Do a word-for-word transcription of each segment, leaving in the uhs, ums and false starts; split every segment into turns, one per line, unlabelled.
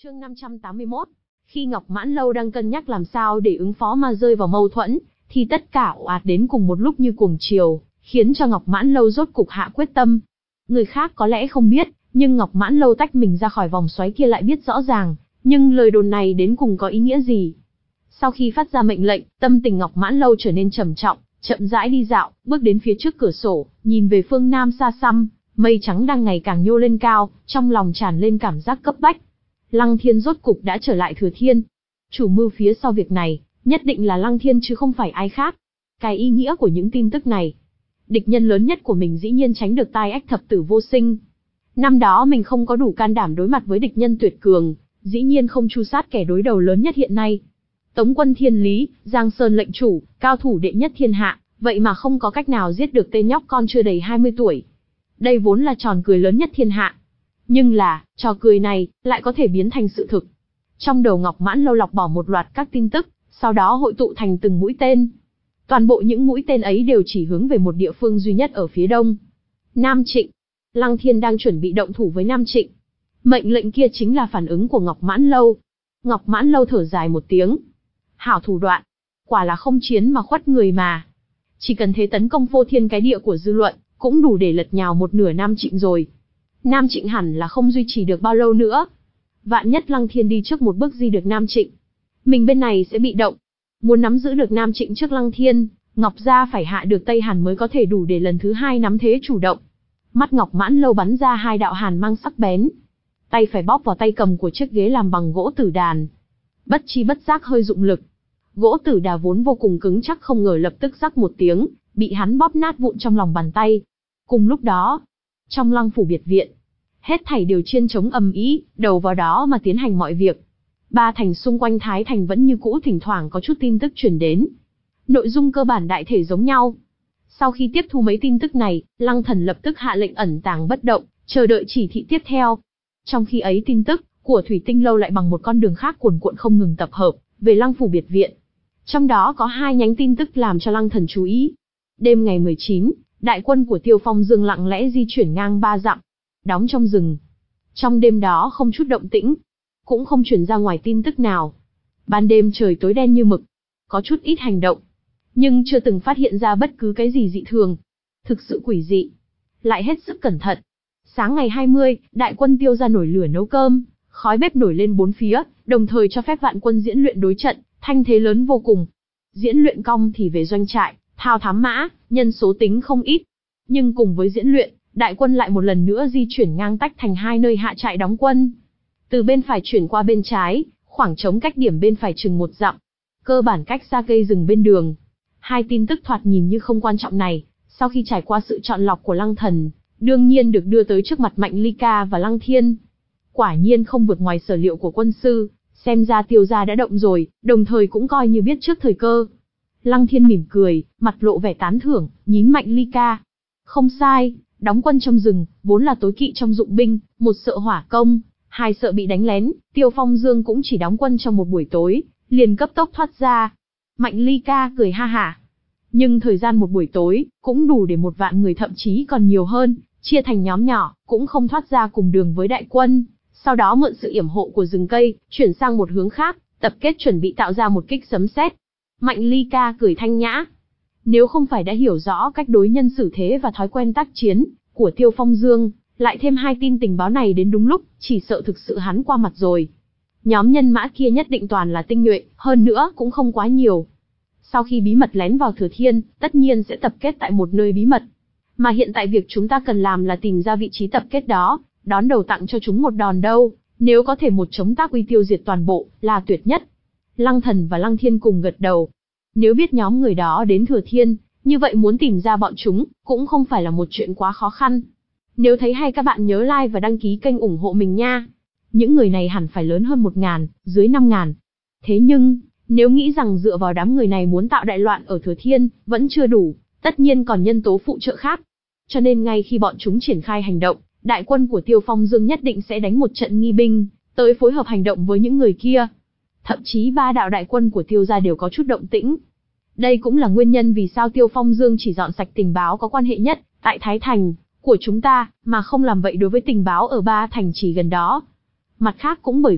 Chương năm trăm tám mươi mốt. Khi Ngọc Mãn Lâu đang cân nhắc làm sao để ứng phó mà rơi vào mâu thuẫn, thì tất cả ồ ạt đến cùng một lúc như cuồng chiều, khiến cho Ngọc Mãn Lâu rốt cục hạ quyết tâm. Người khác có lẽ không biết, nhưng Ngọc Mãn Lâu tách mình ra khỏi vòng xoáy kia lại biết rõ ràng, nhưng lời đồn này đến cùng có ý nghĩa gì? Sau khi phát ra mệnh lệnh, tâm tình Ngọc Mãn Lâu trở nên trầm trọng, chậm rãi đi dạo, bước đến phía trước cửa sổ, nhìn về phương nam xa xăm, mây trắng đang ngày càng nhô lên cao, trong lòng tràn lên cảm giác cấp bách. Lăng Thiên rốt cục đã trở lại Thừa Thiên. Chủ mưu phía sau việc này, nhất định là Lăng Thiên chứ không phải ai khác. Cái ý nghĩa của những tin tức này, địch nhân lớn nhất của mình dĩ nhiên tránh được tai ách thập tử vô sinh. Năm đó mình không có đủ can đảm đối mặt với địch nhân tuyệt cường, dĩ nhiên không tru sát kẻ đối đầu lớn nhất hiện nay. Tống quân Thiên Lý, Giang Sơn lệnh chủ, cao thủ đệ nhất thiên hạ, vậy mà không có cách nào giết được tên nhóc con chưa đầy hai mươi tuổi. Đây vốn là tròn cười lớn nhất thiên hạ. Nhưng là, trò cười này, lại có thể biến thành sự thực. Trong đầu Ngọc Mãn Lâu lọc bỏ một loạt các tin tức, sau đó hội tụ thành từng mũi tên. Toàn bộ những mũi tên ấy đều chỉ hướng về một địa phương duy nhất ở phía đông. Nam Trịnh. Lăng Thiên đang chuẩn bị động thủ với Nam Trịnh. Mệnh lệnh kia chính là phản ứng của Ngọc Mãn Lâu. Ngọc Mãn Lâu thở dài một tiếng. Hảo thủ đoạn. Quả là không chiến mà khuất người mà. Chỉ cần thế tấn công phô thiên cái địa của dư luận, cũng đủ để lật nhào một nửa Nam Trịnh rồi. Nam Trịnh hẳn là không duy trì được bao lâu nữa. Vạn nhất Lăng Thiên đi trước một bước di được Nam Trịnh, mình bên này sẽ bị động. Muốn nắm giữ được Nam Trịnh trước Lăng Thiên, Ngọc gia phải hạ được Tây Hàn mới có thể đủ để lần thứ hai nắm thế chủ động. Mắt Ngọc Mãn Lâu bắn ra hai đạo hàn mang sắc bén. Tay phải bóp vào tay cầm của chiếc ghế làm bằng gỗ tử đàn. Bất chi bất giác hơi dụng lực. Gỗ tử đà vốn vô cùng cứng chắc không ngờ lập tức rắc một tiếng, bị hắn bóp nát vụn trong lòng bàn tay. Cùng lúc đó, trong Lăng phủ biệt viện, hết thảy đều chiên trống ầm ĩ, đầu vào đó mà tiến hành mọi việc. Ba thành xung quanh Thái Thành vẫn như cũ, thỉnh thoảng có chút tin tức truyền đến. Nội dung cơ bản đại thể giống nhau. Sau khi tiếp thu mấy tin tức này, Lăng Thần lập tức hạ lệnh ẩn tàng bất động, chờ đợi chỉ thị tiếp theo. Trong khi ấy tin tức của Thủy Tinh Lâu lại bằng một con đường khác cuồn cuộn không ngừng tập hợp về Lăng phủ biệt viện. Trong đó có hai nhánh tin tức làm cho Lăng Thần chú ý. Đêm ngày mười chín, đại quân của Tiêu Phong Dương lặng lẽ di chuyển ngang ba dặm, đóng trong rừng. Trong đêm đó không chút động tĩnh, cũng không truyền ra ngoài tin tức nào. Ban đêm trời tối đen như mực, có chút ít hành động, nhưng chưa từng phát hiện ra bất cứ cái gì dị thường. Thực sự quỷ dị, lại hết sức cẩn thận. Sáng ngày hai mươi, đại quân Tiêu ra nổi lửa nấu cơm, khói bếp nổi lên bốn phía, đồng thời cho phép vạn quân diễn luyện đối trận, thanh thế lớn vô cùng. Diễn luyện cong thì về doanh trại, thao thám mã, nhân số tính không ít. Nhưng cùng với diễn luyện, đại quân lại một lần nữa di chuyển ngang tách thành hai nơi hạ trại đóng quân. Từ bên phải chuyển qua bên trái, khoảng trống cách điểm bên phải chừng một dặm. Cơ bản cách xa cây rừng bên đường. Hai tin tức thoạt nhìn như không quan trọng này, sau khi trải qua sự chọn lọc của Lăng Thần, đương nhiên được đưa tới trước mặt Mạnh Ly Ca và Lăng Thiên. Quả nhiên không vượt ngoài sở liệu của quân sư, xem ra Tiêu gia đã động rồi, đồng thời cũng coi như biết trước thời cơ. Lăng Thiên mỉm cười, mặt lộ vẻ tán thưởng, nhín Mạnh Ly Ca. Không sai, đóng quân trong rừng, vốn là tối kỵ trong dụng binh, một sợ hỏa công, hai sợ bị đánh lén, Tiêu Phong Dương cũng chỉ đóng quân trong một buổi tối, liền cấp tốc thoát ra. Mạnh Ly Ca cười ha hả. Nhưng thời gian một buổi tối, cũng đủ để một vạn người thậm chí còn nhiều hơn, chia thành nhóm nhỏ, cũng không thoát ra cùng đường với đại quân. Sau đó mượn sự yểm hộ của rừng cây, chuyển sang một hướng khác, tập kết chuẩn bị tạo ra một kích sấm sét. Mạnh Ly Ca cười thanh nhã. Nếu không phải đã hiểu rõ cách đối nhân xử thế và thói quen tác chiến của Tiêu Phong Dương, lại thêm hai tin tình báo này đến đúng lúc, chỉ sợ thực sự hắn qua mặt rồi. Nhóm nhân mã kia nhất định toàn là tinh nhuệ, hơn nữa cũng không quá nhiều. Sau khi bí mật lén vào Thừa Thiên, tất nhiên sẽ tập kết tại một nơi bí mật. Mà hiện tại việc chúng ta cần làm là tìm ra vị trí tập kết đó, đón đầu tặng cho chúng một đòn đâu, nếu có thể một chống tác uy tiêu diệt toàn bộ, là tuyệt nhất. Lăng Thần và Lăng Thiên cùng gật đầu. Nếu biết nhóm người đó đến Thừa Thiên, như vậy muốn tìm ra bọn chúng, cũng không phải là một chuyện quá khó khăn. Nếu thấy hay các bạn nhớ like và đăng ký kênh ủng hộ mình nha. Những người này hẳn phải lớn hơn một ngàn, dưới năm ngàn. Thế nhưng, nếu nghĩ rằng dựa vào đám người này muốn tạo đại loạn ở Thừa Thiên, vẫn chưa đủ, tất nhiên còn nhân tố phụ trợ khác. Cho nên ngay khi bọn chúng triển khai hành động, đại quân của Tiêu Phong Dương nhất định sẽ đánh một trận nghi binh, tới phối hợp hành động với những người kia. Thậm chí ba đạo đại quân của Tiêu gia đều có chút động tĩnh. Đây cũng là nguyên nhân vì sao Tiêu Phong Dương chỉ dọn sạch tình báo có quan hệ nhất tại Thái Thành của chúng ta, mà không làm vậy đối với tình báo ở ba thành trì gần đó. Mặt khác cũng bởi vì,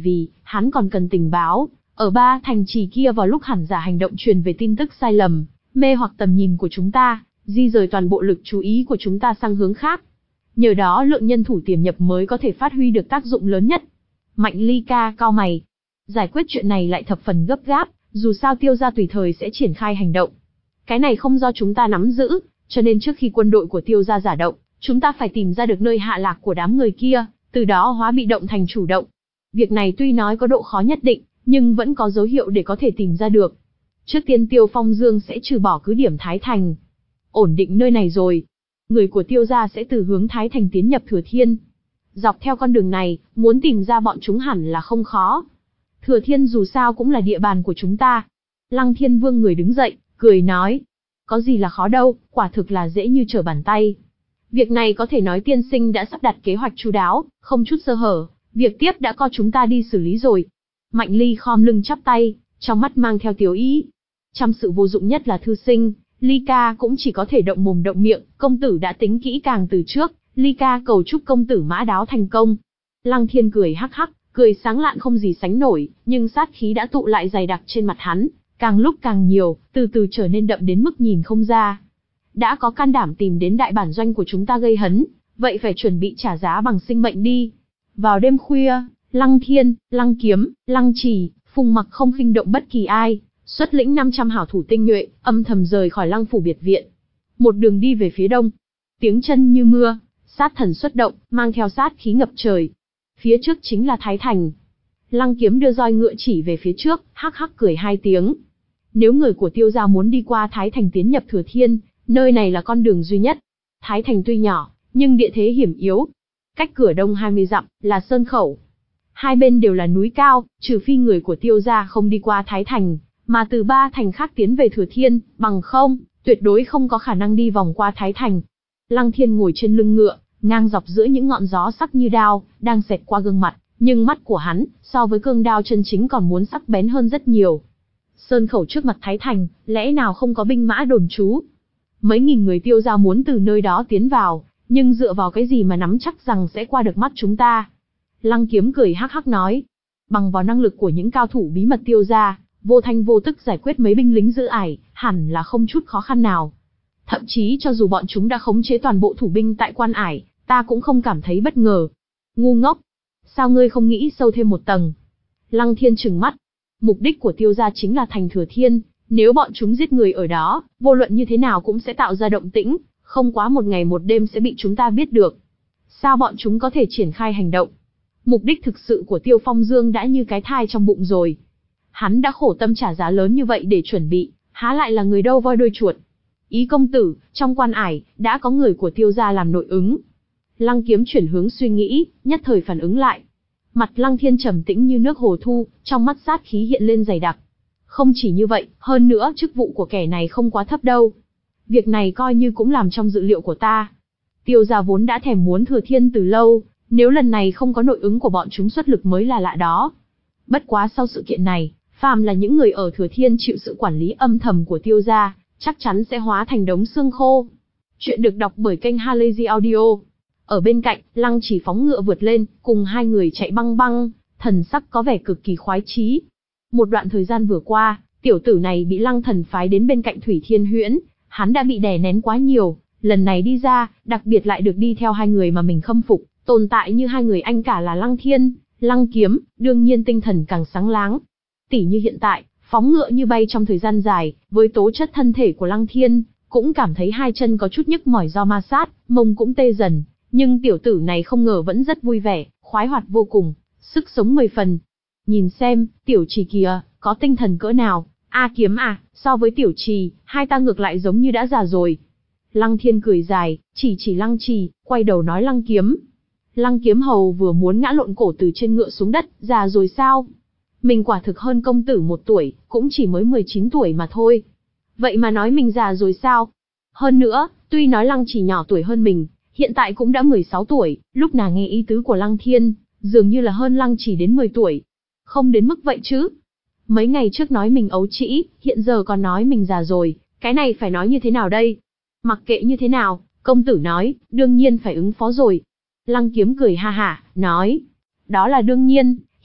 hắn còn cần tình báo. Ở ba thành trì kia vào lúc hẳn giả hành động truyền về tin tức sai lầm, mê hoặc tầm nhìn của chúng ta, di rời toàn bộ lực chú ý của chúng ta sang hướng khác. Nhờ đó lượng nhân thủ tiềm nhập mới có thể phát huy được tác dụng lớn nhất. Mạnh Ly Ca cau mày. Giải quyết chuyện này lại thập phần gấp gáp, dù sao Tiêu gia tùy thời sẽ triển khai hành động. Cái này không do chúng ta nắm giữ, cho nên trước khi quân đội của Tiêu gia giả động, chúng ta phải tìm ra được nơi hạ lạc của đám người kia, từ đó hóa bị động thành chủ động. Việc này tuy nói có độ khó nhất định, nhưng vẫn có dấu hiệu để có thể tìm ra được. Trước tiên Tiêu Phong Dương sẽ trừ bỏ cứ điểm Thái Thành. Ổn định nơi này rồi, người của Tiêu gia sẽ từ hướng Thái Thành tiến nhập Thừa Thiên. Dọc theo con đường này, muốn tìm ra bọn chúng hẳn là không khó. Thừa Thiên dù sao cũng là địa bàn của chúng ta. Lăng Thiên Vương người đứng dậy, cười nói. Có gì là khó đâu, quả thực là dễ như trở bàn tay. Việc này có thể nói tiên sinh đã sắp đặt kế hoạch chu đáo, không chút sơ hở, việc tiếp đã co chúng ta đi xử lý rồi. Mạnh Ly khom lưng chắp tay, trong mắt mang theo tiểu ý. Trăm sự vô dụng nhất là thư sinh, Ly Ca cũng chỉ có thể động mồm động miệng, công tử đã tính kỹ càng từ trước, Ly Ca cầu chúc công tử mã đáo thành công. Lăng Thiên cười hắc hắc, cười sáng lạn không gì sánh nổi, nhưng sát khí đã tụ lại dày đặc trên mặt hắn, càng lúc càng nhiều, từ từ trở nên đậm đến mức nhìn không ra. Đã có can đảm tìm đến đại bản doanh của chúng ta gây hấn, vậy phải chuẩn bị trả giá bằng sinh mệnh đi. Vào đêm khuya, Lăng Thiên, Lăng Kiếm, Lăng Trì, Phùng Mặc không khinh động bất kỳ ai, xuất lĩnh năm trăm hảo thủ tinh nhuệ, âm thầm rời khỏi Lăng phủ biệt viện. Một đường đi về phía đông, tiếng chân như mưa, sát thần xuất động, mang theo sát khí ngập trời. Phía trước chính là Thái Thành. Lăng Kiếm đưa roi ngựa chỉ về phía trước, hắc hắc cười hai tiếng. Nếu người của Tiêu gia muốn đi qua Thái Thành tiến nhập Thừa Thiên, nơi này là con đường duy nhất. Thái Thành tuy nhỏ, nhưng địa thế hiểm yếu. Cách cửa đông hai mươi dặm, là Sơn Khẩu. Hai bên đều là núi cao, trừ phi người của Tiêu gia không đi qua Thái Thành, mà từ ba thành khác tiến về Thừa Thiên, bằng không, tuyệt đối không có khả năng đi vòng qua Thái Thành. Lăng Thiên ngồi trên lưng ngựa, ngang dọc giữa những ngọn gió sắc như đao, đang xẹt qua gương mặt, nhưng mắt của hắn, so với cương đao chân chính còn muốn sắc bén hơn rất nhiều. Sơn Khẩu trước mặt Thái Thành, lẽ nào không có binh mã đồn trú? Mấy nghìn người Tiêu gia muốn từ nơi đó tiến vào, nhưng dựa vào cái gì mà nắm chắc rằng sẽ qua được mắt chúng ta? Lăng Kiếm cười hắc hắc nói, bằng vào năng lực của những cao thủ bí mật Tiêu gia, vô thanh vô tức giải quyết mấy binh lính giữ ải, hẳn là không chút khó khăn nào. Thậm chí cho dù bọn chúng đã khống chế toàn bộ thủ binh tại Quan Ải, ta cũng không cảm thấy bất ngờ. Ngu ngốc! Sao ngươi không nghĩ sâu thêm một tầng? Lăng Thiên trừng mắt. Mục đích của Tiêu gia chính là thành Thừa Thiên, nếu bọn chúng giết người ở đó, vô luận như thế nào cũng sẽ tạo ra động tĩnh, không quá một ngày một đêm sẽ bị chúng ta biết được. Sao bọn chúng có thể triển khai hành động? Mục đích thực sự của Tiêu Phong Dương đã như cái thai trong bụng rồi. Hắn đã khổ tâm trả giá lớn như vậy để chuẩn bị, há lại là người đâu voi đuôi chuột. Ý công tử, trong Quan Ải, đã có người của Tiêu gia làm nội ứng. Lăng Kiếm chuyển hướng suy nghĩ, nhất thời phản ứng lại. Mặt Lăng Thiên trầm tĩnh như nước hồ thu, trong mắt sát khí hiện lên dày đặc. Không chỉ như vậy, hơn nữa chức vụ của kẻ này không quá thấp đâu. Việc này coi như cũng làm trong dự liệu của ta. Tiêu gia vốn đã thèm muốn Thừa Thiên từ lâu, nếu lần này không có nội ứng của bọn chúng xuất lực mới là lạ đó. Bất quá sau sự kiện này, phàm là những người ở Thừa Thiên chịu sự quản lý âm thầm của Tiêu gia, chắc chắn sẽ hóa thành đống xương khô. Chuyện được đọc bởi kênh Halazy Audio. Ở bên cạnh, Lăng Chỉ phóng ngựa vượt lên, cùng hai người chạy băng băng, thần sắc có vẻ cực kỳ khoái chí. Một đoạn thời gian vừa qua, tiểu tử này bị Lăng Thần phái đến bên cạnh Thủy Thiên Huyễn, hắn đã bị đè nén quá nhiều, lần này đi ra, đặc biệt lại được đi theo hai người mà mình khâm phục, tồn tại như hai người anh cả là Lăng Thiên, Lăng Kiếm, đương nhiên tinh thần càng sáng láng. Tỉ như hiện tại, phóng ngựa như bay trong thời gian dài, với tố chất thân thể của Lăng Thiên, cũng cảm thấy hai chân có chút nhức mỏi do ma sát, mông cũng tê dần, nhưng tiểu tử này không ngờ vẫn rất vui vẻ, khoái hoạt vô cùng, sức sống mười phần. Nhìn xem, tiểu Trì kìa, có tinh thần cỡ nào, A Kiếm à, so với tiểu Trì, hai ta ngược lại giống như đã già rồi. Lăng Thiên cười dài, chỉ chỉ Lăng Trì, quay đầu nói Lăng Kiếm. Lăng Kiếm hầu vừa muốn ngã lộn cổ từ trên ngựa xuống đất, già rồi sao? Mình quả thực hơn công tử một tuổi, cũng chỉ mới mười chín tuổi mà thôi. Vậy mà nói mình già rồi sao? Hơn nữa, tuy nói Lăng Trì nhỏ tuổi hơn mình, hiện tại cũng đã mười sáu tuổi, lúc nàng nghe ý tứ của Lăng Thiên, dường như là hơn Lăng Trì đến mười tuổi. Không đến mức vậy chứ. Mấy ngày trước nói mình ấu trĩ, hiện giờ còn nói mình già rồi, cái này phải nói như thế nào đây? Mặc kệ như thế nào, công tử nói, đương nhiên phải ứng phó rồi. Lăng Kiếm cười ha hả, nói, đó là đương nhiên,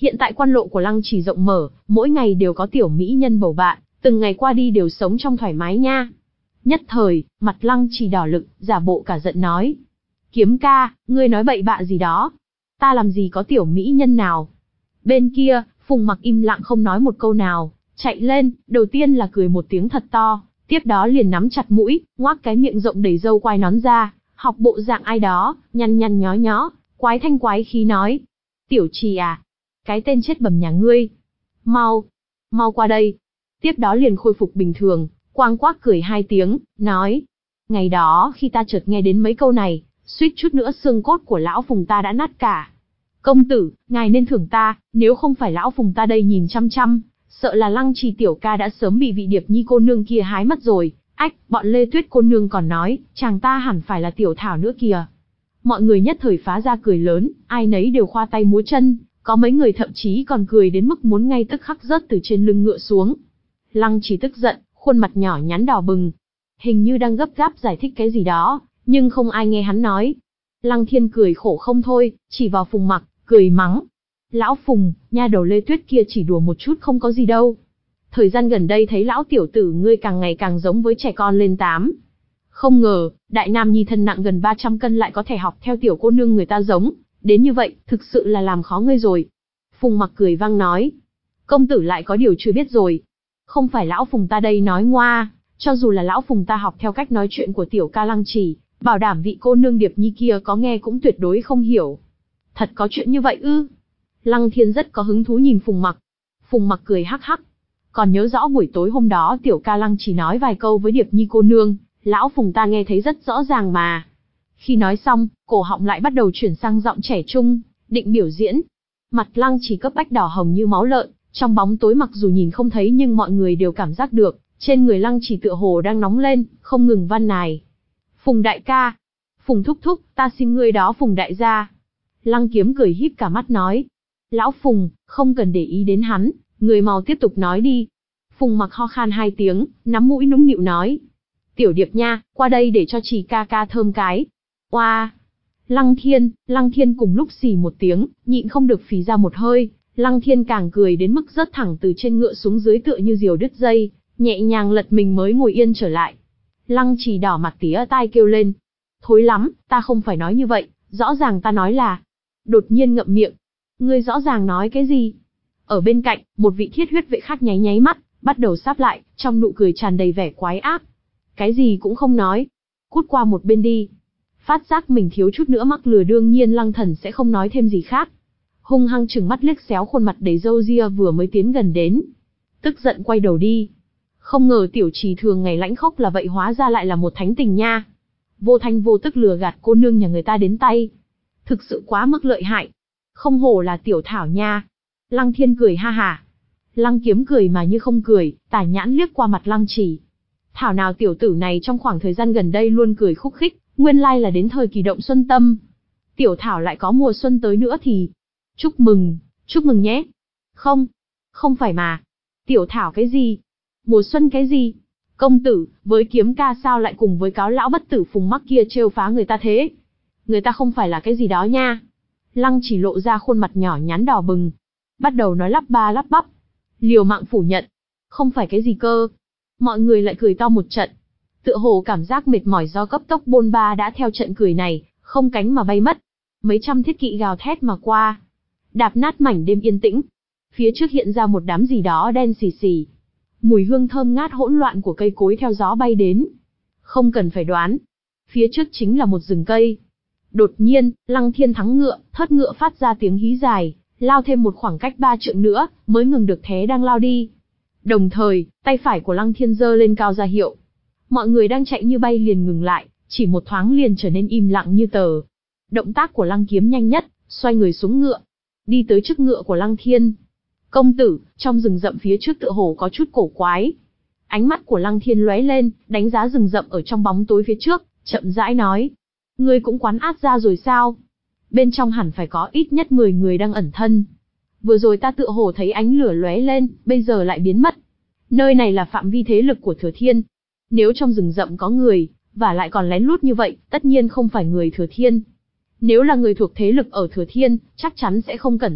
Hiện tại quan lộ của Lăng Trì rộng mở, mỗi ngày đều có tiểu mỹ nhân bầu bạn, từng ngày qua đi đều sống trong thoải mái nha. Nhất thời, mặt Lăng Trì đỏ lựng, giả bộ cả giận nói. Kiếm ca, ngươi nói bậy bạ gì đó? Ta làm gì có tiểu mỹ nhân nào? Bên kia, Phùng Mặc im lặng không nói một câu nào, chạy lên, đầu tiên là cười một tiếng thật to, tiếp đó liền nắm chặt mũi, ngoác cái miệng rộng đầy râu quai nón ra, học bộ dạng ai đó, nhăn nhăn nhó nhó, quái thanh quái khí nói. Tiểu Trì à, cái tên chết bầm nhà ngươi. Mau, mau qua đây. Tiếp đó liền khôi phục bình thường, quang quác cười hai tiếng, nói. Ngày đó khi ta chợt nghe đến mấy câu này, suýt chút nữa xương cốt của lão Phùng ta đã nát cả. Công tử, ngài nên thưởng ta, nếu không phải lão Phùng ta đây nhìn chăm chăm, sợ là Lăng Trì tiểu ca đã sớm bị vị Điệp Nhi cô nương kia hái mất rồi. Ách, bọn Lê Tuyết cô nương còn nói, chàng ta hẳn phải là tiểu thảo nữa kìa. Mọi người nhất thời phá ra cười lớn, ai nấy đều khoa tay múa chân, có mấy người thậm chí còn cười đến mức muốn ngay tức khắc rớt từ trên lưng ngựa xuống. Lăng Trì tức giận, khuôn mặt nhỏ nhắn đỏ bừng, hình như đang gấp gáp giải thích cái gì đó, nhưng không ai nghe hắn nói. Lăng Thiên cười khổ không thôi, chỉ vào Phùng Mặc, cười mắng. Lão Phùng, nha đầu Lê Tuyết kia chỉ đùa một chút không có gì đâu. Thời gian gần đây thấy lão tiểu tử ngươi càng ngày càng giống với trẻ con lên tám. Không ngờ, đại nam nhi thân nặng gần ba trăm cân lại có thể học theo tiểu cô nương người ta giống, đến như vậy, thực sự là làm khó ngươi rồi. Phùng Mặc cười vang nói. Công tử lại có điều chưa biết rồi. Không phải lão Phùng ta đây nói ngoa, cho dù là lão Phùng ta học theo cách nói chuyện của tiểu ca Lăng Trì, bảo đảm vị cô nương Điệp Nhi kia có nghe cũng tuyệt đối không hiểu. Thật có chuyện như vậy ư? Lăng Thiên rất có hứng thú nhìn Phùng Mặc. Phùng Mặc cười hắc hắc. Còn nhớ rõ buổi tối hôm đó tiểu ca Lăng Trì nói vài câu với Điệp Nhi cô nương, lão Phùng ta nghe thấy rất rõ ràng mà. Khi nói xong, cổ họng lại bắt đầu chuyển sang giọng trẻ trung, định biểu diễn. Mặt Lăng Trì cấp bách đỏ hồng như máu lợn, trong bóng tối mặc dù nhìn không thấy nhưng mọi người đều cảm giác được, trên người Lăng Trì tựa hồ đang nóng lên, không ngừng van nài. Phùng đại ca, Phùng thúc thúc, ta xin ngươi đó Phùng đại gia. Lăng Kiếm cười híp cả mắt nói. Lão Phùng, không cần để ý đến hắn, người mau tiếp tục nói đi. Phùng Mặc ho khan hai tiếng, nắm mũi nũng nịu nói. Tiểu Điệp nha, qua đây để cho Trì ca ca thơm cái. Oa! Lăng Thiên, Lăng Thiên cùng lúc xì một tiếng, nhịn không được phì ra một hơi. Lăng Thiên càng cười đến mức rớt thẳng từ trên ngựa xuống dưới tựa như diều đứt dây, nhẹ nhàng lật mình mới ngồi yên trở lại. Lăng Trì đỏ mặt tía tai kêu lên. Thối lắm, ta không phải nói như vậy, rõ ràng ta nói là. Đột nhiên ngậm miệng. Ngươi rõ ràng nói cái gì? Ở bên cạnh, một vị thiết huyết vệ khác nháy nháy mắt, bắt đầu sáp lại, trong nụ cười tràn đầy vẻ quái ác. Cái gì cũng không nói. Cút qua một bên đi. Phát giác mình thiếu chút nữa mắc lừa đương nhiên Lăng Thần sẽ không nói thêm gì khác. Hung hăng trừng mắt liếc xéo khuôn mặt đầy râu ria vừa mới tiến gần đến. Tức giận quay đầu đi. Không ngờ tiểu Trì thường ngày lãnh khốc là vậy hóa ra lại là một thánh tình nha. Vô thanh vô tức lừa gạt cô nương nhà người ta đến tay. Thực sự quá mức lợi hại. Không hổ là tiểu thảo nha. Lăng Thiên cười ha hả. Lăng Kiếm cười mà như không cười, tà nhãn liếc qua mặt Lăng Trì. Thảo nào tiểu tử này trong khoảng thời gian gần đây luôn cười khúc khích, nguyên lai là đến thời kỳ động xuân tâm. Tiểu thảo lại có mùa xuân tới nữa thì... Chúc mừng, chúc mừng nhé. Không, không phải mà. Tiểu thảo cái gì? Mùa xuân cái gì? Công tử, với Kiếm ca sao lại cùng với cáo lão bất tử Phùng Mắc kia trêu phá người ta thế? Người ta không phải là cái gì đó nha. Lăng Chỉ lộ ra khuôn mặt nhỏ nhắn đỏ bừng. Bắt đầu nói lắp ba lắp bắp. Liều mạng phủ nhận. Không phải cái gì cơ. Mọi người lại cười to một trận. Tựa hồ cảm giác mệt mỏi do cấp tốc bôn ba đã theo trận cười này, không cánh mà bay mất. Mấy trăm thiết kỵ gào thét mà qua. Đạp nát mảnh đêm yên tĩnh. Phía trước hiện ra một đám gì đó đen xì xì. Mùi hương thơm ngát hỗn loạn của cây cối theo gió bay đến. Không cần phải đoán. Phía trước chính là một rừng cây. Đột nhiên, Lăng Thiên thắng ngựa, thớt ngựa phát ra tiếng hí dài, lao thêm một khoảng cách ba trượng nữa, mới ngừng được thế đang lao đi. Đồng thời, tay phải của Lăng Thiên giơ lên cao ra hiệu. Mọi người đang chạy như bay liền ngừng lại, chỉ một thoáng liền trở nên im lặng như tờ. Động tác của Lăng Kiếm nhanh nhất, xoay người xuống ngựa, đi tới trước ngựa của Lăng Thiên. Công tử, trong rừng rậm phía trước tựa hồ có chút cổ quái. Ánh mắt của Lăng Thiên lóe lên, đánh giá rừng rậm ở trong bóng tối phía trước, chậm rãi nói. Ngươi cũng quán át ra rồi sao? Bên trong hẳn phải có ít nhất mười người đang ẩn thân. Vừa rồi ta tựa hồ thấy ánh lửa lóe lên, bây giờ lại biến mất. Nơi này là phạm vi thế lực của Thừa Thiên. Nếu trong rừng rậm có người, và lại còn lén lút như vậy, tất nhiên không phải người Thừa Thiên. Nếu là người thuộc thế lực ở Thừa Thiên, chắc chắn sẽ không cẩn thận,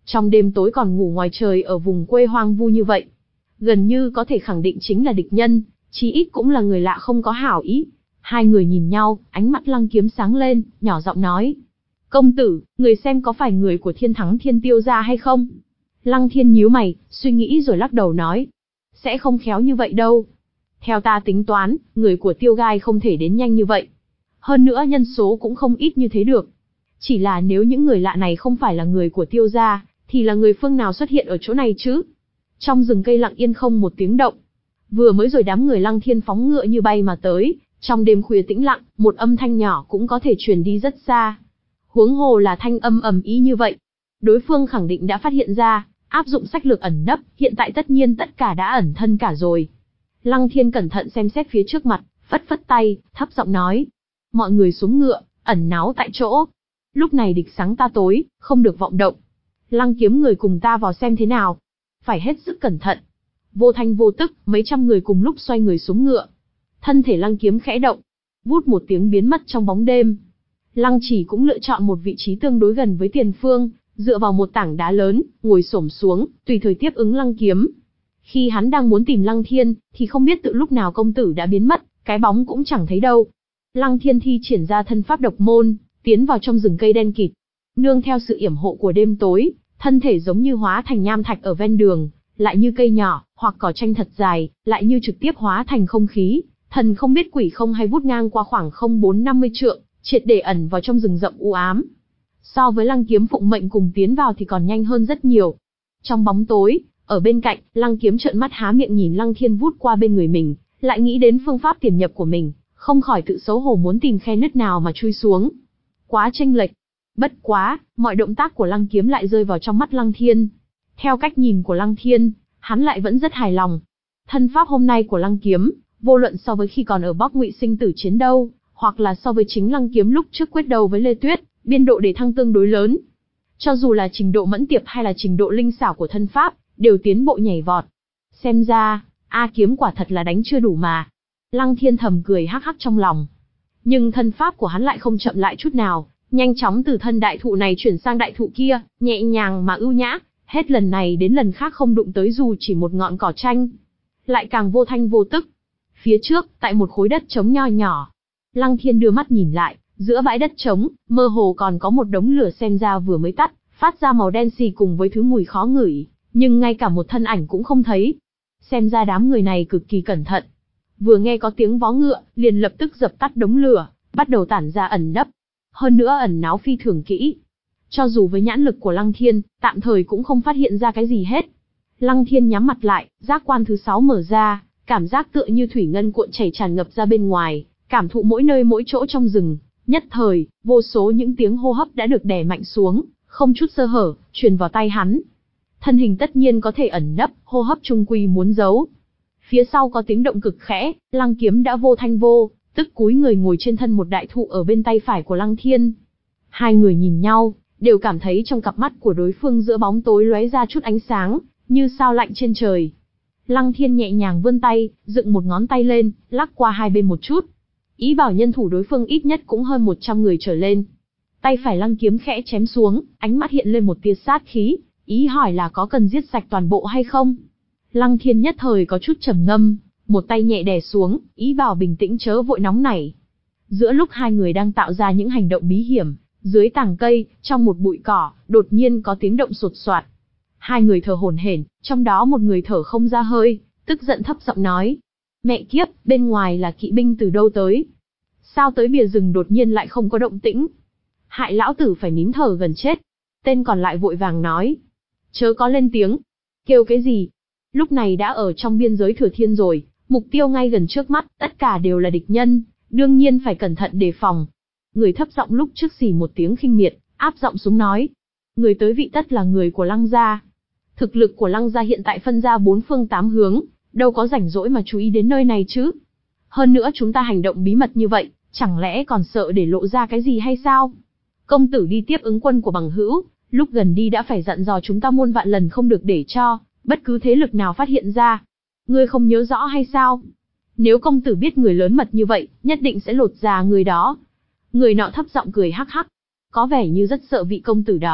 Trong đêm tối còn ngủ ngoài trời ở vùng quê hoang vu như vậy, gần như có thể khẳng định chính là địch nhân, chí ít cũng là người lạ không có hảo ý. Hai người nhìn nhau, ánh mắt Lăng Kiếm sáng lên, nhỏ giọng nói. Công tử, người xem có phải người của Thiên Thắng Thiên Tiêu gia hay không? Lăng Thiên nhíu mày, suy nghĩ rồi lắc đầu nói. Sẽ không khéo như vậy đâu. Theo ta tính toán, người của Tiêu Gai không thể đến nhanh như vậy. Hơn nữa nhân số cũng không ít như thế được. Chỉ là nếu những người lạ này không phải là người của Tiêu gia, thì là người phương nào xuất hiện ở chỗ này chứ? Trong rừng cây lặng yên không một tiếng động. Vừa mới rồi đám người Lăng Thiên phóng ngựa như bay mà tới, trong đêm khuya tĩnh lặng, một âm thanh nhỏ cũng có thể truyền đi rất xa. Huống hồ là thanh âm ầm ĩ như vậy. Đối phương khẳng định đã phát hiện ra, áp dụng sách lược ẩn nấp, hiện tại tất nhiên tất cả đã ẩn thân cả rồi. Lăng Thiên cẩn thận xem xét phía trước mặt, phất phất tay, thấp giọng nói. Mọi người xuống ngựa, ẩn náu tại chỗ. Lúc này địch sáng ta tối, không được vọng động. Lăng Kiếm người cùng ta vào xem thế nào. Phải hết sức cẩn thận. Vô thanh vô tức, mấy trăm người cùng lúc xoay người xuống ngựa. Thân thể Lăng Kiếm khẽ động, vút một tiếng biến mất trong bóng đêm. Lăng Chỉ cũng lựa chọn một vị trí tương đối gần với tiền phương, dựa vào một tảng đá lớn, ngồi xổm xuống, tùy thời tiếp ứng Lăng Kiếm. Khi hắn đang muốn tìm Lăng Thiên, thì không biết từ lúc nào công tử đã biến mất, cái bóng cũng chẳng thấy đâu. Lăng Thiên thi triển ra thân pháp độc môn, tiến vào trong rừng cây đen kịt. Nương theo sự yểm hộ của đêm tối, thân thể giống như hóa thành nham thạch ở ven đường, lại như cây nhỏ, hoặc cỏ tranh thật dài, lại như trực tiếp hóa thành không khí, thần không biết quỷ không hay vút ngang qua khoảng không bốn năm mươi trượng, triệt để ẩn vào trong rừng rậm u ám. So với Lăng Kiếm phụng mệnh cùng tiến vào thì còn nhanh hơn rất nhiều. Trong bóng tối, ở bên cạnh, Lăng Kiếm trợn mắt há miệng nhìn Lăng Thiên vút qua bên người mình, lại nghĩ đến phương pháp tiềm nhập của mình, không khỏi tự xấu hổ muốn tìm khe nứt nào mà chui xuống. Quá chênh lệch. Bất quá, mọi động tác của Lăng Kiếm lại rơi vào trong mắt Lăng Thiên. Theo cách nhìn của Lăng Thiên, hắn lại vẫn rất hài lòng. Thân pháp hôm nay của Lăng Kiếm, vô luận so với khi còn ở Bắc Ngụy sinh tử chiến đâu, hoặc là so với chính Lăng Kiếm lúc trước quyết đấu với Lê Tuyết, biên độ để thăng tương đối lớn. Cho dù là trình độ mẫn tiệp hay là trình độ linh xảo của thân pháp, đều tiến bộ nhảy vọt. Xem ra, A Kiếm quả thật là đánh chưa đủ mà. Lăng Thiên thầm cười hắc hắc trong lòng. Nhưng thân pháp của hắn lại không chậm lại chút nào, nhanh chóng từ thân đại thụ này chuyển sang đại thụ kia, nhẹ nhàng mà ưu nhã, hết lần này đến lần khác không đụng tới dù chỉ một ngọn cỏ tranh. Lại càng vô thanh vô tức. Phía trước, tại một khối đất trống nho nhỏ, Lăng Thiên đưa mắt nhìn lại, giữa bãi đất trống, mơ hồ còn có một đống lửa xem ra vừa mới tắt, phát ra màu đen xì cùng với thứ mùi khó ngửi, nhưng ngay cả một thân ảnh cũng không thấy. Xem ra đám người này cực kỳ cẩn thận. Vừa nghe có tiếng vó ngựa, liền lập tức dập tắt đống lửa, bắt đầu tản ra ẩn nấp. Hơn nữa ẩn náu phi thường kỹ. Cho dù với nhãn lực của Lăng Thiên, tạm thời cũng không phát hiện ra cái gì hết. Lăng Thiên nhắm mặt lại, giác quan thứ sáu mở ra, cảm giác tựa như thủy ngân cuộn chảy tràn ngập ra bên ngoài, cảm thụ mỗi nơi mỗi chỗ trong rừng. Nhất thời, vô số những tiếng hô hấp đã được đè mạnh xuống, không chút sơ hở, truyền vào tai hắn. Thân hình tất nhiên có thể ẩn nấp, hô hấp trung quy muốn giấu. Phía sau có tiếng động cực khẽ, Lăng Kiếm đã vô thanh vô tức cúi người ngồi trên thân một đại thụ ở bên tay phải của Lăng Thiên. Hai người nhìn nhau, đều cảm thấy trong cặp mắt của đối phương giữa bóng tối lóe ra chút ánh sáng, như sao lạnh trên trời. Lăng Thiên nhẹ nhàng vươn tay, dựng một ngón tay lên, lắc qua hai bên một chút. Ý bảo nhân thủ đối phương ít nhất cũng hơn một trăm người trở lên. Tay phải Lăng Kiếm khẽ chém xuống, ánh mắt hiện lên một tia sát khí, ý hỏi là có cần giết sạch toàn bộ hay không. Lăng Thiên nhất thời có chút trầm ngâm, một tay nhẹ đè xuống, ý bảo bình tĩnh chớ vội nóng nảy. Giữa lúc hai người đang tạo ra những hành động bí hiểm, dưới tàng cây, trong một bụi cỏ, đột nhiên có tiếng động sột soạt. Hai người thở hổn hển, trong đó một người thở không ra hơi, tức giận thấp giọng nói: "Mẹ kiếp, bên ngoài là kỵ binh từ đâu tới? Sao tới bìa rừng đột nhiên lại không có động tĩnh? Hại lão tử phải nín thở gần chết." Tên còn lại vội vàng nói: "Chớ có lên tiếng." "Kêu cái gì? Lúc này đã ở trong biên giới Thừa Thiên rồi, mục tiêu ngay gần trước mắt, tất cả đều là địch nhân, đương nhiên phải cẩn thận đề phòng." Người thấp giọng lúc trước xì một tiếng khinh miệt, áp giọng xuống nói: "Người tới vị tất là người của Lăng gia. Thực lực của Lăng gia hiện tại phân ra bốn phương tám hướng, đâu có rảnh rỗi mà chú ý đến nơi này chứ. Hơn nữa chúng ta hành động bí mật như vậy, chẳng lẽ còn sợ để lộ ra cái gì hay sao? Công tử đi tiếp ứng quân của bằng hữu, lúc gần đi đã phải dặn dò chúng ta muôn vạn lần không được để cho bất cứ thế lực nào phát hiện ra. Ngươi không nhớ rõ hay sao? Nếu công tử biết người lớn mật như vậy, nhất định sẽ lột da người đó." Người nọ thấp giọng cười hắc hắc, có vẻ như rất sợ vị công tử đó,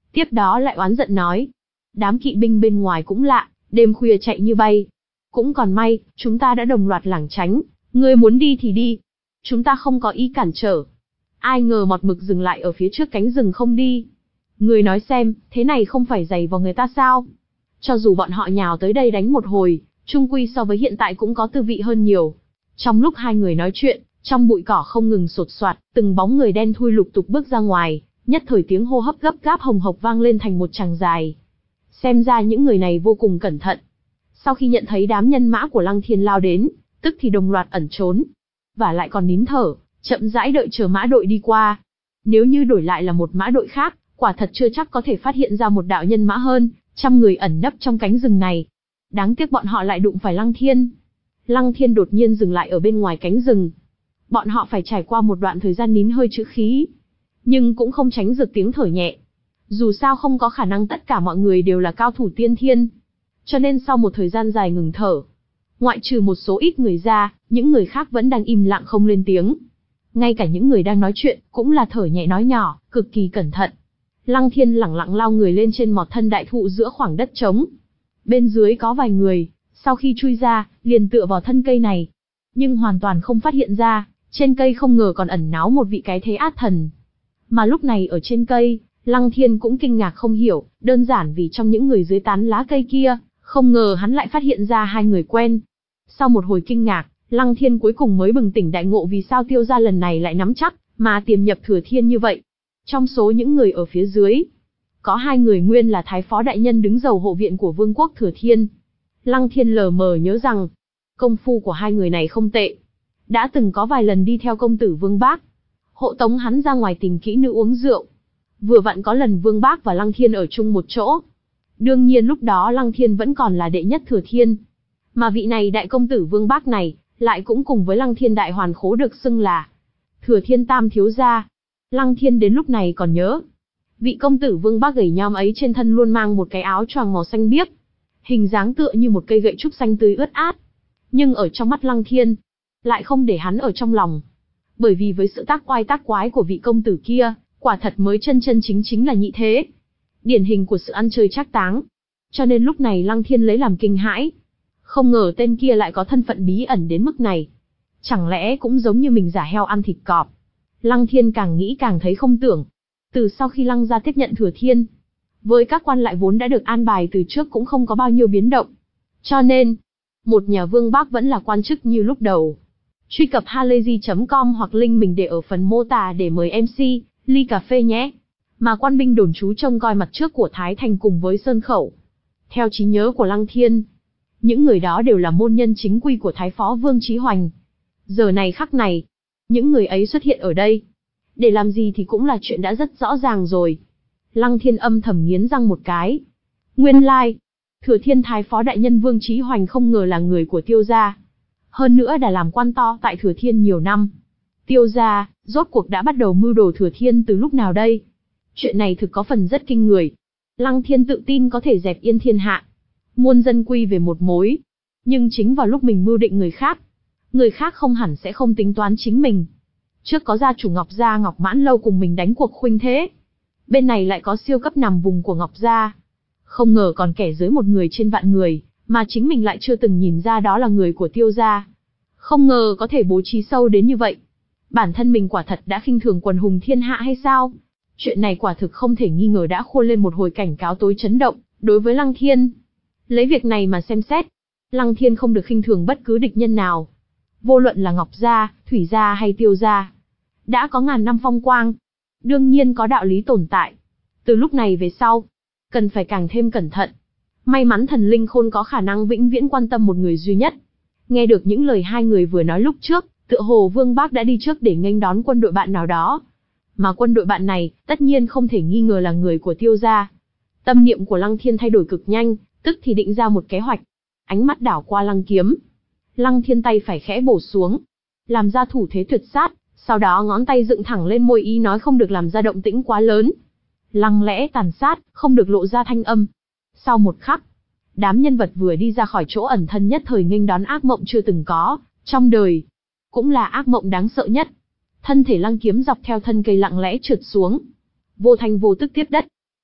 Tiếp đó lại oán giận nói. Đám kỵ binh bên ngoài cũng lạ, đêm khuya chạy như bay. Cũng còn may, chúng ta đã đồng loạt lảng tránh, ngươi muốn đi thì đi. Chúng ta không có ý cản trở. Ai ngờ một mực dừng lại ở phía trước cánh rừng không đi. Ngươi nói xem, thế này không phải giày vào người ta sao? Cho dù bọn họ nhào tới đây đánh một hồi, chung quy so với hiện tại cũng có tư vị hơn nhiều. Trong lúc hai người nói chuyện, trong bụi cỏ không ngừng sột soạt, từng bóng người đen thui lục tục bước ra ngoài, nhất thời tiếng hô hấp gấp gáp hồng hộc vang lên thành một tràng dài. Xem ra những người này vô cùng cẩn thận. Sau khi nhận thấy đám nhân mã của Lăng Thiên lao đến, tức thì đồng loạt ẩn trốn, và lại còn nín thở, chậm rãi đợi chờ mã đội đi qua. Nếu như đổi lại là một mã đội khác, quả thật chưa chắc có thể phát hiện ra một đạo nhân mã hơn trăm người ẩn nấp trong cánh rừng này. Đáng tiếc bọn họ lại đụng phải Lăng Thiên. Lăng Thiên đột nhiên dừng lại ở bên ngoài cánh rừng. Bọn họ phải trải qua một đoạn thời gian nín hơi trữ khí, nhưng cũng không tránh được tiếng thở nhẹ. Dù sao không có khả năng tất cả mọi người đều là cao thủ tiên thiên. Cho nên sau một thời gian dài ngừng thở, ngoại trừ một số ít người ra, những người khác vẫn đang im lặng không lên tiếng. Ngay cả những người đang nói chuyện, cũng là thở nhẹ nói nhỏ, cực kỳ cẩn thận. Lăng Thiên lẳng lặng lao người lên trên mọt thân đại thụ giữa khoảng đất trống. Bên dưới có vài người, sau khi chui ra, liền tựa vào thân cây này. Nhưng hoàn toàn không phát hiện ra, trên cây không ngờ còn ẩn náu một vị cái thế át thần. Mà lúc này ở trên cây, Lăng Thiên cũng kinh ngạc không hiểu, đơn giản vì trong những người dưới tán lá cây kia, không ngờ hắn lại phát hiện ra hai người quen. Sau một hồi kinh ngạc, Lăng Thiên cuối cùng mới bừng tỉnh đại ngộ vì sao Tiêu gia lần này lại nắm chắc, mà tiềm nhập Thừa Thiên như vậy. Trong số những người ở phía dưới, có hai người nguyên là Thái Phó Đại Nhân đứng dầu hộ viện của Vương quốc Thừa Thiên. Lăng Thiên lờ mờ nhớ rằng, công phu của hai người này không tệ. Đã từng có vài lần đi theo công tử Vương Bác, hộ tống hắn ra ngoài tìm kỹ nữ uống rượu. Vừa vặn có lần Vương Bác và Lăng Thiên ở chung một chỗ. Đương nhiên lúc đó Lăng Thiên vẫn còn là đệ nhất Thừa Thiên. Mà vị này đại công tử Vương Bác này, lại cũng cùng với Lăng Thiên đại hoàn khố được xưng là Thừa Thiên Tam thiếu gia. Lăng Thiên đến lúc này còn nhớ, vị công tử Vương Bác gầy nhom ấy trên thân luôn mang một cái áo choàng màu xanh biếc, hình dáng tựa như một cây gậy trúc xanh tươi ướt át. Nhưng ở trong mắt Lăng Thiên, lại không để hắn ở trong lòng. Bởi vì với sự tác oai tác quái của vị công tử kia, quả thật mới chân chân chính chính là nhị thế. Điển hình của sự ăn chơi trác táng. Cho nên lúc này Lăng Thiên lấy làm kinh hãi. Không ngờ tên kia lại có thân phận bí ẩn đến mức này. Chẳng lẽ cũng giống như mình giả heo ăn thịt cọp. Lăng Thiên càng nghĩ càng thấy không tưởng. Từ sau khi Lăng gia tiếp nhận Thừa Thiên, với các quan lại vốn đã được an bài từ trước cũng không có bao nhiêu biến động. Cho nên, một nhà Vương Bác vẫn là quan chức như lúc đầu. Truy cập halayzi chấm com hoặc link mình để ở phần mô tả để mời em xê, ly cà phê nhé. Mà quan binh đồn trú trông coi mặt trước của Thái Thành cùng với Sơn Khẩu. Theo trí nhớ của Lăng Thiên, những người đó đều là môn nhân chính quy của Thái Phó Vương Chí Hoành. Giờ này khắc này, những người ấy xuất hiện ở đây. Để làm gì thì cũng là chuyện đã rất rõ ràng rồi. Lăng Thiên âm thầm nghiến răng một cái. Nguyên lai, Thừa Thiên Thái Phó Đại Nhân Vương Chí Hoành không ngờ là người của Tiêu gia. Hơn nữa đã làm quan to tại Thừa Thiên nhiều năm. Tiêu gia, rốt cuộc đã bắt đầu mưu đồ Thừa Thiên từ lúc nào đây? Chuyện này thực có phần rất kinh người. Lăng Thiên tự tin có thể dẹp yên thiên hạ, muôn dân quy về một mối. Nhưng chính vào lúc mình mưu định người khác, người khác không hẳn sẽ không tính toán chính mình. Trước có gia chủ Ngọc gia Ngọc Mãn Lâu cùng mình đánh cuộc khuynh thế. Bên này lại có siêu cấp nằm vùng của Ngọc gia. Không ngờ còn kẻ dưới một người trên vạn người, mà chính mình lại chưa từng nhìn ra đó là người của Tiêu gia. Không ngờ có thể bố trí sâu đến như vậy. Bản thân mình quả thật đã khinh thường quần hùng thiên hạ hay sao? Chuyện này quả thực không thể nghi ngờ đã khôn lên một hồi cảnh cáo tối chấn động, đối với Lăng Thiên. Lấy việc này mà xem xét, Lăng Thiên không được khinh thường bất cứ địch nhân nào. Vô luận là Ngọc gia, Thủy gia hay Tiêu gia, đã có ngàn năm phong quang, đương nhiên có đạo lý tồn tại. Từ lúc này về sau, cần phải càng thêm cẩn thận. May mắn thần linh khôn có khả năng vĩnh viễn quan tâm một người duy nhất. Nghe được những lời hai người vừa nói lúc trước, tựa hồ Vương Bác đã đi trước để nghênh đón quân đội bạn nào đó. Mà quân đội bạn này, tất nhiên không thể nghi ngờ là người của Tiêu gia. Tâm niệm của Lăng Thiên thay đổi cực nhanh, tức thì định ra một kế hoạch. Ánh mắt đảo qua Lăng kiếm. Lăng Thiên tay phải khẽ bổ xuống, làm ra thủ thế tuyệt sát, sau đó ngón tay dựng thẳng lên môi ý nói không được làm ra động tĩnh quá lớn. Lăng lẽ tàn sát, không được lộ ra thanh âm. Sau một khắc, đám nhân vật vừa đi ra khỏi chỗ ẩn thân nhất thời nghênh đón ác mộng chưa từng có trong đời, cũng là ác mộng đáng sợ nhất. Thân thể Lăng kiếm dọc theo thân cây lặng lẽ trượt xuống, vô thanh vô tức tiếp đất.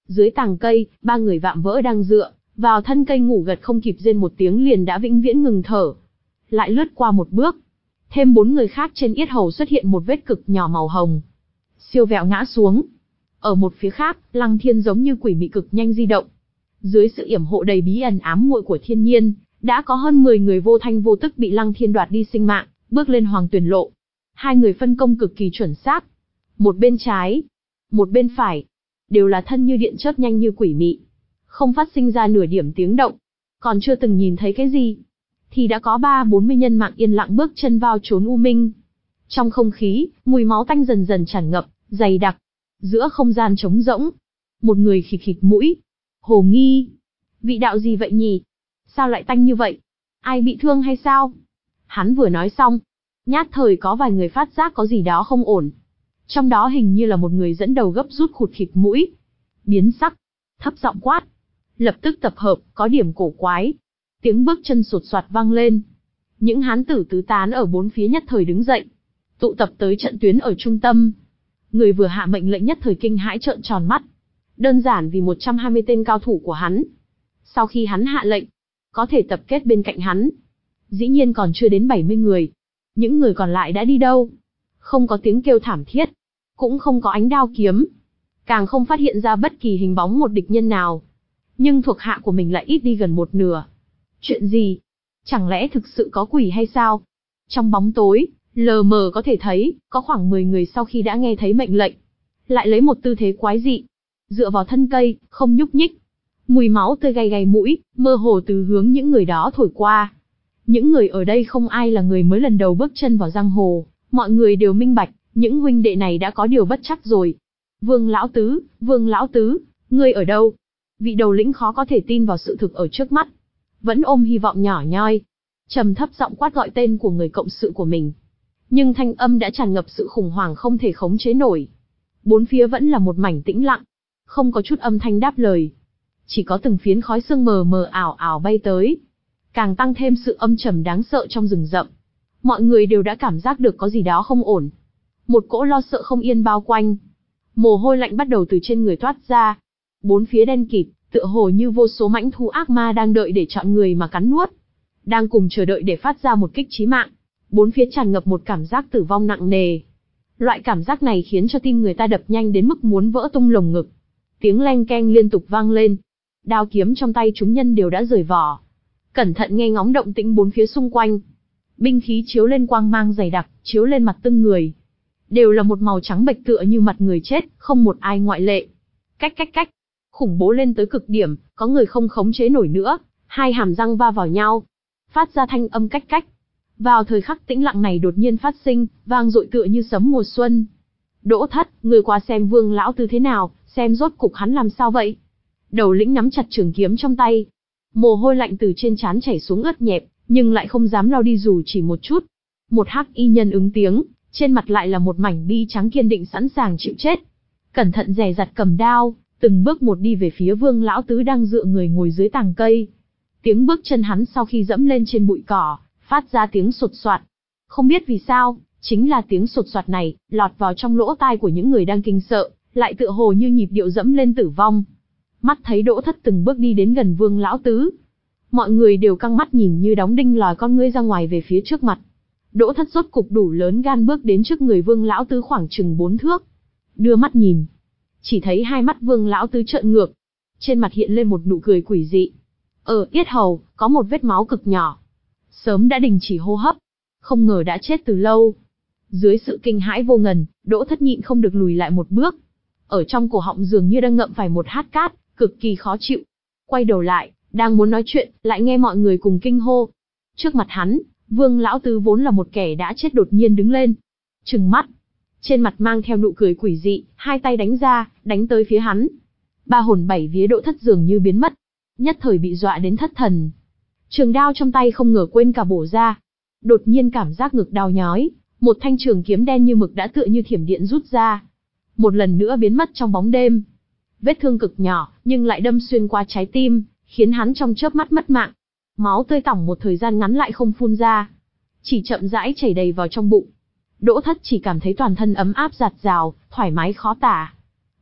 Dưới tàng cây, ba người vạm vỡ đang dựa vào thân cây ngủ gật không kịp rên một tiếng liền đã vĩnh viễn ngừng thở. Lại lướt qua một bước, thêm bốn người khác trên yết hầu xuất hiện một vết cực nhỏ màu hồng. Siêu vẹo ngã xuống. Ở một phía khác, Lăng Thiên giống như quỷ mị cực nhanh di động. Dưới sự yểm hộ đầy bí ẩn ám muội của thiên nhiên, đã có hơn mười người vô thanh vô tức bị Lăng Thiên đoạt đi sinh mạng, bước lên Hoàng Tuyền Lộ. Hai người phân công cực kỳ chuẩn xác. Một bên trái, một bên phải, đều là thân như điện chớp nhanh như quỷ mị. Không phát sinh ra nửa điểm tiếng động. Còn chưa từng nhìn thấy cái gì, thì đã có ba bốn mươi nhân mạng yên lặng bước chân vào chốn u minh. Trong không khí, mùi máu tanh dần dần tràn ngập, dày đặc. Giữa không gian trống rỗng, một người khịt khịt mũi. Hồ Nghi, vị đạo gì vậy nhỉ? Sao lại tanh như vậy? Ai bị thương hay sao? Hắn vừa nói xong, nhát thời có vài người phát giác có gì đó không ổn. Trong đó hình như là một người dẫn đầu gấp rút khụt khịt mũi. Biến sắc, thấp giọng quát. Lập tức tập hợp, có điểm cổ quái. Tiếng bước chân sột soạt vang lên. Những hán tử tứ tán ở bốn phía nhất thời đứng dậy, tụ tập tới trận tuyến ở trung tâm. Người vừa hạ mệnh lệnh nhất thời kinh hãi trợn tròn mắt. Đơn giản vì một trăm hai mươi tên cao thủ của hắn. Sau khi hắn hạ lệnh, có thể tập kết bên cạnh hắn. Dĩ nhiên còn chưa đến bảy mươi người. Những người còn lại đã đi đâu? Không có tiếng kêu thảm thiết, cũng không có ánh đao kiếm, càng không phát hiện ra bất kỳ hình bóng một địch nhân nào. Nhưng thuộc hạ của mình lại ít đi gần một nửa. Chuyện gì? Chẳng lẽ thực sự có quỷ hay sao? Trong bóng tối, lờ mờ có thể thấy, có khoảng mười người sau khi đã nghe thấy mệnh lệnh, lại lấy một tư thế quái dị, dựa vào thân cây, không nhúc nhích. Mùi máu tươi gay gay mũi, mơ hồ từ hướng những người đó thổi qua. Những người ở đây không ai là người mới lần đầu bước chân vào giang hồ, mọi người đều minh bạch, những huynh đệ này đã có điều bất chắc rồi. Vương Lão Tứ, Vương Lão Tứ, ngươi ở đâu? Vị đầu lĩnh khó có thể tin vào sự thực ở trước mắt, vẫn ôm hy vọng nhỏ nhoi, trầm thấp giọng quát gọi tên của người cộng sự của mình. Nhưng thanh âm đã tràn ngập sự khủng hoảng không thể khống chế nổi. Bốn phía vẫn là một mảnh tĩnh lặng, không có chút âm thanh đáp lời. Chỉ có từng phiến khói sương mờ mờ ảo ảo bay tới, càng tăng thêm sự âm trầm đáng sợ trong rừng rậm. Mọi người đều đã cảm giác được có gì đó không ổn. Một cỗ lo sợ không yên bao quanh. Mồ hôi lạnh bắt đầu từ trên người toát ra. Bốn phía đen kịt, tựa hồ như vô số mãnh thú ác ma đang đợi để chọn người mà cắn nuốt. Đang cùng chờ đợi để phát ra một kích chí mạng. Bốn phía tràn ngập một cảm giác tử vong nặng nề. Loại cảm giác này khiến cho tim người ta đập nhanh đến mức muốn vỡ tung lồng ngực. Tiếng leng keng liên tục vang lên. Đao kiếm trong tay chúng nhân đều đã rời vỏ. Cẩn thận nghe ngóng động tĩnh bốn phía xung quanh. Binh khí chiếu lên quang mang dày đặc, chiếu lên mặt từng người. Đều là một màu trắng bệch tựa như mặt người chết, không một ai ngoại lệ. Cách cách cách, khủng bố lên tới cực điểm, có người không khống chế nổi nữa, hai hàm răng va vào nhau, phát ra thanh âm cách cách. Vào thời khắc tĩnh lặng này đột nhiên phát sinh, vang dội tựa như sấm mùa xuân. Đỗ Thất, người qua xem Vương Lão Tứ thế nào, xem rốt cục hắn làm sao vậy? Đầu lĩnh nắm chặt trường kiếm trong tay, mồ hôi lạnh từ trên trán chảy xuống ướt nhẹp, nhưng lại không dám lau đi dù chỉ một chút. Một hắc y nhân ứng tiếng, trên mặt lại là một mảnh bi trắng kiên định sẵn sàng chịu chết. Cẩn thận dè dặt cầm đao, từng bước một đi về phía Vương Lão Tứ đang dựa người ngồi dưới tàng cây. Tiếng bước chân hắn sau khi dẫm lên trên bụi cỏ, phát ra tiếng sột soạt. Không biết vì sao, chính là tiếng sột soạt này, lọt vào trong lỗ tai của những người đang kinh sợ, lại tựa hồ như nhịp điệu dẫm lên tử vong. Mắt thấy Đỗ Thất từng bước đi đến gần Vương Lão Tứ. Mọi người đều căng mắt nhìn như đóng đinh lòi con ngươi ra ngoài về phía trước mặt. Đỗ Thất rốt cục đủ lớn gan bước đến trước người Vương Lão Tứ khoảng chừng bốn thước. Đưa mắt nhìn, chỉ thấy hai mắt Vương Lão Tứ trợn ngược. Trên mặt hiện lên một nụ cười quỷ dị. Ở yết hầu, có một vết máu cực nhỏ. Sớm đã đình chỉ hô hấp. Không ngờ đã chết từ lâu. Dưới sự kinh hãi vô ngần, Đỗ Thất nhịn không được lùi lại một bước. Ở trong cổ họng dường như đang ngậm phải một hát cát, cực kỳ khó chịu. Quay đầu lại, đang muốn nói chuyện, lại nghe mọi người cùng kinh hô. Trước mặt hắn, Vương Lão Tứ vốn là một kẻ đã chết đột nhiên đứng lên. Trừng mắt, trên mặt mang theo nụ cười quỷ dị, hai tay đánh ra, đánh tới phía hắn. Ba hồn bảy vía Đỗ Thất dường như biến mất, nhất thời bị dọa đến thất thần. Trường đao trong tay không ngờ quên cả bổ ra. Đột nhiên cảm giác ngực đau nhói, một thanh trường kiếm đen như mực đã tựa như thiểm điện rút ra. Một lần nữa biến mất trong bóng đêm. Vết thương cực nhỏ, nhưng lại đâm xuyên qua trái tim, khiến hắn trong chớp mắt mất mạng. Máu tươi tỏng một thời gian ngắn lại không phun ra, chỉ chậm rãi chảy đầy vào trong bụng. Đỗ Thất chỉ cảm thấy toàn thân ấm áp dạt dào, thoải mái khó tả.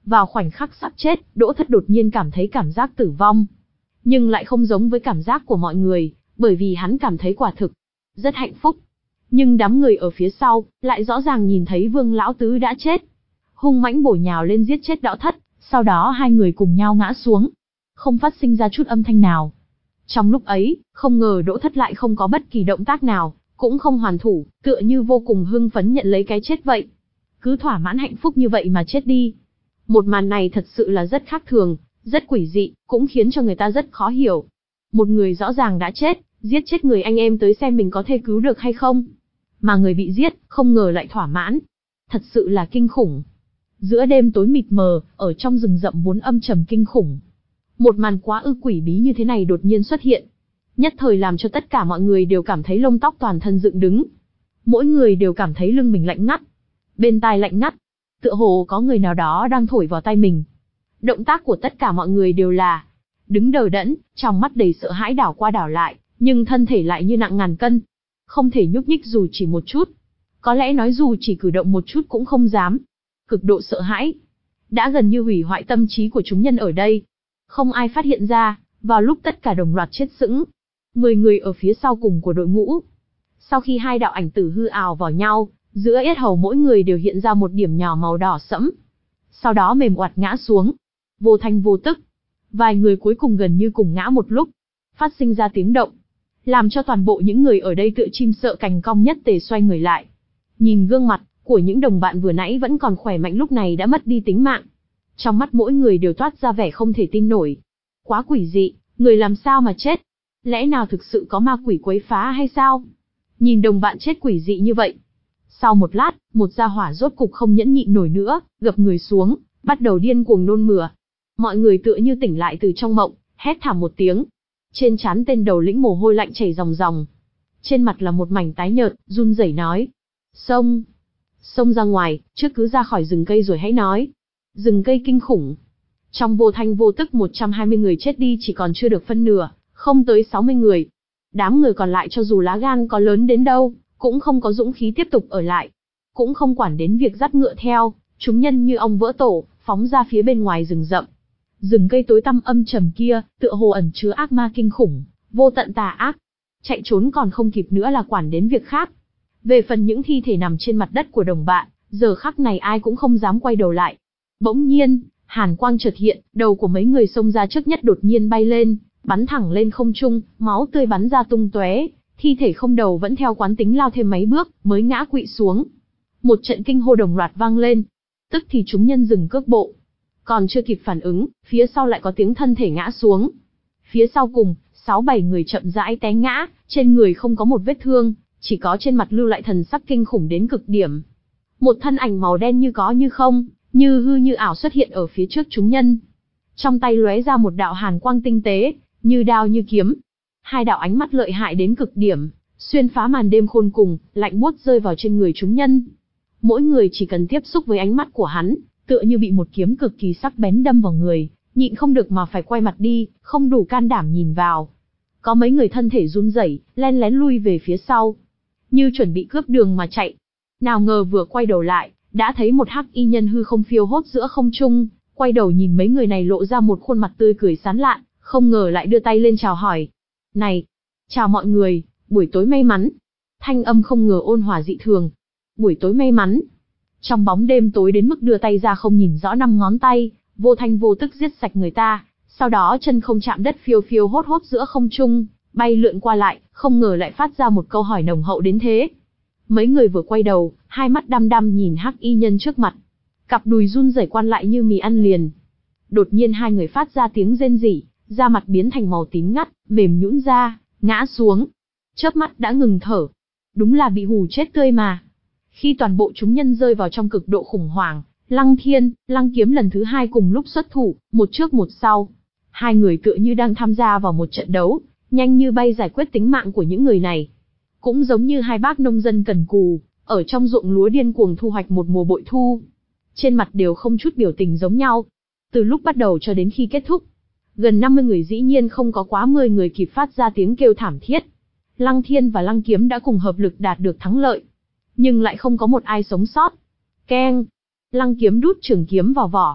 Vào khoảnh khắc sắp chết, Đỗ Thất đột nhiên cảm thấy cảm giác tử vong. Nhưng lại không giống với cảm giác của mọi người, bởi vì hắn cảm thấy quả thực rất hạnh phúc. Nhưng đám người ở phía sau, lại rõ ràng nhìn thấy Vương Lão Tứ đã chết. Hung mãnh bổ nhào lên giết chết Đỗ Thất, sau đó hai người cùng nhau ngã xuống. Không phát sinh ra chút âm thanh nào. Trong lúc ấy, không ngờ Đỗ Thất lại không có bất kỳ động tác nào, cũng không hoàn thủ, tựa như vô cùng hưng phấn nhận lấy cái chết vậy. Cứ thỏa mãn hạnh phúc như vậy mà chết đi. Một màn này thật sự là rất khác thường, rất quỷ dị, cũng khiến cho người ta rất khó hiểu. Một người rõ ràng đã chết, giết chết người anh em tới xem mình có thể cứu được hay không. Mà người bị giết, không ngờ lại thỏa mãn. Thật sự là kinh khủng. Giữa đêm tối mịt mờ, ở trong rừng rậm vốn âm trầm kinh khủng. Một màn quá ư quỷ bí như thế này đột nhiên xuất hiện. Nhất thời làm cho tất cả mọi người đều cảm thấy lông tóc toàn thân dựng đứng. Mỗi người đều cảm thấy lưng mình lạnh ngắt. Bên tai lạnh ngắt. Tựa hồ có người nào đó đang thổi vào tai mình. Động tác của tất cả mọi người đều là đứng đờ đẫn, trong mắt đầy sợ hãi đảo qua đảo lại, nhưng thân thể lại như nặng ngàn cân. Không thể nhúc nhích dù chỉ một chút. Có lẽ nói dù chỉ cử động một chút cũng không dám. Cực độ sợ hãi. Đã gần như hủy hoại tâm trí của chúng nhân ở đây. Không ai phát hiện ra, vào lúc tất cả đồng loạt chết sững. Mười người ở phía sau cùng của đội ngũ. Sau khi hai đạo ảnh tử hư ảo vào nhau, giữa yết hầu mỗi người đều hiện ra một điểm nhỏ màu đỏ sẫm. Sau đó mềm oặt ngã xuống. Vô thanh vô tức. Vài người cuối cùng gần như cùng ngã một lúc. Phát sinh ra tiếng động. Làm cho toàn bộ những người ở đây tựa chim sợ cành cong nhất tề xoay người lại. Nhìn gương mặt của những đồng bạn vừa nãy vẫn còn khỏe mạnh lúc này đã mất đi tính mạng. Trong mắt mỗi người đều toát ra vẻ không thể tin nổi. Quá quỷ dị, người làm sao mà chết? Lẽ nào thực sự có ma quỷ quấy phá hay sao? Nhìn đồng bạn chết quỷ dị như vậy. Sau một lát, một gia hỏa rốt cục không nhẫn nhịn nổi nữa, gập người xuống, bắt đầu điên cuồng nôn mửa. Mọi người tựa như tỉnh lại từ trong mộng, hét thảm một tiếng. Trên trán tên đầu lĩnh mồ hôi lạnh chảy ròng ròng. Trên mặt là một mảnh tái nhợt, run rẩy nói. Xông! Xông ra ngoài, trước cứ ra khỏi rừng cây rồi hãy nói. Rừng cây kinh khủng. Trong vô thanh vô tức một trăm hai mươi người chết đi chỉ còn chưa được phân nửa, không tới sáu mươi người. Đám người còn lại cho dù lá gan có lớn đến đâu, cũng không có dũng khí tiếp tục ở lại. Cũng không quản đến việc dắt ngựa theo, chúng nhân như ong vỡ tổ, phóng ra phía bên ngoài rừng rậm. Rừng cây tối tăm âm trầm kia, tựa hồ ẩn chứa ác ma kinh khủng, vô tận tà ác. Chạy trốn còn không kịp nữa là quản đến việc khác. Về phần những thi thể nằm trên mặt đất của đồng bạn, giờ khắc này ai cũng không dám quay đầu lại. Bỗng nhiên, hàn quang chợt hiện, đầu của mấy người xông ra trước nhất đột nhiên bay lên, bắn thẳng lên không trung, máu tươi bắn ra tung tóe, thi thể không đầu vẫn theo quán tính lao thêm mấy bước, mới ngã quỵ xuống. Một trận kinh hô đồng loạt vang lên, tức thì chúng nhân dừng cước bộ. Còn chưa kịp phản ứng, phía sau lại có tiếng thân thể ngã xuống. Phía sau cùng, sáu bảy người chậm rãi té ngã, trên người không có một vết thương, chỉ có trên mặt lưu lại thần sắc kinh khủng đến cực điểm. Một thân ảnh màu đen như có như không, như hư như ảo xuất hiện ở phía trước chúng nhân. Trong tay lóe ra một đạo hàn quang tinh tế, như đao như kiếm. Hai đạo ánh mắt lợi hại đến cực điểm, xuyên phá màn đêm khôn cùng, lạnh buốt rơi vào trên người chúng nhân. Mỗi người chỉ cần tiếp xúc với ánh mắt của hắn, tựa như bị một kiếm cực kỳ sắc bén đâm vào người, nhịn không được mà phải quay mặt đi, không đủ can đảm nhìn vào. Có mấy người thân thể run rẩy, len lén lui về phía sau, như chuẩn bị cướp đường mà chạy. Nào ngờ vừa quay đầu lại, đã thấy một hắc y nhân hư không phiêu hốt giữa không trung, quay đầu nhìn mấy người này lộ ra một khuôn mặt tươi cười sán lạn, không ngờ lại đưa tay lên chào hỏi. Này, chào mọi người, buổi tối may mắn. Thanh âm không ngờ ôn hòa dị thường. Buổi tối may mắn. Trong bóng đêm tối đến mức đưa tay ra không nhìn rõ năm ngón tay, vô thanh vô tức giết sạch người ta, sau đó chân không chạm đất phiêu phiêu hốt hốt giữa không trung, bay lượn qua lại, không ngờ lại phát ra một câu hỏi nồng hậu đến thế. Mấy người vừa quay đầu, hai mắt đăm đăm nhìn hắc y nhân trước mặt. Cặp đùi run rẩy quan lại như mì ăn liền. Đột nhiên hai người phát ra tiếng rên rỉ, da mặt biến thành màu tím ngắt, mềm nhũn ra, ngã xuống. Chớp mắt đã ngừng thở. Đúng là bị hù chết tươi mà. Khi toàn bộ chúng nhân rơi vào trong cực độ khủng hoảng, Lăng Thiên, Lăng Kiếm lần thứ hai cùng lúc xuất thủ, một trước một sau. Hai người tựa như đang tham gia vào một trận đấu, nhanh như bay giải quyết tính mạng của những người này. Cũng giống như hai bác nông dân cần cù, ở trong ruộng lúa điên cuồng thu hoạch một mùa bội thu. Trên mặt đều không chút biểu tình giống nhau. Từ lúc bắt đầu cho đến khi kết thúc, gần năm mươi người dĩ nhiên không có quá mười người kịp phát ra tiếng kêu thảm thiết. Lăng Thiên và Lăng Kiếm đã cùng hợp lực đạt được thắng lợi, nhưng lại không có một ai sống sót. Keng! Lăng Kiếm đút trường kiếm vào vỏ.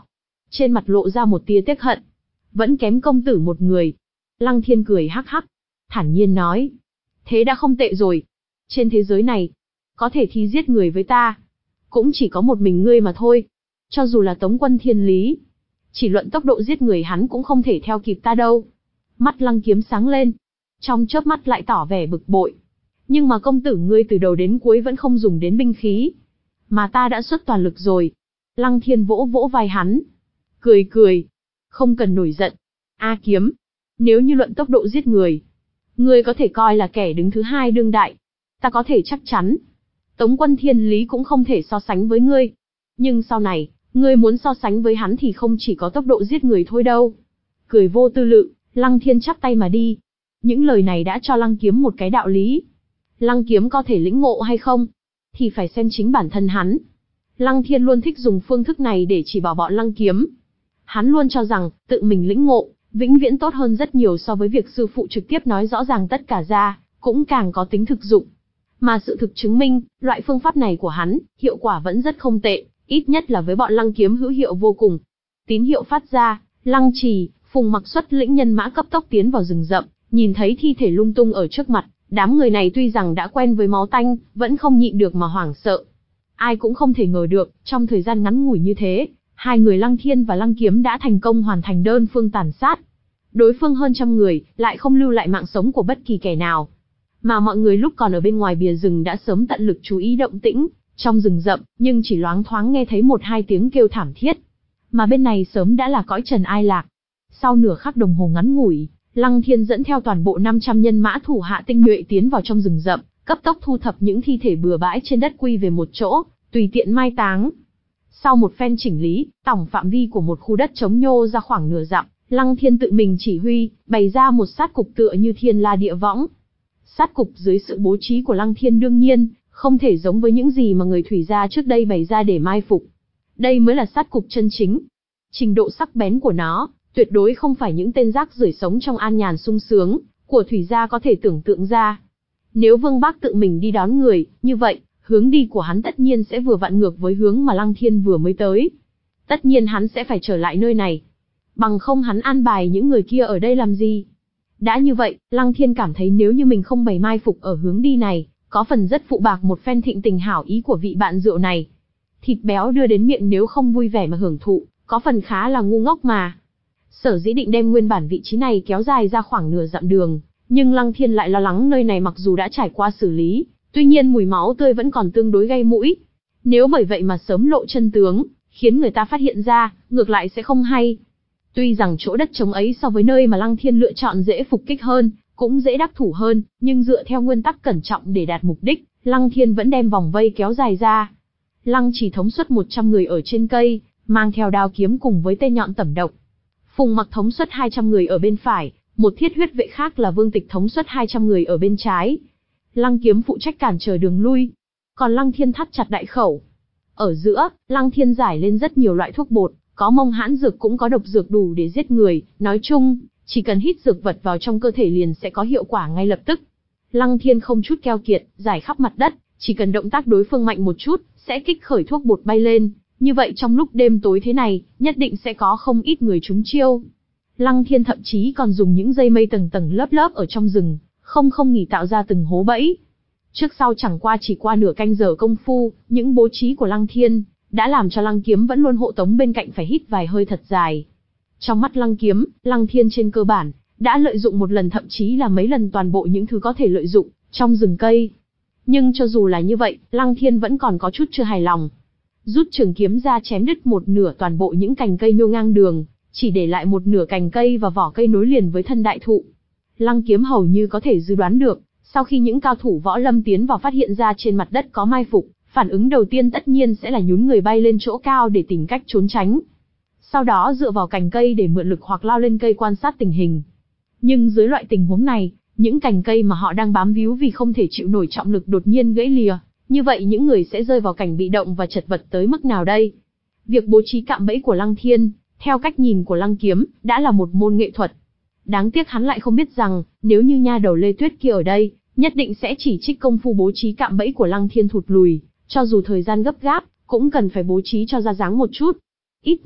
trên mặt lộ ra một tia tiếc hận. Vẫn kém công tử một người. Lăng Thiên cười hắc hắc, thản nhiên nói. Thế đã không tệ rồi. Trên thế giới này, có thể thi giết người với ta, cũng chỉ có một mình ngươi mà thôi. Cho dù là Tống Quân Thiên Lý, chỉ luận tốc độ giết người hắn cũng không thể theo kịp ta đâu. Mắt Lăng Kiếm sáng lên, trong chớp mắt lại tỏ vẻ bực bội. Nhưng mà công tử ngươi từ đầu đến cuối vẫn không dùng đến binh khí, mà ta đã xuất toàn lực rồi. Lăng Thiên vỗ vỗ vai hắn, cười cười. Không cần nổi giận. A Kiếm, nếu như luận tốc độ giết người, ngươi có thể coi là kẻ đứng thứ hai đương đại. Ta có thể chắc chắn, Tống Quân Thiên Lý cũng không thể so sánh với ngươi. Nhưng sau này, ngươi muốn so sánh với hắn thì không chỉ có tốc độ giết người thôi đâu. Cười vô tư lự, Lăng Thiên chắp tay mà đi. Những lời này đã cho Lăng Kiếm một cái đạo lý. Lăng Kiếm có thể lĩnh ngộ hay không, thì phải xem chính bản thân hắn. Lăng Thiên luôn thích dùng phương thức này để chỉ bảo bọn Lăng Kiếm. Hắn luôn cho rằng, tự mình lĩnh ngộ, vĩnh viễn tốt hơn rất nhiều so với việc sư phụ trực tiếp nói rõ ràng tất cả ra, cũng càng có tính thực dụng. Mà sự thực chứng minh, loại phương pháp này của hắn, hiệu quả vẫn rất không tệ, ít nhất là với bọn Lăng Kiếm hữu hiệu vô cùng. Tín hiệu phát ra, Lăng Trì, Phùng Mặc xuất lĩnh nhân mã cấp tốc tiến vào rừng rậm, nhìn thấy thi thể lung tung ở trước mặt, đám người này tuy rằng đã quen với máu tanh, vẫn không nhịn được mà hoảng sợ. Ai cũng không thể ngờ được, trong thời gian ngắn ngủi như thế, hai người Lăng Thiên và Lăng Kiếm đã thành công hoàn thành đơn phương tàn sát. Đối phương hơn trăm người, lại không lưu lại mạng sống của bất kỳ kẻ nào. Mà mọi người lúc còn ở bên ngoài bìa rừng đã sớm tận lực chú ý động tĩnh trong rừng rậm, nhưng chỉ loáng thoáng nghe thấy một hai tiếng kêu thảm thiết. Mà bên này sớm đã là cõi trần ai lạc. Sau nửa khắc đồng hồ ngắn ngủi, Lăng Thiên dẫn theo toàn bộ năm trăm nhân mã thủ hạ tinh nhuệ tiến vào trong rừng rậm, cấp tốc thu thập những thi thể bừa bãi trên đất quy về một chỗ, tùy tiện mai táng. Sau một phen chỉnh lý, tổng phạm vi của một khu đất trống nhô ra khoảng nửa dặm, Lăng Thiên tự mình chỉ huy, bày ra một sát cục tựa như thiên la địa võng. Sát cục dưới sự bố trí của Lăng Thiên đương nhiên, không thể giống với những gì mà người thủy gia trước đây bày ra để mai phục. Đây mới là sát cục chân chính. Trình độ sắc bén của nó, tuyệt đối không phải những tên rác rưởi sống trong an nhàn sung sướng, của thủy gia có thể tưởng tượng ra. Nếu Vương Bác tự mình đi đón người, như vậy, hướng đi của hắn tất nhiên sẽ vừa vặn ngược với hướng mà Lăng Thiên vừa mới tới. Tất nhiên hắn sẽ phải trở lại nơi này. Bằng không hắn an bài những người kia ở đây làm gì? Đã như vậy, Lăng Thiên cảm thấy nếu như mình không bày mai phục ở hướng đi này, có phần rất phụ bạc một phen thịnh tình hảo ý của vị bạn rượu này. Thịt béo đưa đến miệng nếu không vui vẻ mà hưởng thụ, có phần khá là ngu ngốc mà. Sở dĩ định đem nguyên bản vị trí này kéo dài ra khoảng nửa dặm đường, nhưng Lăng Thiên lại lo lắng nơi này mặc dù đã trải qua xử lý, tuy nhiên mùi máu tươi vẫn còn tương đối gây mũi. Nếu bởi vậy mà sớm lộ chân tướng, khiến người ta phát hiện ra, ngược lại sẽ không hay. Tuy rằng chỗ đất trống ấy so với nơi mà Lăng Thiên lựa chọn dễ phục kích hơn, cũng dễ đắc thủ hơn, nhưng dựa theo nguyên tắc cẩn trọng để đạt mục đích, Lăng Thiên vẫn đem vòng vây kéo dài ra. Lăng Chỉ thống suất một trăm người ở trên cây, mang theo đao kiếm cùng với tên nhọn tẩm độc. Phùng Mặc thống suất hai trăm người ở bên phải, một thiết huyết vệ khác là Vương Tịch thống suất hai trăm người ở bên trái. Lăng Kiếm phụ trách cản trở đường lui, còn Lăng Thiên thắt chặt đại khẩu. Ở giữa, Lăng Thiên giải lên rất nhiều loại thuốc bột, có mông hãn dược cũng có độc dược đủ để giết người, nói chung, chỉ cần hít dược vật vào trong cơ thể liền sẽ có hiệu quả ngay lập tức. Lăng Thiên không chút keo kiệt, giải khắp mặt đất, chỉ cần động tác đối phương mạnh một chút, sẽ kích khởi thuốc bột bay lên, như vậy trong lúc đêm tối thế này, nhất định sẽ có không ít người trúng chiêu. Lăng Thiên thậm chí còn dùng những dây mây tầng tầng lớp lớp ở trong rừng, không không nghỉ tạo ra từng hố bẫy. Trước sau chẳng qua chỉ qua nửa canh giờ công phu, những bố trí của Lăng Thiên đã làm cho Lăng Kiếm vẫn luôn hộ tống bên cạnh phải hít vài hơi thật dài. Trong mắt Lăng Kiếm, Lăng Thiên trên cơ bản đã lợi dụng một lần thậm chí là mấy lần toàn bộ những thứ có thể lợi dụng trong rừng cây. Nhưng cho dù là như vậy, Lăng Thiên vẫn còn có chút chưa hài lòng. Rút trường kiếm ra chém đứt một nửa toàn bộ những cành cây nhô ngang đường, chỉ để lại một nửa cành cây và vỏ cây nối liền với thân đại thụ. Lăng Kiếm hầu như có thể dự đoán được, sau khi những cao thủ võ lâm tiến vào phát hiện ra trên mặt đất có mai phục, phản ứng đầu tiên tất nhiên sẽ là nhún người bay lên chỗ cao để tìm cách trốn tránh. Sau đó dựa vào cành cây để mượn lực hoặc lao lên cây quan sát tình hình. Nhưng dưới loại tình huống này, những cành cây mà họ đang bám víu vì không thể chịu nổi trọng lực đột nhiên gãy lìa, như vậy những người sẽ rơi vào cảnh bị động và chật vật tới mức nào đây? Việc bố trí cạm bẫy của Lăng Thiên, theo cách nhìn của Lăng Kiếm, đã là một môn nghệ thuật. Đáng tiếc hắn lại không biết rằng, nếu như nha đầu Lê Tuyết kia ở đây, nhất định sẽ chỉ trích công phu bố trí cạm bẫy của Lăng Thiên thụt lùi, cho dù thời gian gấp gáp, cũng cần phải bố trí cho ra dáng một chút. Ít nhất,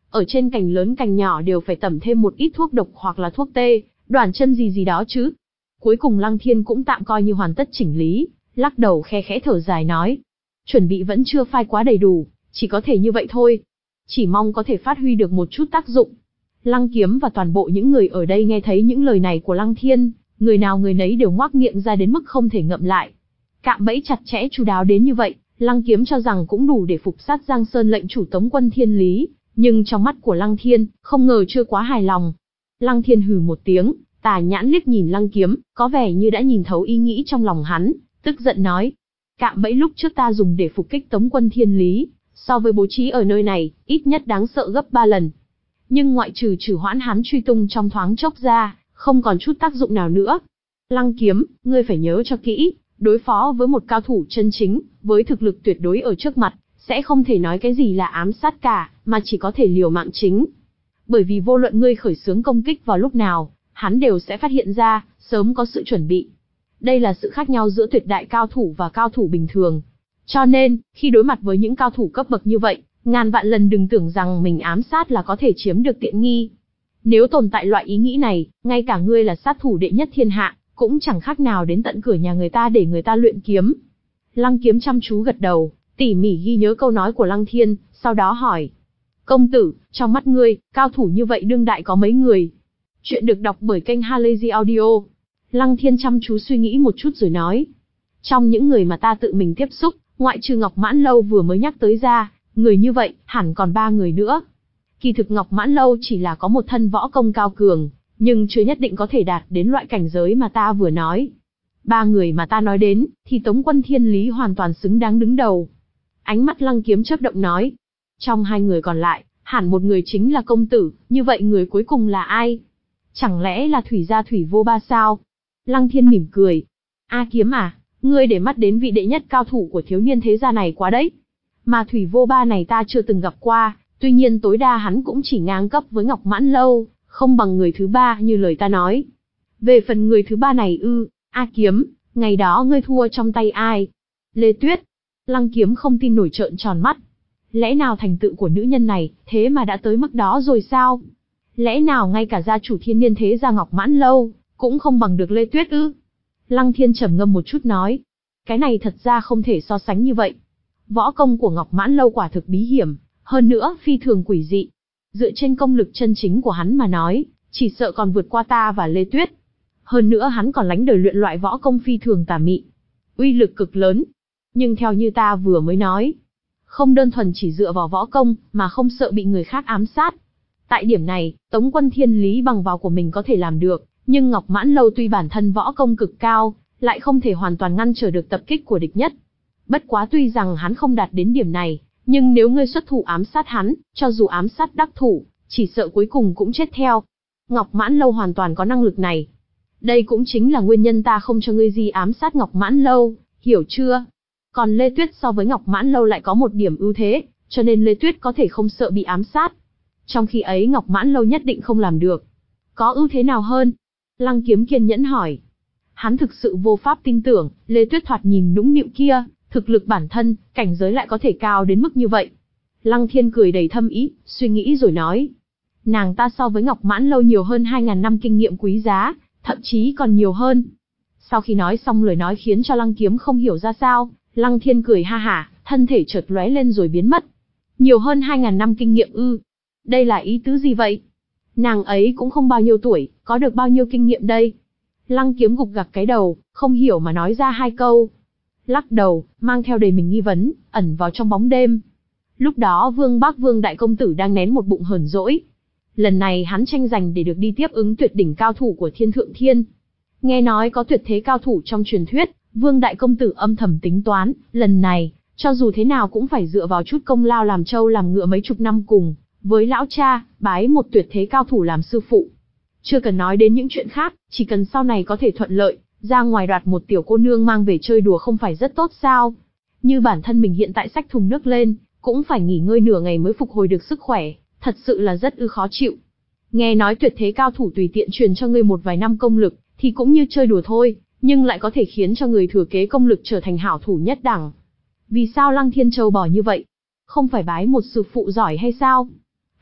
ở trên cành lớn cành nhỏ đều phải tẩm thêm một ít thuốc độc hoặc là thuốc tê, đoản châm gì gì đó chứ. Cuối cùng Lăng Thiên cũng tạm coi như hoàn tất chỉnh lý, lắc đầu khe khẽ thở dài nói. Chuẩn bị vẫn chưa phai quá đầy đủ, chỉ có thể như vậy thôi. Chỉ mong có thể phát huy được một chút tác dụng. Lăng Kiếm và toàn bộ những người ở đây nghe thấy những lời này của Lăng Thiên, người nào người nấy đều ngoác miệng ra đến mức không thể ngậm lại. Cạm bẫy chặt chẽ chu đáo đến như vậy, Lăng Kiếm cho rằng cũng đủ để phục sát Giang Sơn lệnh chủ Tống quân Thiên Lý, nhưng trong mắt của Lăng Thiên, không ngờ chưa quá hài lòng. Lăng Thiên hừ một tiếng, tà nhãn liếc nhìn Lăng Kiếm, có vẻ như đã nhìn thấu ý nghĩ trong lòng hắn, tức giận nói. Cạm bẫy lúc trước ta dùng để phục kích Tống quân Thiên Lý, so với bố trí ở nơi này, ít nhất đáng sợ gấp ba lần. Nhưng ngoại trừ trừ hoãn hắn truy tung trong thoáng chốc ra, không còn chút tác dụng nào nữa. Lăng Kiếm, ngươi phải nhớ cho kỹ, đối phó với một cao thủ chân chính, với thực lực tuyệt đối ở trước mặt, sẽ không thể nói cái gì là ám sát cả, mà chỉ có thể liều mạng chính. Bởi vì vô luận ngươi khởi xướng công kích vào lúc nào, hắn đều sẽ phát hiện ra, sớm có sự chuẩn bị. Đây là sự khác nhau giữa tuyệt đại cao thủ và cao thủ bình thường. Cho nên, khi đối mặt với những cao thủ cấp bậc như vậy, ngàn vạn lần đừng tưởng rằng mình ám sát là có thể chiếm được tiện nghi. Nếu tồn tại loại ý nghĩ này, ngay cả ngươi là sát thủ đệ nhất thiên hạ, cũng chẳng khác nào đến tận cửa nhà người ta để người ta luyện kiếm. Lăng Kiếm chăm chú gật đầu, tỉ mỉ ghi nhớ câu nói của Lăng Thiên, sau đó hỏi. Công tử, trong mắt ngươi, cao thủ như vậy đương đại có mấy người? Chuyện được đọc bởi kênh Halazy Audio. Lăng Thiên chăm chú suy nghĩ một chút rồi nói. Trong những người mà ta tự mình tiếp xúc, ngoại trừ Ngọc Mãn Lâu vừa mới nhắc tới ra, người như vậy, hẳn còn ba người nữa. Kỳ thực Ngọc Mãn Lâu chỉ là có một thân võ công cao cường, nhưng chưa nhất định có thể đạt đến loại cảnh giới mà ta vừa nói. Ba người mà ta nói đến, thì Tống quân Thiên Lý hoàn toàn xứng đáng đứng đầu. Ánh mắt Lăng Kiếm chớp động nói. Trong hai người còn lại, hẳn một người chính là công tử, như vậy người cuối cùng là ai? Chẳng lẽ là Thủy gia Thủy Vô Ba sao? Lăng Thiên mỉm cười. A Kiếm à, ngươi để mắt đến vị đệ nhất cao thủ của thiếu niên thế gia này quá đấy. Mà Thủy Vô Ba này ta chưa từng gặp qua, tuy nhiên tối đa hắn cũng chỉ ngang cấp với Ngọc Mãn Lâu, không bằng người thứ ba như lời ta nói. Về phần người thứ ba này ư, A Kiếm, ngày đó ngươi thua trong tay ai? Lê Tuyết. Lăng Kiếm không tin nổi trợn tròn mắt. Lẽ nào thành tựu của nữ nhân này, thế mà đã tới mức đó rồi sao? Lẽ nào ngay cả gia chủ thiên niên thế gia Ngọc Mãn Lâu, cũng không bằng được Lê Tuyết ư? Lăng Thiên trầm ngâm một chút nói. Cái này thật ra không thể so sánh như vậy. Võ công của Ngọc Mãn Lâu quả thực bí hiểm, hơn nữa phi thường quỷ dị. Dựa trên công lực chân chính của hắn mà nói, chỉ sợ còn vượt qua ta và Lê Tuyết. Hơn nữa hắn còn lánh đời luyện loại võ công phi thường tà mị, uy lực cực lớn. Nhưng theo như ta vừa mới nói, không đơn thuần chỉ dựa vào võ công, mà không sợ bị người khác ám sát. Tại điểm này, Tống quân Thiên Lý bằng vào của mình có thể làm được, nhưng Ngọc Mãn Lâu tuy bản thân võ công cực cao, lại không thể hoàn toàn ngăn trở được tập kích của địch nhất. Bất quá tuy rằng hắn không đạt đến điểm này, nhưng nếu ngươi xuất thủ ám sát hắn, cho dù ám sát đắc thủ, chỉ sợ cuối cùng cũng chết theo. Ngọc Mãn Lâu hoàn toàn có năng lực này. Đây cũng chính là nguyên nhân ta không cho ngươi gì ám sát Ngọc Mãn Lâu, hiểu chưa? Còn Lê Tuyết so với Ngọc Mãn Lâu lại có một điểm ưu thế, cho nên Lê Tuyết có thể không sợ bị ám sát. Trong khi ấy Ngọc Mãn Lâu nhất định không làm được. Có ưu thế nào hơn? Lăng Kiếm kiên nhẫn hỏi. Hắn thực sự vô pháp tin tưởng, Lê Tuyết thoạt nhìn nũng nịu kia, thực lực bản thân, cảnh giới lại có thể cao đến mức như vậy. Lăng Thiên cười đầy thâm ý, suy nghĩ rồi nói. Nàng ta so với Ngọc Mãn Lâu nhiều hơn hai ngàn năm kinh nghiệm quý giá, thậm chí còn nhiều hơn. Sau khi nói xong lời nói khiến cho Lăng Kiếm không hiểu ra sao, Lăng Thiên cười ha hả, thân thể chợt lóe lên rồi biến mất. Nhiều hơn hai ngàn năm kinh nghiệm ư? Đây là ý tứ gì vậy? Nàng ấy cũng không bao nhiêu tuổi, có được bao nhiêu kinh nghiệm đây? Lăng Kiếm gục gặc cái đầu, không hiểu mà nói ra hai câu. Lắc đầu, mang theo đầy mình nghi vấn, ẩn vào trong bóng đêm. Lúc đó Vương Bắc Vương đại công tử đang nén một bụng hờn dỗi. Lần này hắn tranh giành để được đi tiếp ứng tuyệt đỉnh cao thủ của Thiên Thượng Thiên. Nghe nói có tuyệt thế cao thủ trong truyền thuyết, Vương đại công tử âm thầm tính toán, lần này, cho dù thế nào cũng phải dựa vào chút công lao làm trâu làm ngựa mấy chục năm cùng với lão cha, bái một tuyệt thế cao thủ làm sư phụ. Chưa cần nói đến những chuyện khác, chỉ cần sau này có thể thuận lợi, ra ngoài đoạt một tiểu cô nương mang về chơi đùa không phải rất tốt sao? Như bản thân mình hiện tại xách thùng nước lên, cũng phải nghỉ ngơi nửa ngày mới phục hồi được sức khỏe, thật sự là rất ư khó chịu. Nghe nói tuyệt thế cao thủ tùy tiện truyền cho ngươi một vài năm công lực, thì cũng như chơi đùa thôi, nhưng lại có thể khiến cho người thừa kế công lực trở thành hảo thủ nhất đẳng. Vì sao Lăng Thiên Châu bỏ như vậy? Không phải bái một sư phụ giỏi hay sao?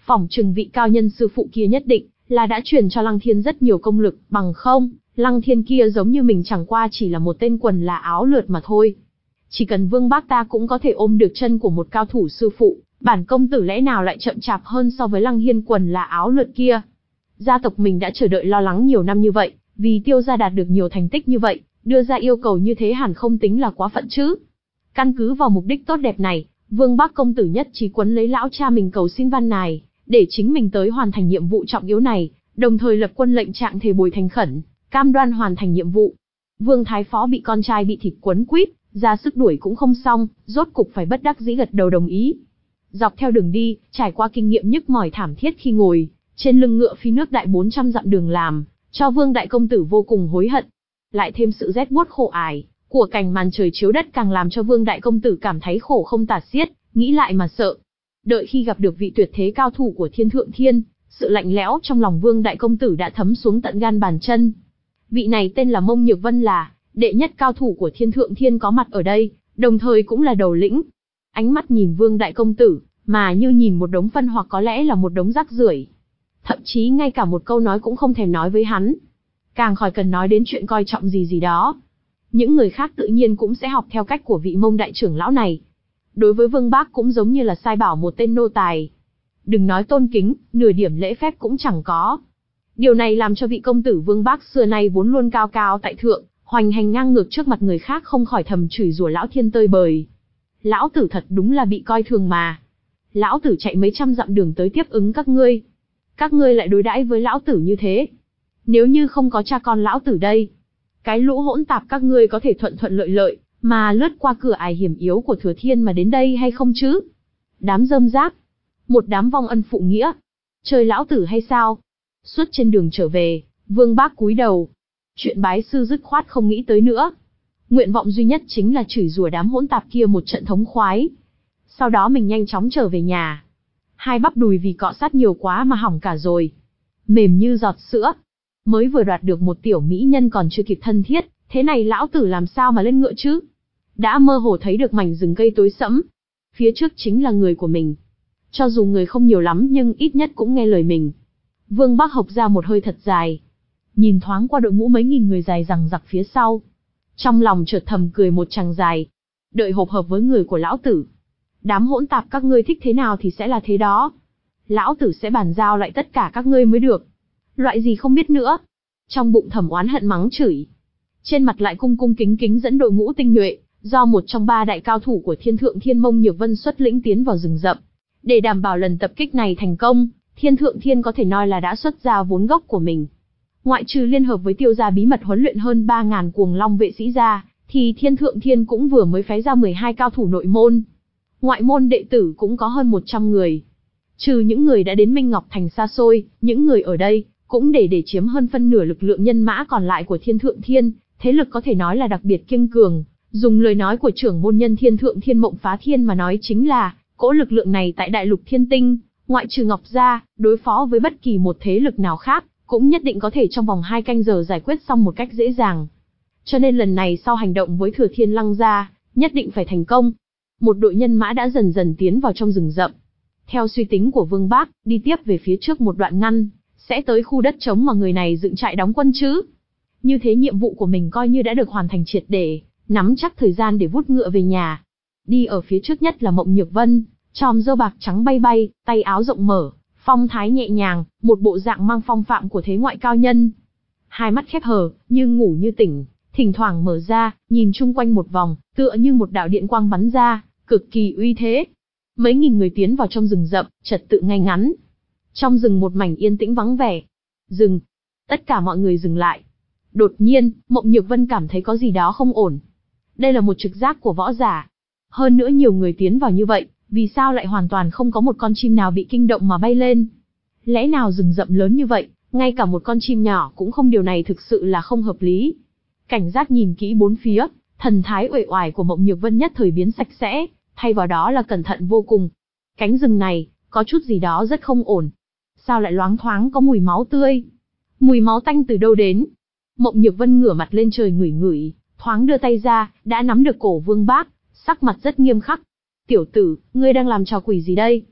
Phỏng chừng vị cao nhân sư phụ kia nhất định là đã truyền cho Lăng Thiên rất nhiều công lực, bằng không, Lăng Thiên kia giống như mình chẳng qua chỉ là một tên quần là áo lượt mà thôi. Chỉ cần Vương Bác ta cũng có thể ôm được chân của một cao thủ sư phụ, bản công tử lẽ nào lại chậm chạp hơn so với Lăng Hiên quần là áo lượt kia. Gia tộc mình đã chờ đợi lo lắng nhiều năm như vậy, vì Tiêu gia đạt được nhiều thành tích như vậy, đưa ra yêu cầu như thế hẳn không tính là quá phận chứ. Căn cứ vào mục đích tốt đẹp này, Vương Bác công tử nhất trí quấn lấy lão cha mình cầu xin văn này, để chính mình tới hoàn thành nhiệm vụ trọng yếu này, đồng thời lập quân lệnh trạng thề bồi thành khẩn, cam đoan hoàn thành nhiệm vụ. Vương Thái Phó bị con trai bị thịt quấn quýt, ra sức đuổi cũng không xong, rốt cục phải bất đắc dĩ gật đầu đồng ý. Dọc theo đường đi, trải qua kinh nghiệm nhức mỏi thảm thiết khi ngồi trên lưng ngựa phi nước đại bốn trăm dặm đường làm, cho Vương đại công tử vô cùng hối hận. Lại thêm sự rét buốt khổ ải của cảnh màn trời chiếu đất càng làm cho Vương đại công tử cảm thấy khổ không tả xiết, nghĩ lại mà sợ. Đợi khi gặp được vị tuyệt thế cao thủ của Thiên Thượng Thiên, sự lạnh lẽo trong lòng Vương đại công tử đã thấm xuống tận gan bàn chân. Vị này tên là Mông Nhược Vân, là đệ nhất cao thủ của Thiên Thượng Thiên có mặt ở đây, đồng thời cũng là đầu lĩnh. Ánh mắt nhìn Vương đại công tử, mà như nhìn một đống phân hoặc có lẽ là một đống rác rưởi. Thậm chí ngay cả một câu nói cũng không thèm nói với hắn. Càng khỏi cần nói đến chuyện coi trọng gì gì đó. Những người khác tự nhiên cũng sẽ học theo cách của vị Mông đại trưởng lão này. Đối với Vương Bác cũng giống như là sai bảo một tên nô tài. Đừng nói tôn kính, nửa điểm lễ phép cũng chẳng có. Điều này làm cho vị công tử Vương Bác xưa nay vốn luôn cao cao tại thượng, hoành hành ngang ngược trước mặt người khác không khỏi thầm chửi rủa lão Thiên tơi bời. Lão tử thật đúng là bị coi thường mà. Lão tử chạy mấy trăm dặm đường tới tiếp ứng các ngươi. Các ngươi lại đối đãi với lão tử như thế. Nếu như không có cha con lão tử đây, cái lũ hỗn tạp các ngươi có thể thuận thuận lợi lợi, mà lướt qua cửa ải hiểm yếu của Thừa Thiên mà đến đây hay không chứ? Đám rơm rác. Một đám vong ân phụ nghĩa. Chơi lão tử hay sao? Suốt trên đường trở về, Vương Bác cúi đầu. Chuyện bái sư dứt khoát không nghĩ tới nữa. Nguyện vọng duy nhất chính là chửi rủa đám hỗn tạp kia một trận thống khoái. Sau đó mình nhanh chóng trở về nhà. Hai bắp đùi vì cọ sát nhiều quá mà hỏng cả rồi. Mềm như giọt sữa. Mới vừa đoạt được một tiểu mỹ nhân còn chưa kịp thân thiết, thế này lão tử làm sao mà lên ngựa chứ? Đã mơ hồ thấy được mảnh rừng cây tối sẫm. Phía trước chính là người của mình. Cho dù người không nhiều lắm nhưng ít nhất cũng nghe lời mình. Vương Bác hộc ra một hơi thật dài. Nhìn thoáng qua đội ngũ mấy nghìn người dài dằng dặc phía sau. Trong lòng chợt thầm cười một tràng dài. Đợi hộp hợp với người của lão tử. Đám hỗn tạp các ngươi thích thế nào thì sẽ là thế đó. Lão tử sẽ bàn giao lại tất cả các ngươi mới được. Loại gì không biết nữa. Trong bụng thầm oán hận mắng chửi. Trên mặt lại cung cung kính kính dẫn đội ngũ tinh nhuệ, do một trong ba đại cao thủ của Thiên Thượng Thiên Mông Nhược Vân xuất lĩnh tiến vào rừng rậm. Để đảm bảo lần tập kích này thành công, Thiên Thượng Thiên có thể nói là đã xuất ra vốn gốc của mình. Ngoại trừ liên hợp với Tiêu gia bí mật huấn luyện hơn ba nghìn cuồng long vệ sĩ ra, thì Thiên Thượng Thiên cũng vừa mới phái ra mười hai cao thủ nội môn. Ngoại môn đệ tử cũng có hơn một trăm người. Trừ những người đã đến Minh Ngọc Thành xa xôi, những người ở đây cũng để để chiếm hơn phân nửa lực lượng nhân mã còn lại của Thiên Thượng Thiên, thế lực có thể nói là đặc biệt kiên cường. Dùng lời nói của trưởng môn nhân Thiên Thượng Thiên Mộng Phá Thiên mà nói chính là, cỗ lực lượng này tại đại lục Thiên Tinh, ngoại trừ Ngọc gia, đối phó với bất kỳ một thế lực nào khác, cũng nhất định có thể trong vòng hai canh giờ giải quyết xong một cách dễ dàng. Cho nên lần này sau hành động với Thừa Thiên Lăng gia, nhất định phải thành công. Một đội nhân mã đã dần dần tiến vào trong rừng rậm. Theo suy tính của Vương Bác, đi tiếp về phía trước một đoạn ngăn, sẽ tới khu đất trống mà người này dựng trại đóng quân chứ. Như thế nhiệm vụ của mình coi như đã được hoàn thành triệt để, nắm chắc thời gian để vút ngựa về nhà. Đi ở phía trước nhất là Mộng Nhược Vân, tròm râu bạc trắng bay bay, tay áo rộng mở, phong thái nhẹ nhàng, một bộ dạng mang phong phạm của thế ngoại cao nhân. Hai mắt khép hờ, như ngủ như tỉnh, thỉnh thoảng mở ra, nhìn chung quanh một vòng, tựa như một đạo điện quang bắn ra, cực kỳ uy thế. Mấy nghìn người tiến vào trong rừng rậm, trật tự ngay ngắn. Trong rừng một mảnh yên tĩnh vắng vẻ. Dừng. Tất cả mọi người dừng lại. Đột nhiên, Mộng Nhược Vân cảm thấy có gì đó không ổn. Đây là một trực giác của võ giả. Hơn nữa nhiều người tiến vào như vậy, vì sao lại hoàn toàn không có một con chim nào bị kinh động mà bay lên? Lẽ nào rừng rậm lớn như vậy, ngay cả một con chim nhỏ cũng không, điều này thực sự là không hợp lý. Cảnh giác nhìn kỹ bốn phía, thần thái uể oải của Mộng Nhược Vân nhất thời biến sạch sẽ, thay vào đó là cẩn thận vô cùng. Cánh rừng này, có chút gì đó rất không ổn. Sao lại loáng thoáng có mùi máu tươi? Mùi máu tanh từ đâu đến? Mộng Nhược Vân ngửa mặt lên trời ngửi ngửi, thoáng đưa tay ra, đã nắm được cổ Vương Bác, sắc mặt rất nghiêm khắc. Tiểu tử, ngươi đang làm trò quỷ gì đây?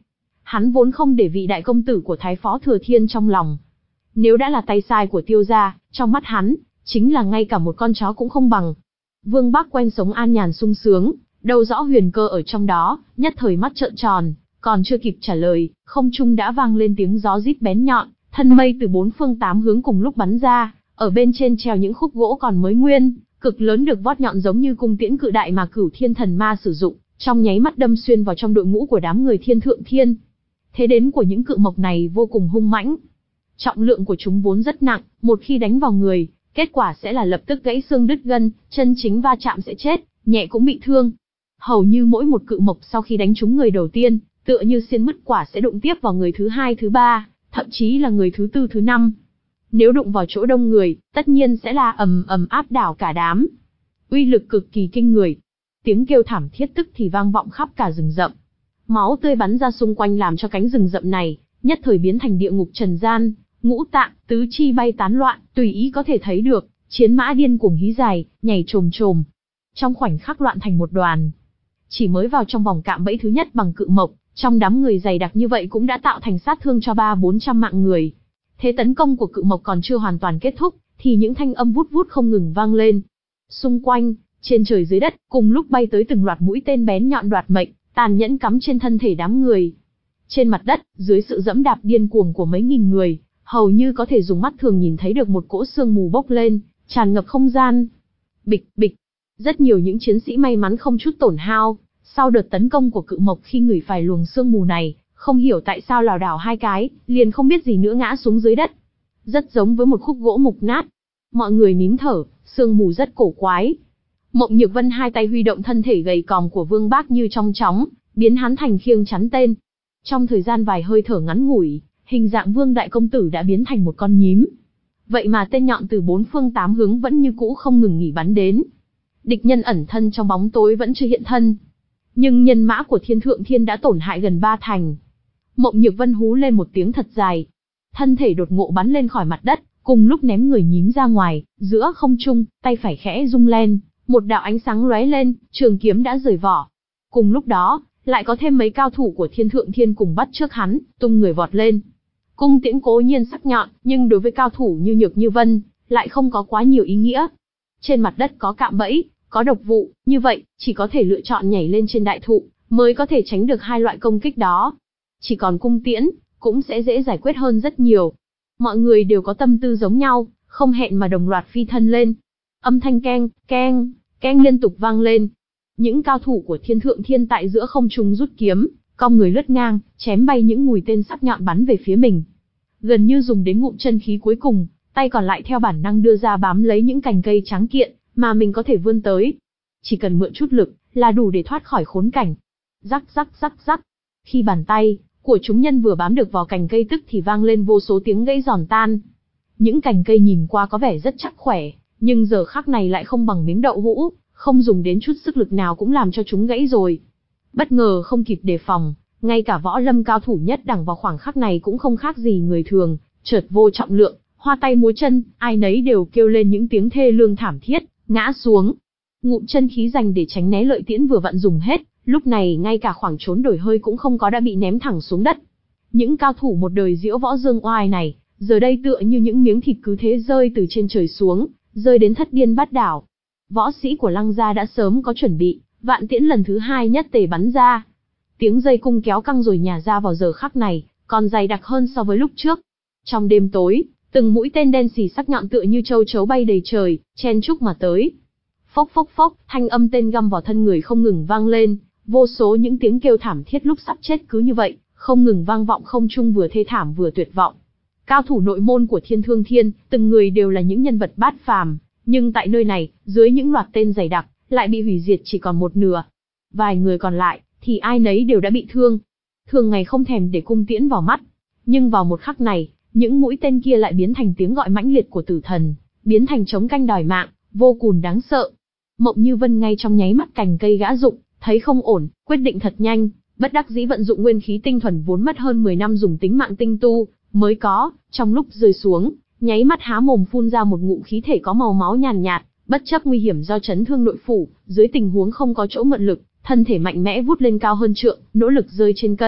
Hắn vốn không để vị đại công tử của Thái Phó Thừa Thiên trong lòng. Nếu đã là tay sai của Tiêu gia, trong mắt hắn, chính là ngay cả một con chó cũng không bằng. Vương Bắc quen sống an nhàn sung sướng, đâu rõ huyền cơ ở trong đó, nhất thời mắt trợn tròn, còn chưa kịp trả lời, không trung đã vang lên tiếng gió rít bén nhọn, thân mây từ bốn phương tám hướng cùng lúc bắn ra, ở bên trên treo những khúc gỗ còn mới nguyên, cực lớn được vót nhọn giống như cung tiễn cự đại mà Cửu Thiên Thần Ma sử dụng, trong nháy mắt đâm xuyên vào trong đội ngũ của đám người Thiên Thượng Thiên. Thế đến của những cự mộc này vô cùng hung mãnh. Trọng lượng của chúng vốn rất nặng, một khi đánh vào người, kết quả sẽ là lập tức gãy xương đứt gân, chân chính va chạm sẽ chết, nhẹ cũng bị thương. Hầu như mỗi một cự mộc sau khi đánh trúng người đầu tiên, tựa như xiên mứt quả sẽ đụng tiếp vào người thứ hai thứ ba, thậm chí là người thứ tư thứ năm. Nếu đụng vào chỗ đông người, tất nhiên sẽ là ầm ầm áp đảo cả đám. Uy lực cực kỳ kinh người. Tiếng kêu thảm thiết tức thì vang vọng khắp cả rừng rậm. Máu tươi bắn ra xung quanh làm cho cánh rừng rậm này nhất thời biến thành địa ngục trần gian, ngũ tạng, tứ chi bay tán loạn, tùy ý có thể thấy được, chiến mã điên cuồng hí dài, nhảy chồm chồm. Trong khoảnh khắc loạn thành một đoàn. Chỉ mới vào trong vòng cạm bẫy thứ nhất bằng cự mộc, trong đám người dày đặc như vậy cũng đã tạo thành sát thương cho ba bốn trăm mạng người. Thế tấn công của cự mộc còn chưa hoàn toàn kết thúc, thì những thanh âm vút vút không ngừng vang lên. Xung quanh, trên trời dưới đất, cùng lúc bay tới từng loạt mũi tên bén nhọn đoạt mệnh, tàn nhẫn cắm trên thân thể đám người. Trên mặt đất, dưới sự dẫm đạp điên cuồng của mấy nghìn người, hầu như có thể dùng mắt thường nhìn thấy được một cỗ sương mù bốc lên, tràn ngập không gian. Bịch, bịch. Rất nhiều những chiến sĩ may mắn không chút tổn hao, sau đợt tấn công của cự mộc khi ngửi phải luồng sương mù này, không hiểu tại sao lảo đảo hai cái, liền không biết gì nữa ngã xuống dưới đất. Rất giống với một khúc gỗ mục nát. Mọi người nín thở, sương mù rất cổ quái. Mộng Nhược Vân hai tay huy động thân thể gầy còm của Vương Bác như trong chóng, biến hắn thành khiêng chắn tên. Trong thời gian vài hơi thở ngắn ngủi, hình dạng Vương đại công tử đã biến thành một con nhím. Vậy mà tên nhọn từ bốn phương tám hướng vẫn như cũ không ngừng nghỉ bắn đến. Địch nhân ẩn thân trong bóng tối vẫn chưa hiện thân. Nhưng nhân mã của Thiên Thượng Thiên đã tổn hại gần ba thành. Mộng Nhược Vân hú lên một tiếng thật dài. Thân thể đột ngộ bắn lên khỏi mặt đất, cùng lúc ném người nhím ra ngoài, giữa không trung, tay phải khẽ rung lên, một đạo ánh sáng lóe lên, trường kiếm đã rời vỏ. Cùng lúc đó, lại có thêm mấy cao thủ của Thiên Thượng Thiên cùng bắt trước hắn, tung người vọt lên. Cung tiễn cố nhiên sắc nhọn, nhưng đối với cao thủ như Nhược Như Vân, lại không có quá nhiều ý nghĩa. Trên mặt đất có cạm bẫy, có độc vụ, như vậy, chỉ có thể lựa chọn nhảy lên trên đại thụ, mới có thể tránh được hai loại công kích đó. Chỉ còn cung tiễn, cũng sẽ dễ giải quyết hơn rất nhiều. Mọi người đều có tâm tư giống nhau, không hẹn mà đồng loạt phi thân lên. Âm thanh keng, keng, keng liên tục vang lên. Những cao thủ của Thiên Thượng Thiên tại giữa không trung rút kiếm, cong người lướt ngang, chém bay những mũi tên sắc nhọn bắn về phía mình. Gần như dùng đến ngụm chân khí cuối cùng, tay còn lại theo bản năng đưa ra bám lấy những cành cây tráng kiện mà mình có thể vươn tới. Chỉ cần mượn chút lực là đủ để thoát khỏi khốn cảnh. Rắc rắc rắc rắc. Khi bàn tay của chúng nhân vừa bám được vào cành cây tức thì vang lên vô số tiếng gãy giòn tan. Những cành cây nhìn qua có vẻ rất chắc khỏe, nhưng giờ khắc này lại không bằng miếng đậu hũ, không dùng đến chút sức lực nào cũng làm cho chúng gãy rồi. Bất ngờ không kịp đề phòng, ngay cả võ lâm cao thủ nhất đẳng vào khoảng khắc này cũng không khác gì người thường, chợt vô trọng lượng, hoa tay múa chân, ai nấy đều kêu lên những tiếng thê lương thảm thiết, ngã xuống. Ngụm chân khí dành để tránh né lợi tiễn vừa vặn dùng hết, lúc này ngay cả khoảng trốn đổi hơi cũng không có đã bị ném thẳng xuống đất. Những cao thủ một đời diễu võ dương oai này, giờ đây tựa như những miếng thịt cứ thế rơi từ trên trời xuống, rơi đến thất điên bát đảo. Võ sĩ của Lăng gia đã sớm có chuẩn bị, vạn tiễn lần thứ hai nhất tề bắn ra. Tiếng dây cung kéo căng rồi nhả ra vào giờ khắc này, còn dày đặc hơn so với lúc trước. Trong đêm tối, từng mũi tên đen xì sắc nhọn tựa như châu chấu bay đầy trời, chen chúc mà tới. Phốc phốc phốc, thanh âm tên găm vào thân người không ngừng vang lên, vô số những tiếng kêu thảm thiết lúc sắp chết cứ như vậy, không ngừng vang vọng không trung, vừa thê thảm vừa tuyệt vọng. Cao thủ nội môn của Thiên Thương Thiên, từng người đều là những nhân vật bát phàm, nhưng tại nơi này, dưới những loạt tên dày đặc, lại bị hủy diệt chỉ còn một nửa. Vài người còn lại, thì ai nấy đều đã bị thương. Thường ngày không thèm để cung tiễn vào mắt, nhưng vào một khắc này, những mũi tên kia lại biến thành tiếng gọi mãnh liệt của tử thần, biến thành trống canh đòi mạng, vô cùng đáng sợ. Mộng Như Vân ngay trong nháy mắt cành cây gã rụng, thấy không ổn, quyết định thật nhanh, bất đắc dĩ vận dụng nguyên khí tinh thuần vốn mất hơn mười năm dùng tính mạng tinh tu mới có, trong lúc rơi xuống, nháy mắt há mồm phun ra một ngụm khí thể có màu máu nhàn nhạt, bất chấp nguy hiểm do chấn thương nội phủ, dưới tình huống không có chỗ mượn lực, thân thể mạnh mẽ vút lên cao hơn trượng, nỗ lực rơi trên cây,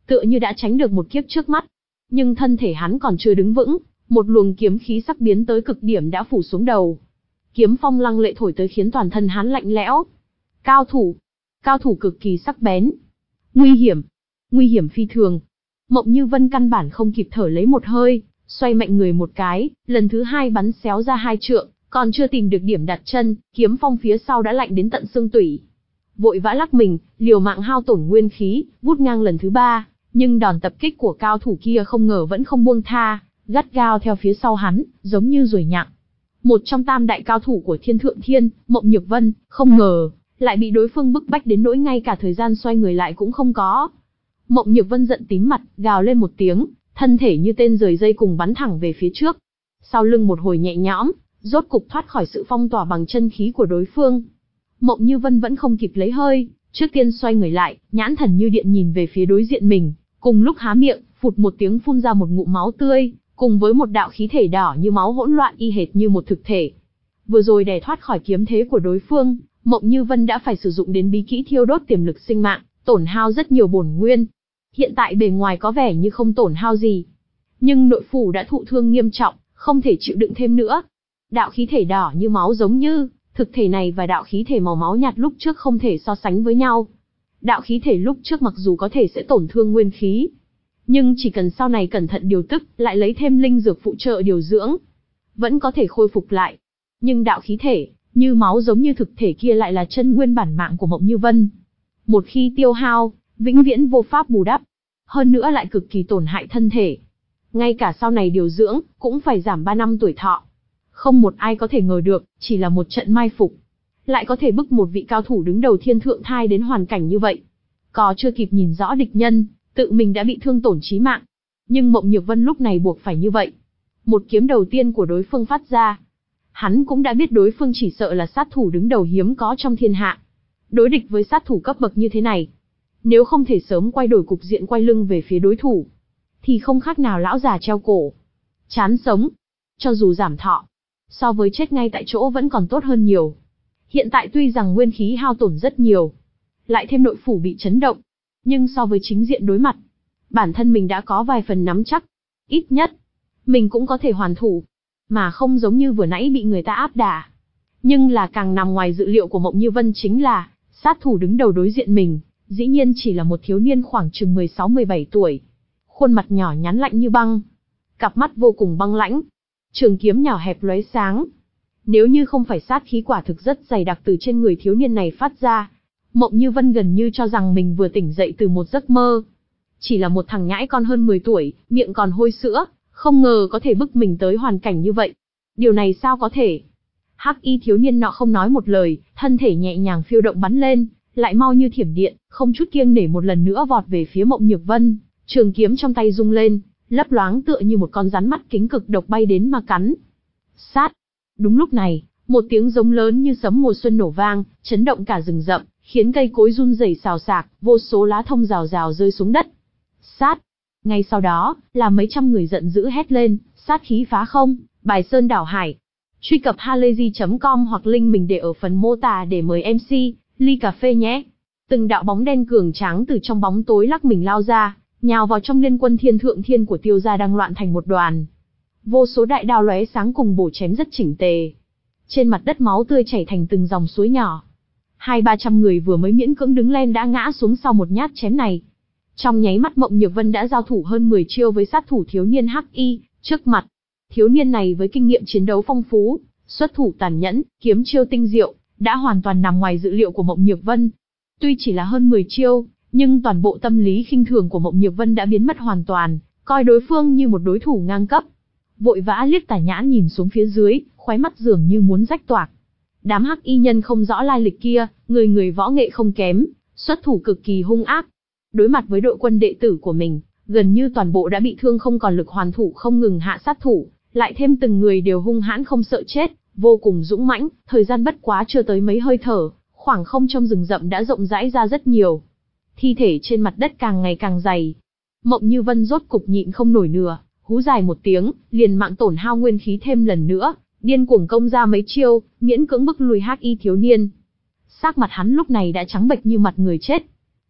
tựa như đã tránh được một kiếp trước mắt. Nhưng thân thể hắn còn chưa đứng vững, một luồng kiếm khí sắc biến tới cực điểm đã phủ xuống đầu. Kiếm phong lăng lệ thổi tới khiến toàn thân hắn lạnh lẽo. Cao thủ, cao thủ cực kỳ sắc bén. Nguy hiểm, nguy hiểm phi thường. Mộng Như Vân căn bản không kịp thở lấy một hơi, xoay mạnh người một cái, lần thứ hai bắn xéo ra hai trượng, còn chưa tìm được điểm đặt chân, kiếm phong phía sau đã lạnh đến tận xương tủy. Vội vã lắc mình, liều mạng hao tổn nguyên khí, vút ngang lần thứ ba, nhưng đòn tập kích của cao thủ kia không ngờ vẫn không buông tha, gắt gao theo phía sau hắn, giống như ruồi nhặng. Một trong tam đại cao thủ của Thiên Thượng Thiên, Mộng Nhược Vân, không ngờ lại bị đối phương bức bách đến nỗi ngay cả thời gian xoay người lại cũng không có. Mộng Nhược Vân giận tím mặt, gào lên một tiếng, thân thể như tên rời dây cùng bắn thẳng về phía trước. Sau lưng một hồi nhẹ nhõm, rốt cục thoát khỏi sự phong tỏa bằng chân khí của đối phương. Mộng Như Vân vẫn không kịp lấy hơi, trước tiên xoay người lại, nhãn thần như điện nhìn về phía đối diện mình, cùng lúc há miệng, phụt một tiếng phun ra một ngụm máu tươi, cùng với một đạo khí thể đỏ như máu hỗn loạn y hệt như một thực thể. Vừa rồi để thoát khỏi kiếm thế của đối phương, Mộng Như Vân đã phải sử dụng đến bí kỹ thiêu đốt tiềm lực sinh mạng, tổn hao rất nhiều bổn nguyên. Hiện tại bề ngoài có vẻ như không tổn hao gì, nhưng nội phủ đã thụ thương nghiêm trọng, không thể chịu đựng thêm nữa. Đạo khí thể đỏ như máu giống như thực thể này và đạo khí thể màu máu nhạt lúc trước không thể so sánh với nhau. Đạo khí thể lúc trước mặc dù có thể sẽ tổn thương nguyên khí, nhưng chỉ cần sau này cẩn thận điều tức, lại lấy thêm linh dược phụ trợ điều dưỡng, vẫn có thể khôi phục lại. Nhưng đạo khí thể, như máu giống như thực thể kia lại là chân nguyên bản mạng của Mộng Như Vân. Một khi tiêu hao, vĩnh viễn vô pháp bù đắp. Hơn nữa lại cực kỳ tổn hại thân thể. Ngay cả sau này điều dưỡng, cũng phải giảm ba năm tuổi thọ. Không một ai có thể ngờ được, chỉ là một trận mai phục, lại có thể bức một vị cao thủ đứng đầu Thiên Thượng Thai đến hoàn cảnh như vậy. Có chưa kịp nhìn rõ địch nhân, tự mình đã bị thương tổn chí mạng. Nhưng Mộng Nhược Vân lúc này buộc phải như vậy. Một kiếm đầu tiên của đối phương phát ra, hắn cũng đã biết đối phương chỉ sợ là sát thủ đứng đầu hiếm có trong thiên hạ. Đối địch với sát thủ cấp bậc như thế này, nếu không thể sớm quay đổi cục diện quay lưng về phía đối thủ, thì không khác nào lão già treo cổ, chán sống. Cho dù giảm thọ, so với chết ngay tại chỗ vẫn còn tốt hơn nhiều. Hiện tại tuy rằng nguyên khí hao tổn rất nhiều, lại thêm nội phủ bị chấn động, nhưng so với chính diện đối mặt, bản thân mình đã có vài phần nắm chắc. Ít nhất, mình cũng có thể hoàn thủ, mà không giống như vừa nãy bị người ta áp đả. Nhưng là càng nằm ngoài dự liệu của Mộng Như Vân chính là, sát thủ đứng đầu đối diện mình, dĩ nhiên chỉ là một thiếu niên khoảng chừng mười sáu mười bảy tuổi. Khuôn mặt nhỏ nhắn lạnh như băng, cặp mắt vô cùng băng lãnh, trường kiếm nhỏ hẹp lóe sáng. Nếu như không phải sát khí quả thực rất dày đặc từ trên người thiếu niên này phát ra, Mộng Như Vân gần như cho rằng mình vừa tỉnh dậy từ một giấc mơ. Chỉ là một thằng nhãi con hơn mười tuổi, miệng còn hôi sữa, không ngờ có thể bức mình tới hoàn cảnh như vậy. Điều này sao có thể? Hắc y thiếu niên nọ không nói một lời, thân thể nhẹ nhàng phiêu động bắn lên, lại mau như thiểm điện, không chút kiêng nể một lần nữa vọt về phía Mộng Nhược Vân. Trường kiếm trong tay rung lên, lấp loáng tựa như một con rắn mắt kính cực độc bay đến mà cắn. Sát! Đúng lúc này, một tiếng giống lớn như sấm mùa xuân nổ vang, chấn động cả rừng rậm, khiến cây cối run rẩy xào xạc, vô số lá thông rào rào rơi xuống đất. Sát! Ngay sau đó, là mấy trăm người giận dữ hét lên, sát khí phá không, bài sơn đảo hải. Truy cập halayzi chấm com hoặc link mình để ở phần mô tả để mời em xê, ly cà phê nhé. Từng đạo bóng đen cường tráng từ trong bóng tối lắc mình lao ra, nhào vào trong liên quân Thiên Thượng Thiên của Tiêu gia đang loạn thành một đoàn. Vô số đại đao lóe sáng cùng bổ chém rất chỉnh tề. Trên mặt đất máu tươi chảy thành từng dòng suối nhỏ. Hai ba trăm người vừa mới miễn cưỡng đứng lên đã ngã xuống sau một nhát chém này. Trong nháy mắt Mộng Nhược Vân đã giao thủ hơn mười chiêu với sát thủ thiếu niên hắc y trước mặt. Thiếu niên này với kinh nghiệm chiến đấu phong phú, xuất thủ tàn nhẫn, kiếm chiêu tinh diệu, đã hoàn toàn nằm ngoài dự liệu của Mộng Nhược Vân. Tuy chỉ là hơn mười chiêu, nhưng toàn bộ tâm lý khinh thường của Mộng Nhược Vân đã biến mất hoàn toàn, coi đối phương như một đối thủ ngang cấp. Vội vã liếc tà nhãn nhìn xuống phía dưới, khóe mắt dường như muốn rách toạc. Đám hắc y nhân không rõ lai lịch kia, người người võ nghệ không kém, xuất thủ cực kỳ hung ác. Đối mặt với đội quân đệ tử của mình, gần như toàn bộ đã bị thương không còn lực hoàn thủ, không ngừng hạ sát thủ, lại thêm từng người đều hung hãn không sợ chết, vô cùng dũng mãnh. Thời gian bất quá chưa tới mấy hơi thở, khoảng không trong rừng rậm đã rộng rãi ra rất nhiều. Thi thể trên mặt đất càng ngày càng dày. Mộng Như Vân rốt cục nhịn không nổi nữa, hú dài một tiếng, liền mạng tổn hao nguyên khí thêm lần nữa, điên cuồng công ra mấy chiêu, miễn cưỡng bức lùi hắc y thiếu niên. Sắc mặt hắn lúc này đã trắng bệch như mặt người chết.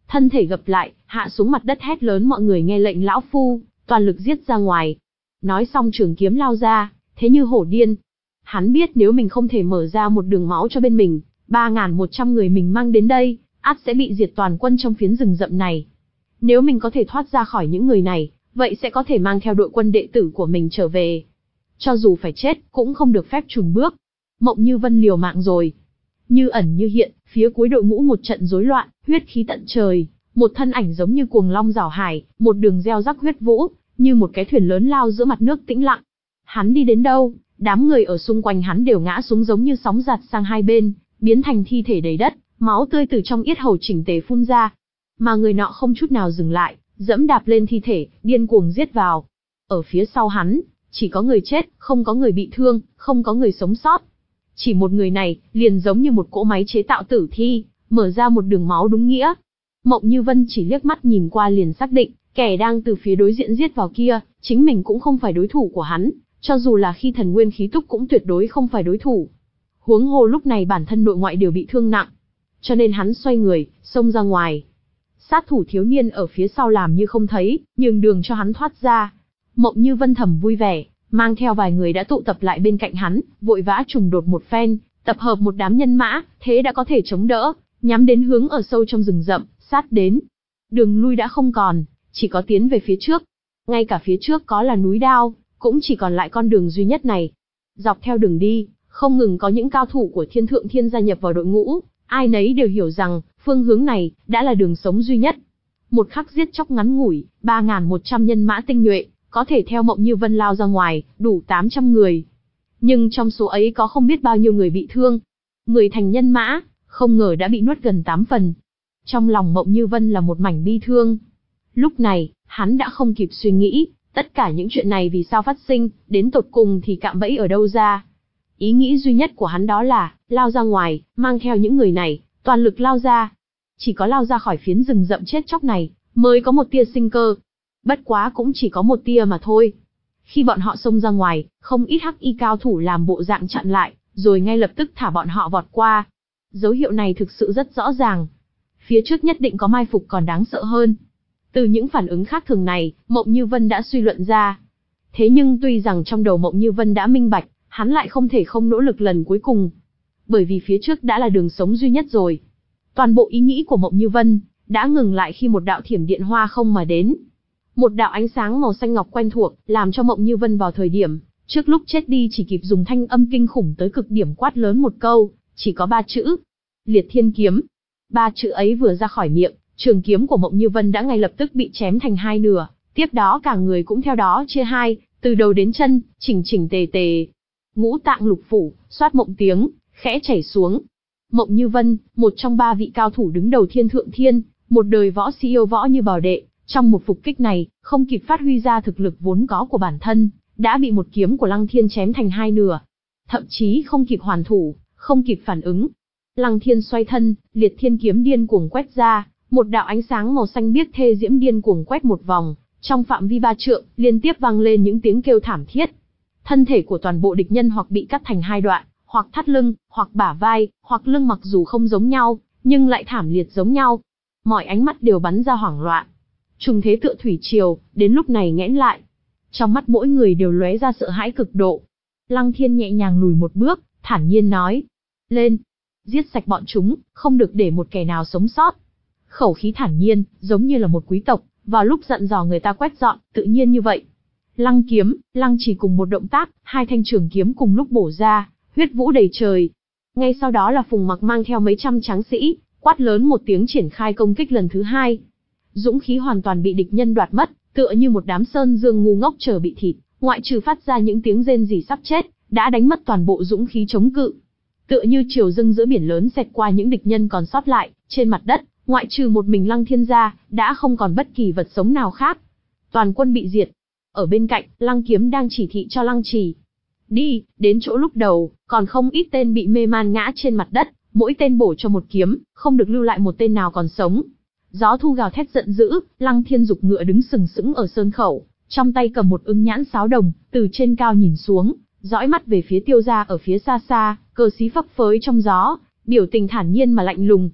thân thể gập lại, hạ xuống mặt đất hét lớn mọi người nghe lệnh lão phu, toàn lực giết ra ngoài. Nói xong trường kiếm lao ra, thế như hổ điên. Hắn biết nếu mình không thể mở ra một đường máu cho bên mình, ba nghìn một trăm người mình mang đến đây, ắt sẽ bị diệt toàn quân trong phiến rừng rậm này. Nếu mình có thể thoát ra khỏi những người này, vậy sẽ có thể mang theo đội quân đệ tử của mình trở về. Cho dù phải chết, cũng không được phép chùn bước. Mộng Như Vân liều mạng rồi. Như ẩn như hiện, phía cuối đội ngũ một trận rối loạn, huyết khí tận trời, một thân ảnh giống như cuồng long rảo hải, một đường gieo rắc huyết vũ, như một cái thuyền lớn lao giữa mặt nước tĩnh lặng. Hắn đi đến đâu, đám người ở xung quanh hắn đều ngã xuống giống như sóng giạt sang hai bên, biến thành thi thể đầy đất, máu tươi từ trong yết hầu chỉnh tề phun ra. Mà người nọ không chút nào dừng lại, dẫm đạp lên thi thể, điên cuồng giết vào. Ở phía sau hắn, chỉ có người chết, không có người bị thương, không có người sống sót. Chỉ một người này, liền giống như một cỗ máy chế tạo tử thi, mở ra một đường máu đúng nghĩa. Mộng Như Vân chỉ liếc mắt nhìn qua liền xác định, kẻ đang từ phía đối diện giết vào kia, chính mình cũng không phải đối thủ của hắn, cho dù là khi thần nguyên khí túc cũng tuyệt đối không phải đối thủ. Huống hồ lúc này bản thân nội ngoại đều bị thương nặng, cho nên hắn xoay người, xông ra ngoài. Sát thủ thiếu niên ở phía sau làm như không thấy, nhường đường cho hắn thoát ra. Mộng Như Vân thầm vui vẻ, mang theo vài người đã tụ tập lại bên cạnh hắn, vội vã trùng đột một phen, tập hợp một đám nhân mã, thế đã có thể chống đỡ, nhắm đến hướng ở sâu trong rừng rậm, sát đến. Đường lui đã không còn, chỉ có tiến về phía trước. Ngay cả phía trước có là núi đao, cũng chỉ còn lại con đường duy nhất này. Dọc theo đường đi, không ngừng có những cao thủ của Thiên Thượng Thiên gia nhập vào đội ngũ, ai nấy đều hiểu rằng, phương hướng này, đã là đường sống duy nhất. Một khắc giết chóc ngắn ngủi, ba nghìn một trăm nhân mã tinh nhuệ, có thể theo Mộng Như Vân lao ra ngoài, đủ tám trăm người. Nhưng trong số ấy có không biết bao nhiêu người bị thương. Mười thành nhân mã, không ngờ đã bị nuốt gần tám phần. Trong lòng Mộng Như Vân là một mảnh bi thương. Lúc này, hắn đã không kịp suy nghĩ, tất cả những chuyện này vì sao phát sinh, đến tột cùng thì cạm bẫy ở đâu ra. Ý nghĩ duy nhất của hắn đó là, lao ra ngoài, mang theo những người này, toàn lực lao ra. Chỉ có lao ra khỏi phiến rừng rậm chết chóc này, mới có một tia sinh cơ. Bất quá cũng chỉ có một tia mà thôi. Khi bọn họ xông ra ngoài, không ít hắc y cao thủ làm bộ dạng chặn lại, rồi ngay lập tức thả bọn họ vọt qua. Dấu hiệu này thực sự rất rõ ràng. Phía trước nhất định có mai phục còn đáng sợ hơn. Từ những phản ứng khác thường này, Mộng Như Vân đã suy luận ra. Thế nhưng tuy rằng trong đầu Mộng Như Vân đã minh bạch, hắn lại không thể không nỗ lực lần cuối cùng. Bởi vì phía trước đã là đường sống duy nhất rồi. Toàn bộ ý nghĩ của Mộng Như Vân đã ngừng lại khi một đạo thiểm điện hoa không mà đến. Một đạo ánh sáng màu xanh ngọc quen thuộc, làm cho Mộng Như Vân vào thời điểm, trước lúc chết đi chỉ kịp dùng thanh âm kinh khủng tới cực điểm quát lớn một câu, chỉ có ba chữ. Liệt Thiên Kiếm. Ba chữ ấy vừa ra khỏi miệng, trường kiếm của Mộng Như Vân đã ngay lập tức bị chém thành hai nửa, tiếp đó cả người cũng theo đó chia hai, từ đầu đến chân, chỉnh chỉnh tề tề. Ngũ tạng lục phủ, xoát mộng tiếng, khẽ chảy xuống. Mộng Như Vân, một trong ba vị cao thủ đứng đầu Thiên Thượng Thiên, một đời võ si yêu võ như bảo đệ, trong một phục kích này, không kịp phát huy ra thực lực vốn có của bản thân, đã bị một kiếm của Lăng Thiên chém thành hai nửa. Thậm chí không kịp hoàn thủ, không kịp phản ứng. Lăng Thiên xoay thân, Liệt Thiên Kiếm điên cuồng quét ra, một đạo ánh sáng màu xanh biếc thê diễm điên cuồng quét một vòng, trong phạm vi ba trượng, liên tiếp vang lên những tiếng kêu thảm thiết. Thân thể của toàn bộ địch nhân hoặc bị cắt thành hai đoạn, hoặc thắt lưng, hoặc bả vai, hoặc lưng mặc dù không giống nhau, nhưng lại thảm liệt giống nhau. Mọi ánh mắt đều bắn ra hoảng loạn. Trùng thế tựa thủy triều, đến lúc này nghẽn lại. Trong mắt mỗi người đều lóe ra sợ hãi cực độ. Lăng Thiên nhẹ nhàng lùi một bước, thản nhiên nói. Lên! Giết sạch bọn chúng, không được để một kẻ nào sống sót. Khẩu khí thản nhiên, giống như là một quý tộc, vào lúc dặn dò người ta quét dọn, tự nhiên như vậy. Lăng kiếm, lăng chỉ cùng một động tác, hai thanh trường kiếm cùng lúc bổ ra, huyết vũ đầy trời. Ngay sau đó là Phùng Mặc mang theo mấy trăm tráng sĩ, quát lớn một tiếng triển khai công kích lần thứ hai. Dũng khí hoàn toàn bị địch nhân đoạt mất, tựa như một đám sơn dương ngu ngốc chờ bị thịt, ngoại trừ phát ra những tiếng rên rỉ sắp chết, đã đánh mất toàn bộ dũng khí chống cự. Tựa như triều dâng giữa biển lớn xẹt qua những địch nhân còn sót lại, trên mặt đất, ngoại trừ một mình Lăng Thiên ra, đã không còn bất kỳ vật sống nào khác. Toàn quân bị diệt. Ở bên cạnh, Lăng Kiếm đang chỉ thị cho Lăng Trì. Đi, đến chỗ lúc đầu, còn không ít tên bị mê man ngã trên mặt đất, mỗi tên bổ cho một kiếm, không được lưu lại một tên nào còn sống. Gió thu gào thét giận dữ, Lăng Thiên dục ngựa đứng sừng sững ở sơn khẩu, trong tay cầm một ưng nhãn sáo đồng, từ trên cao nhìn xuống, dõi mắt về phía Tiêu gia ở phía xa xa, cờ xí phấp phới trong gió, biểu tình thản nhiên mà lạnh lùng.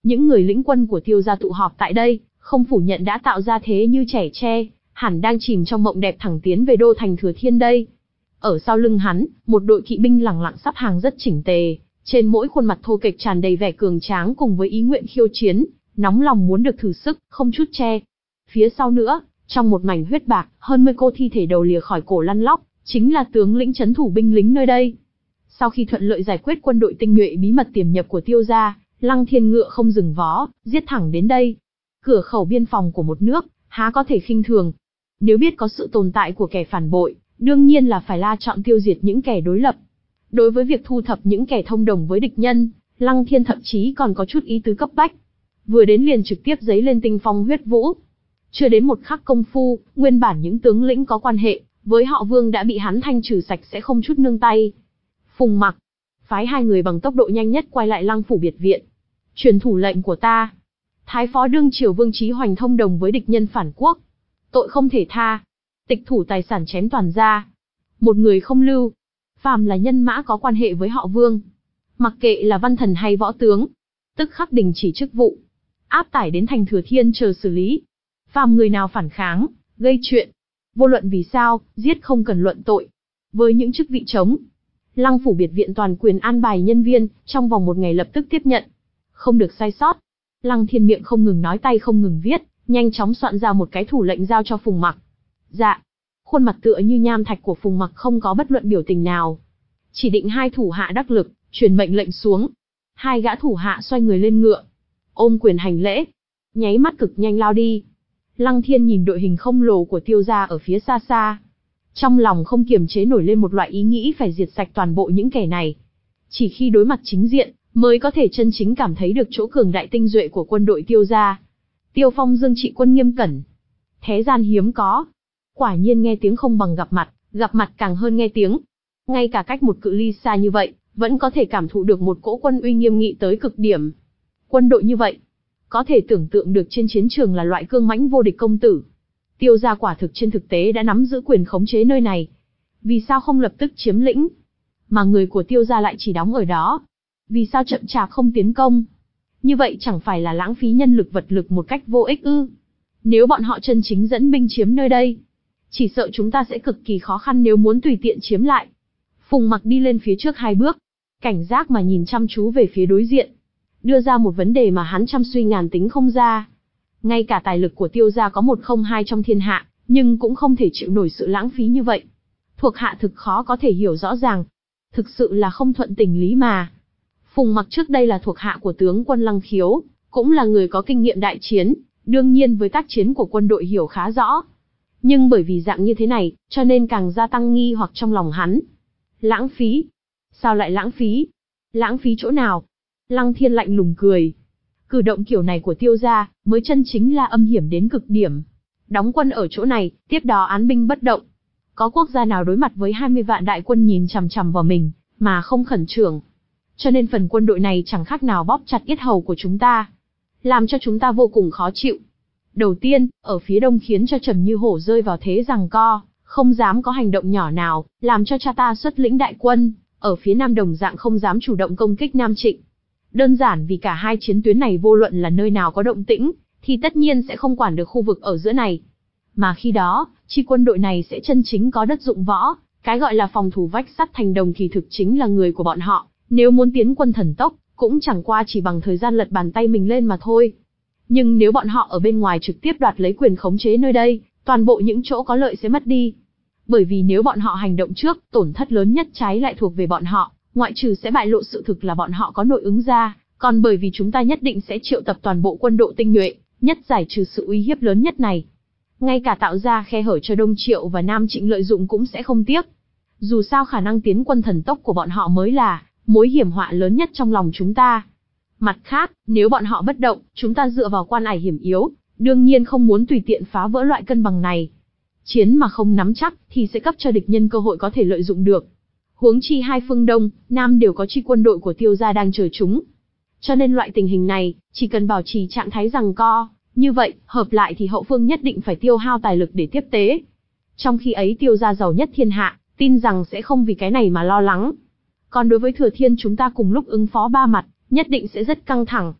Những người lĩnh quân của Tiêu gia tụ họp tại đây, không phủ nhận đã tạo ra thế như trẻ tre, hẳn đang chìm trong mộng đẹp thẳng tiến về đô thành Thừa Thiên đây. Ở sau lưng hắn, một đội kỵ binh lẳng lặng sắp hàng rất chỉnh tề, trên mỗi khuôn mặt thô kệch tràn đầy vẻ cường tráng cùng với ý nguyện khiêu chiến, nóng lòng muốn được thử sức, không chút che. Phía sau nữa, trong một mảnh huyết bạc, hơn mươi cô thi thể đầu lìa khỏi cổ lăn lóc, chính là tướng lĩnh trấn thủ binh lính nơi đây. Sau khi thuận lợi giải quyết quân đội tinh nhuệ bí mật tiềm nhập của Tiêu gia, Lăng Thiên ngựa không dừng vó, giết thẳng đến đây. Cửa khẩu biên phòng của một nước, há có thể khinh thường. Nếu biết có sự tồn tại của kẻ phản bội, đương nhiên là phải la chọn tiêu diệt những kẻ đối lập. Đối với việc thu thập những kẻ thông đồng với địch nhân, Lăng Thiên thậm chí còn có chút ý tứ cấp bách. Vừa đến liền trực tiếp giấy lên tinh phong huyết vũ. Chưa đến một khắc công phu, nguyên bản những tướng lĩnh có quan hệ với họ Vương đã bị hắn thanh trừ sạch sẽ không chút nương tay. Phùng Mặc phái hai người bằng tốc độ nhanh nhất quay lại Lăng phủ biệt viện. Truyền thủ lệnh của ta. Thái phó đương triều Vương Chí Hoành thông đồng với địch nhân phản quốc, tội không thể tha. Tịch thủ tài sản chém toàn ra. Một người không lưu. Phàm là nhân mã có quan hệ với họ Vương, mặc kệ là văn thần hay võ tướng, tức khắc đình chỉ chức vụ, áp tải đến thành Thừa Thiên chờ xử lý. Phàm người nào phản kháng, gây chuyện, vô luận vì sao, giết không cần luận tội. Với những chức vị trống, Lăng phủ biệt viện toàn quyền an bài nhân viên, trong vòng một ngày lập tức tiếp nhận. Không được sai sót. Lăng Thiên miệng không ngừng nói tay không ngừng viết, nhanh chóng soạn ra một cái thủ lệnh giao cho Phùng Mặc. Dạ. Khuôn mặt tựa như nham thạch của Phùng Mặc không có bất luận biểu tình nào. Chỉ định hai thủ hạ đắc lực, truyền mệnh lệnh xuống. Hai gã thủ hạ xoay người lên ngựa, ôm quyền hành lễ, nháy mắt cực nhanh lao đi. Lăng Thiên nhìn đội hình khổng lồ của Tiêu gia ở phía xa xa, trong lòng không kiềm chế nổi lên một loại ý nghĩ phải diệt sạch toàn bộ những kẻ này. Chỉ khi đối mặt chính diện, mới có thể chân chính cảm thấy được chỗ cường đại tinh duệ của quân đội Tiêu gia. Tiêu Phong Dương trị quân nghiêm cẩn, thế gian hiếm có. Quả nhiên nghe tiếng không bằng gặp mặt, gặp mặt càng hơn nghe tiếng. Ngay cả cách một cự ly xa như vậy, vẫn có thể cảm thụ được một cỗ quân uy nghiêm nghị tới cực điểm. Quân đội như vậy, có thể tưởng tượng được trên chiến trường là loại cương mãnh vô địch công tử. Tiêu gia quả thực trên thực tế đã nắm giữ quyền khống chế nơi này. Vì sao không lập tức chiếm lĩnh? Mà người của Tiêu gia lại chỉ đóng ở đó. Vì sao chậm chạp không tiến công? Như vậy chẳng phải là lãng phí nhân lực vật lực một cách vô ích ư? Nếu bọn họ chân chính dẫn binh chiếm nơi đây, chỉ sợ chúng ta sẽ cực kỳ khó khăn nếu muốn tùy tiện chiếm lại. Phùng Mặc đi lên phía trước hai bước, cảnh giác mà nhìn chăm chú về phía đối diện, đưa ra một vấn đề mà hắn trăm suy ngàn tính không ra. Ngay cả tài lực của Tiêu gia có một không hai trong thiên hạ, nhưng cũng không thể chịu nổi sự lãng phí như vậy. Thuộc hạ thực khó có thể hiểu rõ ràng. Thực sự là không thuận tình lý mà. Phùng Mặc trước đây là thuộc hạ của tướng quân Lăng Khiếu, cũng là người có kinh nghiệm đại chiến, đương nhiên với tác chiến của quân đội hiểu khá rõ. Nhưng bởi vì dạng như thế này, cho nên càng gia tăng nghi hoặc trong lòng hắn. Lãng phí? Sao lại lãng phí? Lãng phí chỗ nào? Lăng Thiên lạnh lùng cười. Cử động kiểu này của Tiêu gia, mới chân chính là âm hiểm đến cực điểm. Đóng quân ở chỗ này, tiếp đó án binh bất động. Có quốc gia nào đối mặt với hai mươi vạn đại quân nhìn chằm chằm vào mình, mà không khẩn trương? Cho nên phần quân đội này chẳng khác nào bóp chặt yết hầu của chúng ta, làm cho chúng ta vô cùng khó chịu. Đầu tiên, ở phía đông khiến cho Trầm Như Hổ rơi vào thế giằng co, không dám có hành động nhỏ nào, làm cho cha ta xuất lĩnh đại quân, ở phía nam đồng dạng không dám chủ động công kích Nam Trịnh. Đơn giản vì cả hai chiến tuyến này vô luận là nơi nào có động tĩnh, thì tất nhiên sẽ không quản được khu vực ở giữa này. Mà khi đó, chi quân đội này sẽ chân chính có đất dụng võ, cái gọi là phòng thủ vách sắt thành đồng kỳ thực chính là người của bọn họ, nếu muốn tiến quân thần tốc, cũng chẳng qua chỉ bằng thời gian lật bàn tay mình lên mà thôi. Nhưng nếu bọn họ ở bên ngoài trực tiếp đoạt lấy quyền khống chế nơi đây, toàn bộ những chỗ có lợi sẽ mất đi. Bởi vì nếu bọn họ hành động trước, tổn thất lớn nhất trái lại thuộc về bọn họ, ngoại trừ sẽ bại lộ sự thực là bọn họ có nội ứng ra, còn bởi vì chúng ta nhất định sẽ triệu tập toàn bộ quân đội tinh nhuệ, nhất giải trừ sự uy hiếp lớn nhất này. Ngay cả tạo ra khe hở cho Đông Triệu và Nam Trịnh lợi dụng cũng sẽ không tiếc. Dù sao khả năng tiến quân thần tốc của bọn họ mới là mối hiểm họa lớn nhất trong lòng chúng ta. Mặt khác, nếu bọn họ bất động, chúng ta dựa vào quan ải hiểm yếu, đương nhiên không muốn tùy tiện phá vỡ loại cân bằng này. Chiến mà không nắm chắc, thì sẽ cấp cho địch nhân cơ hội có thể lợi dụng được. Huống chi hai phương Đông, Nam đều có chi quân đội của Tiêu gia đang chờ chúng. Cho nên loại tình hình này, chỉ cần bảo trì trạng thái giằng co, như vậy, hợp lại thì hậu phương nhất định phải tiêu hao tài lực để tiếp tế. Trong khi ấy Tiêu gia giàu nhất thiên hạ, tin rằng sẽ không vì cái này mà lo lắng. Còn đối với Thừa Thiên chúng ta cùng lúc ứng phó ba mặt, nhất định sẽ rất căng thẳng.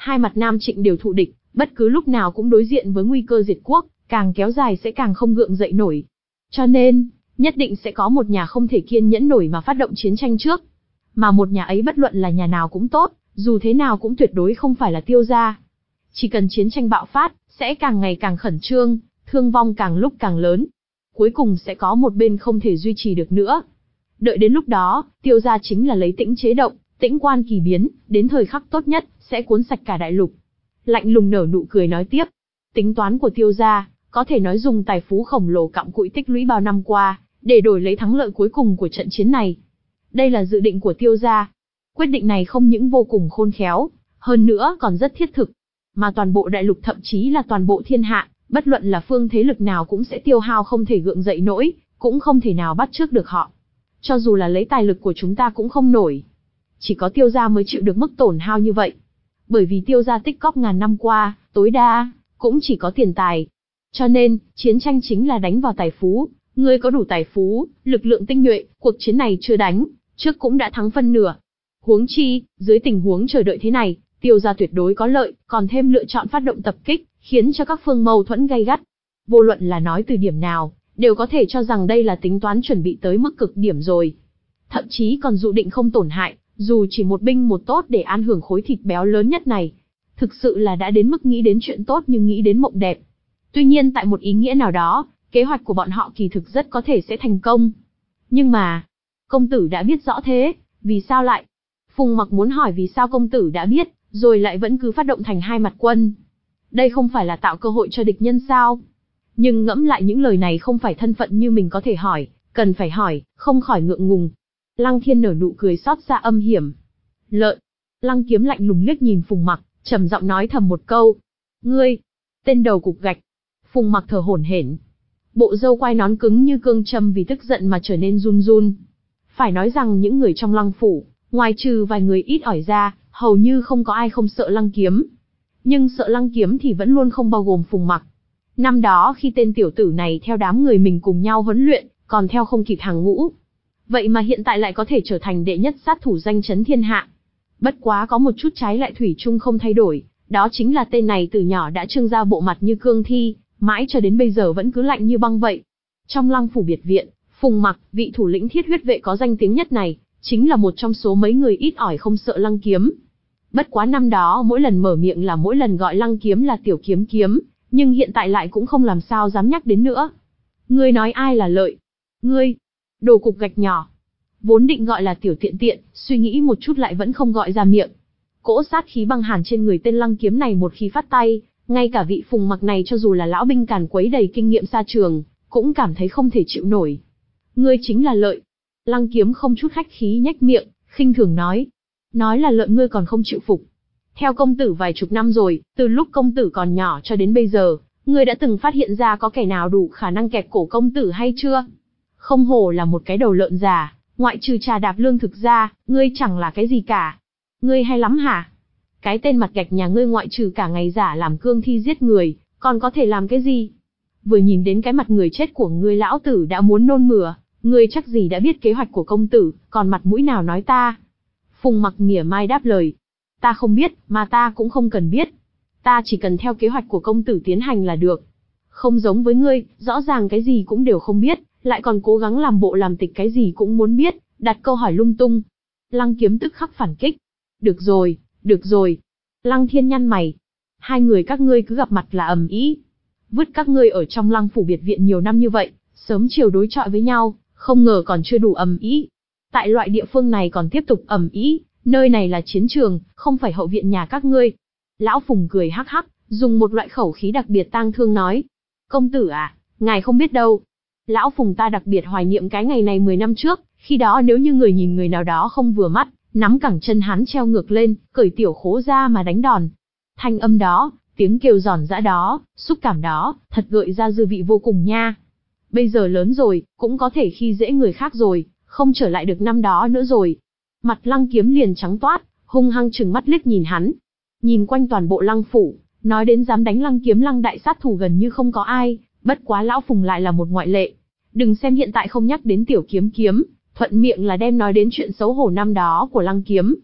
Hai mặt Nam Trịnh đều thụ địch, bất cứ lúc nào cũng đối diện với nguy cơ diệt quốc, càng kéo dài sẽ càng không gượng dậy nổi. Cho nên, nhất định sẽ có một nhà không thể kiên nhẫn nổi mà phát động chiến tranh trước. Mà một nhà ấy bất luận là nhà nào cũng tốt, dù thế nào cũng tuyệt đối không phải là Tiêu gia. Chỉ cần chiến tranh bạo phát, sẽ càng ngày càng khẩn trương, thương vong càng lúc càng lớn. Cuối cùng sẽ có một bên không thể duy trì được nữa. Đợi đến lúc đó, Tiêu gia chính là lấy tĩnh chế động, tĩnh quan kỳ biến, đến thời khắc tốt nhất, sẽ cuốn sạch cả đại lục. Lạnh lùng nở nụ cười nói tiếp. Tính toán của Tiêu gia, có thể nói dùng tài phú khổng lồ cặm cụi tích lũy bao năm qua, để đổi lấy thắng lợi cuối cùng của trận chiến này. Đây là dự định của Tiêu gia. Quyết định này không những vô cùng khôn khéo, hơn nữa còn rất thiết thực. Mà toàn bộ đại lục thậm chí là toàn bộ thiên hạ, bất luận là phương thế lực nào cũng sẽ tiêu hao không thể gượng dậy nổi, cũng không thể nào bắt chước được họ. Cho dù là lấy tài lực của chúng ta cũng không nổi. Chỉ có Tiêu gia mới chịu được mức tổn hao như vậy. Bởi vì Tiêu gia tích cóp ngàn năm qua, tối đa, cũng chỉ có tiền tài. Cho nên, chiến tranh chính là đánh vào tài phú. Ngươi có đủ tài phú, lực lượng tinh nhuệ, cuộc chiến này chưa đánh, trước cũng đã thắng phân nửa. Huống chi, dưới tình huống chờ đợi thế này, Tiêu gia tuyệt đối có lợi, còn thêm lựa chọn phát động tập kích, khiến cho các phương mâu thuẫn gay gắt. Vô luận là nói từ điểm nào, đều có thể cho rằng đây là tính toán chuẩn bị tới mức cực điểm rồi. Thậm chí còn dự định không tổn hại, dù chỉ một binh một tốt để an hưởng khối thịt béo lớn nhất này. Thực sự là đã đến mức nghĩ đến chuyện tốt nhưng nghĩ đến mộng đẹp. Tuy nhiên tại một ý nghĩa nào đó, kế hoạch của bọn họ kỳ thực rất có thể sẽ thành công. Nhưng mà, công tử đã biết rõ thế, vì sao lại? Phùng Mặc muốn hỏi vì sao công tử đã biết, rồi lại vẫn cứ phát động thành hai mặt quân. Đây không phải là tạo cơ hội cho địch nhân sao? Nhưng ngẫm lại những lời này không phải thân phận như mình có thể hỏi, cần phải hỏi, không khỏi ngượng ngùng. Lăng Thiên nở nụ cười xót xa âm hiểm. Lợn. Lăng Kiếm lạnh lùng liếc nhìn Phùng Mặc, trầm giọng nói thầm một câu. Ngươi, tên đầu cục gạch. Phùng Mặc thở hổn hển. Bộ râu quai nón cứng như cương châm vì tức giận mà trở nên run run. Phải nói rằng những người trong Lăng phủ, ngoài trừ vài người ít ỏi ra, hầu như không có ai không sợ Lăng Kiếm. Nhưng sợ Lăng Kiếm thì vẫn luôn không bao gồm Phùng Mặc. Năm đó khi tên tiểu tử này theo đám người mình cùng nhau huấn luyện, còn theo không kịp hàng ngũ. Vậy mà hiện tại lại có thể trở thành đệ nhất sát thủ danh chấn thiên hạ. Bất quá có một chút trái lại thủy chung không thay đổi, đó chính là tên này từ nhỏ đã trưng ra bộ mặt như cương thi, mãi cho đến bây giờ vẫn cứ lạnh như băng vậy. Trong Lăng phủ biệt viện, Phùng Mặc, vị thủ lĩnh thiết huyết vệ có danh tiếng nhất này, chính là một trong số mấy người ít ỏi không sợ Lăng Kiếm. Bất quá năm đó mỗi lần mở miệng là mỗi lần gọi Lăng Kiếm là tiểu kiếm kiếm, nhưng hiện tại lại cũng không làm sao dám nhắc đến nữa. Ngươi nói ai là lợi? Ngươi, đồ cục gạch nhỏ. Vốn định gọi là tiểu tiện tiện, suy nghĩ một chút lại vẫn không gọi ra miệng. Cỗ sát khí băng hàn trên người tên Lăng Kiếm này một khi phát tay, ngay cả vị Phùng Mặc này cho dù là lão binh càn quấy đầy kinh nghiệm xa trường, cũng cảm thấy không thể chịu nổi. Ngươi chính là lợi. Lăng Kiếm không chút khách khí nhếch miệng, khinh thường nói. Nói là lợi ngươi còn không chịu phục. Theo công tử vài chục năm rồi, từ lúc công tử còn nhỏ cho đến bây giờ, ngươi đã từng phát hiện ra có kẻ nào đủ khả năng kẹp cổ công tử hay chưa? Không hổ là một cái đầu lợn già, ngoại trừ trà đạp lương thực ra, ngươi chẳng là cái gì cả. Ngươi hay lắm hả? Cái tên mặt gạch nhà ngươi ngoại trừ cả ngày giả làm cương thi giết người, còn có thể làm cái gì? Vừa nhìn đến cái mặt người chết của ngươi lão tử đã muốn nôn mửa, ngươi chắc gì đã biết kế hoạch của công tử, còn mặt mũi nào nói ta? Phùng Mặc mỉa mai đáp lời. Ta không biết, mà ta cũng không cần biết. Ta chỉ cần theo kế hoạch của công tử tiến hành là được. Không giống với ngươi, rõ ràng cái gì cũng đều không biết, lại còn cố gắng làm bộ làm tịch cái gì cũng muốn biết, đặt câu hỏi lung tung. Lăng Kiếm tức khắc phản kích. Được rồi, được rồi. Lăng Thiên nhăn mày. Hai người các ngươi cứ gặp mặt là ầm ĩ. Vứt các ngươi ở trong Lăng phủ biệt viện nhiều năm như vậy, sớm chiều đối chọi với nhau, không ngờ còn chưa đủ ầm ĩ. Tại loại địa phương này còn tiếp tục ầm ĩ, nơi này là chiến trường, không phải hậu viện nhà các ngươi. Lão Phùng cười hắc hắc, dùng một loại khẩu khí đặc biệt tang thương nói. Công tử à, ngài không biết đâu. Lão Phùng ta đặc biệt hoài niệm cái ngày này mười năm trước, khi đó nếu như người nhìn người nào đó không vừa mắt, nắm cẳng chân hắn treo ngược lên, cởi tiểu khố ra mà đánh đòn. Thanh âm đó, tiếng kêu giòn giã đó, xúc cảm đó, thật gợi ra dư vị vô cùng nha. Bây giờ lớn rồi, cũng có thể khi dễ người khác rồi, không trở lại được năm đó nữa rồi. Mặt Lăng Kiếm liền trắng toát, hung hăng trừng mắt liếc nhìn hắn. Nhìn quanh toàn bộ Lăng phủ, nói đến dám đánh Lăng Kiếm Lăng đại sát thủ gần như không có ai, bất quá lão Phùng lại là một ngoại lệ. Đừng xem hiện tại không nhắc đến tiểu kiếm kiếm, thuận miệng là đem nói đến chuyện xấu hổ năm đó của Lăng Kiếm.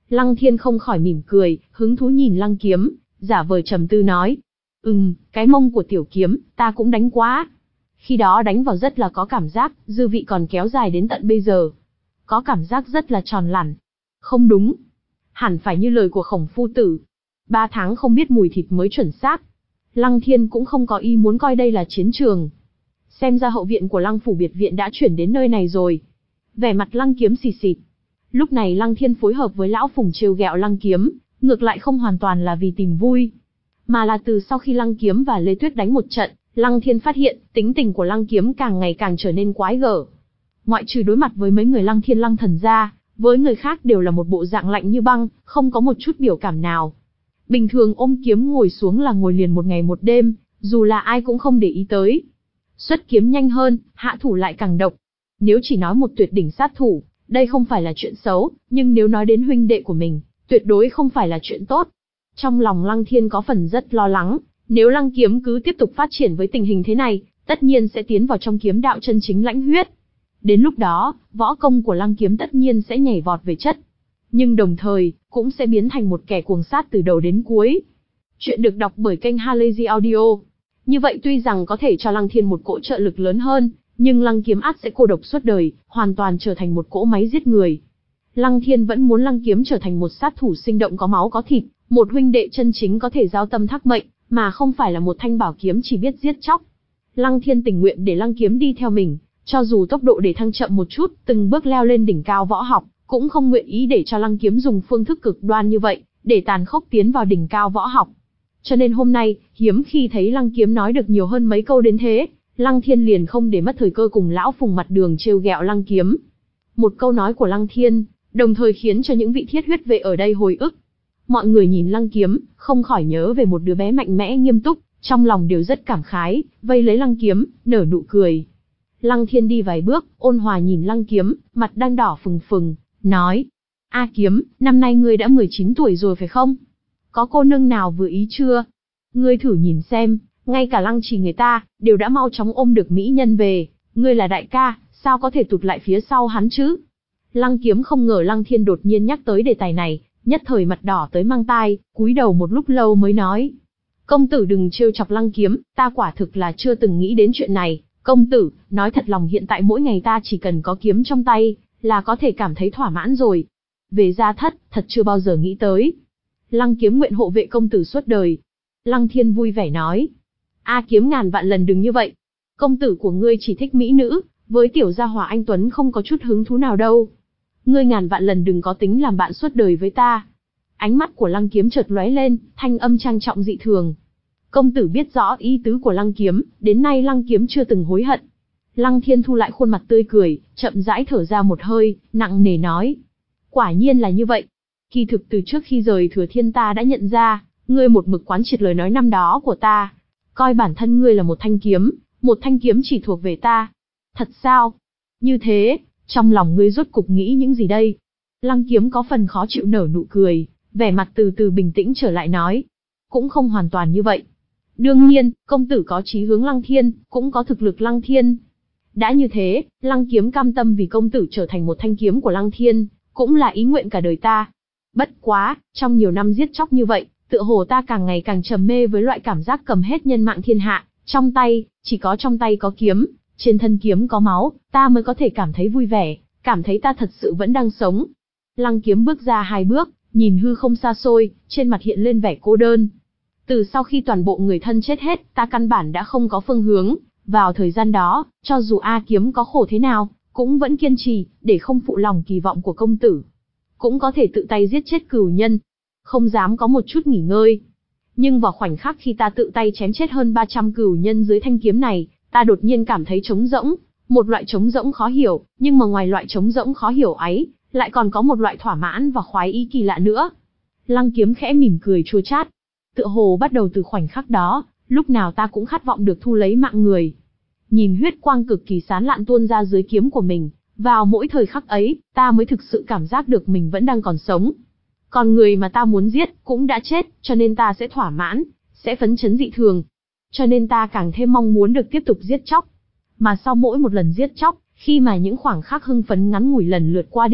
Lăng Thiên không khỏi mỉm cười, hứng thú nhìn Lăng Kiếm, giả vờ trầm tư nói. Ừm, cái mông của tiểu kiếm, ta cũng đánh quá. Khi đó đánh vào rất là có cảm giác, dư vị còn kéo dài đến tận bây giờ. Có cảm giác rất là tròn lẳn. Không đúng. Hẳn phải như lời của Khổng phu tử. Ba tháng không biết mùi thịt mới chuẩn xác. Lăng Thiên cũng không có ý muốn coi đây là chiến trường. Xem ra hậu viện của Lăng phủ biệt viện đã chuyển đến nơi này rồi. Vẻ mặt Lăng Kiếm xì xịt. Lúc này Lăng Thiên phối hợp với lão Phùng trêu ghẹo Lăng Kiếm, ngược lại không hoàn toàn là vì tìm vui, mà là từ sau khi Lăng Kiếm và Lê Tuyết đánh một trận, Lăng Thiên phát hiện tính tình của Lăng Kiếm càng ngày càng trở nên quái gở. Ngoại trừ đối mặt với mấy người Lăng Thiên Lăng Thần ra, với người khác đều là một bộ dạng lạnh như băng, không có một chút biểu cảm nào. Bình thường ôm kiếm ngồi xuống là ngồi liền một ngày một đêm, dù là ai cũng không để ý tới. Xuất kiếm nhanh hơn, hạ thủ lại càng độc. Nếu chỉ nói một tuyệt đỉnh sát thủ, đây không phải là chuyện xấu, nhưng nếu nói đến huynh đệ của mình, tuyệt đối không phải là chuyện tốt. Trong lòng Lăng Thiên có phần rất lo lắng, nếu Lăng Kiếm cứ tiếp tục phát triển với tình hình thế này, tất nhiên sẽ tiến vào trong kiếm đạo chân chính lãnh huyết. Đến lúc đó, võ công của Lăng Kiếm tất nhiên sẽ nhảy vọt về chất, nhưng đồng thời, cũng sẽ biến thành một kẻ cuồng sát từ đầu đến cuối. Chuyện được đọc bởi kênh Halazy Audio. Như vậy tuy rằng có thể cho Lăng Thiên một cỗ trợ lực lớn hơn, nhưng Lăng Kiếm ắt sẽ cô độc suốt đời, hoàn toàn trở thành một cỗ máy giết người. Lăng Thiên vẫn muốn Lăng Kiếm trở thành một sát thủ sinh động có máu có thịt, một huynh đệ chân chính có thể giao tâm thác mệnh, mà không phải là một thanh bảo kiếm chỉ biết giết chóc. Lăng Thiên tình nguyện để Lăng Kiếm đi theo mình, cho dù tốc độ để thăng chậm một chút, từng bước leo lên đỉnh cao võ học, cũng không nguyện ý để cho Lăng Kiếm dùng phương thức cực đoan như vậy, để tàn khốc tiến vào đỉnh cao võ học. Cho nên hôm nay, hiếm khi thấy Lăng Kiếm nói được nhiều hơn mấy câu đến thế, Lăng Thiên liền không để mất thời cơ cùng lão Phùng mặt đường trêu ghẹo Lăng Kiếm. Một câu nói của Lăng Thiên, đồng thời khiến cho những vị thiết huyết vệ ở đây hồi ức. Mọi người nhìn Lăng Kiếm, không khỏi nhớ về một đứa bé mạnh mẽ nghiêm túc, trong lòng đều rất cảm khái, vây lấy Lăng Kiếm, nở nụ cười. Lăng Thiên đi vài bước, ôn hòa nhìn Lăng Kiếm, mặt đang đỏ phừng phừng, nói: A Kiếm, năm nay ngươi đã mười chín tuổi rồi phải không? Có cô nương nào vừa ý chưa? Ngươi thử nhìn xem, ngay cả Lăng Trì người ta, đều đã mau chóng ôm được mỹ nhân về, ngươi là đại ca, sao có thể tụt lại phía sau hắn chứ? Lăng Kiếm không ngờ Lăng Thiên đột nhiên nhắc tới đề tài này, nhất thời mặt đỏ tới mang tai, cúi đầu một lúc lâu mới nói: Công tử đừng trêu chọc Lăng Kiếm, ta quả thực là chưa từng nghĩ đến chuyện này. Công tử, nói thật lòng hiện tại mỗi ngày ta chỉ cần có kiếm trong tay, là có thể cảm thấy thỏa mãn rồi. Về gia thất, thật chưa bao giờ nghĩ tới. Lăng Kiếm nguyện hộ vệ công tử suốt đời. Lăng Thiên vui vẻ nói: A Kiếm ngàn vạn lần đừng như vậy. Công tử của ngươi chỉ thích mỹ nữ, với tiểu gia hỏa anh Tuấn không có chút hứng thú nào đâu. Ngươi ngàn vạn lần đừng có tính làm bạn suốt đời với ta. Ánh mắt của Lăng Kiếm chợt lóe lên, thanh âm trang trọng dị thường. Công tử biết rõ ý tứ của Lăng Kiếm, đến nay Lăng Kiếm chưa từng hối hận. Lăng Thiên thu lại khuôn mặt tươi cười, chậm rãi thở ra một hơi, nặng nề nói: Quả nhiên là như vậy. Kỳ thực từ trước khi rời Thừa Thiên ta đã nhận ra, ngươi một mực quán triệt lời nói năm đó của ta, coi bản thân ngươi là một thanh kiếm, một thanh kiếm chỉ thuộc về ta. Thật sao? Như thế, trong lòng ngươi rốt cục nghĩ những gì đây? Lăng Kiếm có phần khó chịu nở nụ cười, vẻ mặt từ từ bình tĩnh trở lại nói: Cũng không hoàn toàn như vậy. Đương nhiên, công tử có chí hướng Lăng Thiên, cũng có thực lực Lăng Thiên. Đã như thế, Lăng Kiếm cam tâm vì công tử trở thành một thanh kiếm của Lăng Thiên, cũng là ý nguyện cả đời ta. Bất quá, trong nhiều năm giết chóc như vậy, tựa hồ ta càng ngày càng trầm mê với loại cảm giác cầm hết nhân mạng thiên hạ, trong tay, chỉ có trong tay có kiếm, trên thân kiếm có máu, ta mới có thể cảm thấy vui vẻ, cảm thấy ta thật sự vẫn đang sống. Lăng Kiếm bước ra hai bước, nhìn hư không xa xôi, trên mặt hiện lên vẻ cô đơn. Từ sau khi toàn bộ người thân chết hết, ta căn bản đã không có phương hướng. Vào thời gian đó, cho dù A Kiếm có khổ thế nào, cũng vẫn kiên trì, để không phụ lòng kỳ vọng của công tử. Cũng có thể tự tay giết chết cửu nhân, không dám có một chút nghỉ ngơi. Nhưng vào khoảnh khắc khi ta tự tay chém chết hơn ba trăm cửu nhân dưới thanh kiếm này, ta đột nhiên cảm thấy trống rỗng, một loại trống rỗng khó hiểu, nhưng mà ngoài loại trống rỗng khó hiểu ấy, lại còn có một loại thỏa mãn và khoái ý kỳ lạ nữa. Lăng Kiếm khẽ mỉm cười chua chát. Tựa hồ bắt đầu từ khoảnh khắc đó, lúc nào ta cũng khát vọng được thu lấy mạng người. Nhìn huyết quang cực kỳ sáng lạn tuôn ra dưới kiếm của mình, vào mỗi thời khắc ấy, ta mới thực sự cảm giác được mình vẫn đang còn sống. Còn người mà ta muốn giết, cũng đã chết, cho nên ta sẽ thỏa mãn, sẽ phấn chấn dị thường. Cho nên ta càng thêm mong muốn được tiếp tục giết chóc. Mà sau mỗi một lần giết chóc, khi mà những khoảng khắc hưng phấn ngắn ngủi lần lượt qua đi,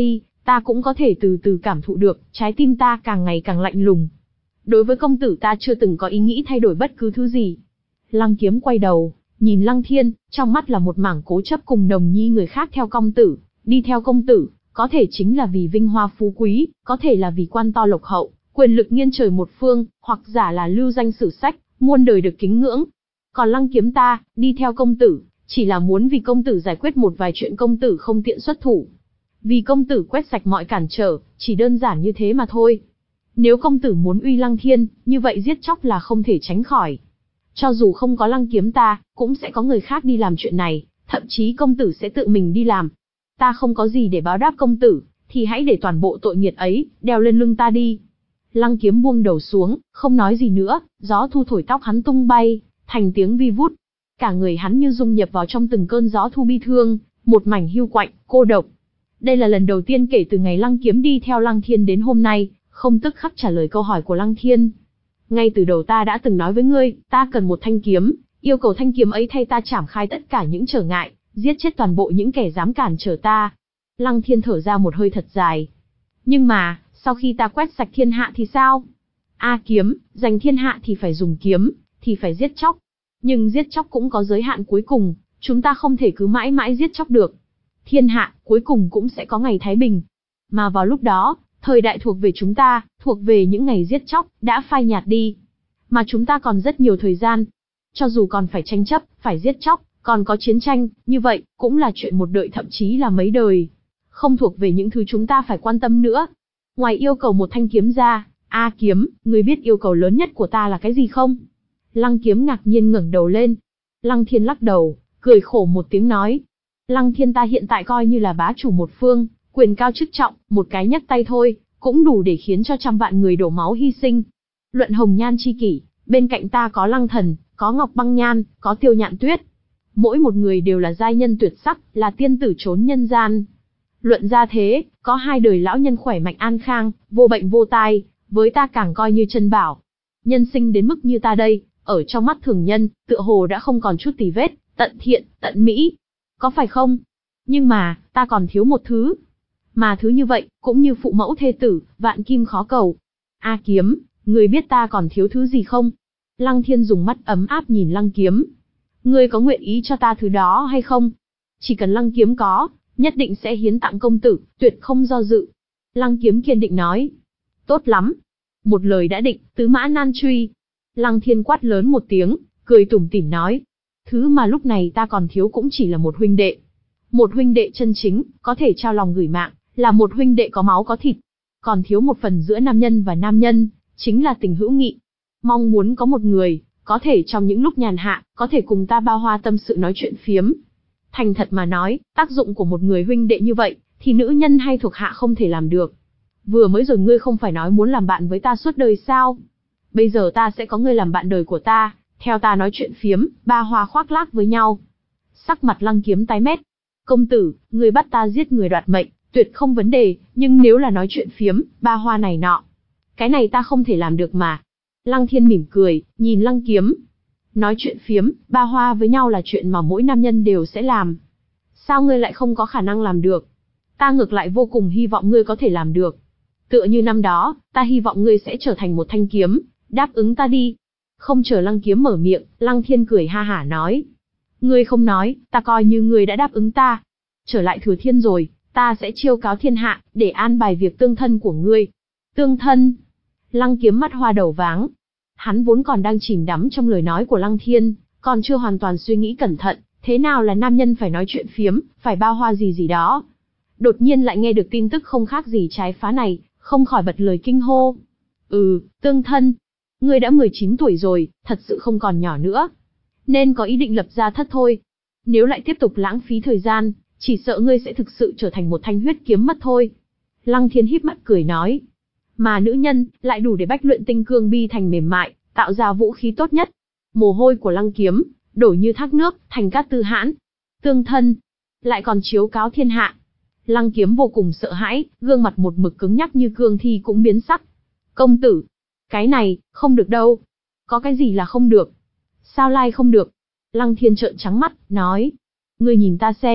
ta cũng có thể từ từ cảm thụ được, trái tim ta càng ngày càng lạnh lùng. Đối với công tử ta chưa từng có ý nghĩ thay đổi bất cứ thứ gì. Lăng Kiếm quay đầu, nhìn Lăng Thiên, trong mắt là một mảng cố chấp cùng đồng nhi người khác theo công tử, đi theo công tử, có thể chính là vì vinh hoa phú quý, có thể là vì quan to lộc hậu, quyền lực nghiêng trời một phương, hoặc giả là lưu danh sử sách, muôn đời được kính ngưỡng. Còn Lăng Kiếm ta, đi theo công tử, chỉ là muốn vì công tử giải quyết một vài chuyện công tử không tiện xuất thủ. Vì công tử quét sạch mọi cản trở, chỉ đơn giản như thế mà thôi. Nếu công tử muốn uy Lăng Thiên, như vậy giết chóc là không thể tránh khỏi. Cho dù không có Lăng Kiếm ta, cũng sẽ có người khác đi làm chuyện này, thậm chí công tử sẽ tự mình đi làm. Ta không có gì để báo đáp công tử, thì hãy để toàn bộ tội nghiệt ấy, đeo lên lưng ta đi. Lăng Kiếm buông đầu xuống, không nói gì nữa, gió thu thổi tóc hắn tung bay, thành tiếng vi vút. Cả người hắn như dung nhập vào trong từng cơn gió thu bi thương, một mảnh hiu quạnh, cô độc. Đây là lần đầu tiên kể từ ngày Lăng Kiếm đi theo Lăng Thiên đến hôm nay, không tức khắc trả lời câu hỏi của Lăng Thiên. Ngay từ đầu ta đã từng nói với ngươi, ta cần một thanh kiếm, yêu cầu thanh kiếm ấy thay ta trảm khai tất cả những trở ngại, giết chết toàn bộ những kẻ dám cản trở ta. Lăng Thiên thở ra một hơi thật dài. Nhưng mà, sau khi ta quét sạch thiên hạ thì sao? A kiếm, giành thiên hạ thì phải dùng kiếm, thì phải giết chóc. Nhưng giết chóc cũng có giới hạn cuối cùng, chúng ta không thể cứ mãi mãi giết chóc được. Thiên hạ, cuối cùng cũng sẽ có ngày thái bình. Mà vào lúc đó, thời đại thuộc về chúng ta, thuộc về những ngày giết chóc, đã phai nhạt đi. Mà chúng ta còn rất nhiều thời gian. Cho dù còn phải tranh chấp, phải giết chóc, còn có chiến tranh, như vậy, cũng là chuyện một đời thậm chí là mấy đời. Không thuộc về những thứ chúng ta phải quan tâm nữa. Ngoài yêu cầu một thanh kiếm ra, A kiếm, ngươi biết yêu cầu lớn nhất của ta là cái gì không? Lăng Kiếm ngạc nhiên ngẩng đầu lên. Lăng Thiên lắc đầu, cười khổ một tiếng nói. Lăng Thiên ta hiện tại coi như là bá chủ một phương, quyền cao chức trọng, một cái nhấc tay thôi, cũng đủ để khiến cho trăm vạn người đổ máu hy sinh. Luận hồng nhan chi kỷ, bên cạnh ta có Lăng Thần, có Ngọc Băng Nhan, có Tiêu Nhạn Tuyết. Mỗi một người đều là giai nhân tuyệt sắc, là tiên tử trốn nhân gian. Luận ra thế, có hai đời lão nhân khỏe mạnh an khang, vô bệnh vô tai, với ta càng coi như chân bảo. Nhân sinh đến mức như ta đây, ở trong mắt thường nhân, tựa hồ đã không còn chút tì vết, tận thiện, tận mỹ. Có phải không? Nhưng mà, ta còn thiếu một thứ. Mà thứ như vậy, cũng như phụ mẫu thê tử, vạn kim khó cầu. A kiếm, ngươi biết ta còn thiếu thứ gì không? Lăng Thiên dùng mắt ấm áp nhìn Lăng Kiếm. Ngươi có nguyện ý cho ta thứ đó hay không? Chỉ cần Lăng Kiếm có, nhất định sẽ hiến tặng công tử, tuyệt không do dự. Lăng Kiếm kiên định nói. Tốt lắm. Một lời đã định, tứ mã nan truy. Lăng Thiên quát lớn một tiếng, cười tủm tỉm nói. Thứ mà lúc này ta còn thiếu cũng chỉ là một huynh đệ. Một huynh đệ chân chính, có thể trao lòng gửi mạng, là một huynh đệ có máu có thịt. Còn thiếu một phần giữa nam nhân và nam nhân, chính là tình hữu nghị. Mong muốn có một người, có thể trong những lúc nhàn hạ, có thể cùng ta bao hoa tâm sự nói chuyện phiếm. Thành thật mà nói, tác dụng của một người huynh đệ như vậy, thì nữ nhân hay thuộc hạ không thể làm được. Vừa mới rồi ngươi không phải nói muốn làm bạn với ta suốt đời sao? Bây giờ ta sẽ có ngươi làm bạn đời của ta, theo ta nói chuyện phiếm, ba hoa khoác lác với nhau. Sắc mặt Lăng Kiếm tái mét. Công tử, ngươi bắt ta giết người đoạt mệnh, tuyệt không vấn đề, nhưng nếu là nói chuyện phiếm, ba hoa này nọ, cái này ta không thể làm được mà. Lăng Thiên mỉm cười, nhìn Lăng Kiếm. Nói chuyện phiếm, ba hoa với nhau là chuyện mà mỗi nam nhân đều sẽ làm. Sao ngươi lại không có khả năng làm được? Ta ngược lại vô cùng hy vọng ngươi có thể làm được. Tựa như năm đó, ta hy vọng ngươi sẽ trở thành một thanh kiếm, đáp ứng ta đi. Không chờ Lăng Kiếm mở miệng, Lăng Thiên cười ha hả nói. Ngươi không nói, ta coi như ngươi đã đáp ứng ta. Trở lại Thừa Thiên rồi, ta sẽ chiêu cáo thiên hạ, để an bài việc tương thân của ngươi. Tương thân? Lăng Kiếm mắt hoa đầu váng. Hắn vốn còn đang chìm đắm trong lời nói của Lăng Thiên, còn chưa hoàn toàn suy nghĩ cẩn thận, thế nào là nam nhân phải nói chuyện phiếm, phải bao hoa gì gì đó. Đột nhiên lại nghe được tin tức không khác gì trái phá này, không khỏi bật lời kinh hô. Ừ, tương thân. Ngươi đã mười chín tuổi rồi, thật sự không còn nhỏ nữa. Nên có ý định lập gia thất thôi. Nếu lại tiếp tục lãng phí thời gian, chỉ sợ ngươi sẽ thực sự trở thành một thanh huyết kiếm mất thôi. Lăng Thiên híp mắt cười nói. Mà nữ nhân, lại đủ để bách luyện tinh cương bi thành mềm mại, tạo ra vũ khí tốt nhất. Mồ hôi của Lăng Kiếm, đổ như thác nước, thành cát tư hãn. Tương thân, lại còn chiếu cáo thiên hạ. Lăng Kiếm vô cùng sợ hãi, gương mặt một mực cứng nhắc như cương thi cũng biến sắc. Công tử, cái này, không được đâu. Có cái gì là không được? Sao lai không được? Lăng Thiên trợn trắng mắt, nói. Ngươi nhìn ta xem,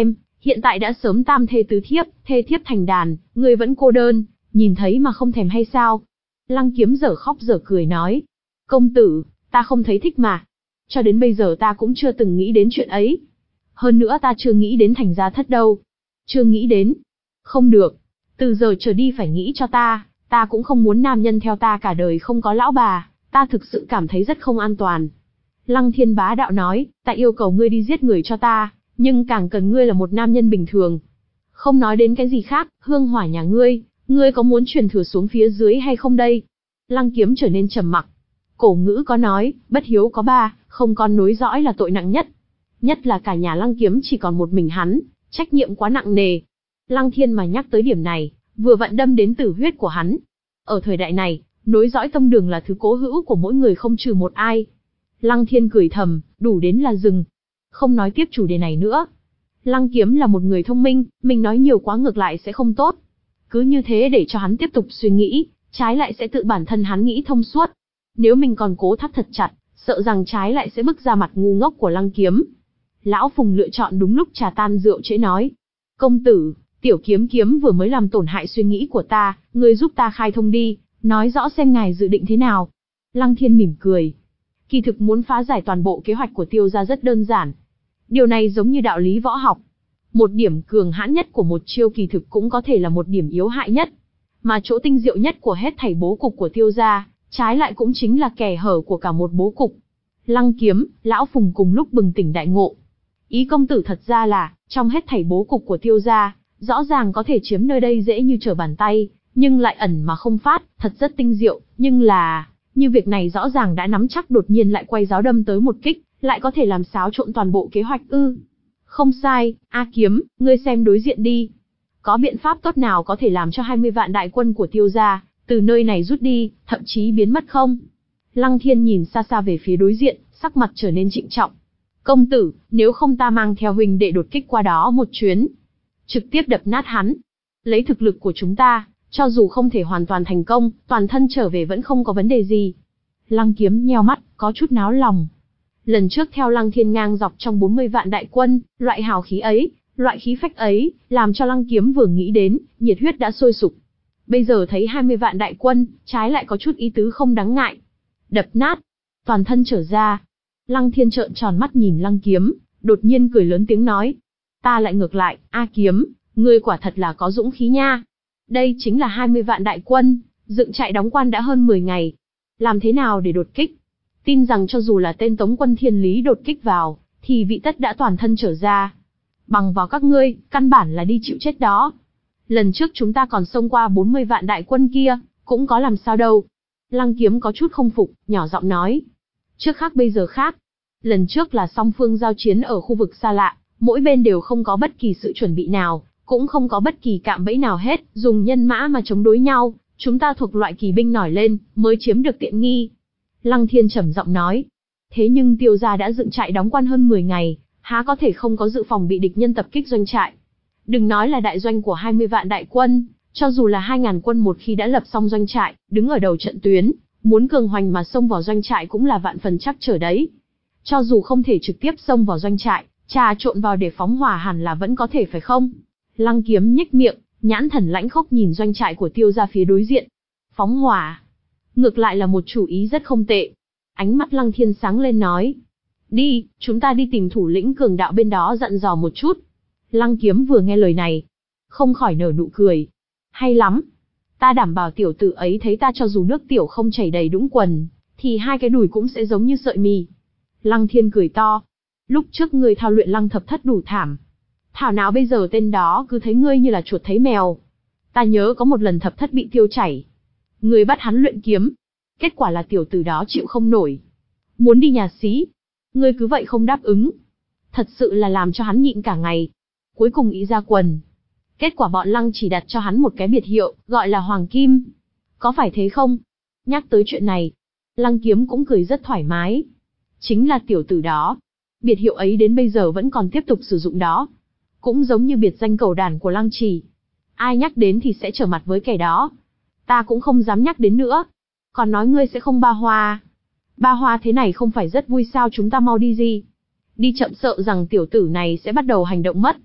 hiện tại đã sớm tam thê tứ thiếp, thê thiếp thành đàn, ngươi vẫn cô đơn, nhìn thấy mà không thèm hay sao? Lăng Kiếm dở khóc dở cười nói, công tử, ta không thấy thích mà. Cho đến bây giờ ta cũng chưa từng nghĩ đến chuyện ấy. Hơn nữa ta chưa nghĩ đến thành gia thất đâu. Chưa nghĩ đến. Không được. Từ giờ trở đi phải nghĩ cho ta, ta cũng không muốn nam nhân theo ta cả đời không có lão bà, ta thực sự cảm thấy rất không an toàn. Lăng Thiên bá đạo nói, ta yêu cầu ngươi đi giết người cho ta, nhưng càng cần ngươi là một nam nhân bình thường. Không nói đến cái gì khác, hương hỏa nhà ngươi, ngươi có muốn truyền thừa xuống phía dưới hay không đây? Lăng Kiếm trở nên trầm mặc. Cổ ngữ có nói, bất hiếu có ba, không con nối dõi là tội nặng nhất. Nhất là cả nhà Lăng Kiếm chỉ còn một mình hắn, trách nhiệm quá nặng nề. Lăng Thiên mà nhắc tới điểm này, vừa vặn đâm đến tử huyết của hắn. Ở thời đại này, nối dõi tông đường là thứ cố hữu của mỗi người không trừ một ai. Lăng Thiên cười thầm, đủ đến là dừng. Không nói tiếp chủ đề này nữa. Lăng Kiếm là một người thông minh, mình nói nhiều quá ngược lại sẽ không tốt. Cứ như thế để cho hắn tiếp tục suy nghĩ, trái lại sẽ tự bản thân hắn nghĩ thông suốt. Nếu mình còn cố thắt thật chặt, sợ rằng trái lại sẽ bức ra mặt ngu ngốc của Lăng Kiếm. Lão Phùng lựa chọn đúng lúc trà tan rượu trễ nói. Công tử, tiểu kiếm kiếm vừa mới làm tổn hại suy nghĩ của ta, ngươi giúp ta khai thông đi, nói rõ xem ngài dự định thế nào. Lăng Thiên mỉm cười. Kỳ thực muốn phá giải toàn bộ kế hoạch của Tiêu gia rất đơn giản. Điều này giống như đạo lý võ học. Một điểm cường hãn nhất của một chiêu kỳ thực cũng có thể là một điểm yếu hại nhất. Mà chỗ tinh diệu nhất của hết thảy bố cục của Tiêu gia, trái lại cũng chính là kẻ hở của cả một bố cục. Lăng Kiếm, Lão Phùng cùng lúc bừng tỉnh đại ngộ. Ý công tử thật ra là, trong hết thảy bố cục của Tiêu gia, rõ ràng có thể chiếm nơi đây dễ như trở bàn tay, nhưng lại ẩn mà không phát, thật rất tinh diệu, nhưng là, như việc này rõ ràng đã nắm chắc đột nhiên lại quay giáo đâm tới một kích, lại có thể làm xáo trộn toàn bộ kế hoạch ư. Không sai, A Kiếm, ngươi xem đối diện đi. Có biện pháp tốt nào có thể làm cho hai mươi vạn đại quân của Tiêu gia, từ nơi này rút đi, thậm chí biến mất không? Lăng Thiên nhìn xa xa về phía đối diện, sắc mặt trở nên trịnh trọng. Công tử, nếu không ta mang theo huynh đệ đột kích qua đó một chuyến. Trực tiếp đập nát hắn. Lấy thực lực của chúng ta, cho dù không thể hoàn toàn thành công, toàn thân trở về vẫn không có vấn đề gì. Lăng Kiếm nheo mắt, có chút náo lòng. Lần trước theo Lăng Thiên ngang dọc trong bốn mươi vạn đại quân, loại hào khí ấy, loại khí phách ấy, làm cho Lăng Kiếm vừa nghĩ đến, nhiệt huyết đã sôi sục. Bây giờ thấy hai mươi vạn đại quân, trái lại có chút ý tứ không đáng ngại. Đập nát, toàn thân trở ra. Lăng Thiên trợn tròn mắt nhìn Lăng Kiếm, đột nhiên cười lớn tiếng nói. Ta lại ngược lại, A Kiếm, ngươi quả thật là có dũng khí nha. Đây chính là hai mươi vạn đại quân, dựng trại đóng quan đã hơn mười ngày. Làm thế nào để đột kích? Tin rằng cho dù là tên Tống quân Thiên Lý đột kích vào, thì vị tất đã toàn thân trở ra. Bằng vào các ngươi, căn bản là đi chịu chết đó. Lần trước chúng ta còn xông qua bốn mươi vạn đại quân kia, cũng có làm sao đâu. Lăng Kiếm có chút không phục, nhỏ giọng nói. Trước khác bây giờ khác. Lần trước là song phương giao chiến ở khu vực xa lạ, mỗi bên đều không có bất kỳ sự chuẩn bị nào, cũng không có bất kỳ cạm bẫy nào hết, dùng nhân mã mà chống đối nhau, chúng ta thuộc loại kỳ binh nổi lên, mới chiếm được tiện nghi. Lăng Thiên trầm giọng nói. Thế nhưng Tiêu gia đã dựng trại đóng quan hơn mười ngày, há có thể không có dự phòng bị địch nhân tập kích doanh trại. Đừng nói là đại doanh của hai mươi vạn đại quân, cho dù là hai ngàn quân một khi đã lập xong doanh trại, đứng ở đầu trận tuyến, muốn cường hoành mà xông vào doanh trại cũng là vạn phần chắc trở đấy. Cho dù không thể trực tiếp xông vào doanh trại, trà trộn vào để phóng hỏa hẳn là vẫn có thể phải không? Lăng Kiếm nhếch miệng, nhãn thần lãnh khốc nhìn doanh trại của Tiêu gia phía đối diện. Phóng hỏa, ngược lại là một chủ ý rất không tệ. Ánh mắt Lăng Thiên sáng lên nói. Đi, chúng ta đi tìm thủ lĩnh cường đạo bên đó dặn dò một chút. Lăng Kiếm vừa nghe lời này, không khỏi nở nụ cười. Hay lắm. Ta đảm bảo tiểu tử ấy thấy ta cho dù nước tiểu không chảy đầy đũng quần, thì hai cái đùi cũng sẽ giống như sợi mì. Lăng Thiên cười to. Lúc trước ngươi thao luyện Lăng thập thất đủ thảm. Thảo nào bây giờ tên đó cứ thấy ngươi như là chuột thấy mèo. Ta nhớ có một lần thập thất bị tiêu chảy. Ngươi bắt hắn luyện kiếm. Kết quả là tiểu tử đó chịu không nổi. Muốn đi nhà xí. Ngươi cứ vậy không đáp ứng. Thật sự là làm cho hắn nhịn cả ngày. Cuối cùng ý ra quần. Kết quả bọn Lăng chỉ đặt cho hắn một cái biệt hiệu, gọi là Hoàng Kim. Có phải thế không? Nhắc tới chuyện này, Lăng Kiếm cũng cười rất thoải mái. Chính là tiểu tử đó. Biệt hiệu ấy đến bây giờ vẫn còn tiếp tục sử dụng đó. Cũng giống như biệt danh cầu đàn của Lăng Trì. Ai nhắc đến thì sẽ trở mặt với kẻ đó. Ta cũng không dám nhắc đến nữa. Còn nói ngươi sẽ không ba hoa. Ba hoa thế này không phải rất vui sao, chúng ta mau đi gì. Đi chậm sợ rằng tiểu tử này sẽ bắt đầu hành động mất.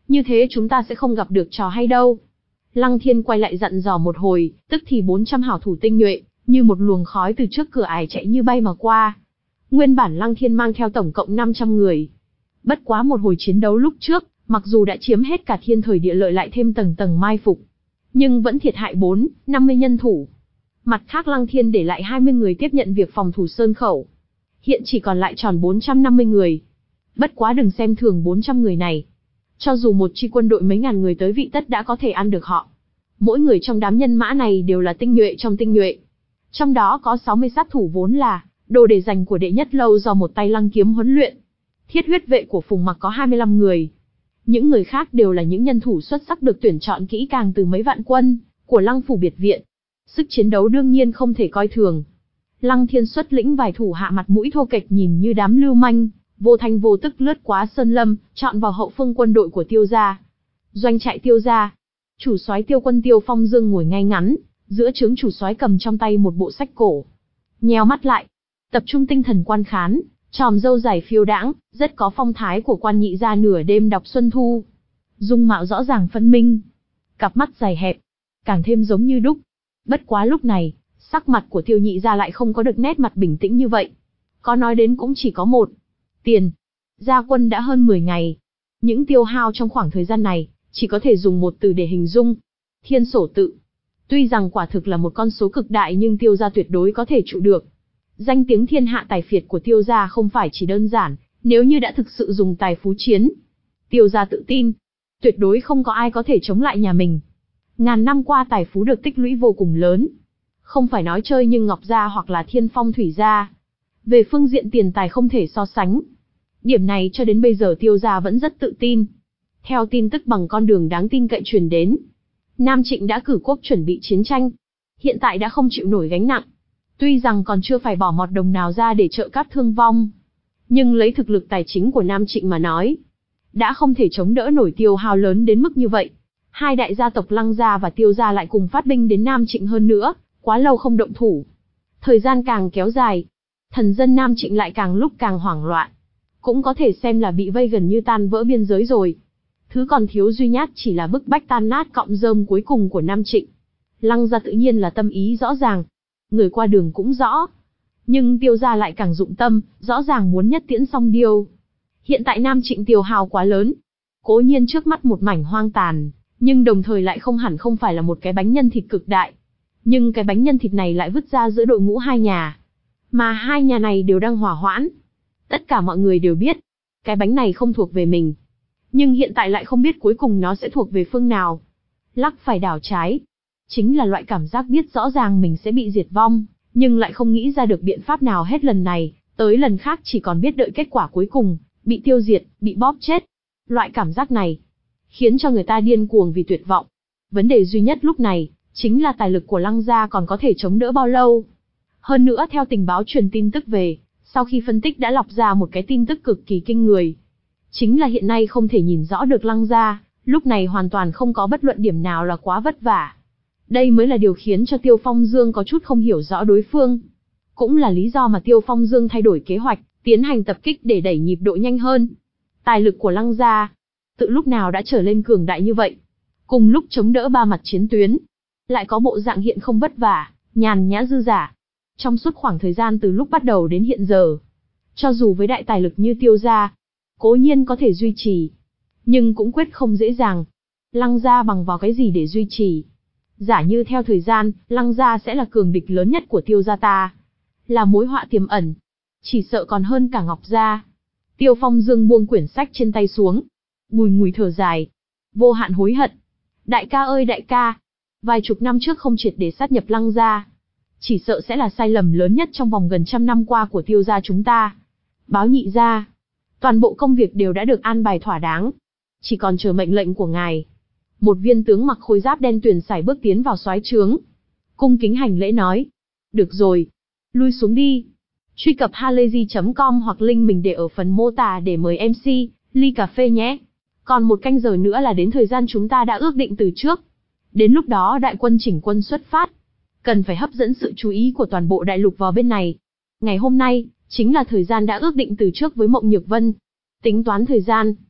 Như thế chúng ta sẽ không gặp được trò hay đâu. Lăng Thiên quay lại dặn dò một hồi, tức thì bốn trăm hảo thủ tinh nhuệ, như một luồng khói từ trước cửa ải chạy như bay mà qua. Nguyên bản Lăng Thiên mang theo tổng cộng năm trăm người. Bất quá một hồi chiến đấu lúc trước, mặc dù đã chiếm hết cả thiên thời địa lợi lại thêm tầng tầng mai phục, nhưng vẫn thiệt hại bốn, năm mươi nhân thủ. Mặt khác Lăng Thiên để lại hai mươi người tiếp nhận việc phòng thủ sơn khẩu. Hiện chỉ còn lại tròn bốn trăm năm mươi người. Bất quá đừng xem thường bốn trăm người này. Cho dù một chi quân đội mấy ngàn người tới vị tất đã có thể ăn được họ. Mỗi người trong đám nhân mã này đều là tinh nhuệ trong tinh nhuệ. Trong đó có sáu mươi sát thủ vốn là đồ để dành của đệ nhất lâu do một tay Lăng Kiếm huấn luyện. Thiết huyết vệ của Phùng Mặc có hai mươi lăm người. Những người khác đều là những nhân thủ xuất sắc được tuyển chọn kỹ càng từ mấy vạn quân của Lăng phủ biệt viện. Sức chiến đấu đương nhiên không thể coi thường. Lăng Thiên xuất lĩnh vài thủ hạ mặt mũi thô kệch nhìn như đám lưu manh, vô thanh vô tức lướt quá sơn lâm, chọn vào hậu phương quân đội của Tiêu gia. Doanh trại Tiêu gia, chủ soái Tiêu quân Tiêu Phong Dương ngồi ngay ngắn, giữa trướng chủ soái cầm trong tay một bộ sách cổ. Nheo mắt lại, tập trung tinh thần quan khán, tròm râu dài phiêu đãng, rất có phong thái của quan nhị gia nửa đêm đọc xuân thu. Dung mạo rõ ràng phân minh, cặp mắt dài hẹp, càng thêm giống như đúc. Bất quá lúc này, sắc mặt của Tiêu nhị gia lại không có được nét mặt bình tĩnh như vậy. Có nói đến cũng chỉ có một. Tiền. Gia quân đã hơn mười ngày. Những tiêu hao trong khoảng thời gian này, chỉ có thể dùng một từ để hình dung. Thiên sổ tự. Tuy rằng quả thực là một con số cực đại nhưng Tiêu gia tuyệt đối có thể trụ được. Danh tiếng thiên hạ tài phiệt của Tiêu gia không phải chỉ đơn giản, nếu như đã thực sự dùng tài phú chiến. Tiêu gia tự tin, tuyệt đối không có ai có thể chống lại nhà mình. Ngàn năm qua tài phú được tích lũy vô cùng lớn. Không phải nói chơi nhưng Ngọc gia hoặc là Thiên Phong Thủy gia, về phương diện tiền tài không thể so sánh. Điểm này cho đến bây giờ Tiêu gia vẫn rất tự tin. Theo tin tức bằng con đường đáng tin cậy truyền đến, Nam Trịnh đã cử quốc chuẩn bị chiến tranh. Hiện tại đã không chịu nổi gánh nặng. Tuy rằng còn chưa phải bỏ mọt đồng nào ra để trợ cáp thương vong, nhưng lấy thực lực tài chính của Nam Trịnh mà nói, đã không thể chống đỡ nổi tiêu hao lớn đến mức như vậy. Hai đại gia tộc Lăng gia và Tiêu gia lại cùng phát binh đến Nam Trịnh hơn nữa, quá lâu không động thủ. Thời gian càng kéo dài, thần dân Nam Trịnh lại càng lúc càng hoảng loạn. Cũng có thể xem là bị vây gần như tan vỡ biên giới rồi. Thứ còn thiếu duy nhất chỉ là bức bách tan nát cọng rơm cuối cùng của Nam Trịnh. Lăng gia tự nhiên là tâm ý rõ ràng. Người qua đường cũng rõ. Nhưng Tiêu gia lại càng dụng tâm, rõ ràng muốn nhất tiễn song điêu. Hiện tại Nam Trịnh tiêu hao quá lớn. Cố nhiên trước mắt một mảnh hoang tàn, nhưng đồng thời lại không hẳn không phải là một cái bánh nhân thịt cực đại. Nhưng cái bánh nhân thịt này lại vứt ra giữa đội ngũ hai nhà. Mà hai nhà này đều đang hỏa hoãn. Tất cả mọi người đều biết, cái bánh này không thuộc về mình. Nhưng hiện tại lại không biết cuối cùng nó sẽ thuộc về phương nào. Lắc phải đảo trái. Chính là loại cảm giác biết rõ ràng mình sẽ bị diệt vong, nhưng lại không nghĩ ra được biện pháp nào hết lần này, tới lần khác chỉ còn biết đợi kết quả cuối cùng, bị tiêu diệt, bị bóp chết. Loại cảm giác này, khiến cho người ta điên cuồng vì tuyệt vọng. Vấn đề duy nhất lúc này, chính là tài lực của Lăng gia còn có thể chống đỡ bao lâu. Hơn nữa theo tình báo truyền tin tức về, sau khi phân tích đã lọc ra một cái tin tức cực kỳ kinh người. Chính là hiện nay không thể nhìn rõ được Lăng gia, lúc này hoàn toàn không có bất luận điểm nào là quá vất vả. Đây mới là điều khiến cho Tiêu Phong Dương có chút không hiểu rõ đối phương. Cũng là lý do mà Tiêu Phong Dương thay đổi kế hoạch, tiến hành tập kích để đẩy nhịp độ nhanh hơn. Tài lực của Lăng gia, tự lúc nào đã trở lên cường đại như vậy. Cùng lúc chống đỡ ba mặt chiến tuyến, lại có bộ dạng hiện không vất vả, nhàn nhã dư dả. Trong suốt khoảng thời gian từ lúc bắt đầu đến hiện giờ, cho dù với đại tài lực như Tiêu gia, cố nhiên có thể duy trì, nhưng cũng quyết không dễ dàng. Lăng gia bằng vào cái gì để duy trì? Giả như theo thời gian, Lăng gia sẽ là cường địch lớn nhất của Tiêu gia ta, là mối họa tiềm ẩn, chỉ sợ còn hơn cả Ngọc gia. Tiêu Phong Dương buông quyển sách trên tay xuống, bùi ngùi thở dài, vô hạn hối hận. Đại ca ơi đại ca, vài chục năm trước không triệt để sát nhập Lăng gia, chỉ sợ sẽ là sai lầm lớn nhất trong vòng gần trăm năm qua của Tiêu gia chúng ta. Báo nhị gia, toàn bộ công việc đều đã được an bài thỏa đáng, chỉ còn chờ mệnh lệnh của ngài. Một viên tướng mặc khôi giáp đen tuyền sải bước tiến vào soái trướng, cung kính hành lễ nói: "Được rồi, lui xuống đi." Truy cập halayzi chấm com hoặc link mình để ở phần mô tả để mời em xê ly cà phê nhé. Còn một canh giờ nữa là đến thời gian chúng ta đã ước định từ trước. Đến lúc đó đại quân chỉnh quân xuất phát, cần phải hấp dẫn sự chú ý của toàn bộ đại lục vào bên này. Ngày hôm nay chính là thời gian đã ước định từ trước với Mộng Nhược Vân. Tính toán thời gian,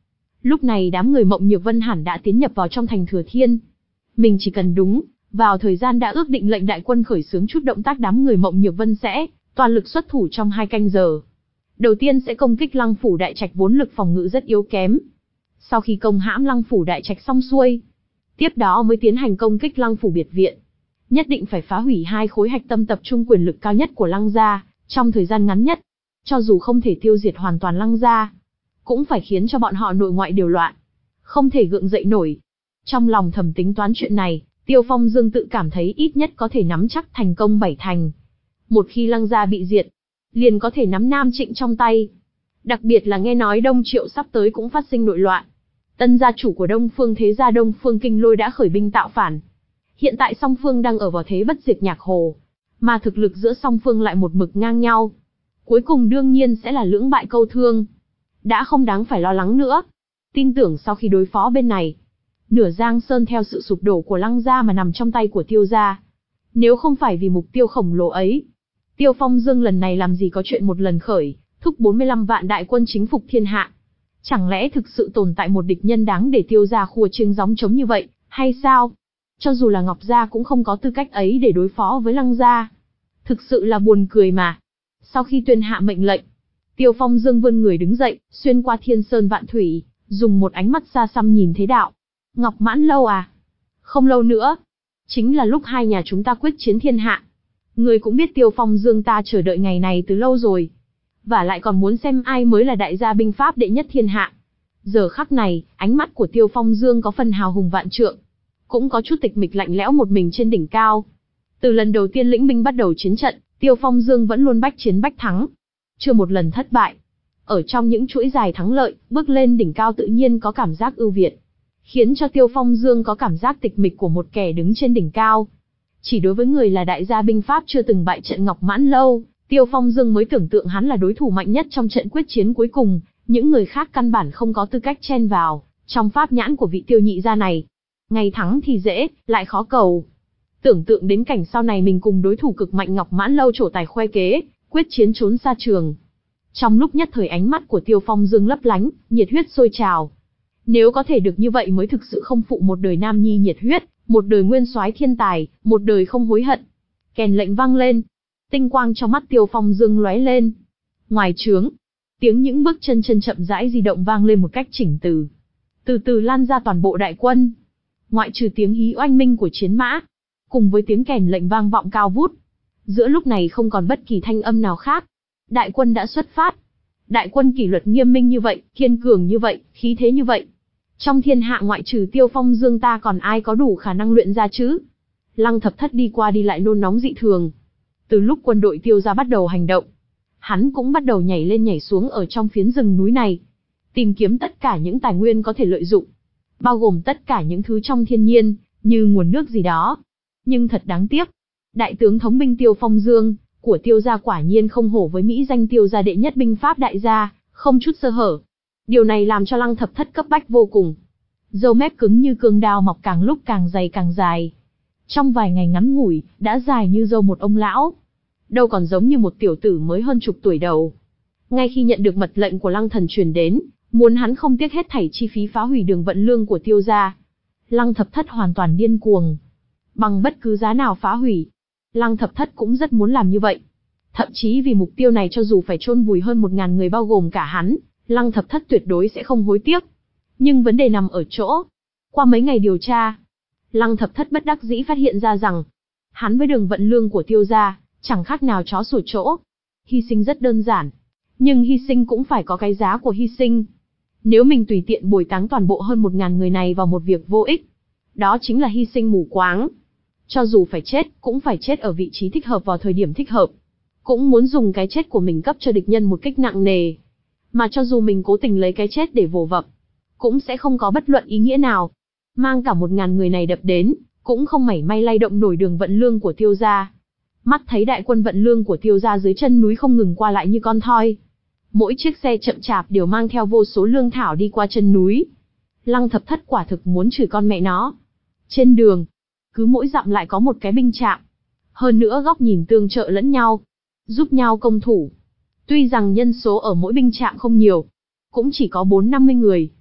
Lúc này đám người Mộng Nhược Vân hẳn đã tiến nhập vào trong thành Thừa Thiên. Mình chỉ cần đúng, vào thời gian đã ước định lệnh đại quân khởi xướng chút động tác, đám người Mộng Nhược Vân sẽ toàn lực xuất thủ trong hai canh giờ. Đầu tiên sẽ công kích Lăng phủ đại trạch vốn lực phòng ngự rất yếu kém. Sau khi công hãm Lăng phủ đại trạch xong xuôi, tiếp đó mới tiến hành công kích Lăng phủ biệt viện. Nhất định phải phá hủy hai khối hạch tâm tập trung quyền lực cao nhất của Lăng gia, trong thời gian ngắn nhất. Cho dù không thể tiêu diệt hoàn toàn Lăng gia, cũng phải khiến cho bọn họ nội ngoại đều loạn, không thể gượng dậy nổi. Trong lòng thầm tính toán chuyện này, Tiêu Phong Dương tự cảm thấy ít nhất có thể nắm chắc thành công bảy thành. Một khi Lăng gia bị diệt, liền có thể nắm Nam Trịnh trong tay. Đặc biệt là nghe nói Đông Triệu sắp tới cũng phát sinh nội loạn. Tân gia chủ của Đông Phương thế gia Đông Phương Kinh Lôi đã khởi binh tạo phản. Hiện tại song phương đang ở vào thế bất diệt nhạc hồ, mà thực lực giữa song phương lại một mực ngang nhau. Cuối cùng đương nhiên sẽ là lưỡng bại câu thương. Đã không đáng phải lo lắng nữa. Tin tưởng sau khi đối phó bên này, nửa Giang Sơn theo sự sụp đổ của Lăng gia mà nằm trong tay của Tiêu gia. Nếu không phải vì mục tiêu khổng lồ ấy, Tiêu Phong Dương lần này làm gì có chuyện một lần khởi, thúc bốn mươi lăm vạn đại quân chính phục thiên hạ. Chẳng lẽ thực sự tồn tại một địch nhân đáng để Tiêu gia khua chiêng gióng trống như vậy, hay sao? Cho dù là Ngọc gia cũng không có tư cách ấy để đối phó với Lăng gia. Thực sự là buồn cười mà. Sau khi tuyên hạ mệnh lệnh, Tiêu Phong Dương vươn người đứng dậy, xuyên qua thiên sơn vạn thủy, dùng một ánh mắt xa xăm nhìn thế đạo. Ngọc Mãn Lâu à? Không lâu nữa, chính là lúc hai nhà chúng ta quyết chiến thiên hạ. Người cũng biết Tiêu Phong Dương ta chờ đợi ngày này từ lâu rồi. Và lại còn muốn xem ai mới là đại gia binh pháp đệ nhất thiên hạ. Giờ khắc này, ánh mắt của Tiêu Phong Dương có phần hào hùng vạn trượng, cũng có chút tịch mịch lạnh lẽo một mình trên đỉnh cao. Từ lần đầu tiên lĩnh binh bắt đầu chiến trận, Tiêu Phong Dương vẫn luôn bách chiến bách thắng, chưa một lần thất bại. Ở trong những chuỗi dài thắng lợi, bước lên đỉnh cao tự nhiên có cảm giác ưu việt, khiến cho Tiêu Phong Dương có cảm giác tịch mịch của một kẻ đứng trên đỉnh cao. Chỉ đối với người là đại gia binh pháp chưa từng bại trận Ngọc Mãn Lâu, Tiêu Phong Dương mới tưởng tượng hắn là đối thủ mạnh nhất trong trận quyết chiến cuối cùng, những người khác căn bản không có tư cách chen vào trong pháp nhãn của vị Tiêu nhị gia này. Ngày thắng thì dễ, lại khó cầu. Tưởng tượng đến cảnh sau này mình cùng đối thủ cực mạnh Ngọc Mãn Lâu trổ tài khoe kế, quyết chiến trốn xa trường. Trong lúc nhất thời ánh mắt của Tiêu Phong Dương lấp lánh, nhiệt huyết sôi trào. Nếu có thể được như vậy mới thực sự không phụ một đời nam nhi nhiệt huyết, một đời nguyên soái thiên tài, một đời không hối hận. Kèn lệnh vang lên, tinh quang trong mắt Tiêu Phong Dương lóe lên. Ngoài trướng, tiếng những bước chân chân chậm rãi di động vang lên một cách chỉnh tề, từ từ lan ra toàn bộ đại quân. Ngoại trừ tiếng hí oanh minh của chiến mã, cùng với tiếng kèn lệnh vang vọng cao vút, giữa lúc này không còn bất kỳ thanh âm nào khác. Đại quân đã xuất phát. Đại quân kỷ luật nghiêm minh như vậy, kiên cường như vậy, khí thế như vậy. Trong thiên hạ ngoại trừ Tiêu Phong Dương ta còn ai có đủ khả năng luyện ra chứ? Lăng Thập Thất đi qua đi lại nôn nóng dị thường. Từ lúc quân đội Tiêu gia bắt đầu hành động, hắn cũng bắt đầu nhảy lên nhảy xuống ở trong phiến rừng núi này, tìm kiếm tất cả những tài nguyên có thể lợi dụng, bao gồm tất cả những thứ trong thiên nhiên, như nguồn nước gì đó. Nhưng thật đáng tiếc, đại tướng thống binh Tiêu Phong Dương của Tiêu gia quả nhiên không hổ với mỹ danh Tiêu gia đệ nhất binh pháp đại gia, không chút sơ hở. Điều này làm cho Lăng Thập Thất cấp bách vô cùng. Râu mép cứng như cương đao mọc càng lúc càng dày càng dài. Trong vài ngày ngắn ngủi, đã dài như râu một ông lão. Đâu còn giống như một tiểu tử mới hơn chục tuổi đầu. Ngay khi nhận được mật lệnh của Lăng Thần truyền đến, muốn hắn không tiếc hết thảy chi phí phá hủy đường vận lương của Tiêu gia, Lăng Thập Thất hoàn toàn điên cuồng. Bằng bất cứ giá nào phá hủy. Lăng Thập Thất cũng rất muốn làm như vậy. Thậm chí vì mục tiêu này cho dù phải chôn vùi hơn một ngàn người bao gồm cả hắn, Lăng Thập Thất tuyệt đối sẽ không hối tiếc. Nhưng vấn đề nằm ở chỗ, qua mấy ngày điều tra, Lăng Thập Thất bất đắc dĩ phát hiện ra rằng, hắn với đường vận lương của Tiêu gia, chẳng khác nào chó sủa chỗ. Hy sinh rất đơn giản, nhưng hy sinh cũng phải có cái giá của hy sinh. Nếu mình tùy tiện bồi táng toàn bộ hơn một ngàn người này vào một việc vô ích, đó chính là hy sinh mù quáng. Cho dù phải chết, cũng phải chết ở vị trí thích hợp vào thời điểm thích hợp. Cũng muốn dùng cái chết của mình cấp cho địch nhân một kích nặng nề. Mà cho dù mình cố tình lấy cái chết để vồ vập, cũng sẽ không có bất luận ý nghĩa nào. Mang cả một ngàn người này đập đến, cũng không mảy may lay động nổi đường vận lương của Tiêu gia. Mắt thấy đại quân vận lương của Tiêu gia dưới chân núi không ngừng qua lại như con thoi. Mỗi chiếc xe chậm chạp đều mang theo vô số lương thảo đi qua chân núi. Lăng Thập Thất quả thực muốn chửi con mẹ nó. Trên đường, cứ mỗi dặm lại có một cái binh trạm. Hơn nữa góc nhìn tương trợ lẫn nhau, giúp nhau công thủ. Tuy rằng nhân số ở mỗi binh trạm không nhiều, cũng chỉ có bốn năm mươi người.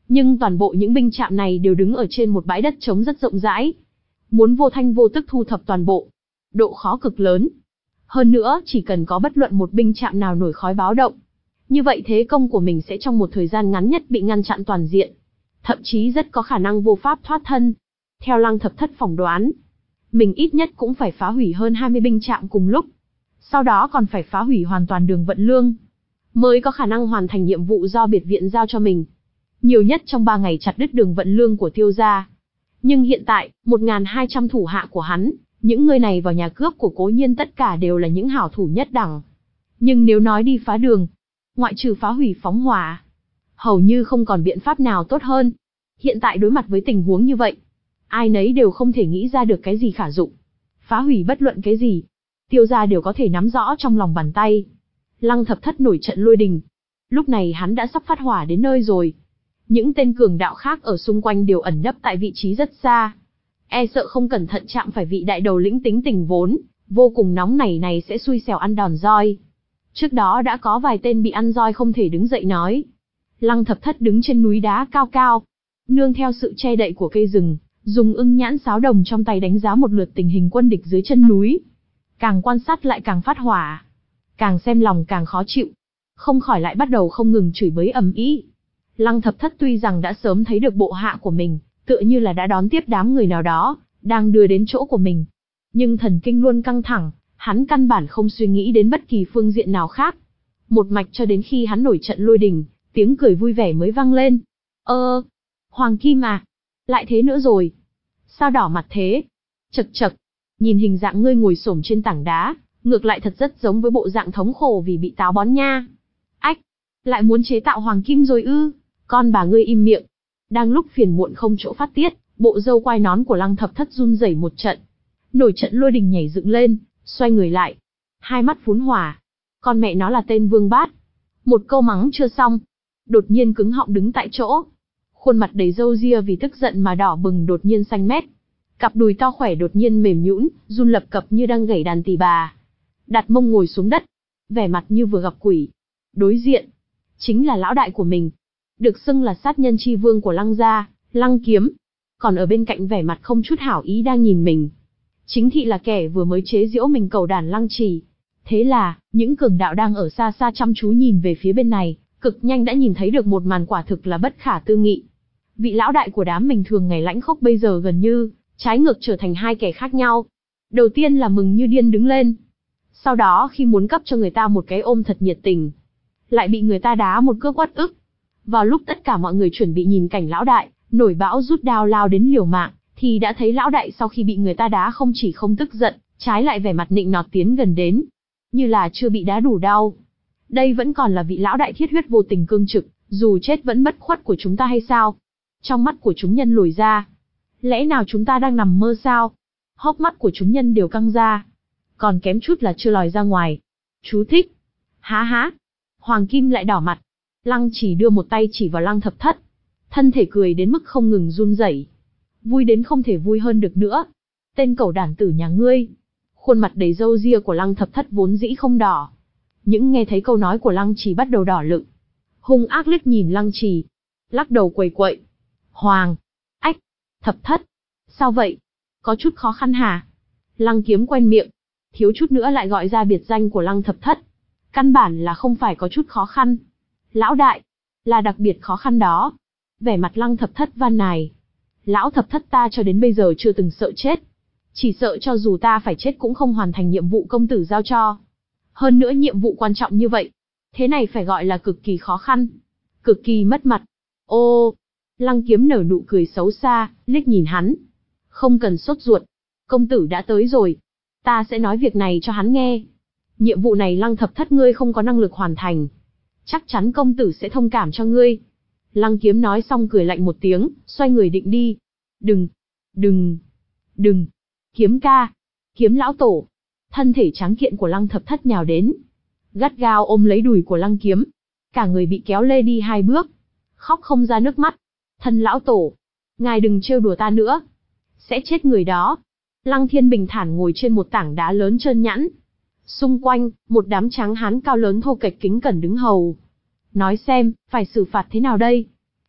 Nhưng toàn bộ những binh trạm này đều đứng ở trên một bãi đất trống rất rộng rãi. Muốn vô thanh vô tức thu thập toàn bộ, độ khó cực lớn. Hơn nữa, chỉ cần có bất luận một binh trạm nào nổi khói báo động, như vậy thế công của mình sẽ trong một thời gian ngắn nhất bị ngăn chặn toàn diện. Thậm chí rất có khả năng vô pháp thoát thân. Theo Lăng Thập Thất phỏng đoán, mình ít nhất cũng phải phá hủy hơn hai mươi binh trạm cùng lúc. Sau đó còn phải phá hủy hoàn toàn đường vận lương, mới có khả năng hoàn thành nhiệm vụ do biệt viện giao cho mình. Nhiều nhất trong ba ngày chặt đứt đường vận lương của Tiêu gia. Nhưng hiện tại, một nghìn hai trăm thủ hạ của hắn, những người này vào nhà cướp của Cố Nhiên tất cả đều là những hảo thủ nhất đẳng. Nhưng nếu nói đi phá đường, ngoại trừ phá hủy phóng hỏa, hầu như không còn biện pháp nào tốt hơn. Hiện tại đối mặt với tình huống như vậy, ai nấy đều không thể nghĩ ra được cái gì khả dụng. Phá hủy bất luận cái gì, Tiêu gia đều có thể nắm rõ trong lòng bàn tay. Lăng Thập Thất nổi trận lôi đình. Lúc này hắn đã sắp phát hỏa đến nơi rồi. Những tên cường đạo khác ở xung quanh đều ẩn nấp tại vị trí rất xa. E sợ không cẩn thận chạm phải vị đại đầu lĩnh tính tình vốn vô cùng nóng nảy này sẽ xui xẻo ăn đòn roi. Trước đó đã có vài tên bị ăn roi không thể đứng dậy nói. Lăng Thập Thất đứng trên núi đá cao cao, nương theo sự che đậy của cây rừng, dùng ưng nhãn sáo đồng trong tay đánh giá một lượt tình hình quân địch dưới chân núi. Càng quan sát lại càng phát hỏa, càng xem lòng càng khó chịu, không khỏi lại bắt đầu không ngừng chửi bới ầm ĩ. Lăng Thập Thất tuy rằng đã sớm thấy được bộ hạ của mình, tựa như là đã đón tiếp đám người nào đó, đang đưa đến chỗ của mình. Nhưng thần kinh luôn căng thẳng, hắn căn bản không suy nghĩ đến bất kỳ phương diện nào khác. Một mạch cho đến khi hắn nổi trận lôi đình, tiếng cười vui vẻ mới vang lên. Ơ, Hoàng Kim à, lại thế nữa rồi. Sao đỏ mặt thế? Chậc chậc, nhìn hình dạng ngươi ngồi xổm trên tảng đá, ngược lại thật rất giống với bộ dạng thống khổ vì bị táo bón nha. Ách, lại muốn chế tạo Hoàng Kim rồi ư? Con bà ngươi im miệng. Đang lúc phiền muộn không chỗ phát tiết, bộ râu quai nón của Lăng Thập Thất run rẩy một trận. Nổi trận lôi đình nhảy dựng lên, xoay người lại. Hai mắt phún hỏa. Con mẹ nó là tên Vương Bát. Một câu mắng chưa xong, đột nhiên cứng họng đứng tại chỗ. Khuôn mặt đầy râu ria vì tức giận mà đỏ bừng đột nhiên xanh mét. Cặp đùi to khỏe đột nhiên mềm nhũn, run lập cập như đang gảy đàn tỳ bà. Đặt mông ngồi xuống đất, vẻ mặt như vừa gặp quỷ. Đối diện, chính là lão đại của mình, được xưng là sát nhân chi vương của Lăng gia, Lăng Kiếm. Còn ở bên cạnh vẻ mặt không chút hảo ý đang nhìn mình, chính thị là kẻ vừa mới chế giễu mình cầu đàn Lăng Trì. Thế là, những cường đạo đang ở xa xa chăm chú nhìn về phía bên này, cực nhanh đã nhìn thấy được một màn quả thực là bất khả tư nghị. Vị lão đại của đám mình thường ngày lãnh khốc bây giờ gần như trái ngược trở thành hai kẻ khác nhau. Đầu tiên là mừng như điên đứng lên, sau đó khi muốn cấp cho người ta một cái ôm thật nhiệt tình, lại bị người ta đá một cước uất ức. Vào lúc tất cả mọi người chuẩn bị nhìn cảnh lão đại nổi bão rút đao lao đến liều mạng, thì đã thấy lão đại sau khi bị người ta đá không chỉ không tức giận, trái lại vẻ mặt nịnh nọt tiến gần đến, như là chưa bị đá đủ đau. Đây vẫn còn là vị lão đại thiết huyết vô tình cương trực, dù chết vẫn bất khuất của chúng ta hay sao? Trong mắt của chúng nhân lồi ra. Lẽ nào chúng ta đang nằm mơ sao? Hốc mắt của chúng nhân đều căng ra, còn kém chút là chưa lòi ra ngoài. Chú thích. Há há. Hoàng Kim lại đỏ mặt. Lăng Chỉ đưa một tay chỉ vào Lăng Thập Thất, thân thể cười đến mức không ngừng run rẩy. Vui đến không thể vui hơn được nữa. Tên cẩu đản tử nhà ngươi. Khuôn mặt đầy râu ria của Lăng Thập Thất vốn dĩ không đỏ, những nghe thấy câu nói của Lăng Trì bắt đầu đỏ lựng. Hung ác liếc nhìn Lăng Trì, lắc đầu quầy quậy. Hoàng, ách, Thập Thất, sao vậy? Có chút khó khăn hả? Lăng Kiếm quen miệng, thiếu chút nữa lại gọi ra biệt danh của Lăng Thập Thất. Căn bản là không phải có chút khó khăn. Lão đại, là đặc biệt khó khăn đó. Vẻ mặt Lăng Thập Thất van nài. Lão Thập Thất ta cho đến bây giờ chưa từng sợ chết. Chỉ sợ cho dù ta phải chết cũng không hoàn thành nhiệm vụ công tử giao cho. Hơn nữa nhiệm vụ quan trọng như vậy, thế này phải gọi là cực kỳ khó khăn, cực kỳ mất mặt. Ô, Lăng Kiếm nở nụ cười xấu xa, liếc nhìn hắn. Không cần sốt ruột, công tử đã tới rồi, ta sẽ nói việc này cho hắn nghe. Nhiệm vụ này Lăng Thập Thất ngươi không có năng lực hoàn thành, chắc chắn công tử sẽ thông cảm cho ngươi. Lăng Kiếm nói xong cười lạnh một tiếng, xoay người định đi. Đừng, đừng, đừng, Kiếm ca, Kiếm lão tổ. Thân thể tráng kiện của Lăng Thập Thất nhào đến, gắt gao ôm lấy đùi của Lăng Kiếm, cả người bị kéo lê đi hai bước, khóc không ra nước mắt. Thân lão tổ, ngài đừng trêu đùa ta nữa, sẽ chết người đó. Lăng Thiên bình thản ngồi trên một tảng đá lớn trơn nhẵn, xung quanh một đám tráng hán cao lớn thô kệch kính cẩn đứng hầu. Nói xem, phải xử phạt thế nào đây?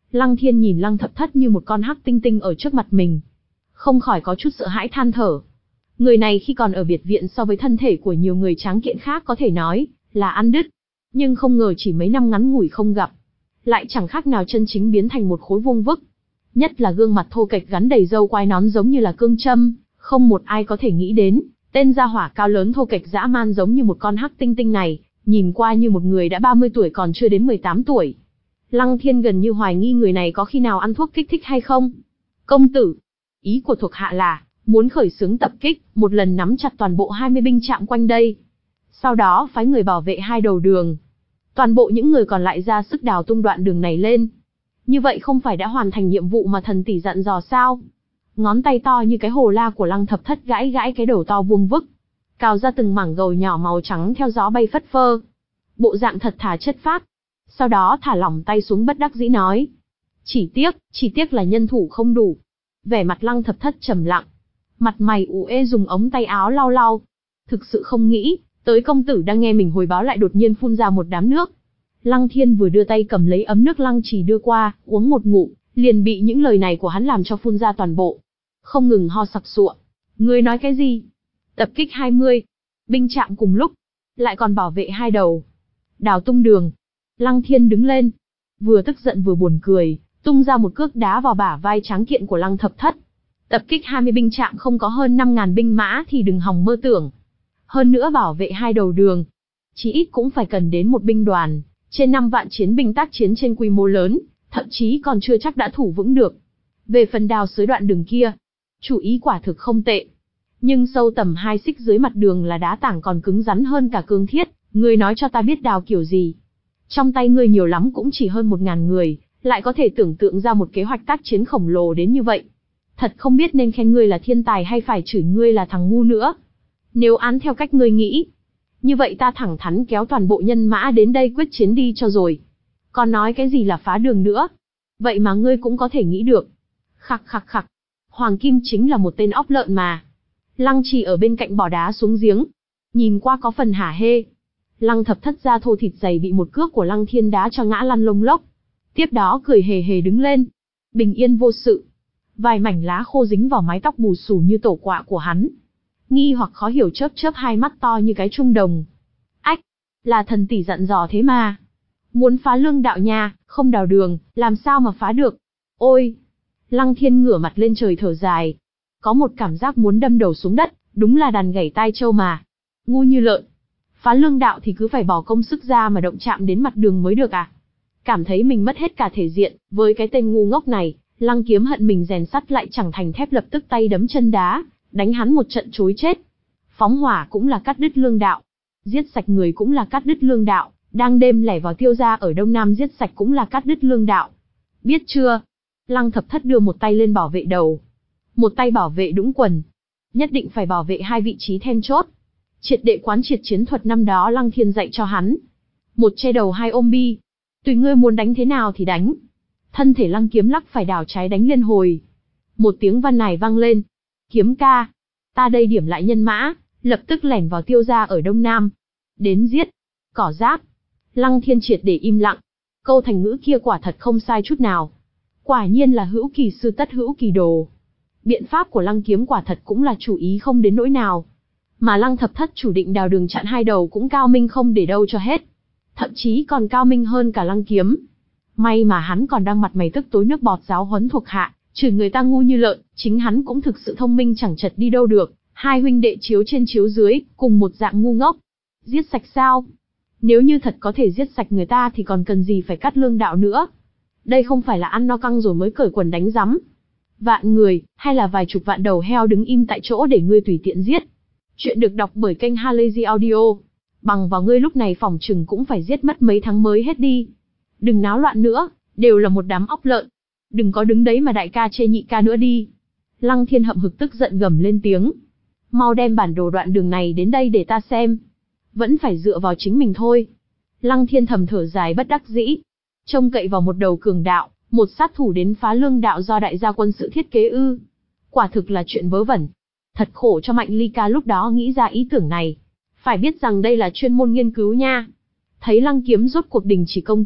Lăng Thiên nhìn Lăng Thập Thất như một con hắc tinh tinh ở trước mặt mình, không khỏi có chút sợ hãi than thở. Người này khi còn ở biệt viện so với thân thể của nhiều người tráng kiện khác có thể nói là ăn đứt, nhưng không ngờ chỉ mấy năm ngắn ngủi không gặp, lại chẳng khác nào chân chính biến thành một khối vuông vức. Nhất là gương mặt thô kệch gắn đầy râu quai nón giống như là cương châm, không một ai có thể nghĩ đến, tên gia hỏa cao lớn thô kệch dã man giống như một con hắc tinh tinh này, nhìn qua như một người đã ba mươi tuổi còn chưa đến mười tám tuổi. Lăng Thiên gần như hoài nghi người này có khi nào ăn thuốc kích thích hay không. Công tử, ý của thuộc hạ là, muốn khởi xướng tập kích, một lần nắm chặt toàn bộ hai mươi binh trạm quanh đây. Sau đó phái người bảo vệ hai đầu đường. Toàn bộ những người còn lại ra sức đào tung đoạn đường này lên. Như vậy không phải đã hoàn thành nhiệm vụ mà thần tỷ dặn dò sao? Ngón tay to như cái hồ la của Lăng Thập Thất gãi gãi cái đầu to vuông vức, cào ra từng mảng gầu nhỏ màu trắng theo gió bay phất phơ. Bộ dạng thật thà chất phác. Sau đó thả lỏng tay xuống bất đắc dĩ nói. Chỉ tiếc, chỉ tiếc là nhân thủ không đủ. Vẻ mặt Lăng Thập Thất trầm lặng. Mặt mày ủ ê dùng ống tay áo lau lau. Thực sự không nghĩ, tới công tử đang nghe mình hồi báo lại đột nhiên phun ra một đám nước. Lăng Thiên vừa đưa tay cầm lấy ấm nước Lăng Trì đưa qua, uống một ngụm, liền bị những lời này của hắn làm cho phun ra toàn bộ. Không ngừng ho sặc sụa. Ngươi nói cái gì? Tập kích hai mươi. Binh trạm cùng lúc. Lại còn bảo vệ hai đầu. Đào tung đường. Lăng Thiên đứng lên. Vừa tức giận vừa buồn cười, tung ra một cước đá vào bả vai tráng kiện của Lăng Thập Thất. Tập kích hai mươi binh trạm không có hơn năm ngàn binh mã thì đừng hòng mơ tưởng. Hơn nữa bảo vệ hai đầu đường. Chí ít cũng phải cần đến một binh đoàn, trên năm vạn chiến binh tác chiến trên quy mô lớn, thậm chí còn chưa chắc đã thủ vững được. Về phần đào xới đoạn đường kia, chủ ý quả thực không tệ. Nhưng sâu tầm hai xích dưới mặt đường là đá tảng còn cứng rắn hơn cả cương thiết, ngươi nói cho ta biết đào kiểu gì. Trong tay ngươi nhiều lắm cũng chỉ hơn một ngàn người, lại có thể tưởng tượng ra một kế hoạch tác chiến khổng lồ đến như vậy. Thật không biết nên khen ngươi là thiên tài hay phải chửi ngươi là thằng ngu nữa. Nếu án theo cách ngươi nghĩ, như vậy ta thẳng thắn kéo toàn bộ nhân mã đến đây quyết chiến đi cho rồi. Còn nói cái gì là phá đường nữa. Vậy mà ngươi cũng có thể nghĩ được. Khặc khặc khặc. Hoàng Kim chính là một tên óc lợn mà. Lăng Trì ở bên cạnh bỏ đá xuống giếng. Nhìn qua có phần hả hê. Lăng Thập Thất da thô thịt dày bị một cước của Lăng Thiên đá cho ngã lăn lông lốc. Tiếp đó cười hề hề đứng lên. Bình yên vô sự. Vài mảnh lá khô dính vào mái tóc bù xù như tổ quạ của hắn. Nghi hoặc khó hiểu chớp chớp hai mắt to như cái trung đồng. Ách, là thần tỷ dặn dò thế mà. Muốn phá lương đạo nha, không đào đường, làm sao mà phá được. Ôi! Lăng Thiên ngửa mặt lên trời thở dài. Có một cảm giác muốn đâm đầu xuống đất, đúng là đàn gảy tai trâu mà. Ngu như lợn. Phá lương đạo thì cứ phải bỏ công sức ra mà động chạm đến mặt đường mới được à. Cảm thấy mình mất hết cả thể diện, với cái tên ngu ngốc này, Lăng Kiếm hận mình rèn sắt lại chẳng thành thép lập tức tay đấm chân đá, đánh hắn một trận chối chết. Phóng hỏa cũng là cắt đứt lương đạo. Giết sạch người cũng là cắt đứt lương đạo, đang đêm lẻ vào tiêu gia ở Đông Nam giết sạch cũng là cắt đứt lương đạo. Biết chưa? Lăng Thập Thất đưa một tay lên bảo vệ đầu, một tay bảo vệ đũng quần. Nhất định phải bảo vệ hai vị trí then chốt. Triệt đệ quán triệt chiến thuật năm đó Lăng Thiên dạy cho hắn. Một che đầu hai ôm bi. Tùy ngươi muốn đánh thế nào thì đánh. Thân thể Lăng Kiếm lắc phải đảo trái đánh liên hồi. Một tiếng văn này vang lên. Kiếm ca, ta đây điểm lại nhân mã, lập tức lẻn vào tiêu gia ở Đông Nam. Đến giết. Cỏ giáp. Lăng Thiên triệt để im lặng. Câu thành ngữ kia quả thật không sai chút nào. Quả nhiên là hữu kỳ sư tất hữu kỳ đồ. Biện pháp của Lăng Kiếm quả thật cũng là chủ ý không đến nỗi nào. Mà Lăng Thập Thất chủ định đào đường chặn hai đầu cũng cao minh không để đâu cho hết. Thậm chí còn cao minh hơn cả Lăng Kiếm. May mà hắn còn đang mặt mày tức tối nước bọt giáo huấn thuộc hạ, chửi người ta ngu như lợn, chính hắn cũng thực sự thông minh chẳng chật đi đâu được. Hai huynh đệ chiếu trên chiếu dưới, cùng một dạng ngu ngốc. Giết sạch sao? Nếu như thật có thể giết sạch người ta thì còn cần gì phải cắt lương đạo nữa. Đây không phải là ăn no căng rồi mới cởi quần đánh rắm. Vạn người, hay là vài chục vạn đầu heo đứng im tại chỗ để ngươi tùy tiện giết. Chuyện được đọc bởi kênh Halazy Audio. Bằng vào ngươi lúc này phỏng chừng cũng phải giết mất mấy tháng mới hết đi. Đừng náo loạn nữa, đều là một đám óc lợn. Đừng có đứng đấy mà đại ca chê nhị ca nữa đi. Lăng Thiên hậm hực tức giận gầm lên tiếng. Mau đem bản đồ đoạn đường này đến đây để ta xem. Vẫn phải dựa vào chính mình thôi. Lăng Thiên thầm thở dài bất đắc dĩ. Trông cậy vào một đầu cường đạo, một sát thủ đến phá lương đạo do đại gia quân sự thiết kế ư. Quả thực là chuyện vớ vẩn. Thật khổ cho Mạnh Ly Ca lúc đó nghĩ ra ý tưởng này. Phải biết rằng đây là chuyên môn nghiên cứu nha. Thấy Lăng Kiếm rốt cuộc đình chỉ công kích,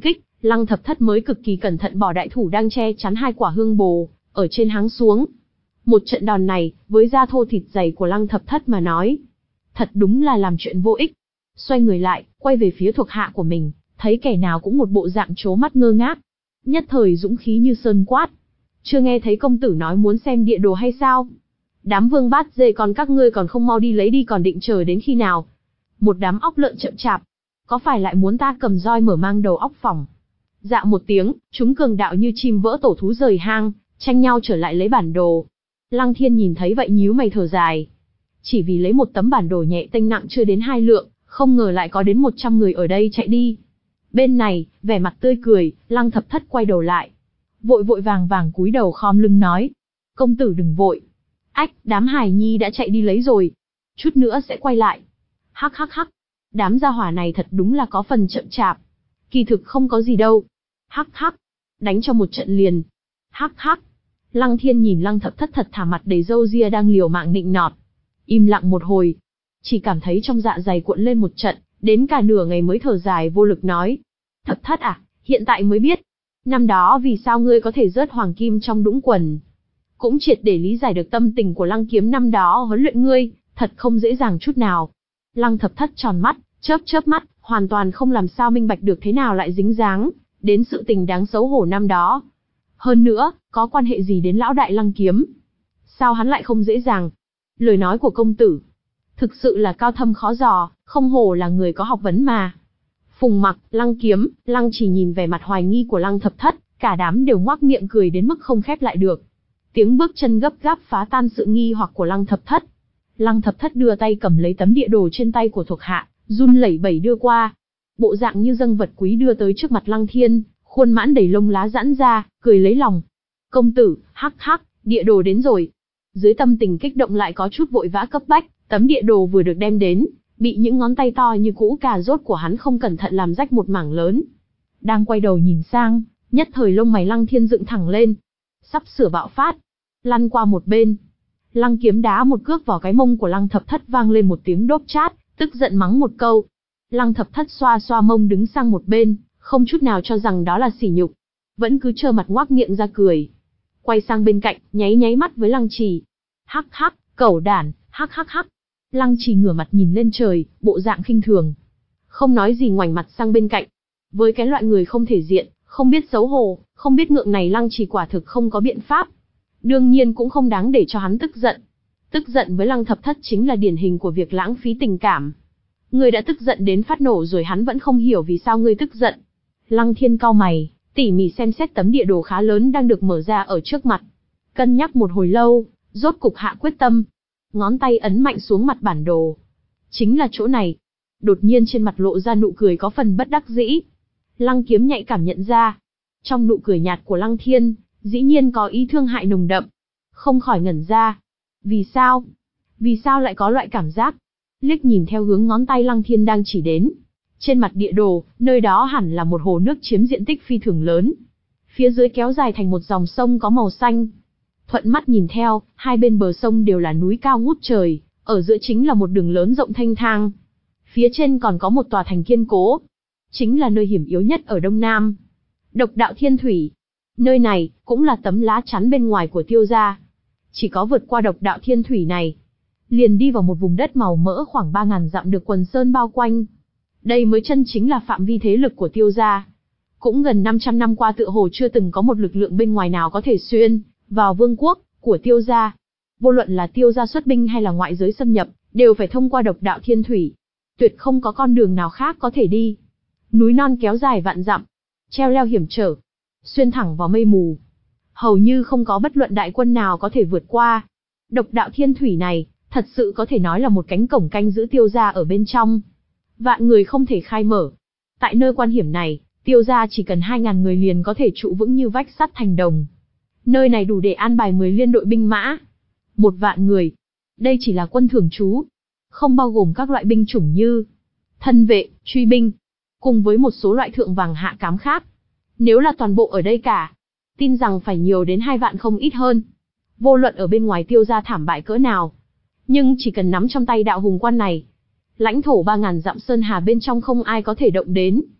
Lăng Thập Thất mới cực kỳ cẩn thận bỏ đại thủ đang che chắn hai quả hương bồ, ở trên háng xuống. Một trận đòn này, với da thô thịt dày của Lăng Thập Thất mà nói, thật đúng là làm chuyện vô ích. Xoay người lại, quay về phía thuộc hạ của mình, thấy kẻ nào cũng một bộ dạng trố mắt ngơ ngác. Nhất thời dũng khí như sơn quát. Chưa nghe thấy công tử nói muốn xem địa đồ hay sao? Đám vương bát dê còn các ngươi còn không mau đi lấy đi, còn định chờ đến khi nào? Một đám óc lợn chậm chạp. Có phải lại muốn ta cầm roi mở mang đầu óc phỏng? Dạ một tiếng, chúng cường đạo như chim vỡ tổ thú rời hang, tranh nhau trở lại lấy bản đồ. Lăng Thiên nhìn thấy vậy nhíu mày thở dài. Chỉ vì lấy một tấm bản đồ nhẹ tênh nặng chưa đến hai lượng, không ngờ lại có đến một trăm người ở đây chạy đi. Bên này, vẻ mặt tươi cười, Lăng Thập Thất quay đầu lại. Vội vội vàng vàng cúi đầu khom lưng nói. Công tử đừng vội. Ách, đám hài nhi đã chạy đi lấy rồi. Chút nữa sẽ quay lại. Hắc hắc hắc. Đám gia hỏa này thật đúng là có phần chậm chạp. Kỳ thực không có gì đâu. Hắc hắc. Đánh cho một trận liền. Hắc hắc. Lăng Thiên nhìn Lăng Thập Thất thật thà mặt đầy râu ria đang liều mạng nịnh nọt. Im lặng một hồi. Chỉ cảm thấy trong dạ dày cuộn lên một trận, đến cả nửa ngày mới thở dài vô lực nói. Thập Thất à, hiện tại mới biết. Năm đó vì sao ngươi có thể rớt hoàng kim trong đũng quần. Cũng triệt để lý giải được tâm tình của Lăng Kiếm năm đó huấn luyện ngươi, thật không dễ dàng chút nào. Lăng Thập Thất tròn mắt, chớp chớp mắt, hoàn toàn không làm sao minh bạch được thế nào lại dính dáng đến sự tình đáng xấu hổ năm đó. Hơn nữa, có quan hệ gì đến lão đại Lăng Kiếm? Sao hắn lại không dễ dàng? Lời nói của công tử thực sự là cao thâm khó dò, không hổ là người có học vấn mà. Phùng Mặc, Lăng Kiếm, Lăng Chỉ nhìn vẻ mặt hoài nghi của Lăng Thập Thất, cả đám đều ngoác miệng cười đến mức không khép lại được. Tiếng bước chân gấp gáp phá tan sự nghi hoặc của Lăng Thập Thất. Lăng Thập Thất đưa tay cầm lấy tấm địa đồ trên tay của thuộc hạ, run lẩy bẩy đưa qua. Bộ dạng như dâng vật quý đưa tới trước mặt Lăng Thiên, khuôn mãn đầy lông lá giãn ra, cười lấy lòng. Công tử, hắc hắc, địa đồ đến rồi. Dưới tâm tình kích động lại có chút vội vã cấp bách, tấm địa đồ vừa được đem đến, bị những ngón tay to như cũ cà rốt của hắn không cẩn thận làm rách một mảng lớn. Đang quay đầu nhìn sang, nhất thời lông mày Lăng Thiên dựng thẳng lên. Sắp sửa bạo phát. Lăn qua một bên. Lăng Kiếm đá một cước vào cái mông của Lăng Thập Thất vang lên một tiếng đốp chát, tức giận mắng một câu. Lăng Thập Thất xoa xoa mông đứng sang một bên, không chút nào cho rằng đó là sỉ nhục. Vẫn cứ trơ mặt ngoác miệng ra cười. Quay sang bên cạnh, nháy nháy mắt với Lăng Trì. Hắc hắc, cẩu đản, hắc hắc hắc. Lăng Trì ngửa mặt nhìn lên trời, bộ dạng khinh thường. Không nói gì ngoảnh mặt sang bên cạnh. Với cái loại người không thể diện, không biết xấu hổ, không biết ngượng này Lăng Trì quả thực không có biện pháp. Đương nhiên cũng không đáng để cho hắn tức giận. Tức giận với Lăng Thập Thất chính là điển hình của việc lãng phí tình cảm. Người đã tức giận đến phát nổ rồi hắn vẫn không hiểu vì sao ngươi tức giận. Lăng Thiên cau mày, tỉ mỉ xem xét tấm địa đồ khá lớn đang được mở ra ở trước mặt. Cân nhắc một hồi lâu, rốt cục hạ quyết tâm. Ngón tay ấn mạnh xuống mặt bản đồ. Chính là chỗ này. Đột nhiên trên mặt lộ ra nụ cười có phần bất đắc dĩ. Lăng Kiếm nhạy cảm nhận ra. Trong nụ cười nhạt của Lăng Thiên, dĩ nhiên có ý thương hại nồng đậm. Không khỏi ngẩn ra. Vì sao? Vì sao lại có loại cảm giác? Liếc nhìn theo hướng ngón tay Lăng Thiên đang chỉ đến. Trên mặt địa đồ, nơi đó hẳn là một hồ nước chiếm diện tích phi thường lớn. Phía dưới kéo dài thành một dòng sông có màu xanh. Thuận mắt nhìn theo, hai bên bờ sông đều là núi cao ngút trời, ở giữa chính là một đường lớn rộng thanh thang. Phía trên còn có một tòa thành kiên cố. Chính là nơi hiểm yếu nhất ở Đông Nam. Độc Đạo Thiên Thủy. Nơi này, cũng là tấm lá chắn bên ngoài của Tiêu gia. Chỉ có vượt qua Độc Đạo Thiên Thủy này, liền đi vào một vùng đất màu mỡ khoảng ba ngàn dặm được quần sơn bao quanh. Đây mới chân chính là phạm vi thế lực của Tiêu gia. Cũng gần năm trăm năm qua tựa hồ chưa từng có một lực lượng bên ngoài nào có thể xuyên vào vương quốc của Tiêu gia. Vô luận là Tiêu gia xuất binh hay là ngoại giới xâm nhập, đều phải thông qua Độc Đạo Thiên Thủy. Tuyệt không có con đường nào khác có thể đi. Núi non kéo dài vạn dặm, treo leo hiểm trở, xuyên thẳng vào mây mù. Hầu như không có bất luận đại quân nào có thể vượt qua. Độc Đạo Thiên Thủy này, thật sự có thể nói là một cánh cổng canh giữ Tiêu gia ở bên trong. Vạn người không thể khai mở. Tại nơi quan hiểm này, Tiêu gia chỉ cần hai ngàn người liền có thể trụ vững như vách sắt thành đồng. Nơi này đủ để an bài mười liên đội binh mã. Một vạn người. Đây chỉ là quân thường trú. Không bao gồm các loại binh chủng như thân vệ, truy binh, cùng với một số loại thượng vàng hạ cám khác. Nếu là toàn bộ ở đây cả, tin rằng phải nhiều đến hai vạn không ít hơn. Vô luận ở bên ngoài Tiêu gia thảm bại cỡ nào, nhưng chỉ cần nắm trong tay đạo hùng quan này, lãnh thổ ba ngàn dặm sơn hà bên trong không ai có thể động đến.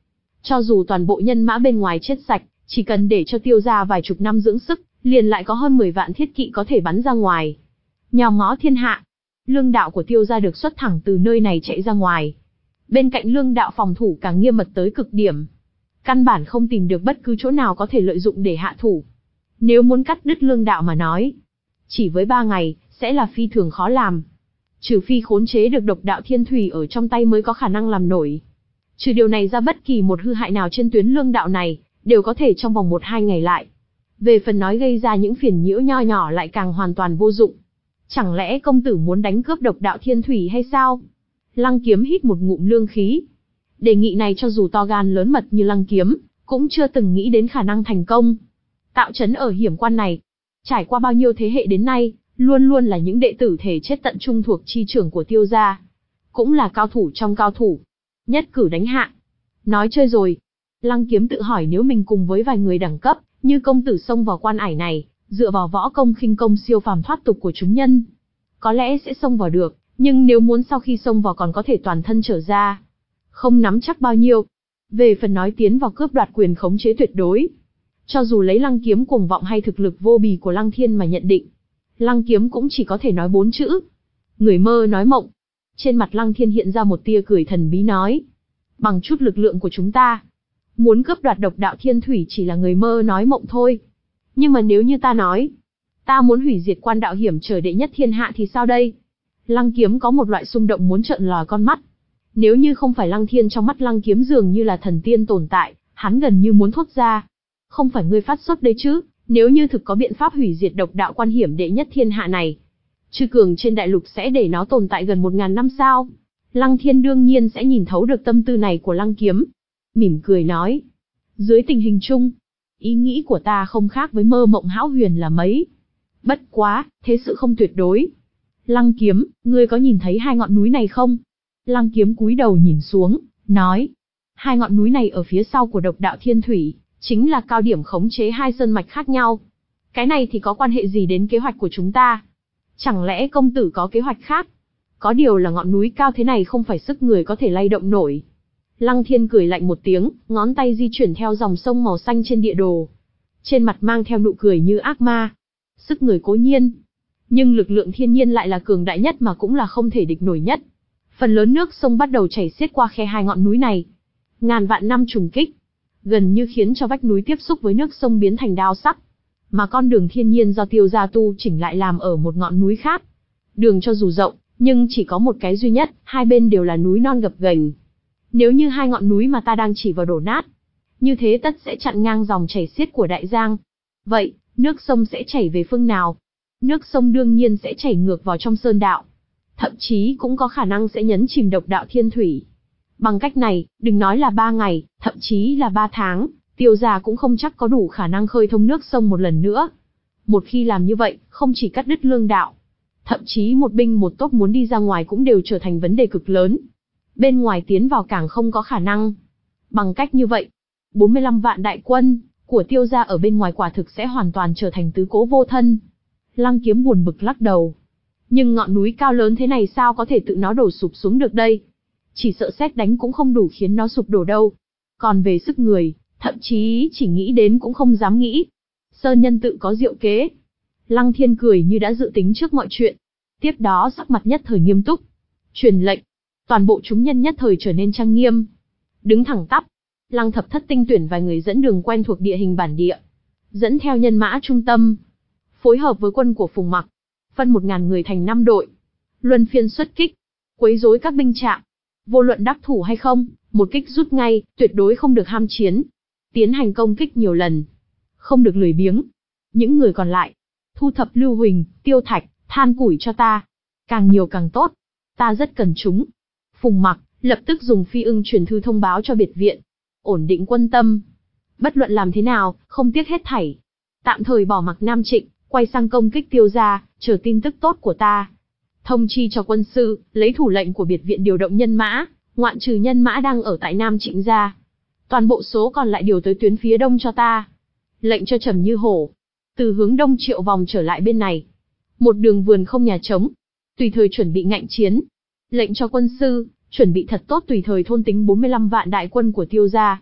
Cho dù toàn bộ nhân mã bên ngoài chết sạch, chỉ cần để cho Tiêu gia vài chục năm dưỡng sức, liền lại có hơn mười vạn thiết kỵ có thể bắn ra ngoài. Nhòm ngó thiên hạ, lương đạo của Tiêu gia được xuất thẳng từ nơi này chạy ra ngoài. Bên cạnh lương đạo phòng thủ càng nghiêm mật tới cực điểm. Căn bản không tìm được bất cứ chỗ nào có thể lợi dụng để hạ thủ. Nếu muốn cắt đứt lương đạo mà nói, chỉ với ba ngày, sẽ là phi thường khó làm. Trừ phi khống chế được độc đạo thiên thủy ở trong tay mới có khả năng làm nổi. Trừ điều này ra, bất kỳ một hư hại nào trên tuyến lương đạo này, đều có thể trong vòng một hai ngày lại. Về phần nói gây ra những phiền nhiễu nho nhỏ lại càng hoàn toàn vô dụng. Chẳng lẽ công tử muốn đánh cướp độc đạo thiên thủy hay sao? Lăng Kiếm hít một ngụm lương khí. Đề nghị này cho dù to gan lớn mật như Lăng Kiếm, cũng chưa từng nghĩ đến khả năng thành công. Tạo trấn ở hiểm quan này, trải qua bao nhiêu thế hệ đến nay, luôn luôn là những đệ tử thể chết tận trung thuộc chi trưởng của Tiêu gia. Cũng là cao thủ trong cao thủ. Nhất cử đánh hạ. Nói chơi rồi. Lăng Kiếm tự hỏi nếu mình cùng với vài người đẳng cấp, như công tử xông vào quan ải này, dựa vào võ công khinh công siêu phàm thoát tục của chúng nhân, có lẽ sẽ xông vào được, nhưng nếu muốn sau khi xông vào còn có thể toàn thân trở ra, không nắm chắc bao nhiêu. Về phần nói tiến vào cướp đoạt quyền khống chế tuyệt đối, cho dù lấy Lăng Kiếm cuồng vọng hay thực lực vô bì của Lăng Thiên mà nhận định, Lăng Kiếm cũng chỉ có thể nói bốn chữ: người mơ nói mộng. Trên mặt Lăng Thiên hiện ra một tia cười thần bí nói: bằng chút lực lượng của chúng ta, muốn cướp đoạt độc đạo thiên thủy chỉ là người mơ nói mộng thôi. Nhưng mà nếu như ta nói, ta muốn hủy diệt quan đạo hiểm trở đệ nhất thiên hạ thì sao đây? Lăng Kiếm có một loại xung động muốn trợn lòi con mắt. Nếu như không phải Lăng Thiên trong mắt Lăng Kiếm dường như là thần tiên tồn tại, hắn gần như muốn thốt ra: không phải ngươi phát sốt đấy chứ, nếu như thực có biện pháp hủy diệt độc đạo quan hiểm đệ nhất thiên hạ này, Chư cường trên đại lục sẽ để nó tồn tại gần một ngàn năm sao? Lăng Thiên đương nhiên sẽ nhìn thấu được tâm tư này của Lăng Kiếm. Mỉm cười nói: dưới tình hình chung, ý nghĩ của ta không khác với mơ mộng hão huyền là mấy. Bất quá, thế sự không tuyệt đối. Lăng Kiếm, ngươi có nhìn thấy hai ngọn núi này không? Lăng Kiếm cúi đầu nhìn xuống, nói: hai ngọn núi này ở phía sau của độc đạo thiên thủy, chính là cao điểm khống chế hai sơn mạch khác nhau. Cái này thì có quan hệ gì đến kế hoạch của chúng ta? Chẳng lẽ công tử có kế hoạch khác? Có điều là ngọn núi cao thế này không phải sức người có thể lay động nổi. Lăng Thiên cười lạnh một tiếng, ngón tay di chuyển theo dòng sông màu xanh trên địa đồ. Trên mặt mang theo nụ cười như ác ma. Sức người cố nhiên, nhưng lực lượng thiên nhiên lại là cường đại nhất mà cũng là không thể địch nổi nhất. Phần lớn nước sông bắt đầu chảy xiết qua khe hai ngọn núi này. Ngàn vạn năm trùng kích, gần như khiến cho vách núi tiếp xúc với nước sông biến thành đao sắc. Mà con đường thiên nhiên do Tiêu gia tu chỉnh lại làm ở một ngọn núi khác. Đường cho dù rộng, nhưng chỉ có một cái duy nhất, hai bên đều là núi non gập ghềnh. Nếu như hai ngọn núi mà ta đang chỉ vào đổ nát, như thế tất sẽ chặn ngang dòng chảy xiết của đại giang. Vậy, nước sông sẽ chảy về phương nào? Nước sông đương nhiên sẽ chảy ngược vào trong sơn đạo. Thậm chí cũng có khả năng sẽ nhấn chìm độc đạo thiên thủy. Bằng cách này, đừng nói là ba ngày, thậm chí là ba tháng, Tiêu gia cũng không chắc có đủ khả năng khơi thông nước sông một lần nữa. Một khi làm như vậy, không chỉ cắt đứt lương đạo, thậm chí một binh một tốp muốn đi ra ngoài cũng đều trở thành vấn đề cực lớn. Bên ngoài tiến vào càng không có khả năng. Bằng cách như vậy, bốn mươi lăm vạn đại quân của Tiêu gia ở bên ngoài quả thực sẽ hoàn toàn trở thành tứ cố vô thân. Lăng Kiếm buồn bực lắc đầu. Nhưng ngọn núi cao lớn thế này sao có thể tự nó đổ sụp xuống được đây? Chỉ sợ sét đánh cũng không đủ khiến nó sụp đổ đâu. Còn về sức người, thậm chí chỉ nghĩ đến cũng không dám nghĩ. Sơn nhân tự có diệu kế. Lăng Thiên cười như đã dự tính trước mọi chuyện. Tiếp đó sắc mặt nhất thời nghiêm túc. Truyền lệnh. Toàn bộ chúng nhân nhất thời trở nên trang nghiêm. Đứng thẳng tắp. Lăng Thập Thất tinh tuyển vài người dẫn đường quen thuộc địa hình bản địa. Dẫn theo nhân mã trung tâm. Phối hợp với quân của Phùng Mặc. Phân một ngàn người thành năm đội. Luân phiên xuất kích. Quấy rối các binh trạm. Vô luận đắc thủ hay không, một kích rút ngay, tuyệt đối không được ham chiến. Tiến hành công kích nhiều lần. Không được lười biếng. Những người còn lại, thu thập lưu huỳnh, tiêu thạch, than củi cho ta. Càng nhiều càng tốt. Ta rất cần chúng. Phùng Mặc lập tức dùng phi ưng truyền thư thông báo cho biệt viện. Ổn định quân tâm. Bất luận làm thế nào, không tiếc hết thảy. Tạm thời bỏ mặc Nam Trịnh, quay sang công kích Tiêu gia, chờ tin tức tốt của ta. Thông chi cho quân sư, lấy thủ lệnh của biệt viện điều động nhân mã, ngoạn trừ nhân mã đang ở tại Nam Trịnh ra. Toàn bộ số còn lại điều tới tuyến phía đông cho ta. Lệnh cho Trầm Như Hổ, từ hướng đông triệu vòng trở lại bên này. Một đường vườn không nhà trống, tùy thời chuẩn bị ngạnh chiến. Lệnh cho quân sư, chuẩn bị thật tốt tùy thời thôn tính bốn mươi lăm vạn đại quân của Tiêu gia.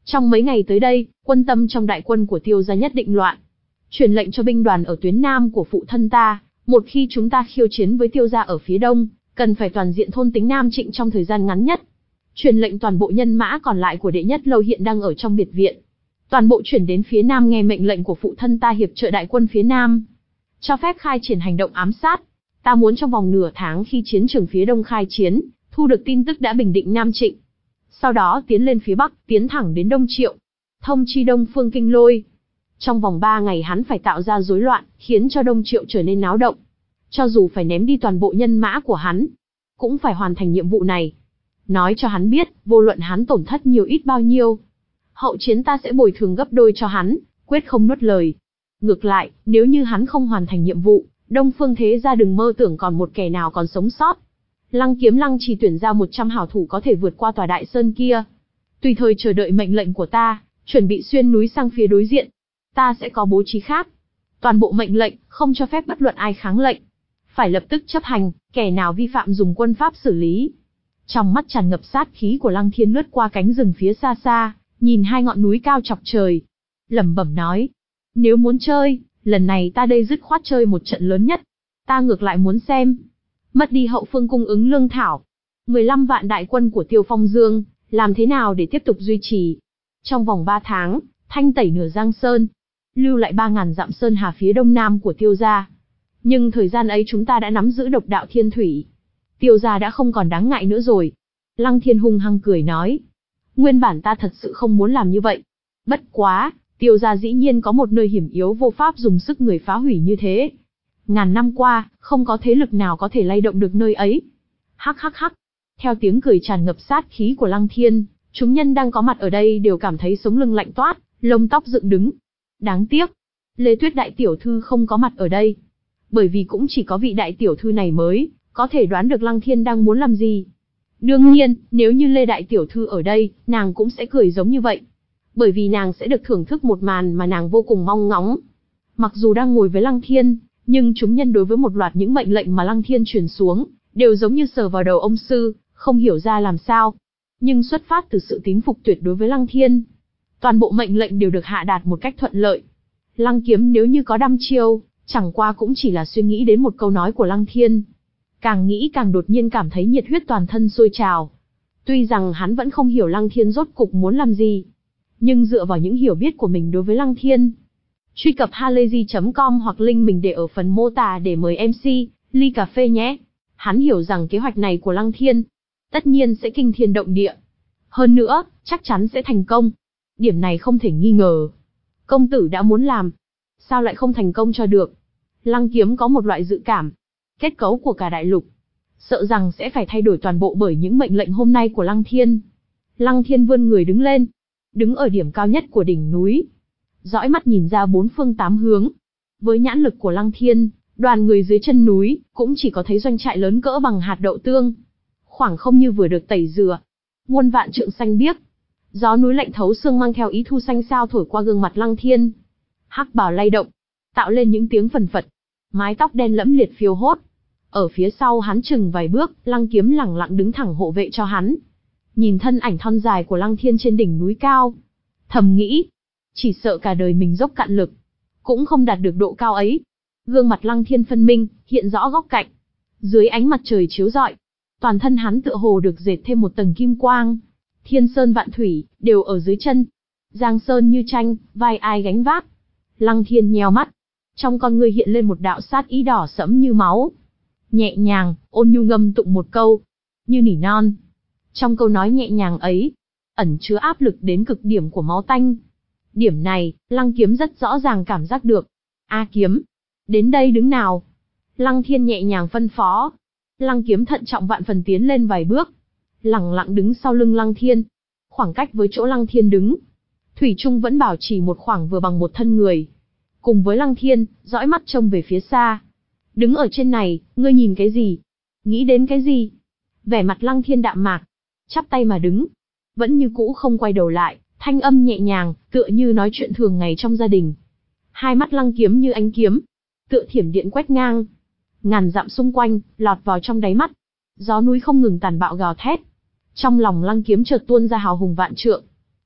Trong mấy ngày tới đây, quân tâm trong đại quân của Tiêu gia nhất định loạn. Truyền lệnh cho binh đoàn ở tuyến nam của phụ thân ta, một khi chúng ta khiêu chiến với Tiêu gia ở phía đông, cần phải toàn diện thôn tính Nam Trịnh trong thời gian ngắn nhất. Truyền lệnh toàn bộ nhân mã còn lại của đệ nhất lâu hiện đang ở trong biệt viện. Toàn bộ chuyển đến phía nam nghe mệnh lệnh của phụ thân ta hiệp trợ đại quân phía nam. Cho phép khai triển hành động ám sát. Ta muốn trong vòng nửa tháng khi chiến trường phía đông khai chiến, thu được tin tức đã bình định Nam Trịnh. Sau đó tiến lên phía bắc, tiến thẳng đến Đông Triệu. Thông chi Đông Phương Kinh Lôi. Trong vòng ba ngày hắn phải tạo ra rối loạn, khiến cho Đông Triệu trở nên náo động. Cho dù phải ném đi toàn bộ nhân mã của hắn, cũng phải hoàn thành nhiệm vụ này. Nói cho hắn biết, vô luận hắn tổn thất nhiều ít bao nhiêu, hậu chiến ta sẽ bồi thường gấp đôi cho hắn, quyết không nuốt lời. Ngược lại, nếu như hắn không hoàn thành nhiệm vụ, Đông Phương thế gia đừng mơ tưởng còn một kẻ nào còn sống sót. Lăng Kiếm Lăng chỉ tuyển ra một trăm hảo thủ có thể vượt qua tòa đại sơn kia. Tùy thời chờ đợi mệnh lệnh của ta, chuẩn bị xuyên núi sang phía đối diện. Ta sẽ có bố trí khác. Toàn bộ mệnh lệnh, không cho phép bất luận ai kháng lệnh. Phải lập tức chấp hành, kẻ nào vi phạm dùng quân pháp xử lý. Trong mắt tràn ngập sát khí của Lăng Thiên lướt qua cánh rừng phía xa xa, nhìn hai ngọn núi cao chọc trời. Lẩm bẩm nói, nếu muốn chơi, lần này ta đây dứt khoát chơi một trận lớn nhất. Ta ngược lại muốn xem. Mất đi hậu phương cung ứng lương thảo. mười lăm vạn đại quân của Tiêu Phong Dương, làm thế nào để tiếp tục duy trì? Trong vòng ba tháng, thanh tẩy nửa Giang Sơn. Lưu lại ba ngàn dặm sơn hà phía đông nam của Tiêu gia. Nhưng thời gian ấy chúng ta đã nắm giữ độc đạo thiên thủy. Tiêu gia đã không còn đáng ngại nữa rồi. Lăng Thiên hung hăng cười nói. Nguyên bản ta thật sự không muốn làm như vậy. Bất quá, Tiêu gia dĩ nhiên có một nơi hiểm yếu vô pháp dùng sức người phá hủy như thế. Ngàn năm qua, không có thế lực nào có thể lay động được nơi ấy. Hắc hắc hắc. Theo tiếng cười tràn ngập sát khí của Lăng Thiên, chúng nhân đang có mặt ở đây đều cảm thấy sống lưng lạnh toát, lông tóc dựng đứng. Đáng tiếc, Lê Tuyết đại tiểu thư không có mặt ở đây. Bởi vì cũng chỉ có vị đại tiểu thư này mới có thể đoán được Lăng Thiên đang muốn làm gì. Đương nhiên, nếu như Lê đại tiểu thư ở đây, nàng cũng sẽ cười giống như vậy. Bởi vì nàng sẽ được thưởng thức một màn mà nàng vô cùng mong ngóng. Mặc dù đang ngồi với Lăng Thiên, nhưng chúng nhân đối với một loạt những mệnh lệnh mà Lăng Thiên truyền xuống, đều giống như sờ vào đầu ông sư, không hiểu ra làm sao. Nhưng xuất phát từ sự tín phục tuyệt đối với Lăng Thiên, toàn bộ mệnh lệnh đều được hạ đạt một cách thuận lợi. Lăng Kiếm nếu như có đăm chiêu, chẳng qua cũng chỉ là suy nghĩ đến một câu nói của Lăng Thiên. Càng nghĩ càng đột nhiên cảm thấy nhiệt huyết toàn thân sôi trào. Tuy rằng hắn vẫn không hiểu Lăng Thiên rốt cục muốn làm gì, nhưng dựa vào những hiểu biết của mình đối với Lăng Thiên, truy cập halayzi chấm com hoặc link mình để ở phần mô tả để mời em xê, ly cà phê nhé. Hắn hiểu rằng kế hoạch này của Lăng Thiên, tất nhiên sẽ kinh thiên động địa. Hơn nữa, chắc chắn sẽ thành công. Điểm này không thể nghi ngờ. Công tử đã muốn làm, sao lại không thành công cho được? Lăng Kiếm có một loại dự cảm. Kết cấu của cả đại lục, sợ rằng sẽ phải thay đổi toàn bộ bởi những mệnh lệnh hôm nay của Lăng Thiên. Lăng Thiên vươn người đứng lên, đứng ở điểm cao nhất của đỉnh núi, dõi mắt nhìn ra bốn phương tám hướng. Với nhãn lực của Lăng Thiên, đoàn người dưới chân núi cũng chỉ có thấy doanh trại lớn cỡ bằng hạt đậu tương, khoảng không như vừa được tẩy rửa. Muôn vạn trượng xanh biếc, gió núi lạnh thấu xương mang theo ý thu xanh xao thổi qua gương mặt Lăng Thiên. Hắc bào lay động, tạo lên những tiếng phần phật. Mái tóc đen lẫm liệt phiêu hốt. Ở phía sau hắn chừng vài bước, Lăng Kiếm lẳng lặng đứng thẳng hộ vệ cho hắn. Nhìn thân ảnh thon dài của Lăng Thiên trên đỉnh núi cao, thầm nghĩ, chỉ sợ cả đời mình dốc cạn lực, cũng không đạt được độ cao ấy. Gương mặt Lăng Thiên phân minh, hiện rõ góc cạnh. Dưới ánh mặt trời chiếu rọi, toàn thân hắn tựa hồ được dệt thêm một tầng kim quang. Thiên sơn vạn thủy, đều ở dưới chân. Giang sơn như tranh, vai ai gánh vác. Lăng Thiên nheo mắt, trong con ngươi hiện lên một đạo sát ý đỏ sẫm như máu. Nhẹ nhàng, ôn nhu ngâm tụng một câu, như nỉ non. Trong câu nói nhẹ nhàng ấy, ẩn chứa áp lực đến cực điểm của máu tanh. Điểm này, Lăng Kiếm rất rõ ràng cảm giác được. A Kiếm, đến đây đứng nào. Lăng Thiên nhẹ nhàng phân phó. Lăng Kiếm thận trọng vạn phần tiến lên vài bước, lẳng lặng đứng sau lưng Lăng Thiên. Khoảng cách với chỗ Lăng Thiên đứng, thủy chung vẫn bảo trì một khoảng vừa bằng một thân người. Cùng với Lăng Thiên, dõi mắt trông về phía xa. Đứng ở trên này, ngươi nhìn cái gì? Nghĩ đến cái gì? Vẻ mặt Lăng Thiên đạm mạc, chắp tay mà đứng, vẫn như cũ không quay đầu lại, thanh âm nhẹ nhàng, tựa như nói chuyện thường ngày trong gia đình. Hai mắt Lăng Kiếm như ánh kiếm, tựa thiểm điện quét ngang. Ngàn dặm xung quanh, lọt vào trong đáy mắt. Gió núi không ngừng tàn bạo gào thét. Trong lòng Lăng Kiếm chợt tuôn ra hào hùng vạn trượng.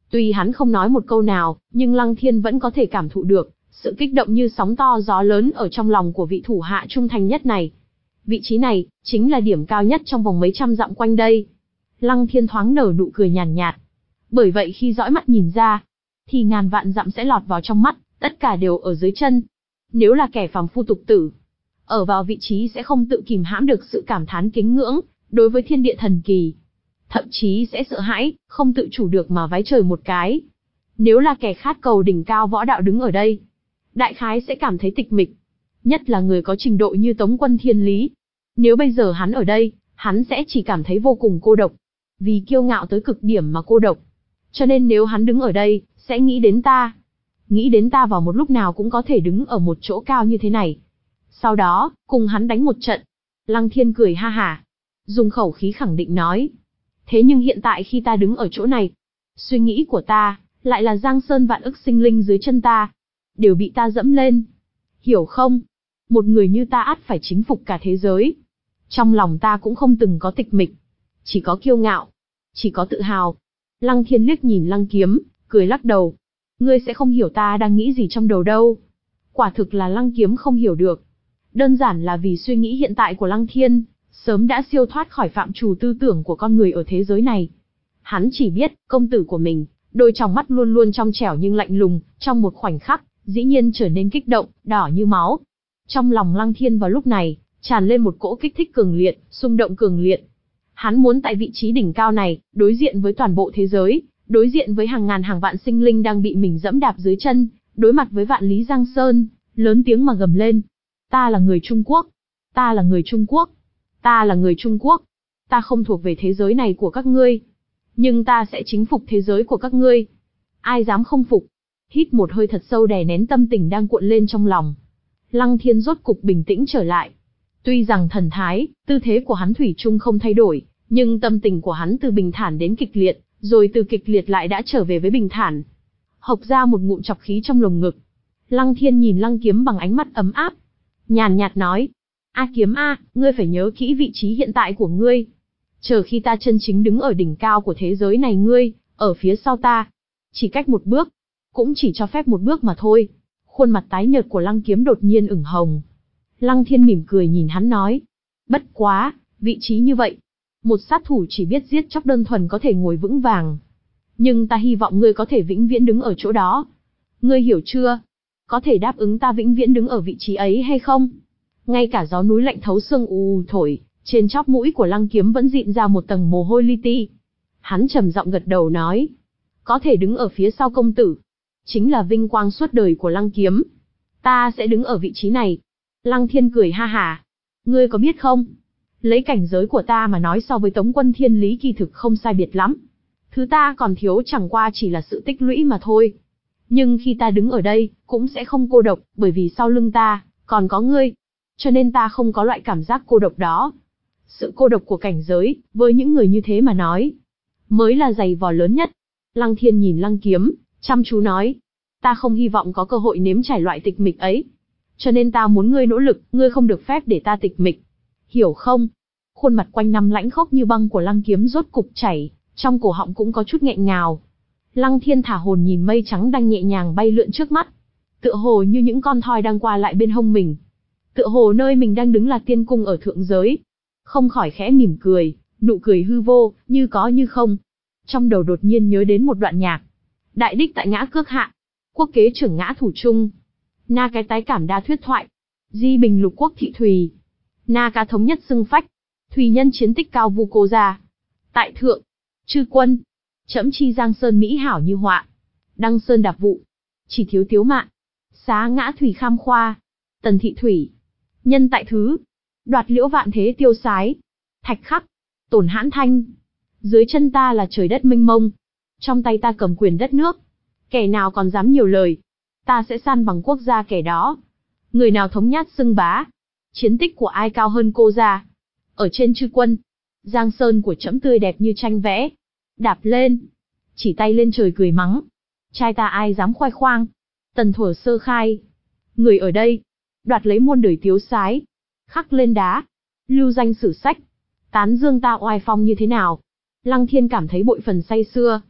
Tuy hắn không nói một câu nào, nhưng Lăng Thiên vẫn có thể cảm thụ được sự kích động như sóng to gió lớn ở trong lòng của vị thủ hạ trung thành nhất này. Vị trí này, chính là điểm cao nhất trong vòng mấy trăm dặm quanh đây. Lăng Thiên thoáng nở nụ cười nhàn nhạt, nhạt. Bởi vậy khi dõi mắt nhìn ra, thì ngàn vạn dặm sẽ lọt vào trong mắt, tất cả đều ở dưới chân. Nếu là kẻ phàm phu tục tử, ở vào vị trí sẽ không tự kìm hãm được sự cảm thán kính ngưỡng đối với thiên địa thần kỳ. Thậm chí sẽ sợ hãi, không tự chủ được mà vái trời một cái. Nếu là kẻ khát cầu đỉnh cao võ đạo đứng ở đây, đại khái sẽ cảm thấy tịch mịch. Nhất là người có trình độ như Tống Quân Thiên Lý. Nếu bây giờ hắn ở đây, hắn sẽ chỉ cảm thấy vô cùng cô độc. Vì kiêu ngạo tới cực điểm mà cô độc. Cho nên nếu hắn đứng ở đây, sẽ nghĩ đến ta. Nghĩ đến ta vào một lúc nào cũng có thể đứng ở một chỗ cao như thế này. Sau đó, cùng hắn đánh một trận. Lăng Thiên cười ha hả, dùng khẩu khí khẳng định nói. Thế nhưng hiện tại khi ta đứng ở chỗ này, suy nghĩ của ta, lại là giang sơn vạn ức sinh linh dưới chân ta. Đều bị ta dẫm lên. Hiểu không? Một người như ta ắt phải chính phục cả thế giới. Trong lòng ta cũng không từng có tịch mịch. Chỉ có kiêu ngạo. Chỉ có tự hào. Lăng Thiên liếc nhìn Lăng Kiếm, cười lắc đầu. Ngươi sẽ không hiểu ta đang nghĩ gì trong đầu đâu. Quả thực là Lăng Kiếm không hiểu được. Đơn giản là vì suy nghĩ hiện tại của Lăng Thiên, sớm đã siêu thoát khỏi phạm trù tư tưởng của con người ở thế giới này. Hắn chỉ biết, công tử của mình, đôi tròng mắt luôn luôn trong trẻo nhưng lạnh lùng, trong một khoảnh khắc, dĩ nhiên trở nên kích động, đỏ như máu. Trong lòng Lăng Thiên vào lúc này, tràn lên một cỗ kích thích cường liệt, xung động cường liệt. Hắn muốn tại vị trí đỉnh cao này, đối diện với toàn bộ thế giới, đối diện với hàng ngàn hàng vạn sinh linh đang bị mình dẫm đạp dưới chân, đối mặt với vạn lý Giang Sơn, lớn tiếng mà gầm lên. Ta là người Trung Quốc. Ta là người Trung Quốc. Ta là người Trung Quốc. Ta không thuộc về thế giới này của các ngươi. Nhưng ta sẽ chính phục thế giới của các ngươi. Ai dám không phục? Hít một hơi thật sâu đè nén tâm tình đang cuộn lên trong lòng. Lăng Thiên rốt cục bình tĩnh trở lại. Tuy rằng thần thái, tư thế của hắn thủy chung không thay đổi, nhưng tâm tình của hắn từ bình thản đến kịch liệt, rồi từ kịch liệt lại đã trở về với bình thản. Hộc ra một ngụm chọc khí trong lồng ngực. Lăng Thiên nhìn Lăng Kiếm bằng ánh mắt ấm áp. Nhàn nhạt nói. A Kiếm a, ngươi phải nhớ kỹ vị trí hiện tại của ngươi. Chờ khi ta chân chính đứng ở đỉnh cao của thế giới này ngươi, ở phía sau ta. Chỉ cách một bước. Cũng chỉ cho phép một bước mà thôi. Khuôn mặt tái nhợt của Lăng Kiếm đột nhiên ửng hồng. Lăng Thiên mỉm cười nhìn hắn nói. Bất quá, vị trí như vậy. Một sát thủ chỉ biết giết chóc đơn thuần có thể ngồi vững vàng. Nhưng ta hy vọng ngươi có thể vĩnh viễn đứng ở chỗ đó. Ngươi hiểu chưa? Có thể đáp ứng ta vĩnh viễn đứng ở vị trí ấy hay không? Ngay cả gió núi lạnh thấu xương ù ù thổi, trên chóp mũi của Lăng Kiếm vẫn dịn ra một tầng mồ hôi li ti. Hắn trầm giọng gật đầu nói. Có thể đứng ở phía sau công tử. Chính là vinh quang suốt đời của Lăng Kiếm. Ta sẽ đứng ở vị trí này. Lăng Thiên cười ha hả. Ngươi có biết không? Lấy cảnh giới của ta mà nói so với Tống Quân Thiên Lý kỳ thực không sai biệt lắm. Thứ ta còn thiếu chẳng qua chỉ là sự tích lũy mà thôi. Nhưng khi ta đứng ở đây, cũng sẽ không cô độc, bởi vì sau lưng ta, còn có ngươi. Cho nên ta không có loại cảm giác cô độc đó. Sự cô độc của cảnh giới, với những người như thế mà nói, mới là giày vò lớn nhất. Lăng Thiên nhìn Lăng Kiếm, chăm chú nói. Ta không hy vọng có cơ hội nếm trải loại tịch mịch ấy. Cho nên ta muốn ngươi nỗ lực, ngươi không được phép để ta tịch mịch. Hiểu không? Khuôn mặt quanh năm lãnh khốc như băng của Lăng Kiếm rốt cục chảy, trong cổ họng cũng có chút nghẹn ngào. Lăng Thiên thả hồn nhìn mây trắng đang nhẹ nhàng bay lượn trước mắt. Tựa hồ như những con thoi đang qua lại bên hông mình. Tựa hồ nơi mình đang đứng là tiên cung ở thượng giới. Không khỏi khẽ mỉm cười, nụ cười hư vô, như có như không. Trong đầu đột nhiên nhớ đến một đoạn nhạc. Đại đích tại ngã cước hạ. Quốc kế trưởng ngã thủ trung. Na cái tái cảm đa thuyết thoại. Di bình lục quốc thị thùy. Na ca thống nhất xưng phách. Thùy nhân chiến tích cao vu cô gia. Tại thượng. Chư quân. Trẫm chi giang sơn mỹ hảo như họa. Đăng sơn đạp vụ. Chỉ thiếu tiếu mạn. Xá ngã thủy kham khoa. Tần thị thủy. Nhân tại thứ. Đoạt liễu vạn thế tiêu sái. Thạch khắc. Tổn hãn thanh. Dưới chân ta là trời đất mênh mông. Trong tay ta cầm quyền đất nước. Kẻ nào còn dám nhiều lời. Ta sẽ san bằng quốc gia kẻ đó. Người nào thống nhát xưng bá. Chiến tích của ai cao hơn cô gia. Ở trên chư quân. Giang sơn của trẫm tươi đẹp như tranh vẽ. Đạp lên. Chỉ tay lên trời cười mắng. Trai ta ai dám khoe khoang. Tần thuở sơ khai. Người ở đây. Đoạt lấy muôn đời tiếu sái. Khắc lên đá. Lưu danh sử sách. Tán dương ta oai phong như thế nào. Lăng Thiên cảm thấy bội phần say sưa.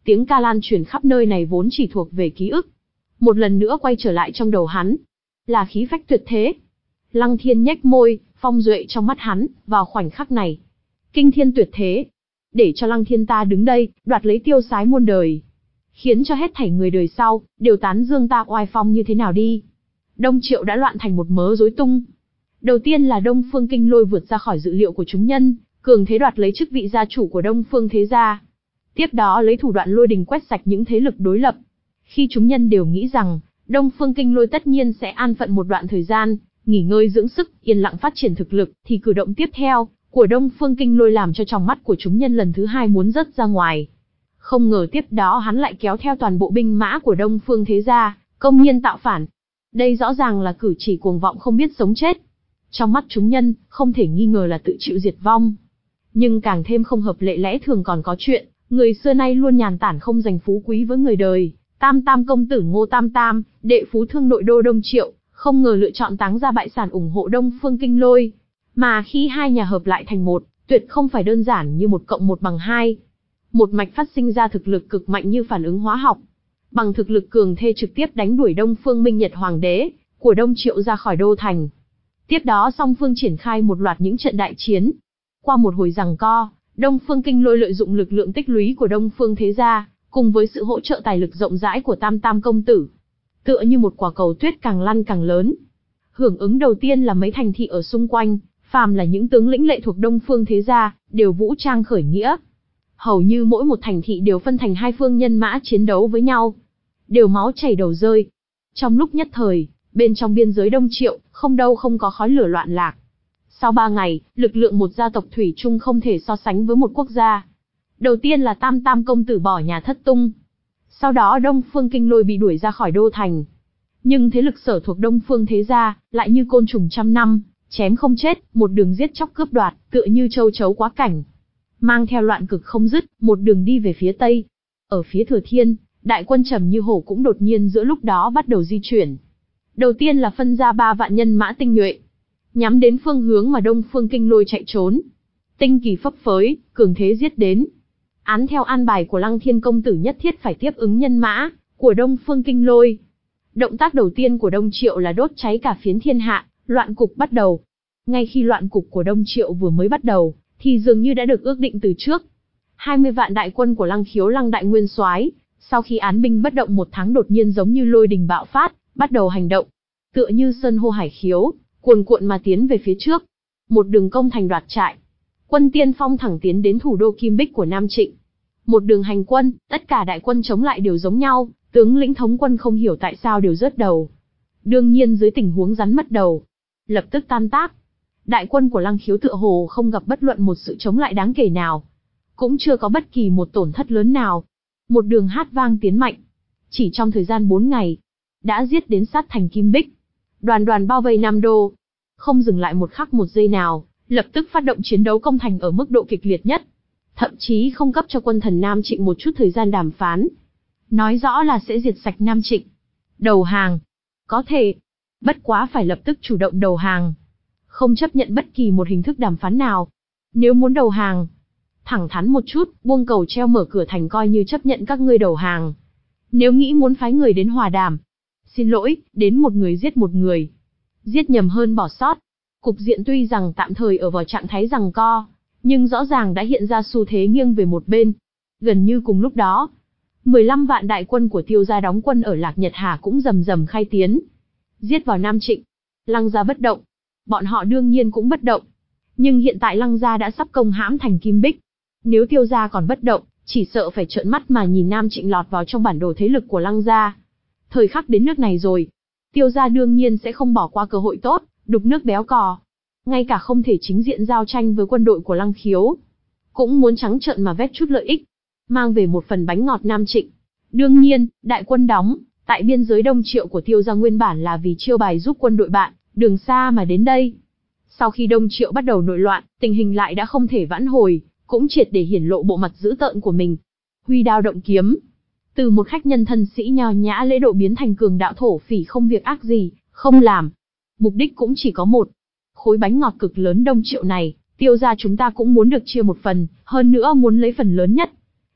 Tiếng ca lan truyền khắp nơi này vốn chỉ thuộc về ký ức. Một lần nữa quay trở lại trong đầu hắn. Là khí phách tuyệt thế. Lăng Thiên nhếch môi, phong duệ trong mắt hắn, vào khoảnh khắc này. Kinh thiên tuyệt thế. Để cho Lăng Thiên ta đứng đây, đoạt lấy tiêu sái muôn đời. Khiến cho hết thảy người đời sau, đều tán dương ta oai phong như thế nào đi. Đông Triệu đã loạn thành một mớ rối tung. Đầu tiên là Đông Phương Kinh Lôi vượt ra khỏi dự liệu của chúng nhân, cường thế đoạt lấy chức vị gia chủ của Đông Phương thế gia. Tiếp đó lấy thủ đoạn lôi đình quét sạch những thế lực đối lập. Khi chúng nhân đều nghĩ rằng, Đông Phương Kinh Lôi tất nhiên sẽ an phận một đoạn thời gian, nghỉ ngơi dưỡng sức, yên lặng phát triển thực lực, thì cử động tiếp theo của Đông Phương Kinh Lôi làm cho trong mắt của chúng nhân lần thứ hai muốn rớt ra ngoài. Không ngờ tiếp đó hắn lại kéo theo toàn bộ binh mã của Đông Phương thế gia, công nhiên tạo phản. Đây rõ ràng là cử chỉ cuồng vọng không biết sống chết. Trong mắt chúng nhân, không thể nghi ngờ là tự chịu diệt vong. Nhưng càng thêm không hợp lệ lẽ thường còn có chuyện, người xưa nay luôn nhàn tản không dành phú quý với người đời. Tam Tam công tử Ngô Tam Tam, đệ phú thương nội đô Đông Triệu, không ngờ lựa chọn táng ra bại sản ủng hộ Đông Phương Kinh Lôi. Mà khi hai nhà hợp lại thành một, tuyệt không phải đơn giản như một cộng một bằng hai. Một mạch phát sinh ra thực lực cực mạnh như phản ứng hóa học. Bằng thực lực cường thê trực tiếp đánh đuổi Đông Phương Minh Nhật Hoàng đế của Đông Triệu ra khỏi đô thành. Tiếp đó song phương triển khai một loạt những trận đại chiến. Qua một hồi giằng co, Đông Phương Kinh Lôi lợi dụng lực lượng tích lũy của Đông Phương thế gia, cùng với sự hỗ trợ tài lực rộng rãi của Tam Tam công tử, tựa như một quả cầu tuyết càng lăn càng lớn. Hưởng ứng đầu tiên là mấy thành thị ở xung quanh, phàm là những tướng lĩnh lệ thuộc Đông Phương thế gia, đều vũ trang khởi nghĩa. Hầu như mỗi một thành thị đều phân thành hai phương nhân mã chiến đấu với nhau, đều máu chảy đầu rơi. Trong lúc nhất thời, bên trong biên giới Đông Triệu, không đâu không có khói lửa loạn lạc. Sau ba ngày, lực lượng một gia tộc thủy chung không thể so sánh với một quốc gia. Đầu tiên là Tam Tam công tử bỏ nhà thất tung. Sau đó Đông Phương Kinh Lôi bị đuổi ra khỏi đô thành. Nhưng thế lực sở thuộc Đông Phương thế gia, lại như côn trùng trăm năm, chém không chết, một đường giết chóc cướp đoạt, tựa như châu chấu quá cảnh. Mang theo loạn cực không dứt, một đường đi về phía Tây. Ở phía Thừa Thiên, đại quân trầm như hổ cũng đột nhiên giữa lúc đó bắt đầu di chuyển. Đầu tiên là phân ra ba vạn nhân mã tinh nhuệ, nhắm đến phương hướng mà Đông Phương Kinh Lôi chạy trốn. Tinh kỳ phấp phới, cường thế giết đến. Án theo an bài của Lăng Thiên công tử nhất thiết phải tiếp ứng nhân mã của Đông Phương Kinh Lôi. Động tác đầu tiên của Đông Triệu là đốt cháy cả phiến thiên hạ, loạn cục bắt đầu. Ngay khi loạn cục của Đông Triệu vừa mới bắt đầu, thì dường như đã được ước định từ trước. hai mươi vạn đại quân của Lăng Khiếu Lăng đại nguyên soái, sau khi án binh bất động một tháng đột nhiên giống như lôi đình bạo phát, bắt đầu hành động. Tựa như sơn hô hải khiếu, cuồn cuộn mà tiến về phía trước. Một đường công thành đoạt trại. Quân tiên phong thẳng tiến đến thủ đô Kim Bích của Nam Trịnh. Một đường hành quân, tất cả đại quân chống lại đều giống nhau, tướng lĩnh thống quân không hiểu tại sao đều rớt đầu. Đương nhiên dưới tình huống rắn mất đầu, lập tức tan tác. Đại quân của Lăng Khiếu tựa hồ không gặp bất luận một sự chống lại đáng kể nào. Cũng chưa có bất kỳ một tổn thất lớn nào. Một đường hát vang tiến mạnh. Chỉ trong thời gian bốn ngày, đã giết đến sát thành Kim Bích. Đoàn đoàn bao vây Nam Đô. Không dừng lại một khắc một giây nào, lập tức phát động chiến đấu công thành ở mức độ kịch liệt nhất. Thậm chí không cấp cho quân thần Nam Trịnh một chút thời gian đàm phán. Nói rõ là sẽ diệt sạch Nam Trịnh. Đầu hàng. Có thể. Bất quá phải lập tức chủ động đầu hàng. Không chấp nhận bất kỳ một hình thức đàm phán nào. Nếu muốn đầu hàng, thẳng thắn một chút, buông cầu treo mở cửa thành coi như chấp nhận các ngươi đầu hàng. Nếu nghĩ muốn phái người đến hòa đàm, xin lỗi, đến một người giết một người. Giết nhầm hơn bỏ sót. Cục diện tuy rằng tạm thời ở vào trạng thái giằng co, nhưng rõ ràng đã hiện ra xu thế nghiêng về một bên. Gần như cùng lúc đó, mười lăm vạn đại quân của Tiêu gia đóng quân ở Lạc Nhật Hà cũng rầm rầm khai tiến. Giết vào Nam Trịnh. Lăng gia bất động. Bọn họ đương nhiên cũng bất động. Nhưng hiện tại Lăng gia đã sắp công hãm thành Kim Bích. Nếu Tiêu gia còn bất động, chỉ sợ phải trợn mắt mà nhìn Nam Trịnh lọt vào trong bản đồ thế lực của Lăng gia. Thời khắc đến nước này rồi, Tiêu gia đương nhiên sẽ không bỏ qua cơ hội tốt, đục nước béo cò. Ngay cả không thể chính diện giao tranh với quân đội của Lăng Khiếu, cũng muốn trắng trợn mà vét chút lợi ích, mang về một phần bánh ngọt Nam Trịnh. Đương nhiên, đại quân đóng tại biên giới Đông Triệu của Tiêu gia nguyên bản là vì chiêu bài giúp quân đội bạn, đường xa mà đến đây. Sau khi Đông Triệu bắt đầu nội loạn, tình hình lại đã không thể vãn hồi, cũng triệt để hiển lộ bộ mặt dữ tợn của mình. Huy đao động kiếm, từ một khách nhân thân sĩ nho nhã lễ độ biến thành cường đạo thổ phỉ không việc ác gì không làm. Mục đích cũng chỉ có một. Khối bánh ngọt cực lớn Đông Triệu này, Tiêu gia chúng ta cũng muốn được chia một phần, hơn nữa muốn lấy phần lớn nhất.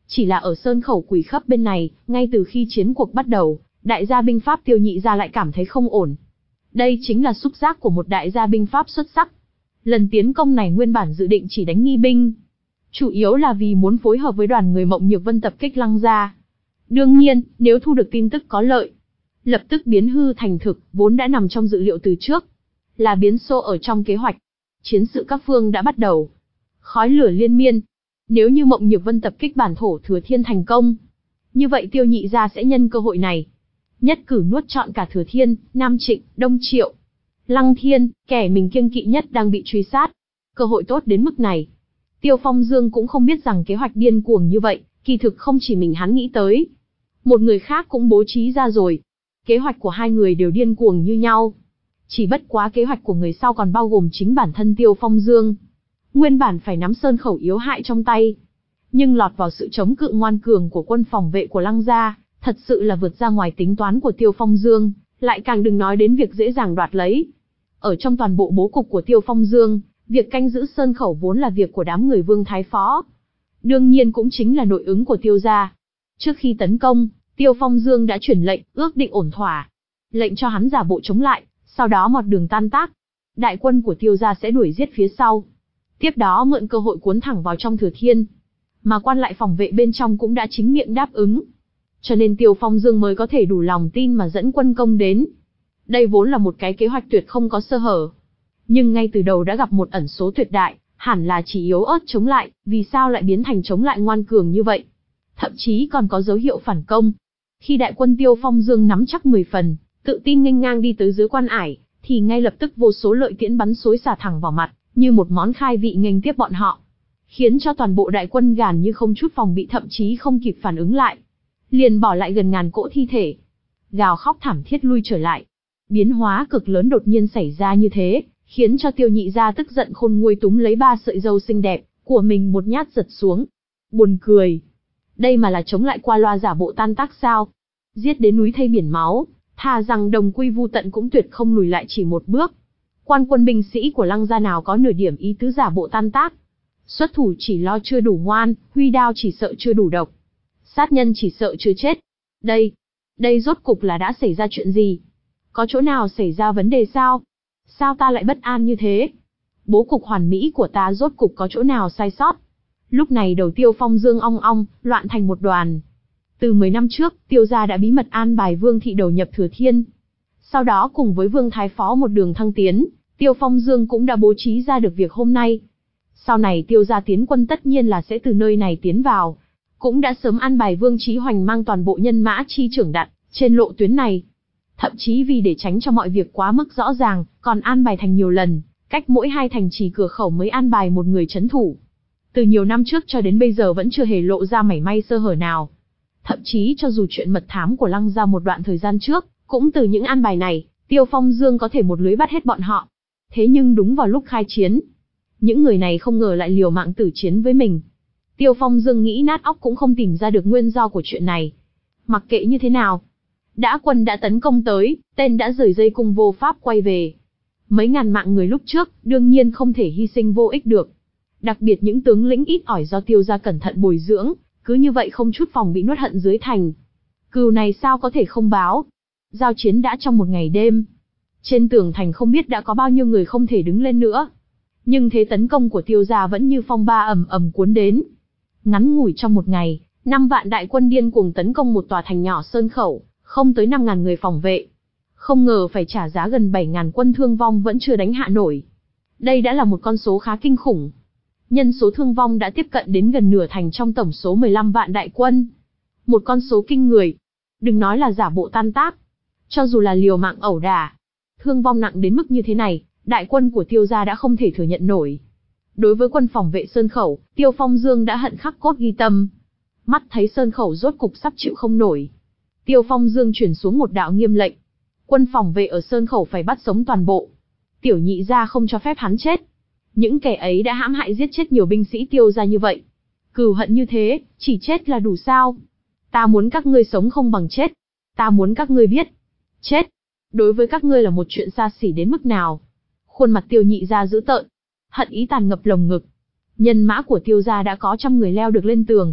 Chỉ là ở sơn khẩu Quỷ Khấp bên này, ngay từ khi chiến cuộc bắt đầu, đại gia binh pháp Tiêu Nhị gia lại cảm thấy không ổn. Đây chính là xúc giác của một đại gia binh pháp xuất sắc. Lần tiến công này nguyên bản dự định chỉ đánh nghi binh, chủ yếu là vì muốn phối hợp với đoàn người Mộng Nhược Vân tập kích Lăng gia. Đương nhiên, nếu thu được tin tức có lợi, lập tức biến hư thành thực, vốn đã nằm trong dự liệu từ trước, là biến số ở trong kế hoạch. Chiến sự các phương đã bắt đầu, khói lửa liên miên. Nếu như Mộng Nhược Vân tập kích bản thổ Thừa Thiên thành công, như vậy Tiêu Nhị gia sẽ nhân cơ hội này, nhất cử nuốt trọn cả Thừa Thiên, Nam Trịnh, Đông Triệu. Lăng Thiên, kẻ mình kiêng kỵ nhất đang bị truy sát. Cơ hội tốt đến mức này. Tiêu Phong Dương cũng không biết rằng kế hoạch điên cuồng như vậy, kỳ thực không chỉ mình hắn nghĩ tới. Một người khác cũng bố trí ra rồi. Kế hoạch của hai người đều điên cuồng như nhau. Chỉ bất quá kế hoạch của người sau còn bao gồm chính bản thân Tiêu Phong Dương. Nguyên bản phải nắm sơn khẩu yếu hại trong tay, nhưng lọt vào sự chống cự ngoan cường của quân phòng vệ của Lăng gia, thật sự là vượt ra ngoài tính toán của Tiêu Phong Dương, lại càng đừng nói đến việc dễ dàng đoạt lấy. Ở trong toàn bộ bố cục của Tiêu Phong Dương, việc canh giữ sơn khẩu vốn là việc của đám người Vương Thái Phó. Đương nhiên cũng chính là nội ứng của Tiêu gia. Trước khi tấn công, Tiêu Phong Dương đã chuyển lệnh, ước định ổn thỏa. Lệnh cho hắn giả bộ chống lại, sau đó mọt đường tan tác. Đại quân của Tiêu gia sẽ đuổi giết phía sau. Tiếp đó mượn cơ hội cuốn thẳng vào trong Thừa Thiên. Mà quan lại phòng vệ bên trong cũng đã chính miệng đáp ứng. Cho nên Tiêu Phong Dương mới có thể đủ lòng tin mà dẫn quân công đến. Đây vốn là một cái kế hoạch tuyệt không có sơ hở. Nhưng ngay từ đầu đã gặp một ẩn số tuyệt đại, hẳn là chỉ yếu ớt chống lại, vì sao lại biến thành chống lại ngoan cường như vậy? Thậm chí còn có dấu hiệu phản công. Khi đại quân Tiêu Phong Dương nắm chắc mười phần, tự tin nghênh ngang đi tới dưới quan ải, thì ngay lập tức vô số lợi tiễn bắn xối xả thẳng vào mặt, như một món khai vị nghênh tiếp bọn họ. Khiến cho toàn bộ đại quân gàn như không chút phòng bị, thậm chí không kịp phản ứng lại. Liền bỏ lại gần ngàn cỗ thi thể. Gào khóc thảm thiết lui trở lại. Biến hóa cực lớn đột nhiên xảy ra như thế, khiến cho Tiêu Nhị gia tức giận khôn nguôi túm lấy ba sợi râu xinh đẹp của mình một nhát giật xuống. Buồn cười. Đây mà là chống lại qua loa giả bộ tan tác sao? Giết đến núi thây biển máu, thà rằng đồng quy vu tận cũng tuyệt không lùi lại chỉ một bước. Quan quân binh sĩ của Lăng gia nào có nửa điểm ý tứ giả bộ tan tác. Xuất thủ chỉ lo chưa đủ ngoan, huy đao chỉ sợ chưa đủ độc. Sát nhân chỉ sợ chưa chết. Đây, đây rốt cục là đã xảy ra chuyện gì? Có chỗ nào xảy ra vấn đề sao? Sao ta lại bất an như thế? Bố cục hoàn mỹ của ta rốt cục có chỗ nào sai sót? Lúc này đầu Tiêu Phong Dương ong ong, loạn thành một đoàn. Từ mười năm trước, Tiêu gia đã bí mật an bài Vương thị đầu nhập Thừa Thiên. Sau đó cùng với Vương Thái Phó một đường thăng tiến, Tiêu Phong Dương cũng đã bố trí ra được việc hôm nay. Sau này Tiêu gia tiến quân tất nhiên là sẽ từ nơi này tiến vào. Cũng đã sớm an bài Vương Chí Hoành mang toàn bộ nhân mã chi trưởng đặt trên lộ tuyến này. Thậm chí vì để tránh cho mọi việc quá mức rõ ràng, còn an bài thành nhiều lần, cách mỗi hai thành trì cửa khẩu mới an bài một người trấn thủ. Từ nhiều năm trước cho đến bây giờ vẫn chưa hề lộ ra mảy may sơ hở nào. Thậm chí cho dù chuyện mật thám của Lăng gia một đoạn thời gian trước, cũng từ những an bài này, Tiêu Phong Dương có thể một lưới bắt hết bọn họ. Thế nhưng đúng vào lúc khai chiến, những người này không ngờ lại liều mạng tử chiến với mình. Tiêu Phong Dương nghĩ nát óc cũng không tìm ra được nguyên do của chuyện này. Mặc kệ như thế nào, đã quân đã tấn công tới, tên đã rời dây cung vô pháp quay về. Mấy ngàn mạng người lúc trước, đương nhiên không thể hy sinh vô ích được. Đặc biệt những tướng lĩnh ít ỏi do Tiêu gia cẩn thận bồi dưỡng, cứ như vậy không chút phòng bị nuốt hận dưới thành. Cừu này sao có thể không báo? Giao chiến đã trong một ngày đêm. Trên tường thành không biết đã có bao nhiêu người không thể đứng lên nữa. Nhưng thế tấn công của Tiêu gia vẫn như phong ba ầm ầm cuốn đến. Ngắn ngủi trong một ngày, năm vạn đại quân điên cuồng tấn công một tòa thành nhỏ sơn khẩu, không tới năm ngàn người phòng vệ. Không ngờ phải trả giá gần bảy ngàn quân thương vong vẫn chưa đánh hạ nổi. Đây đã là một con số khá kinh khủng. Nhân số thương vong đã tiếp cận đến gần nửa thành trong tổng số mười lăm vạn đại quân. Một con số kinh người. Đừng nói là giả bộ tan tác. Cho dù là liều mạng ẩu đả, thương vong nặng đến mức như thế này, đại quân của Tiêu gia đã không thể thừa nhận nổi. Đối với quân phòng vệ sơn khẩu, Tiêu Phong Dương đã hận khắc cốt ghi tâm. Mắt thấy sơn khẩu rốt cục sắp chịu không nổi, Tiêu Phong Dương chuyển xuống một đạo nghiêm lệnh. Quân phòng vệ ở sơn khẩu phải bắt sống toàn bộ. Tiểu Nhị gia không cho phép hắn chết. Những kẻ ấy đã hãm hại giết chết nhiều binh sĩ Tiêu gia như vậy. Cừu hận như thế, chỉ chết là đủ sao? Ta muốn các ngươi sống không bằng chết. Ta muốn các ngươi biết, chết đối với các ngươi là một chuyện xa xỉ đến mức nào. Khuôn mặt Tiêu Nhị gia dữ tợn, hận ý tàn ngập lồng ngực. Nhân mã của Tiêu gia đã có trăm người leo được lên tường.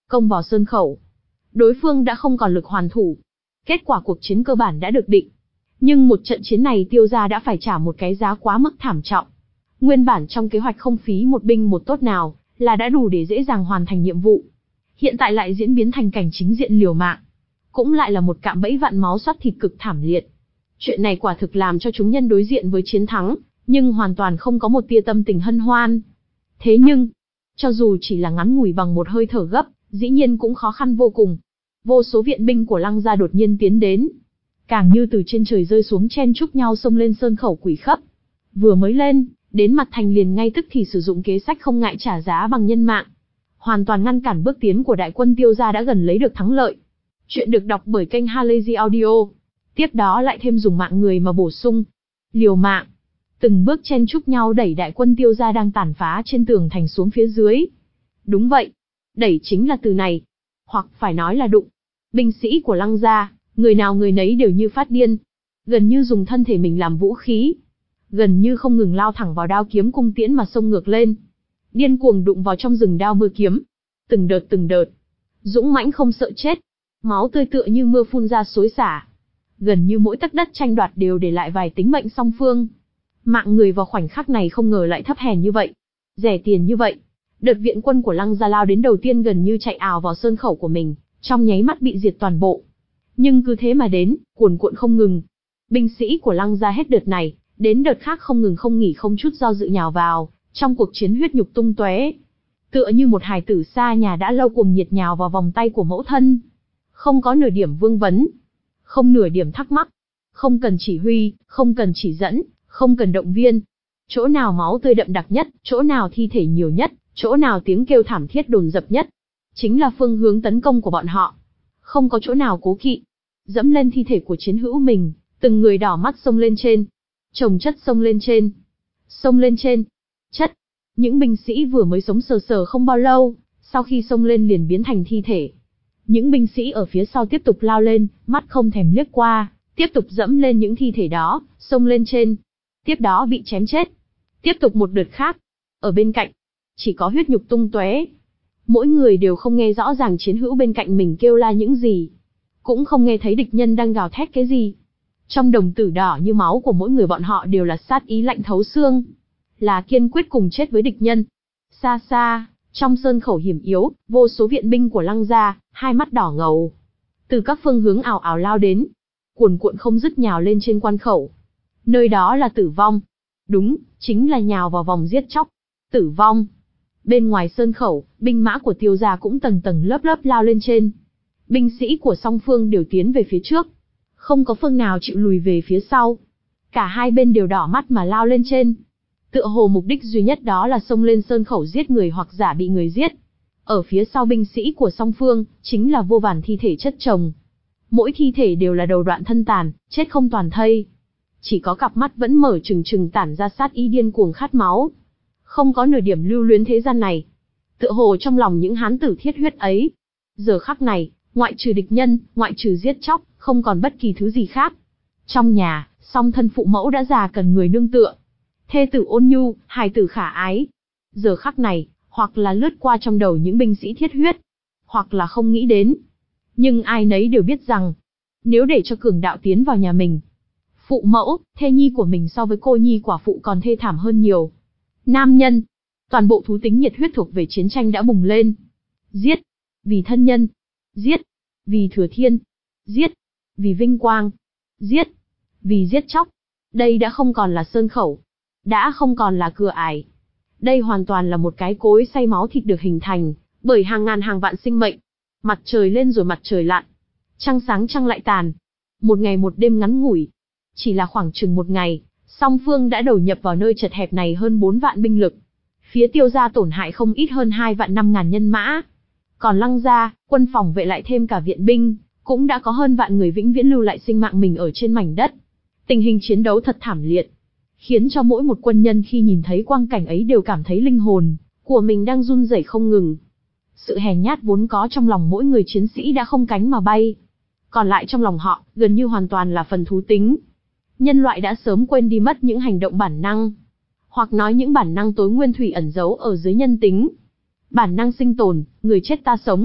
công vào sơn khẩu. Đối phương đã không còn lực hoàn thủ. Kết quả cuộc chiến cơ bản đã được định. Nhưng một trận chiến này Tiêu gia đã phải trả một cái giá quá mức thảm trọng. Nguyên bản trong kế hoạch không phí một binh một tốt nào, là đã đủ để dễ dàng hoàn thành nhiệm vụ. Hiện tại lại diễn biến thành cảnh chính diện liều mạng. Cũng lại là một cạm bẫy vạn máu xoắt thịt cực thảm liệt. Chuyện này quả thực làm cho chúng nhân đối diện với chiến thắng, nhưng hoàn toàn không có một tia tâm tình hân hoan. Thế nhưng, cho dù chỉ là ngắn ngủi bằng một hơi thở gấp, dĩ nhiên cũng khó khăn vô cùng. Vô số viện binh của Lăng gia đột nhiên tiến đến. Càng như từ trên trời rơi xuống chen chúc nhau xông lên sơn khẩu Quỷ Khấp. Vừa mới lên, đến mặt thành liền ngay tức thì sử dụng kế sách không ngại trả giá bằng nhân mạng. Hoàn toàn ngăn cản bước tiến của đại quân Tiêu gia đã gần lấy được thắng lợi. Chuyện được đọc bởi kênh Halazy Audio. Tiếp đó lại thêm dùng mạng người mà bổ sung. Liều mạng. Từng bước chen chúc nhau đẩy đại quân Tiêu gia đang tàn phá trên tường thành xuống phía dưới. Đúng vậy. Đẩy chính là từ này. Hoặc phải nói là đụng. Binh sĩ của Lăng gia, người nào người nấy đều như phát điên. Gần như dùng thân thể mình làm vũ khí. Gần như không ngừng lao thẳng vào đao kiếm cung tiễn mà xông ngược lên. Điên cuồng đụng vào trong rừng đao mưa kiếm. Từng đợt từng đợt. Dũng mãnh không sợ chết. Máu tươi tựa như mưa phun ra xối xả. Gần như mỗi tấc đất tranh đoạt đều để lại vài tính mệnh song phương. Mạng người vào khoảnh khắc này không ngờ lại thấp hèn như vậy. Rẻ tiền như vậy. Đợt viện quân của Lăng gia lao đến đầu tiên gần như chạy ào vào sơn khẩu của mình, trong nháy mắt bị diệt toàn bộ. Nhưng cứ thế mà đến, cuồn cuộn không ngừng. Binh sĩ của Lăng gia hết đợt này, đến đợt khác không ngừng không nghỉ không chút do dự nhào vào, trong cuộc chiến huyết nhục tung tóe. Tựa như một hài tử xa nhà đã lâu cuồng nhiệt nhào vào vòng tay của mẫu thân. Không có nửa điểm vương vấn, không nửa điểm thắc mắc, không cần chỉ huy, không cần chỉ dẫn, không cần động viên. Chỗ nào máu tươi đậm đặc nhất, chỗ nào thi thể nhiều nhất, chỗ nào tiếng kêu thảm thiết đồn dập nhất, chính là phương hướng tấn công của bọn họ. Không có chỗ nào cố kỵ. Dẫm lên thi thể của chiến hữu mình, từng người đỏ mắt xông lên trên. Chồng chất xông lên trên. Xông lên trên. Chất. Những binh sĩ vừa mới sống sờ sờ không bao lâu, sau khi xông lên liền biến thành thi thể. Những binh sĩ ở phía sau tiếp tục lao lên, mắt không thèm liếc qua, tiếp tục dẫm lên những thi thể đó, xông lên trên. Tiếp đó bị chém chết. Tiếp tục một đợt khác. Ở bên cạnh, chỉ có huyết nhục tung tóe. Mỗi người đều không nghe rõ ràng chiến hữu bên cạnh mình kêu la những gì. Cũng không nghe thấy địch nhân đang gào thét cái gì. Trong đồng tử đỏ như máu của mỗi người bọn họ đều là sát ý lạnh thấu xương. Là kiên quyết cùng chết với địch nhân. Xa xa, trong sơn khẩu hiểm yếu, vô số viện binh của Lăng gia, hai mắt đỏ ngầu. Từ các phương hướng ảo ảo lao đến. Cuồn cuộn không dứt nhào lên trên quan khẩu. Nơi đó là tử vong. Đúng, chính là nhào vào vòng giết chóc. Tử vong. Bên ngoài sơn khẩu, binh mã của Tiêu gia cũng tầng tầng lớp lớp lao lên trên. Binh sĩ của song phương đều tiến về phía trước. Không có phương nào chịu lùi về phía sau. Cả hai bên đều đỏ mắt mà lao lên trên. Tựa hồ mục đích duy nhất đó là xông lên sơn khẩu giết người hoặc giả bị người giết. Ở phía sau binh sĩ của song phương, chính là vô vàn thi thể chất chồng. Mỗi thi thể đều là đầu đoạn thân tàn, chết không toàn thây. Chỉ có cặp mắt vẫn mở trừng trừng tản ra sát ý điên cuồng khát máu. Không có nửa điểm lưu luyến thế gian này. Tựa hồ trong lòng những hán tử thiết huyết ấy. Giờ khắc này, ngoại trừ địch nhân, ngoại trừ giết chóc, không còn bất kỳ thứ gì khác. Trong nhà, song thân phụ mẫu đã già cần người nương tựa. Thê tử ôn nhu, hài tử khả ái. Giờ khắc này, hoặc là lướt qua trong đầu những binh sĩ thiết huyết, hoặc là không nghĩ đến. Nhưng ai nấy đều biết rằng, nếu để cho cường đạo tiến vào nhà mình, phụ mẫu, thê nhi của mình so với cô nhi quả phụ còn thê thảm hơn nhiều. Nam nhân, toàn bộ thú tính nhiệt huyết thuộc về chiến tranh đã bùng lên. Giết, vì thân nhân. Giết, vì thừa thiên. Giết, vì vinh quang. Giết, vì giết chóc. Đây đã không còn là sơn khẩu. Đã không còn là cửa ải. Đây hoàn toàn là một cái cối xay máu thịt được hình thành bởi hàng ngàn hàng vạn sinh mệnh. Mặt trời lên rồi mặt trời lặn. Trăng sáng trăng lại tàn. Một ngày một đêm ngắn ngủi. Chỉ là khoảng chừng một ngày, song phương đã đầu nhập vào nơi chật hẹp này hơn bốn vạn binh lực. Phía Tiêu gia tổn hại không ít hơn hai vạn năm ngàn nhân mã. Còn Lăng gia, quân phòng vệ lại thêm cả viện binh, cũng đã có hơn vạn người vĩnh viễn lưu lại sinh mạng mình ở trên mảnh đất. Tình hình chiến đấu thật thảm liệt, khiến cho mỗi một quân nhân khi nhìn thấy quang cảnh ấy đều cảm thấy linh hồn của mình đang run rẩy không ngừng. Sự hèn nhát vốn có trong lòng mỗi người chiến sĩ đã không cánh mà bay. Còn lại trong lòng họ, gần như hoàn toàn là phần thú tính. Nhân loại đã sớm quên đi mất những hành động bản năng, hoặc nói những bản năng tối nguyên thủy ẩn giấu ở dưới nhân tính. Bản năng sinh tồn, người chết ta sống.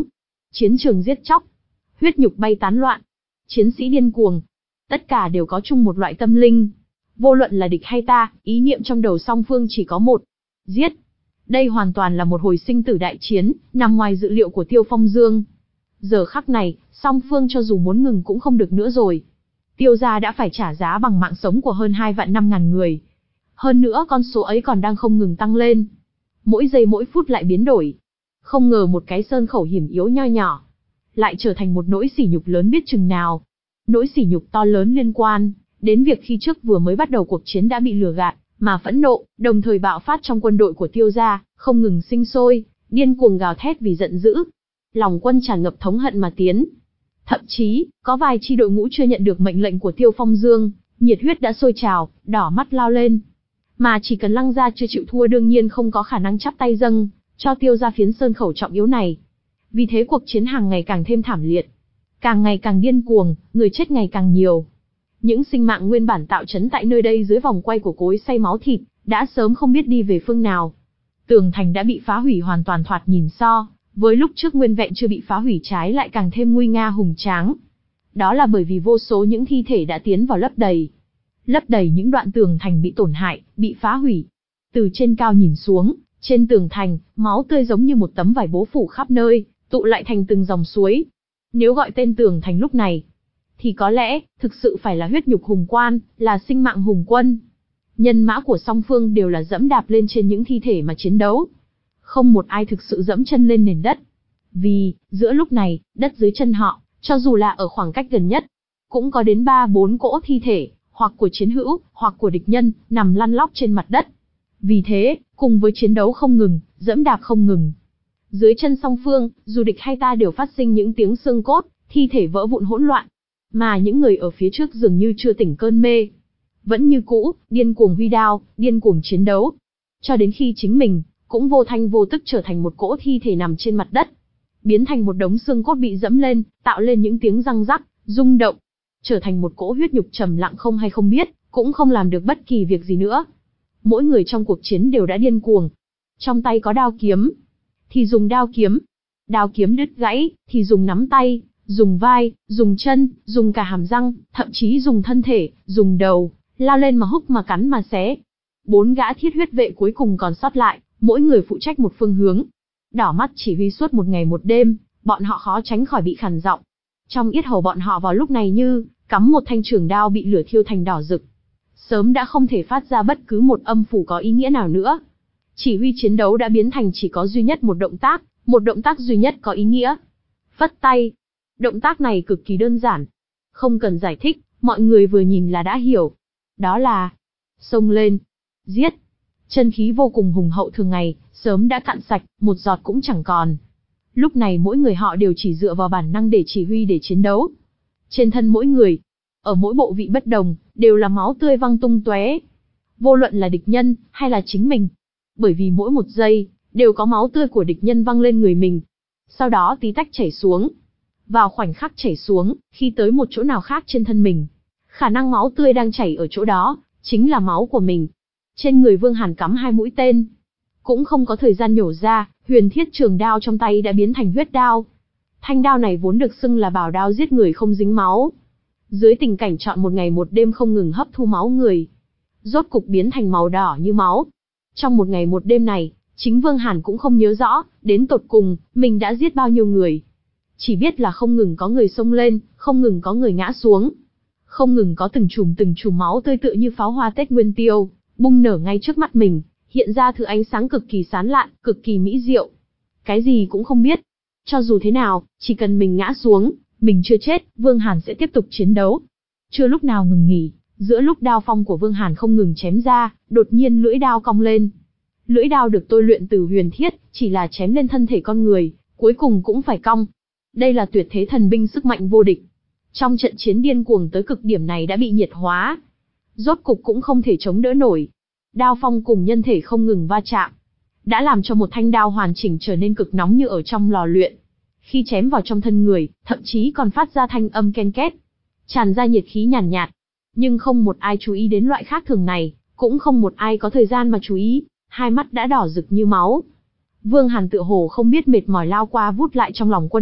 chiến trường giết chóc, huyết nhục bay tán loạn, chiến sĩ điên cuồng. Tất cả đều có chung một loại tâm linh. Vô luận là địch hay ta, ý niệm trong đầu song phương chỉ có một: giết. Đây hoàn toàn là một hồi sinh tử đại chiến, nằm ngoài dự liệu của Tiêu Phong Dương. Giờ khắc này, song phương cho dù muốn ngừng cũng không được nữa rồi. Tiêu gia đã phải trả giá bằng mạng sống của hơn hai vạn năm ngàn người. Hơn nữa con số ấy còn đang không ngừng tăng lên. Mỗi giây mỗi phút lại biến đổi. Không ngờ một cái sơn khẩu hiểm yếu nho nhỏ, lại trở thành một nỗi sỉ nhục lớn biết chừng nào. Nỗi sỉ nhục to lớn liên quan đến việc khi trước vừa mới bắt đầu cuộc chiến đã bị lừa gạt, mà phẫn nộ, đồng thời bạo phát trong quân đội của Tiêu gia, không ngừng sinh sôi, điên cuồng gào thét vì giận dữ. Lòng quân tràn ngập thống hận mà tiến. Thậm chí, có vài chi đội ngũ chưa nhận được mệnh lệnh của Tiêu Phong Dương, nhiệt huyết đã sôi trào, đỏ mắt lao lên. Mà chỉ cần Lăng gia chưa chịu thua đương nhiên không có khả năng chắp tay dâng cho Tiêu gia phiến sơn khẩu trọng yếu này. Vì thế cuộc chiến hàng ngày càng thêm thảm liệt, càng ngày càng điên cuồng, người chết ngày càng nhiều. Những sinh mạng nguyên bản tạo trấn tại nơi đây dưới vòng quay của cối xay máu thịt, đã sớm không biết đi về phương nào. Tường thành đã bị phá hủy hoàn toàn, thoạt nhìn so với lúc trước nguyên vẹn chưa bị phá hủy trái lại càng thêm nguy nga hùng tráng. Đó là bởi vì vô số những thi thể đã tiến vào lấp đầy. Lấp đầy những đoạn tường thành bị tổn hại, bị phá hủy. Từ trên cao nhìn xuống, trên tường thành, máu tươi giống như một tấm vải bố phủ khắp nơi, tụ lại thành từng dòng suối. Nếu gọi tên tường thành lúc này, thì có lẽ, thực sự phải là huyết nhục hùng quan, là sinh mạng hùng quân. Nhân mã của song phương đều là dẫm đạp lên trên những thi thể mà chiến đấu. Không một ai thực sự dẫm chân lên nền đất. Vì, giữa lúc này, đất dưới chân họ, cho dù là ở khoảng cách gần nhất, cũng có đến ba bốn cỗ thi thể, hoặc của chiến hữu, hoặc của địch nhân, nằm lăn lóc trên mặt đất. Vì thế, cùng với chiến đấu không ngừng, dẫm đạp không ngừng, dưới chân song phương, dù địch hay ta đều phát sinh những tiếng xương cốt, thi thể vỡ vụn hỗn loạn. Mà những người ở phía trước dường như chưa tỉnh cơn mê, vẫn như cũ, điên cuồng huy đao, điên cuồng chiến đấu. Cho đến khi chính mình, cũng vô thanh vô tức trở thành một cỗ thi thể nằm trên mặt đất. Biến thành một đống xương cốt bị dẫm lên, tạo lên những tiếng răng rắc, rung động. Trở thành một cỗ huyết nhục trầm lặng không hay không biết, cũng không làm được bất kỳ việc gì nữa. Mỗi người trong cuộc chiến đều đã điên cuồng. Trong tay có đao kiếm, thì dùng đao kiếm. Đao kiếm đứt gãy, thì dùng nắm tay, dùng vai, dùng chân, dùng cả hàm răng, thậm chí dùng thân thể, dùng đầu, lao lên mà húc mà cắn mà xé. Bốn gã thiết huyết vệ cuối cùng còn sót lại, mỗi người phụ trách một phương hướng. Đỏ mắt chỉ huy suốt một ngày một đêm, bọn họ khó tránh khỏi bị khàn giọng. Trong yết hầu bọn họ vào lúc này như cắm một thanh trường đao bị lửa thiêu thành đỏ rực. Sớm đã không thể phát ra bất cứ một âm phủ có ý nghĩa nào nữa. Chỉ huy chiến đấu đã biến thành chỉ có duy nhất một động tác, một động tác duy nhất có ý nghĩa. Phất tay. Động tác này cực kỳ đơn giản. Không cần giải thích, mọi người vừa nhìn là đã hiểu. Đó là xông lên, giết. Chân khí vô cùng hùng hậu thường ngày, sớm đã cạn sạch, một giọt cũng chẳng còn. Lúc này mỗi người họ đều chỉ dựa vào bản năng để chỉ huy để chiến đấu. Trên thân mỗi người, ở mỗi bộ vị bất đồng, đều là máu tươi văng tung tóe. Vô luận là địch nhân, hay là chính mình. Bởi vì mỗi một giây, đều có máu tươi của địch nhân văng lên người mình. Sau đó tí tách chảy xuống. Vào khoảnh khắc chảy xuống, khi tới một chỗ nào khác trên thân mình, khả năng máu tươi đang chảy ở chỗ đó, chính là máu của mình. Trên người Vương Hàn cắm hai mũi tên. Cũng không có thời gian nhổ ra, huyền thiết trường đao trong tay đã biến thành huyết đao. Thanh đao này vốn được xưng là bảo đao giết người không dính máu. Dưới tình cảnh chọn một ngày một đêm không ngừng hấp thu máu người, rốt cục biến thành màu đỏ như máu. Trong một ngày một đêm này, chính Vương Hàn cũng không nhớ rõ, đến tột cùng, mình đã giết bao nhiêu người. Chỉ biết là không ngừng có người xông lên, không ngừng có người ngã xuống. Không ngừng có từng chùm từng chùm máu tươi tựa như pháo hoa Tết Nguyên Tiêu, bung nở ngay trước mắt mình, hiện ra thứ ánh sáng cực kỳ sán lạn, cực kỳ mỹ diệu. Cái gì cũng không biết. Cho dù thế nào, chỉ cần mình ngã xuống, mình chưa chết, Vương Hàn sẽ tiếp tục chiến đấu. Chưa lúc nào ngừng nghỉ, giữa lúc đao phong của Vương Hàn không ngừng chém ra, đột nhiên lưỡi đao cong lên. Lưỡi đao được tôi luyện từ huyền thiết, chỉ là chém lên thân thể con người, cuối cùng cũng phải cong. Đây là tuyệt thế thần binh sức mạnh vô địch. Trong trận chiến điên cuồng tới cực điểm này đã bị nhiệt hóa. Rốt cục cũng không thể chống đỡ nổi. Đao phong cùng nhân thể không ngừng va chạm, đã làm cho một thanh đao hoàn chỉnh trở nên cực nóng như ở trong lò luyện. Khi chém vào trong thân người, thậm chí còn phát ra thanh âm ken két, tràn ra nhiệt khí nhàn nhạt, nhạt. Nhưng không một ai chú ý đến loại khác thường này, cũng không một ai có thời gian mà chú ý, hai mắt đã đỏ rực như máu. Vương Hàn tựa hồ không biết mệt mỏi lao qua vút lại trong lòng quân địch,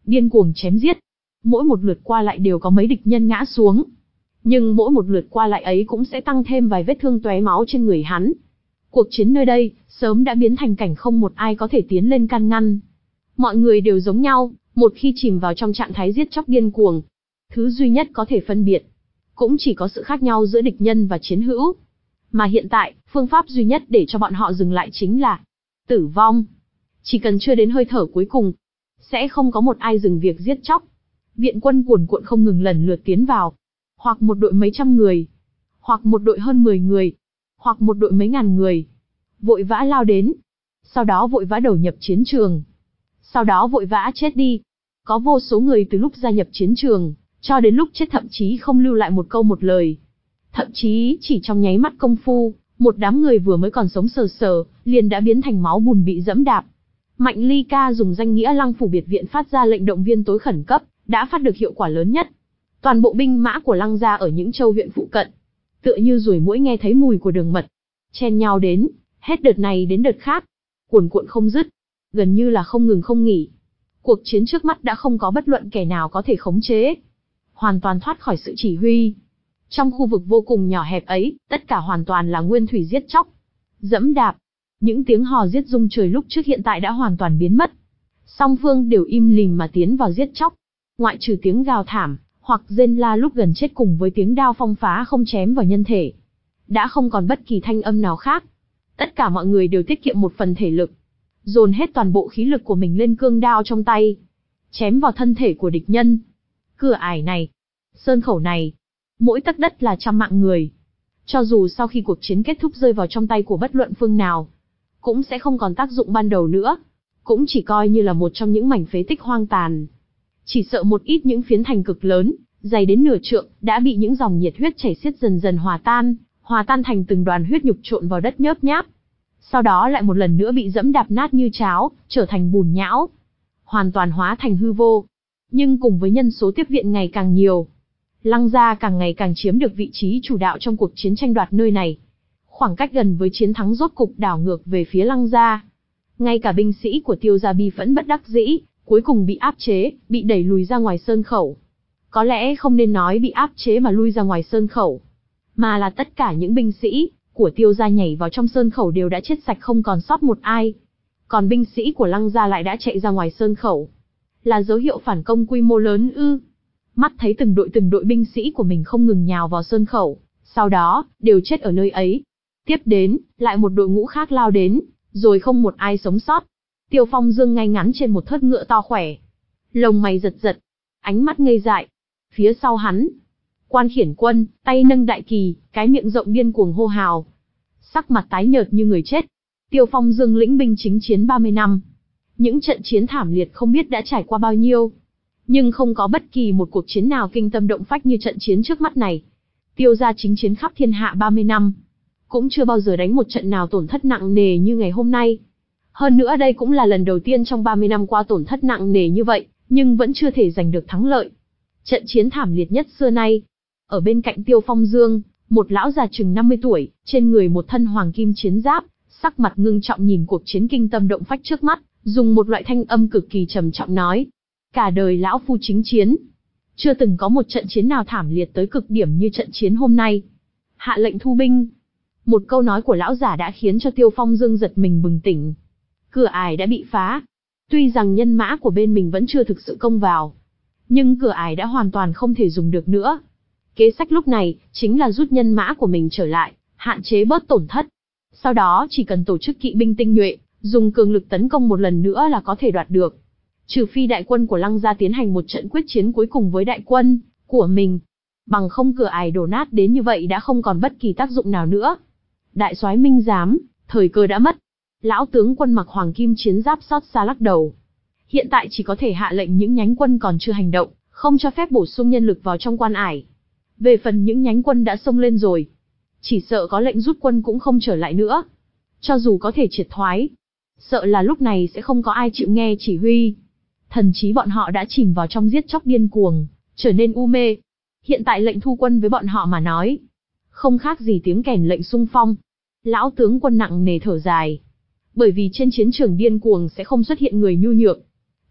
điên cuồng chém giết. Mỗi một lượt qua lại đều có mấy địch nhân ngã xuống. Nhưng mỗi một lượt qua lại ấy cũng sẽ tăng thêm vài vết thương tóe máu trên người hắn. Cuộc chiến nơi đây, sớm đã biến thành cảnh không một ai có thể tiến lên can ngăn. Mọi người đều giống nhau, một khi chìm vào trong trạng thái giết chóc điên cuồng. Thứ duy nhất có thể phân biệt, cũng chỉ có sự khác nhau giữa địch nhân và chiến hữu. Mà hiện tại, phương pháp duy nhất để cho bọn họ dừng lại chính là tử vong. Chỉ cần chưa đến hơi thở cuối cùng, sẽ không có một ai dừng việc giết chóc. Viện quân cuồn cuộn không ngừng lần lượt tiến vào. Hoặc một đội mấy trăm người, hoặc một đội hơn mười người, hoặc một đội mấy ngàn người. Vội vã lao đến. Sau đó vội vã đầu nhập chiến trường. Sau đó vội vã chết đi. Có vô số người từ lúc gia nhập chiến trường, cho đến lúc chết thậm chí không lưu lại một câu một lời. Thậm chí chỉ trong nháy mắt công phu, một đám người vừa mới còn sống sờ sờ, liền đã biến thành máu bùn bị dẫm đạp. Mạnh Ly Ca dùng danh nghĩa Lăng Phủ biệt viện phát ra lệnh động viên tối khẩn cấp, đã phát được hiệu quả lớn nhất. Toàn bộ binh mã của Lăng gia ở những châu huyện phụ cận, tựa như ruồi muỗi nghe thấy mùi của đường mật, chen nhau đến, hết đợt này đến đợt khác, cuồn cuộn không dứt, gần như là không ngừng không nghỉ. Cuộc chiến trước mắt đã không có bất luận kẻ nào có thể khống chế, hoàn toàn thoát khỏi sự chỉ huy. Trong khu vực vô cùng nhỏ hẹp ấy, tất cả hoàn toàn là nguyên thủy giết chóc, dẫm đạp. Những tiếng hò giết rung trời lúc trước hiện tại đã hoàn toàn biến mất. Song phương đều im lìm mà tiến vào giết chóc. Ngoại trừ tiếng gào thảm, hoặc rên la lúc gần chết cùng với tiếng đao phong phá không chém vào nhân thể. Đã không còn bất kỳ thanh âm nào khác. Tất cả mọi người đều tiết kiệm một phần thể lực. Dồn hết toàn bộ khí lực của mình lên cương đao trong tay. Chém vào thân thể của địch nhân. Cửa ải này, sơn khẩu này, mỗi tấc đất là trăm mạng người. Cho dù sau khi cuộc chiến kết thúc rơi vào trong tay của bất luận phương nào, cũng sẽ không còn tác dụng ban đầu nữa. Cũng chỉ coi như là một trong những mảnh phế tích hoang tàn. Chỉ sợ một ít những phiến thành cực lớn, dày đến nửa trượng, đã bị những dòng nhiệt huyết chảy xiết dần dần hòa tan, hòa tan thành từng đoàn huyết nhục trộn vào đất nhớp nháp. Sau đó lại một lần nữa bị dẫm đạp nát như cháo, trở thành bùn nhão. Hoàn toàn hóa thành hư vô. Nhưng cùng với nhân số tiếp viện ngày càng nhiều, Lăng gia càng ngày càng chiếm được vị trí chủ đạo trong cuộc chiến tranh đoạt nơi này. Khoảng cách gần với chiến thắng rốt cục đảo ngược về phía Lăng gia. Ngay cả binh sĩ của Tiêu gia bi phẫn bất đắc dĩ, cuối cùng bị áp chế, bị đẩy lùi ra ngoài sơn khẩu. Có lẽ không nên nói bị áp chế mà lui ra ngoài sơn khẩu, mà là tất cả những binh sĩ của Tiêu gia nhảy vào trong sơn khẩu đều đã chết sạch không còn sót một ai. Còn binh sĩ của Lăng gia lại đã chạy ra ngoài sơn khẩu. Là dấu hiệu phản công quy mô lớn ư? Mắt thấy từng đội từng đội binh sĩ của mình không ngừng nhào vào sơn khẩu, sau đó, đều chết ở nơi ấy. Tiếp đến, lại một đội ngũ khác lao đến, rồi không một ai sống sót. Tiêu Phong Dương ngay ngắn trên một thớt ngựa to khỏe. Lông mày giật giật, ánh mắt ngây dại. Phía sau hắn, Quan Khiển Quân, tay nâng đại kỳ, cái miệng rộng điên cuồng hô hào. Sắc mặt tái nhợt như người chết. Tiêu Phong Dương lĩnh binh chính chiến ba mươi năm. Những trận chiến thảm liệt không biết đã trải qua bao nhiêu. Nhưng không có bất kỳ một cuộc chiến nào kinh tâm động phách như trận chiến trước mắt này. Tiêu gia chính chiến khắp thiên hạ ba mươi năm. Cũng chưa bao giờ đánh một trận nào tổn thất nặng nề như ngày hôm nay. Hơn nữa đây cũng là lần đầu tiên trong ba mươi năm qua tổn thất nặng nề như vậy, nhưng vẫn chưa thể giành được thắng lợi. Trận chiến thảm liệt nhất xưa nay. Ở bên cạnh Tiêu Phong Dương, một lão già chừng năm mươi tuổi, trên người một thân hoàng kim chiến giáp, sắc mặt ngưng trọng nhìn cuộc chiến kinh tâm động phách trước mắt, dùng một loại thanh âm cực kỳ trầm trọng nói. Cả đời lão phu chính chiến, chưa từng có một trận chiến nào thảm liệt tới cực điểm như trận chiến hôm nay. Hạ lệnh thu binh. Một câu nói của lão giả đã khiến cho Tiêu Phong Dương giật mình bừng tỉnh. Cửa ải đã bị phá. Tuy rằng nhân mã của bên mình vẫn chưa thực sự công vào, nhưng cửa ải đã hoàn toàn không thể dùng được nữa. Kế sách lúc này, chính là rút nhân mã của mình trở lại, hạn chế bớt tổn thất. Sau đó chỉ cần tổ chức kỵ binh tinh nhuệ, dùng cường lực tấn công một lần nữa là có thể đoạt được. Trừ phi đại quân của Lăng gia tiến hành một trận quyết chiến cuối cùng với đại quân của mình. Bằng không cửa ải đổ nát đến như vậy đã không còn bất kỳ tác dụng nào nữa. Đại soái Minh Giám, thời cơ đã mất. Lão tướng quân mặc hoàng kim chiến giáp xót xa lắc đầu. Hiện tại chỉ có thể hạ lệnh những nhánh quân còn chưa hành động, không cho phép bổ sung nhân lực vào trong quan ải. Về phần những nhánh quân đã xông lên rồi, chỉ sợ có lệnh rút quân cũng không trở lại nữa. Cho dù có thể triệt thoái, sợ là lúc này sẽ không có ai chịu nghe chỉ huy. Thần trí bọn họ đã chìm vào trong giết chóc điên cuồng, trở nên u mê. Hiện tại lệnh thu quân với bọn họ mà nói, không khác gì tiếng kèn lệnh xung phong. Lão tướng quân nặng nề thở dài. Bởi vì trên chiến trường điên cuồng sẽ không xuất hiện người nhu nhược.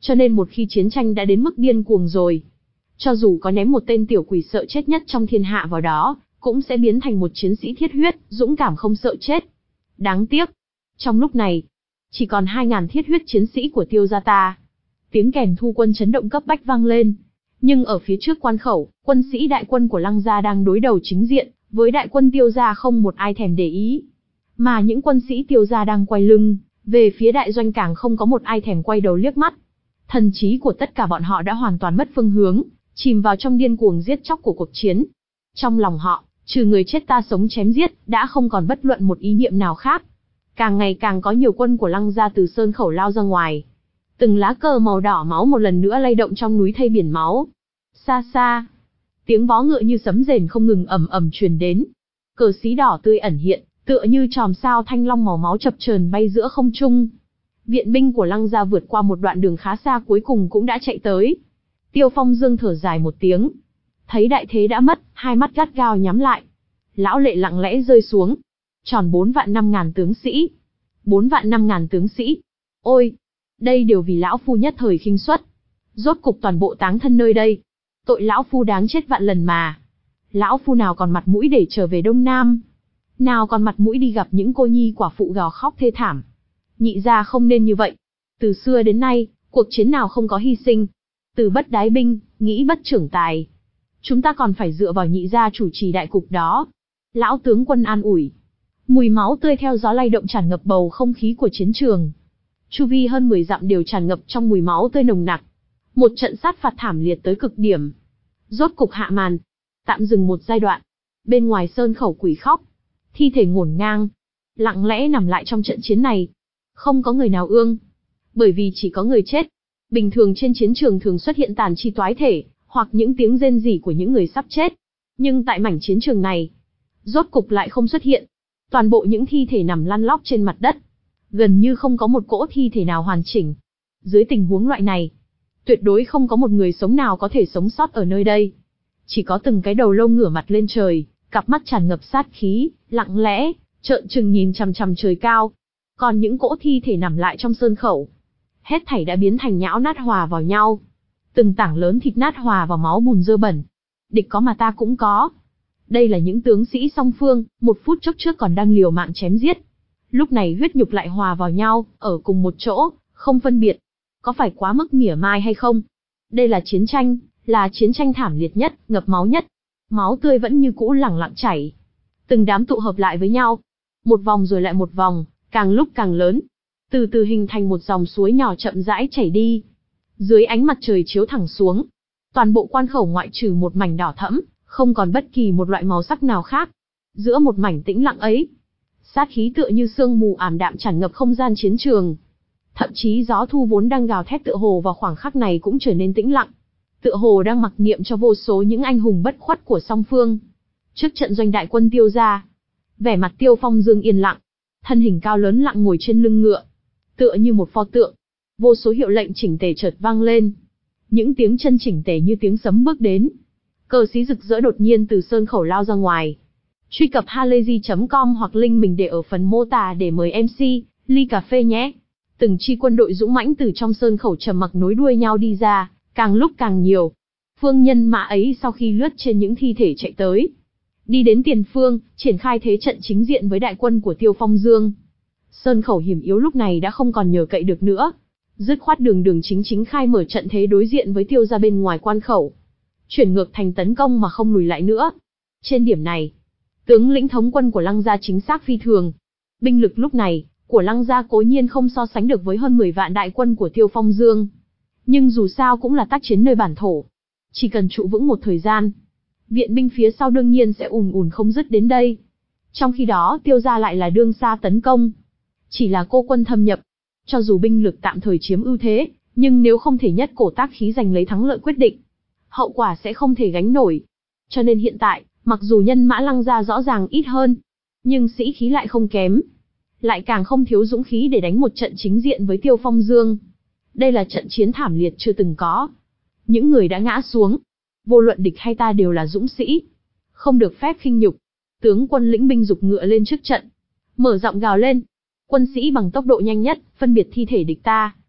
cho nên một khi chiến tranh đã đến mức điên cuồng rồi, cho dù có ném một tên tiểu quỷ sợ chết nhất trong thiên hạ vào đó, cũng sẽ biến thành một chiến sĩ thiết huyết, dũng cảm không sợ chết. Đáng tiếc, trong lúc này, chỉ còn hai ngàn thiết huyết chiến sĩ của Tiêu gia ta. Tiếng kèn thu quân chấn động cấp bách vang lên. Nhưng ở phía trước quan khẩu, quân sĩ đại quân của Lăng gia đang đối đầu chính diện, với đại quân Tiêu gia không một ai thèm để ý. Mà những quân sĩ Tiêu gia đang quay lưng, về phía đại doanh càng không có một ai thèm quay đầu liếc mắt. Thần trí của tất cả bọn họ đã hoàn toàn mất phương hướng, chìm vào trong điên cuồng giết chóc của cuộc chiến. Trong lòng họ, trừ người chết ta sống chém giết, đã không còn bất luận một ý niệm nào khác. Càng ngày càng có nhiều quân của Lăng gia từ sơn khẩu lao ra ngoài. Từng lá cờ màu đỏ máu một lần nữa lay động trong núi thây biển máu. Xa xa, tiếng vó ngựa như sấm rền không ngừng ầm ầm truyền đến. Cờ xí đỏ tươi ẩn hiện, tựa như chòm sao thanh long màu máu chập chờn bay giữa không trung. Viện binh của Lăng gia vượt qua một đoạn đường khá xa cuối cùng cũng đã chạy tới. Tiêu Phong Dương thở dài một tiếng. Thấy đại thế đã mất, hai mắt gắt gao nhắm lại. Lão lệ lặng lẽ rơi xuống. Tròn bốn vạn năm ngàn tướng sĩ. Bốn vạn năm ngàn tướng sĩ. Ôi! Đây đều vì lão phu nhất thời khinh suất. Rốt cục toàn bộ táng thân nơi đây. Tội lão phu đáng chết vạn lần mà. Lão phu nào còn mặt mũi để trở về Đông Nam. Nào còn mặt mũi đi gặp những cô nhi quả phụ gào khóc thê thảm. Nhị gia không nên như vậy. Từ xưa đến nay, cuộc chiến nào không có hy sinh. Từ bất đái binh, nghĩ bất trưởng tài. Chúng ta còn phải dựa vào nhị gia chủ trì đại cục đó. Lão tướng quân an ủi. Mùi máu tươi theo gió lay động tràn ngập bầu không khí của chiến trường. Chu vi hơn mười dặm đều tràn ngập trong mùi máu tươi nồng nặc. Một trận sát phạt thảm liệt tới cực điểm. Rốt cục hạ màn. Tạm dừng một giai đoạn. Bên ngoài sơn khẩu quỷ khóc. Thi thể ngổn ngang. Lặng lẽ nằm lại trong trận chiến này. Không có người nào ương. Bởi vì chỉ có người chết. Bình thường trên chiến trường thường xuất hiện tàn chi toái thể, hoặc những tiếng rên rỉ của những người sắp chết. Nhưng tại mảnh chiến trường này, rốt cục lại không xuất hiện. Toàn bộ những thi thể nằm lăn lóc trên mặt đất. Gần như không có một cỗ thi thể nào hoàn chỉnh. Dưới tình huống loại này, tuyệt đối không có một người sống nào có thể sống sót ở nơi đây. Chỉ có từng cái đầu lâu ngửa mặt lên trời, cặp mắt tràn ngập sát khí, lặng lẽ, trợn trừng nhìn chằm chằm trời cao. Còn những cỗ thi thể nằm lại trong sơn khẩu, hết thảy đã biến thành nhão nát hòa vào nhau. Từng tảng lớn thịt nát hòa vào máu bùn dơ bẩn. Địch có mà ta cũng có. Đây là những tướng sĩ song phương, một phút chốc trước còn đang liều mạng chém giết. Lúc này huyết nhục lại hòa vào nhau, ở cùng một chỗ, không phân biệt. Có phải quá mức mỉa mai hay không? Đây là chiến tranh, là chiến tranh thảm liệt nhất, ngập máu nhất. Máu tươi vẫn như cũ lẳng lặng chảy. Từng đám tụ hợp lại với nhau. Một vòng rồi lại một vòng, càng lúc càng lớn. Từ từ hình thành một dòng suối nhỏ chậm rãi chảy đi. Dưới ánh mặt trời chiếu thẳng xuống. Toàn bộ quan khẩu ngoại trừ một mảnh đỏ thẫm, không còn bất kỳ một loại màu sắc nào khác. Giữa một mảnh tĩnh lặng ấy, sát khí tựa như sương mù ảm đạm tràn ngập không gian chiến trường. Thậm chí gió thu vốn đang gào thét tựa hồ vào khoảng khắc này cũng trở nên tĩnh lặng. Tựa hồ đang mặc niệm cho vô số những anh hùng bất khuất của song phương. Trước trận doanh đại quân Tiêu gia, vẻ mặt Tiêu Phong Dương yên lặng, thân hình cao lớn lặng ngồi trên lưng ngựa, tựa như một pho tượng. Vô số hiệu lệnh chỉnh tề chợt vang lên. Những tiếng chân chỉnh tề như tiếng sấm bước đến. Cờ xí rực rỡ đột nhiên từ sơn khẩu lao ra ngoài. Truy cập halayzi chấm com hoặc link mình để ở phần mô tả để mời em xê, ly cà phê nhé. Từng chi quân đội dũng mãnh từ trong sơn khẩu trầm mặc nối đuôi nhau đi ra, càng lúc càng nhiều. Phương nhân mã ấy sau khi lướt trên những thi thể chạy tới, đi đến tiền phương, triển khai thế trận chính diện với đại quân của Tiêu Phong Dương. Sơn khẩu hiểm yếu lúc này đã không còn nhờ cậy được nữa. Dứt khoát đường đường chính chính khai mở trận thế đối diện với Tiêu gia bên ngoài quan khẩu. Chuyển ngược thành tấn công mà không lùi lại nữa. Trên điểm này, tướng lĩnh thống quân của Lăng gia chính xác phi thường. Binh lực lúc này, của Lăng gia cố nhiên không so sánh được với hơn mười vạn đại quân của Tiêu Phong Dương. Nhưng dù sao cũng là tác chiến nơi bản thổ. Chỉ cần trụ vững một thời gian, viện binh phía sau đương nhiên sẽ ùn ùn không dứt đến đây. Trong khi đó Tiêu gia lại là đương xa tấn công. Chỉ là cô quân thâm nhập. Cho dù binh lực tạm thời chiếm ưu thế, nhưng nếu không thể nhất cổ tác khí giành lấy thắng lợi quyết định, hậu quả sẽ không thể gánh nổi. Cho nên hiện tại, mặc dù nhân mã Lăng gia rõ ràng ít hơn, nhưng sĩ khí lại không kém. Lại càng không thiếu dũng khí để đánh một trận chính diện với Tiêu Phong Dương. Đây là trận chiến thảm liệt chưa từng có. Những người đã ngã xuống, vô luận địch hay ta đều là dũng sĩ. Không được phép khinh nhục. Tướng quân lĩnh binh giục ngựa lên trước trận, mở giọng gào lên. Quân sĩ bằng tốc độ nhanh nhất, phân biệt thi thể địch ta.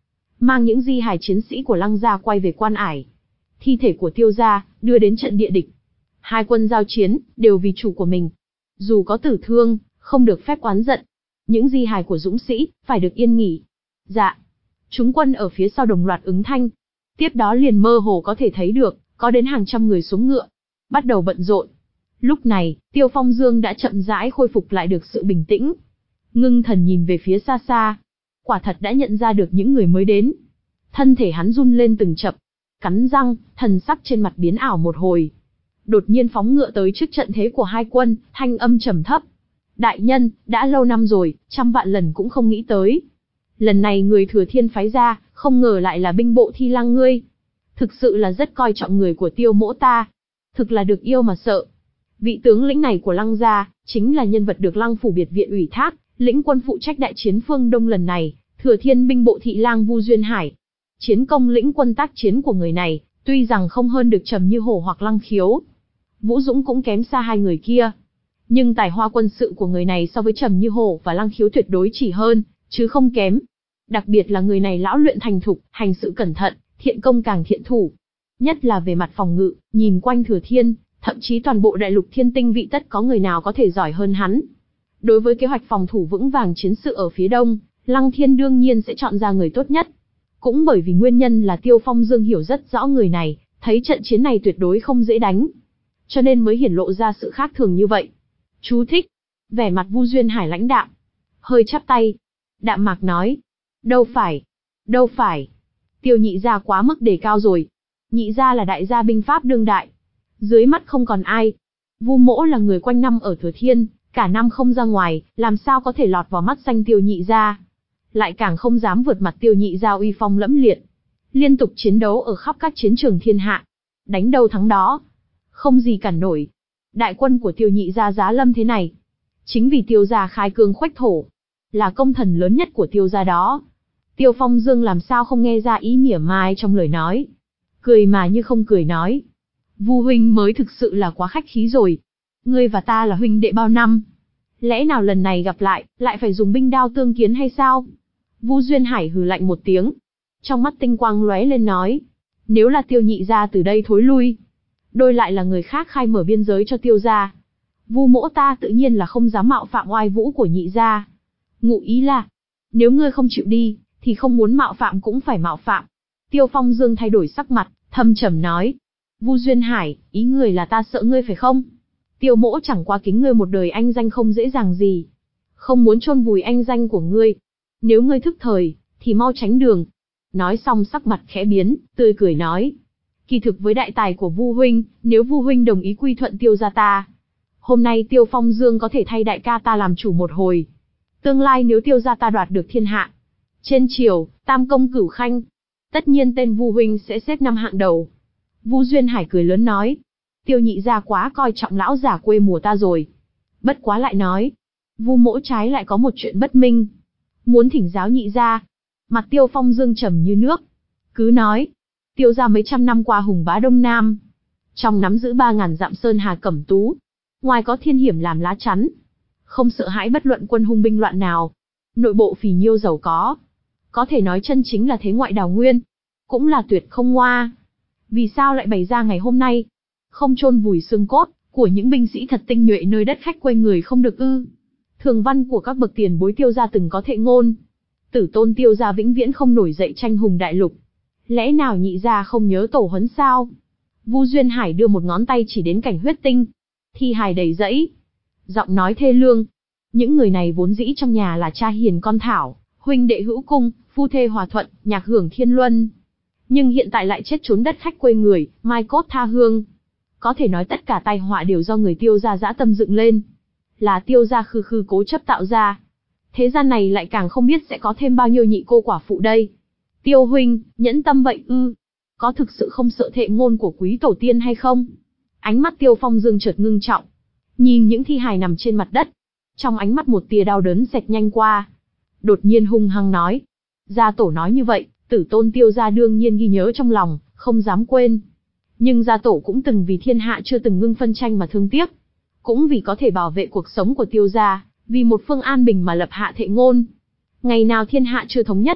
mang những di hài chiến sĩ của Lăng gia quay về Quan Ải. Thi thể của Tiêu gia đưa đến trận địa địch. Hai quân giao chiến, đều vì chủ của mình. Dù có tử thương, không được phép oán giận. Những di hài của dũng sĩ, phải được yên nghỉ. Dạ. Chúng quân ở phía sau đồng loạt ứng thanh. Tiếp đó liền mơ hồ có thể thấy được, có đến hàng trăm người xuống ngựa. Bắt đầu bận rộn. Lúc này, Tiêu Phong Dương đã chậm rãi khôi phục lại được sự bình tĩnh. Ngưng thần nhìn về phía xa xa. Quả thật đã nhận ra được những người mới đến. Thân thể hắn run lên từng chập. Cắn răng, thần sắc trên mặt biến ảo một hồi. Đột nhiên phóng ngựa tới trước trận thế của hai quân, thanh âm trầm thấp. Đại nhân, đã lâu năm rồi, trăm vạn lần cũng không nghĩ tới. Lần này người Thừa Thiên phái ra, không ngờ lại là binh bộ Thi Lang ngươi. Thực sự là rất coi trọng người của Tiêu mỗ ta. Thực là được yêu mà sợ. Vị tướng lĩnh này của Lăng gia, chính là nhân vật được Lăng phủ biệt viện ủy thác, lĩnh quân phụ trách đại chiến phương Đông lần này, Thừa Thiên binh bộ Thị Lang Vu Duyên Hải. Chiến công lĩnh quân tác chiến của người này, tuy rằng không hơn được Trầm Như Hổ hoặc Lăng Khiếu. Vũ Dũng cũng kém xa hai người kia. Nhưng tài hoa quân sự của người này so với Trầm Như Hổ và Lăng Khiếu tuyệt đối chỉ hơn, chứ không kém. Đặc biệt là người này lão luyện thành thục, hành sự cẩn thận, thiện công càng thiện thủ. Nhất là về mặt phòng ngự, nhìn quanh Thừa Thiên, thậm chí toàn bộ đại lục thiên tinh vị tất có người nào có thể giỏi hơn hắn. Đối với kế hoạch phòng thủ vững vàng chiến sự ở phía đông, Lăng Thiên đương nhiên sẽ chọn ra người tốt nhất. Cũng bởi vì nguyên nhân là Tiêu Phong Dương hiểu rất rõ người này, thấy trận chiến này tuyệt đối không dễ đánh. Cho nên mới hiển lộ ra sự khác thường như vậy. Chú thích. Vẻ mặt Vu Duyên Hải lãnh đạm. Hơi chắp tay. Đạm mạc nói. Đâu phải. Đâu phải. Tiêu nhị gia quá mức đề cao rồi. Nhị gia là đại gia binh pháp đương đại. Dưới mắt không còn ai. Vu mỗ là người quanh năm ở Thừa Thiên, cả năm không ra ngoài, làm sao có thể lọt vào mắt xanh Tiêu nhị gia. Lại càng không dám vượt mặt Tiêu nhị gia uy phong lẫm liệt. Liên tục chiến đấu ở khắp các chiến trường thiên hạ. Đánh đâu thắng đó. Không gì cản nổi. Đại quân của Tiêu nhị gia giá lâm thế này. Chính vì Tiêu gia khai cương khuếch thổ. Là công thần lớn nhất của Tiêu gia đó. Tiêu Phong Dương làm sao không nghe ra ý mỉa mai trong lời nói. Cười mà như không cười nói. Vu huynh mới thực sự là quá khách khí rồi. Ngươi và ta là huynh đệ bao năm. Lẽ nào lần này gặp lại, lại phải dùng binh đao tương kiến hay sao? Vu Duyên Hải hừ lạnh một tiếng. Trong mắt tinh quang lóe lên nói. Nếu là Tiêu nhị gia từ đây thối lui. Đôi lại là người khác khai mở biên giới cho Tiêu gia. Vu mỗ ta tự nhiên là không dám mạo phạm oai vũ của nhị gia. Ngụ ý là, nếu ngươi không chịu đi, thì không muốn mạo phạm cũng phải mạo phạm. Tiêu Phong Dương thay đổi sắc mặt, thâm trầm nói. Vu Duyên Hải, ý người là ta sợ ngươi phải không? Tiêu mỗ chẳng qua kính ngươi một đời anh danh không dễ dàng gì. Không muốn chôn vùi anh danh của ngươi. Nếu ngươi thức thời, thì mau tránh đường. Nói xong sắc mặt khẽ biến, tươi cười nói. Kỳ thực với đại tài của Vu huynh, nếu Vu huynh đồng ý quy thuận Tiêu gia ta, hôm nay Tiêu Phong Dương có thể thay đại ca ta làm chủ một hồi. Tương lai nếu Tiêu gia ta đoạt được thiên hạ, trên triều, tam công cửu khanh, tất nhiên tên Vu huynh sẽ xếp năm hạng đầu. Vu Duyên Hải cười lớn nói. Tiêu nhị gia quá coi trọng lão giả quê mùa ta rồi. Bất quá lại nói. Vu mỗ trái lại có một chuyện bất minh. Muốn thỉnh giáo nhị gia. Mặt Tiêu Phong Dương trầm như nước. Cứ nói. Tiêu gia mấy trăm năm qua hùng bá Đông Nam. Trong nắm giữ ba ngàn dặm sơn hà cẩm tú. Ngoài có thiên hiểm làm lá chắn. Không sợ hãi bất luận quân hung binh loạn nào. Nội bộ phì nhiêu giàu có. Có thể nói chân chính là thế ngoại đào nguyên. Cũng là tuyệt không ngoa. Vì sao lại bày ra ngày hôm nay? Không chôn vùi xương cốt của những binh sĩ thật tinh nhuệ nơi đất khách quê người không được ư? Thường văn của các bậc tiền bối Tiêu gia từng có thệ ngôn. Tử tôn Tiêu gia vĩnh viễn không nổi dậy tranh hùng đại lục. Lẽ nào nhị gia không nhớ tổ huấn sao? Vu Duyên Hải đưa một ngón tay chỉ đến cảnh huyết tinh. Thi hài đầy rẫy. Giọng nói thê lương. Những người này vốn dĩ trong nhà là cha hiền con thảo, huynh đệ hữu cung, phu thê hòa thuận, nhạc hưởng thiên luân. Nhưng hiện tại lại chết trốn đất khách quê người, mai cốt tha hương. Có thể nói tất cả tai họa đều do người Tiêu gia dã tâm dựng lên. Là Tiêu gia khư khư cố chấp tạo ra. Thế gian này lại càng không biết sẽ có thêm bao nhiêu nhị cô quả phụ đây. Tiêu huynh, nhẫn tâm vậy ư? Có thực sự không sợ thệ ngôn của quý tổ tiên hay không? Ánh mắt Tiêu Phong Dương chợt ngưng trọng. Nhìn những thi hài nằm trên mặt đất. Trong ánh mắt một tia đau đớn xẹt nhanh qua. Đột nhiên hung hăng nói. Gia tổ nói như vậy, tử tôn Tiêu gia đương nhiên ghi nhớ trong lòng, không dám quên. Nhưng gia tổ cũng từng vì thiên hạ chưa từng ngưng phân tranh mà thương tiếc. Cũng vì có thể bảo vệ cuộc sống của Tiêu gia, vì một phương an bình mà lập hạ thệ ngôn. Ngày nào thiên hạ chưa thống nhất,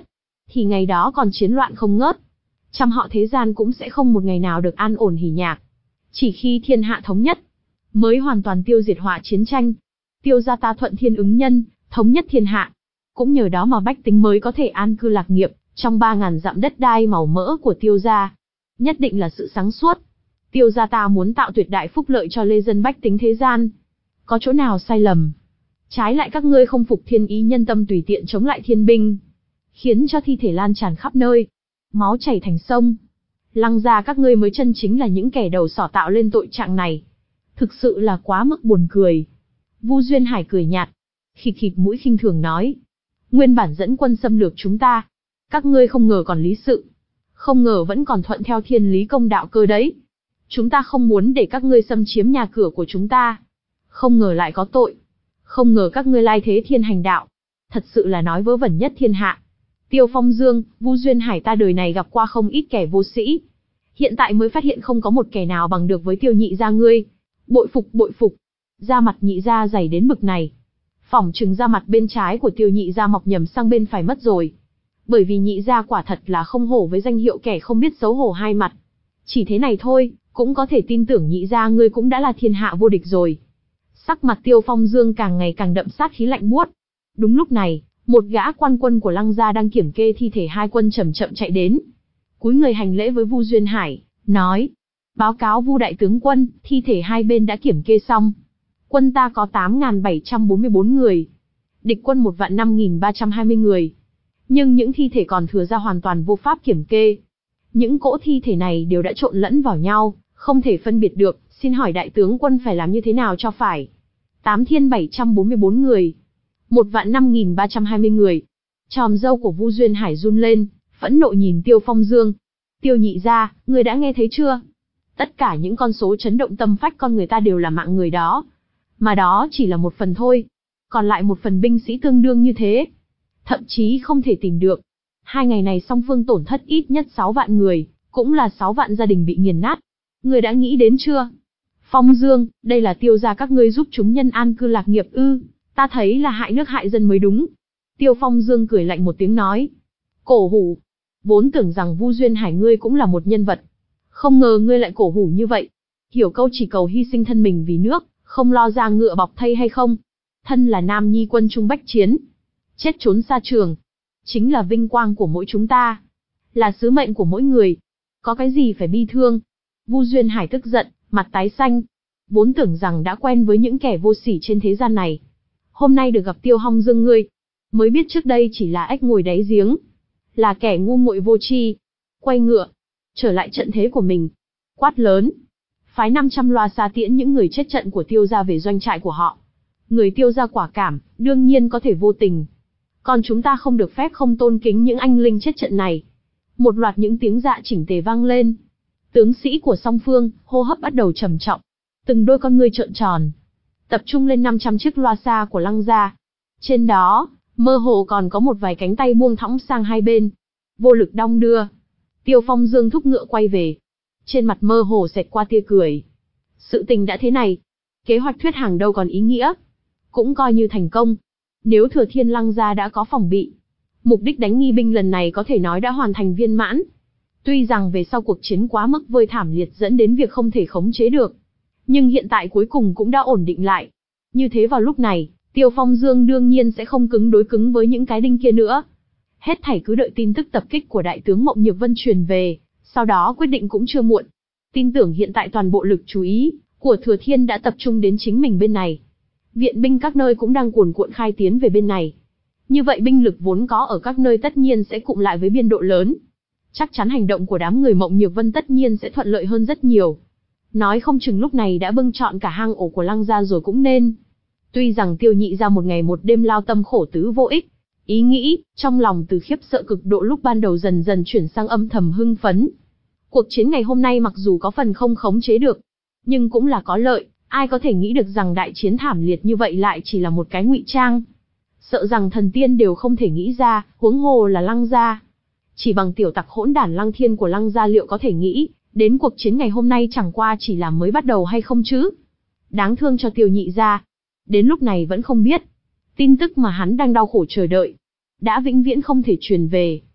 thì ngày đó còn chiến loạn không ngớt. Trăm họ thế gian cũng sẽ không một ngày nào được an ổn hỉ nhạc. Chỉ khi thiên hạ thống nhất, mới hoàn toàn tiêu diệt họa chiến tranh. Tiêu gia ta thuận thiên ứng nhân, thống nhất thiên hạ. Cũng nhờ đó mà bách tính mới có thể an cư lạc nghiệp, trong ba ngàn dặm đất đai màu mỡ của tiêu gia. Nhất định là sự sáng suốt. Tiêu gia ta muốn tạo tuyệt đại phúc lợi cho lê dân bách tính thế gian. Có chỗ nào sai lầm? Trái lại các ngươi không phục thiên ý nhân tâm tùy tiện chống lại thiên binh, khiến cho thi thể lan tràn khắp nơi, máu chảy thành sông. Lăng gia các ngươi mới chân chính là những kẻ đầu sỏ tạo lên tội trạng này. Thực sự là quá mức buồn cười. Vu Duyên Hải cười nhạt, khịt khịt mũi khinh thường nói. Nguyên bản dẫn quân xâm lược chúng ta, các ngươi không ngờ còn lý sự. Không ngờ vẫn còn thuận theo thiên lý công đạo cơ đấy. Chúng ta không muốn để các ngươi xâm chiếm nhà cửa của chúng ta. Không ngờ lại có tội. Không ngờ các ngươi lai thế thiên hành đạo. Thật sự là nói vớ vẩn nhất thiên hạ. Tiêu Phong Dương, Vu Duyên Hải ta đời này gặp qua không ít kẻ vô sĩ. Hiện tại mới phát hiện không có một kẻ nào bằng được với Tiêu nhị gia ngươi. Bội phục bội phục. Da mặt nhị gia dày đến bực này. Phỏng chừng da mặt bên trái của Tiêu nhị gia mọc nhầm sang bên phải mất rồi. Bởi vì nhị gia quả thật là không hổ với danh hiệu kẻ không biết xấu hổ hai mặt. Chỉ thế này thôi, cũng có thể tin tưởng nhị gia ngươi cũng đã là thiên hạ vô địch rồi. Sắc mặt Tiêu Phong Dương càng ngày càng đậm sát khí lạnh buốt. Đúng lúc này, một gã quan quân của Lăng gia đang kiểm kê thi thể hai quân chậm chậm chạy đến. Cúi người hành lễ với Vu Duyên Hải, nói: "Báo cáo Vu đại tướng quân, thi thể hai bên đã kiểm kê xong. Quân ta có tám nghìn bảy trăm bốn mươi bốn người, địch quân một vạn năm nghìn ba trăm hai mươi người. Nhưng những thi thể còn thừa ra hoàn toàn vô pháp kiểm kê. Những cỗ thi thể này đều đã trộn lẫn vào nhau, không thể phân biệt được, xin hỏi đại tướng quân phải làm như thế nào cho phải?" tám nghìn bảy trăm bốn mươi bốn người, một vạn năm nghìn ba trăm hai mươi người. Chòm râu của Vu Duyên Hải run lên, phẫn nộ nhìn Tiêu Phong Dương. "Tiêu nhị gia, người đã nghe thấy chưa? Tất cả những con số chấn động tâm phách con người ta đều là mạng người đó. Mà đó chỉ là một phần thôi. Còn lại một phần binh sĩ tương đương như thế. Thậm chí không thể tìm được. Hai ngày này song phương tổn thất ít nhất sáu vạn người, cũng là sáu vạn gia đình bị nghiền nát. Người đã nghĩ đến chưa? Phong Dương, đây là Tiêu gia các ngươi giúp chúng nhân an cư lạc nghiệp ư? Ta thấy là hại nước hại dân mới đúng." Tiêu Phong Dương cười lạnh một tiếng nói. "Cổ hủ, vốn tưởng rằng Vu Duyên Hải ngươi cũng là một nhân vật. Không ngờ ngươi lại cổ hủ như vậy. Hiểu câu chỉ cầu hy sinh thân mình vì nước, không lo ra ngựa bọc thây hay không? Thân là nam nhi quân trung bách chiến, chết trốn xa trường, chính là vinh quang của mỗi chúng ta, là sứ mệnh của mỗi người. Có cái gì phải bi thương?" Vu Duyên Hải tức giận, mặt tái xanh. Vốn tưởng rằng đã quen với những kẻ vô sỉ trên thế gian này. Hôm nay được gặp Tiêu Phong Dương ngươi, mới biết trước đây chỉ là ếch ngồi đáy giếng, là kẻ ngu muội vô tri. Quay ngựa, trở lại trận thế của mình. Quát lớn, phái năm trăm loa xa tiễn những người chết trận của Tiêu gia về doanh trại của họ. Người Tiêu gia quả cảm, đương nhiên có thể vô tình. Còn chúng ta không được phép không tôn kính những anh linh chết trận này. Một loạt những tiếng dạ chỉnh tề vang lên. Tướng sĩ của song phương, hô hấp bắt đầu trầm trọng. Từng đôi con ngươi trợn tròn, tập trung lên năm trăm chiếc loa xa của Lăng gia. Trên đó, mơ hồ còn có một vài cánh tay buông thõng sang hai bên, vô lực đong đưa. Tiêu Phong Dương thúc ngựa quay về. Trên mặt mơ hồ xẹt qua tia cười. Sự tình đã thế này, kế hoạch thuyết hàng đâu còn ý nghĩa. Cũng coi như thành công. Nếu Thừa Thiên Lăng gia đã có phòng bị, mục đích đánh nghi binh lần này có thể nói đã hoàn thành viên mãn. Tuy rằng về sau cuộc chiến quá mức vơi thảm liệt dẫn đến việc không thể khống chế được, nhưng hiện tại cuối cùng cũng đã ổn định lại. Như thế vào lúc này, Tiêu Phong Dương đương nhiên sẽ không cứng đối cứng với những cái đinh kia nữa. Hết thảy cứ đợi tin tức tập kích của đại tướng Mộng Nhược Vân truyền về, sau đó quyết định cũng chưa muộn. Tin tưởng hiện tại toàn bộ lực chú ý của Thừa Thiên đã tập trung đến chính mình bên này. Viện binh các nơi cũng đang cuồn cuộn khai tiến về bên này. Như vậy binh lực vốn có ở các nơi tất nhiên sẽ cụm lại với biên độ lớn. Chắc chắn hành động của đám người Mộng Nhược Vân tất nhiên sẽ thuận lợi hơn rất nhiều. Nói không chừng lúc này đã bưng trọn cả hang ổ của Lăng gia rồi cũng nên. Tuy rằng Tiêu nhị gia một ngày một đêm lao tâm khổ tứ vô ích, ý nghĩ trong lòng từ khiếp sợ cực độ lúc ban đầu dần dần chuyển sang âm thầm hưng phấn. Cuộc chiến ngày hôm nay mặc dù có phần không khống chế được, nhưng cũng là có lợi. Ai có thể nghĩ được rằng đại chiến thảm liệt như vậy lại chỉ là một cái ngụy trang. Sợ rằng thần tiên đều không thể nghĩ ra, huống hồ là Lăng gia. Chỉ bằng tiểu tặc hỗn đản Lăng Thiên của Lăng gia liệu có thể nghĩ đến cuộc chiến ngày hôm nay chẳng qua chỉ là mới bắt đầu hay không chứ? Đáng thương cho Tiêu nhị gia. Đến lúc này vẫn không biết, tin tức mà hắn đang đau khổ chờ đợi đã vĩnh viễn không thể truyền về.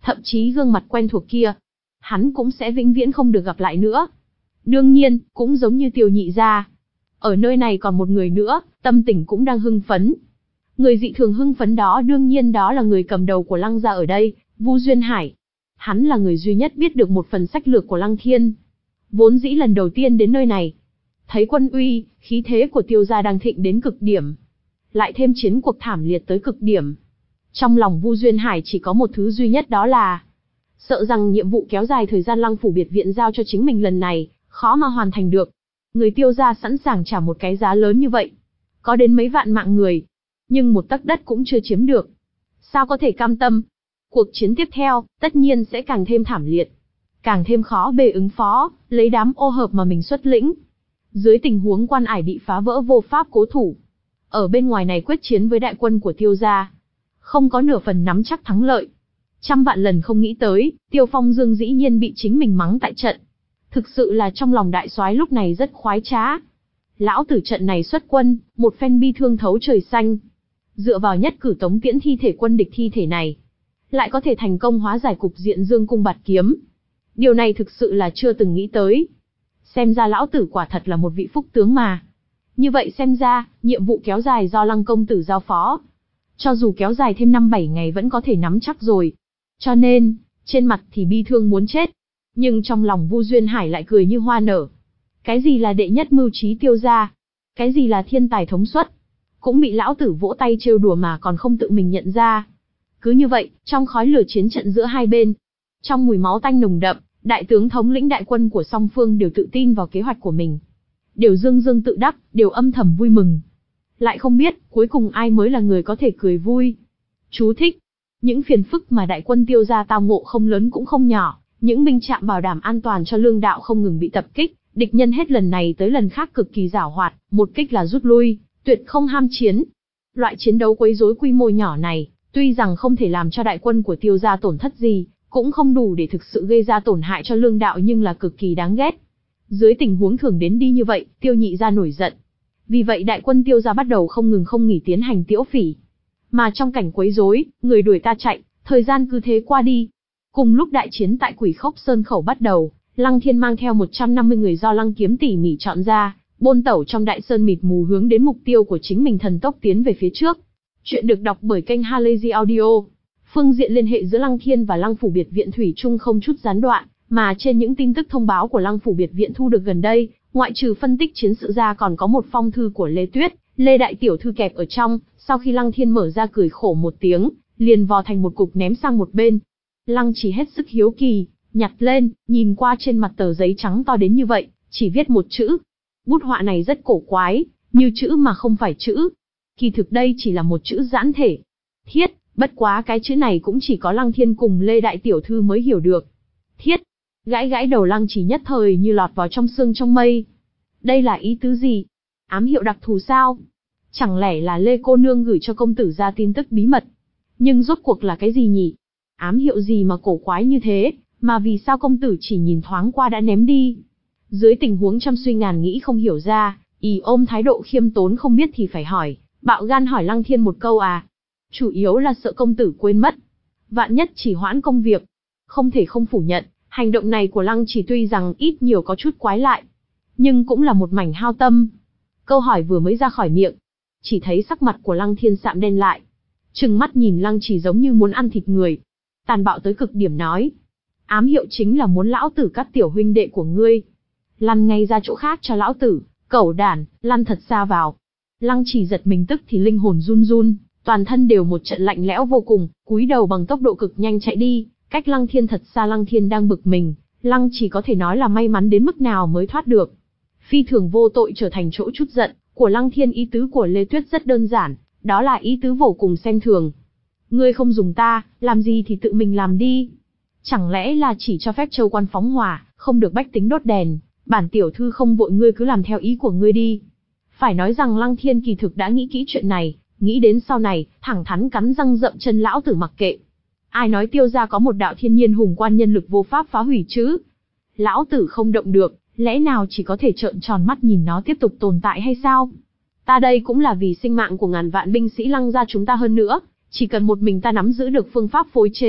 thậm chí gương mặt quen thuộc kia, hắn cũng sẽ vĩnh viễn không được gặp lại nữa. Đương nhiên, cũng giống như Tiêu nhị gia, ở nơi này còn một người nữa, tâm tình cũng đang hưng phấn. Người dị thường hưng phấn đó đương nhiên đó là người cầm đầu của Lăng gia ở đây, Vu Duyên Hải. Hắn là người duy nhất biết được một phần sách lược của Lăng Thiên. Vốn dĩ lần đầu tiên đến nơi này, thấy quân uy, khí thế của Tiêu gia đang thịnh đến cực điểm, lại thêm chiến cuộc thảm liệt tới cực điểm. Trong lòng Vu Duyên Hải chỉ có một thứ duy nhất, đó là sợ rằng nhiệm vụ kéo dài thời gian Lăng phủ biệt viện giao cho chính mình lần này, khó mà hoàn thành được. Người Tiêu gia sẵn sàng trả một cái giá lớn như vậy, có đến mấy vạn mạng người, nhưng một tấc đất cũng chưa chiếm được. Sao có thể cam tâm? Cuộc chiến tiếp theo, tất nhiên sẽ càng thêm thảm liệt, càng thêm khó bề ứng phó, lấy đám ô hợp mà mình xuất lĩnh. Dưới tình huống quan ải bị phá vỡ vô pháp cố thủ, ở bên ngoài này quyết chiến với đại quân của Tiêu gia, không có nửa phần nắm chắc thắng lợi. Trăm vạn lần không nghĩ tới, Tiêu Phong Dương dĩ nhiên bị chính mình mắng tại trận. Thực sự là trong lòng đại soái lúc này rất khoái trá. Lão tử trận này xuất quân, một phen bi thương thấu trời xanh. Dựa vào nhất cử tống tiễn thi thể quân địch thi thể này, lại có thể thành công hóa giải cục diện dương cung bạt kiếm. Điều này thực sự là chưa từng nghĩ tới. Xem ra lão tử quả thật là một vị phúc tướng mà. Như vậy xem ra, nhiệm vụ kéo dài do Lăng công tử giao phó, cho dù kéo dài thêm năm bảy ngày vẫn có thể nắm chắc rồi. Cho nên, trên mặt thì bi thương muốn chết, nhưng trong lòng Vu Duyên Hải lại cười như hoa nở. Cái gì là đệ nhất mưu trí Tiêu gia? Cái gì là thiên tài thống suất? Cũng bị lão tử vỗ tay trêu đùa mà còn không tự mình nhận ra. Cứ như vậy, trong khói lửa chiến trận giữa hai bên, trong mùi máu tanh nồng đậm, đại tướng thống lĩnh đại quân của song phương đều tự tin vào kế hoạch của mình, đều dương dương tự đắc, đều âm thầm vui mừng. Lại không biết, cuối cùng ai mới là người có thể cười vui. Chú thích. Những phiền phức mà đại quân Tiêu gia tao ngộ không lớn cũng không nhỏ, những binh trạm bảo đảm an toàn cho lương đạo không ngừng bị tập kích, địch nhân hết lần này tới lần khác cực kỳ giảo hoạt, một kích là rút lui, tuyệt không ham chiến. Loại chiến đấu quấy rối quy mô nhỏ này, tuy rằng không thể làm cho đại quân của Tiêu gia tổn thất gì, cũng không đủ để thực sự gây ra tổn hại cho lương đạo, nhưng là cực kỳ đáng ghét. Dưới tình huống thường đến đi như vậy, Tiêu nhị gia nổi giận. Vì vậy đại quân Tiêu gia bắt đầu không ngừng không nghỉ tiến hành tiễu phỉ. Mà trong cảnh quấy rối, người đuổi ta chạy, thời gian cứ thế qua đi. Cùng lúc đại chiến tại Quỷ Khốc Sơn khẩu bắt đầu, Lăng Thiên mang theo một trăm năm mươi người do Lăng Kiếm tỉ mỉ chọn ra, bôn tẩu trong đại sơn mịt mù hướng đến mục tiêu của chính mình, thần tốc tiến về phía trước. Chuyện được đọc bởi kênh Halazy Audio. Phương diện liên hệ giữa Lăng Thiên và Lăng phủ biệt viện thủy chung không chút gián đoạn, mà trên những tin tức thông báo của Lăng phủ biệt viện thu được gần đây, ngoại trừ phân tích chiến sự ra còn có một phong thư của Lê Tuyết, Lê đại tiểu thư kẹp ở trong. Sau khi Lăng Thiên mở ra cười khổ một tiếng, liền vò thành một cục ném sang một bên. Lăng Chỉ hết sức hiếu kỳ, nhặt lên, nhìn qua trên mặt tờ giấy trắng to đến như vậy, chỉ viết một chữ. Bút họa này rất cổ quái, như chữ mà không phải chữ. Kỳ thực đây chỉ là một chữ giãn thể. Thiết, bất quá cái chữ này cũng chỉ có Lăng Thiên cùng Lê đại tiểu thư mới hiểu được. Thiết, gãi gãi đầu Lăng Chỉ nhất thời như lọt vào trong sương trong mây. Đây là ý tứ gì? Ám hiệu đặc thù sao? Chẳng lẽ là Lê cô nương gửi cho công tử ra tin tức bí mật? Nhưng rốt cuộc là cái gì nhỉ? Ám hiệu gì mà cổ quái như thế, mà vì sao công tử chỉ nhìn thoáng qua đã ném đi? Dưới tình huống trăm suy ngàn nghĩ không hiểu ra, y ôm thái độ khiêm tốn không biết thì phải hỏi, bạo gan hỏi Lăng Thiên một câu à? Chủ yếu là sợ công tử quên mất. Vạn nhất chỉ hoãn công việc. Không thể không phủ nhận, hành động này của Lăng Chỉ tuy rằng ít nhiều có chút quái lại, nhưng cũng là một mảnh hao tâm. Câu hỏi vừa mới ra khỏi miệng, chỉ thấy sắc mặt của Lăng Thiên sạm đen lại, trừng mắt nhìn Lăng Chỉ giống như muốn ăn thịt người, tàn bạo tới cực điểm nói: ám hiệu chính là muốn lão tử cắt tiểu huynh đệ của ngươi, lăn ngay ra chỗ khác cho lão tử, cẩu đản, lăn thật xa vào. Lăng Chỉ giật mình tức thì linh hồn run run, toàn thân đều một trận lạnh lẽo vô cùng, cúi đầu bằng tốc độ cực nhanh chạy đi, cách Lăng Thiên thật xa. Lăng Thiên đang bực mình, Lăng Chỉ có thể nói là may mắn đến mức nào mới thoát được. Phi thường vô tội trở thành chỗ chút giận của Lăng Thiên. Ý tứ của Lê Tuyết rất đơn giản, đó là ý tứ vô cùng xem thường. Ngươi không dùng ta, làm gì thì tự mình làm đi. Chẳng lẽ là chỉ cho phép châu quan phóng hỏa, không được bách tính đốt đèn, bản tiểu thư không vội, ngươi cứ làm theo ý của ngươi đi. Phải nói rằng Lăng Thiên kỳ thực đã nghĩ kỹ chuyện này, nghĩ đến sau này, thẳng thắn cắn răng dậm chân lão tử mặc kệ. Ai nói Tiêu gia có một đạo thiên nhiên hùng quan nhân lực vô pháp phá hủy chứ? Lão tử không động được, lẽ nào chỉ có thể trợn tròn mắt nhìn nó tiếp tục tồn tại hay sao? Ta đây cũng là vì sinh mạng của ngàn vạn binh sĩ Lăng gia chúng ta, hơn nữa, chỉ cần một mình ta nắm giữ được phương pháp phối chế,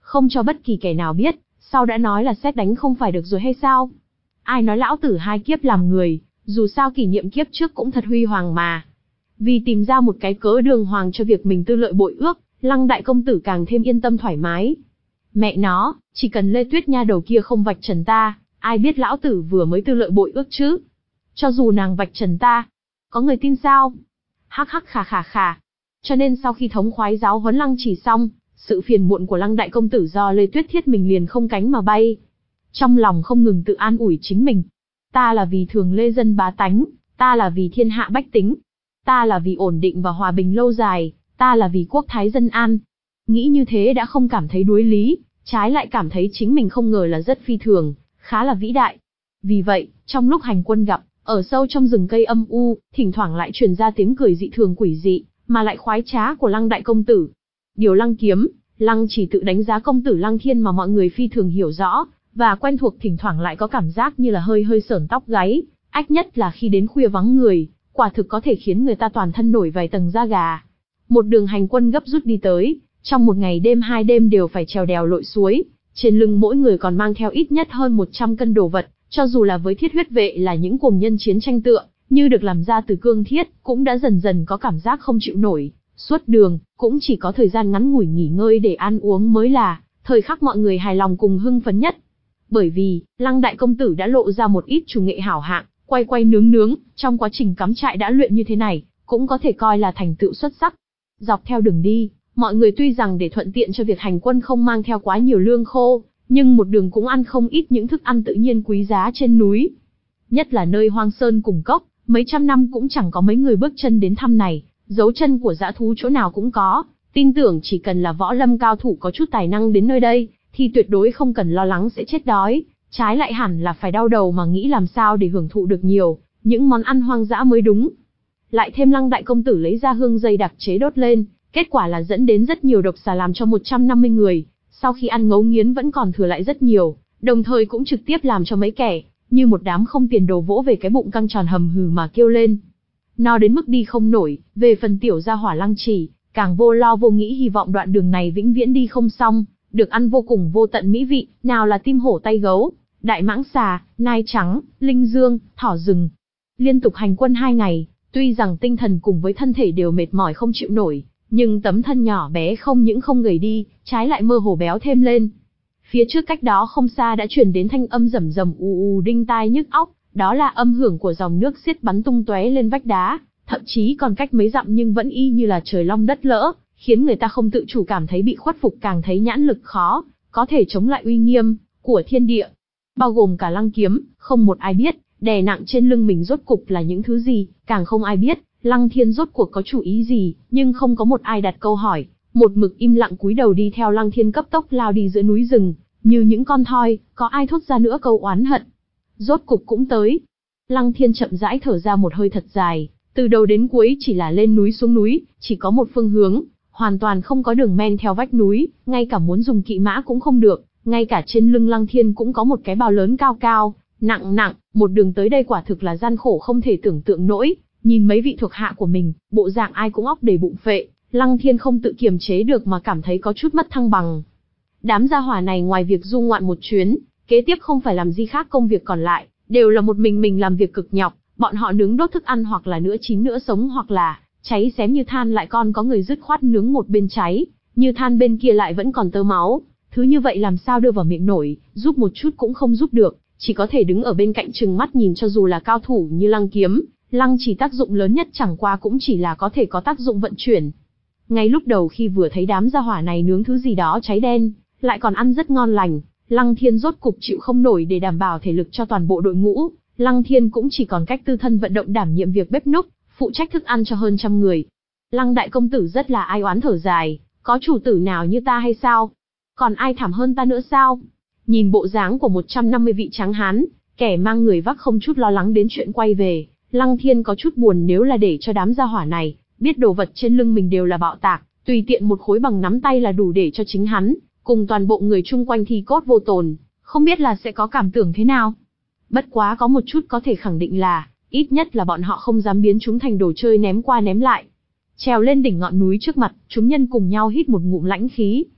không cho bất kỳ kẻ nào biết, sau đã nói là xét đánh không phải được rồi hay sao? Ai nói lão tử hai kiếp làm người, dù sao kỷ niệm kiếp trước cũng thật huy hoàng mà. Vì tìm ra một cái cớ đường hoàng cho việc mình tư lợi bội ước, Lăng đại công tử càng thêm yên tâm thoải mái. Mẹ nó, chỉ cần Lê Tuyết nha đầu kia không vạch trần ta, ai biết lão tử vừa mới tư lợi bội ước chứ? Cho dù nàng vạch trần ta, có người tin sao? Hắc hắc khà khà khà. Cho nên sau khi thống khoái giáo huấn Lăng Chỉ xong, sự phiền muộn của Lăng đại công tử do Lê Tuyết thiết mình liền không cánh mà bay. Trong lòng không ngừng tự an ủi chính mình. Ta là vì thường lê dân bá tánh, ta là vì thiên hạ bách tính, ta là vì ổn định và hòa bình lâu dài, ta là vì quốc thái dân an. Nghĩ như thế đã không cảm thấy đuối lý, trái lại cảm thấy chính mình không ngờ là rất phi thường, khá là vĩ đại. Vì vậy, trong lúc hành quân gặp, ở sâu trong rừng cây âm u, thỉnh thoảng lại truyền ra tiếng cười dị thường quỷ dị, mà lại khoái trá của Lăng đại công tử. Điều Lăng Kiếm, Lăng Chỉ tự đánh giá công tử Lăng Thiên mà mọi người phi thường hiểu rõ, và quen thuộc, thỉnh thoảng lại có cảm giác như là hơi hơi sởn tóc gáy, ách nhất là khi đến khuya vắng người, quả thực có thể khiến người ta toàn thân nổi vài tầng da gà. Một đường hành quân gấp rút đi tới, trong một ngày đêm hai đêm đều phải trèo đèo lội suối, trên lưng mỗi người còn mang theo ít nhất hơn một trăm cân đồ vật, cho dù là với thiết huyết vệ là những cuồng nhân chiến tranh tựa, như được làm ra từ cương thiết, cũng đã dần dần có cảm giác không chịu nổi. Suốt đường, cũng chỉ có thời gian ngắn ngủi nghỉ ngơi để ăn uống mới là thời khắc mọi người hài lòng cùng hưng phấn nhất. Bởi vì, Lăng đại công tử đã lộ ra một ít chủ nghệ hảo hạng, quay quay nướng nướng, trong quá trình cắm trại đã luyện như thế này, cũng có thể coi là thành tựu xuất sắc. Dọc theo đường đi, mọi người tuy rằng để thuận tiện cho việc hành quân không mang theo quá nhiều lương khô, nhưng một đường cũng ăn không ít những thức ăn tự nhiên quý giá trên núi. Nhất là nơi hoang sơn cùng cốc, mấy trăm năm cũng chẳng có mấy người bước chân đến thăm này, dấu chân của dã thú chỗ nào cũng có, tin tưởng chỉ cần là võ lâm cao thủ có chút tài năng đến nơi đây, thì tuyệt đối không cần lo lắng sẽ chết đói, trái lại hẳn là phải đau đầu mà nghĩ làm sao để hưởng thụ được nhiều những món ăn hoang dã mới đúng. Lại thêm Lăng đại công tử lấy ra hương dây đặc chế đốt lên, kết quả là dẫn đến rất nhiều độc xà làm cho một trăm năm mươi người, sau khi ăn ngấu nghiến vẫn còn thừa lại rất nhiều, đồng thời cũng trực tiếp làm cho mấy kẻ như một đám không tiền đồ vỗ về cái bụng căng tròn hầm hừ mà kêu lên. No đến mức đi không nổi, về phần tiểu gia hỏa Lăng Chỉ, càng vô lo vô nghĩ hy vọng đoạn đường này vĩnh viễn đi không xong, được ăn vô cùng vô tận mỹ vị, nào là tim hổ tay gấu, đại mãng xà, nai trắng, linh dương, thỏ rừng. Liên tục hành quân hai ngày, tuy rằng tinh thần cùng với thân thể đều mệt mỏi không chịu nổi, nhưng tấm thân nhỏ bé không những không gầy đi, trái lại mơ hồ béo thêm lên. Phía trước cách đó không xa đã truyền đến thanh âm rầm rầm ù ù đinh tai nhức óc, đó là âm hưởng của dòng nước xiết bắn tung tóe lên vách đá, thậm chí còn cách mấy dặm nhưng vẫn y như là trời long đất lỡ, khiến người ta không tự chủ cảm thấy bị khuất phục, càng thấy nhãn lực khó có thể chống lại uy nghiêm của thiên địa. Bao gồm cả Lăng Kiếm, không một ai biết, đè nặng trên lưng mình rốt cục là những thứ gì, càng không ai biết, Lăng Thiên rốt cuộc có chủ ý gì, nhưng không có một ai đặt câu hỏi, một mực im lặng cúi đầu đi theo Lăng Thiên cấp tốc lao đi giữa núi rừng, như những con thoi, có ai thốt ra nữa câu oán hận. Rốt cục cũng tới. Lăng Thiên chậm rãi thở ra một hơi thật dài, từ đầu đến cuối chỉ là lên núi xuống núi, chỉ có một phương hướng, hoàn toàn không có đường men theo vách núi, ngay cả muốn dùng kỵ mã cũng không được, ngay cả trên lưng Lăng Thiên cũng có một cái bào lớn cao cao, nặng nặng, một đường tới đây quả thực là gian khổ không thể tưởng tượng nổi. Nhìn mấy vị thuộc hạ của mình, bộ dạng ai cũng óc đầy bụng phệ, Lăng Thiên không tự kiềm chế được mà cảm thấy có chút mất thăng bằng. Đám gia hỏa này ngoài việc du ngoạn một chuyến, kế tiếp không phải làm gì khác, công việc còn lại đều là một mình mình làm việc cực nhọc, bọn họ nướng đốt thức ăn hoặc là nửa chín nửa sống hoặc là cháy xém như than, lại còn có người dứt khoát nướng một bên cháy, như than bên kia lại vẫn còn tơ máu, thứ như vậy làm sao đưa vào miệng nổi, giúp một chút cũng không giúp được, chỉ có thể đứng ở bên cạnh trừng mắt nhìn. Cho dù là cao thủ như Lăng Kiếm, Lăng Chỉ tác dụng lớn nhất chẳng qua cũng chỉ là có thể có tác dụng vận chuyển. Ngay lúc đầu khi vừa thấy đám gia hỏa này nướng thứ gì đó cháy đen, lại còn ăn rất ngon lành, Lăng Thiên rốt cục chịu không nổi. Để đảm bảo thể lực cho toàn bộ đội ngũ, Lăng Thiên cũng chỉ còn cách tư thân vận động đảm nhiệm việc bếp núc, phụ trách thức ăn cho hơn trăm người. Lăng đại công tử rất là ai oán thở dài, có chủ tử nào như ta hay sao? Còn ai thảm hơn ta nữa sao? Nhìn bộ dáng của một trăm năm mươi vị tráng hán, kẻ mang người vác không chút lo lắng đến chuyện quay về, Lăng Thiên có chút buồn. Nếu là để cho đám gia hỏa này biết đồ vật trên lưng mình đều là bạo tạc, tùy tiện một khối bằng nắm tay là đủ để cho chính hắn cùng toàn bộ người chung quanh thi cốt vô tồn, không biết là sẽ có cảm tưởng thế nào. Bất quá có một chút có thể khẳng định là, ít nhất là bọn họ không dám biến chúng thành đồ chơi ném qua ném lại. Trèo lên đỉnh ngọn núi trước mặt, chúng nhân cùng nhau hít một ngụm lãnh khí.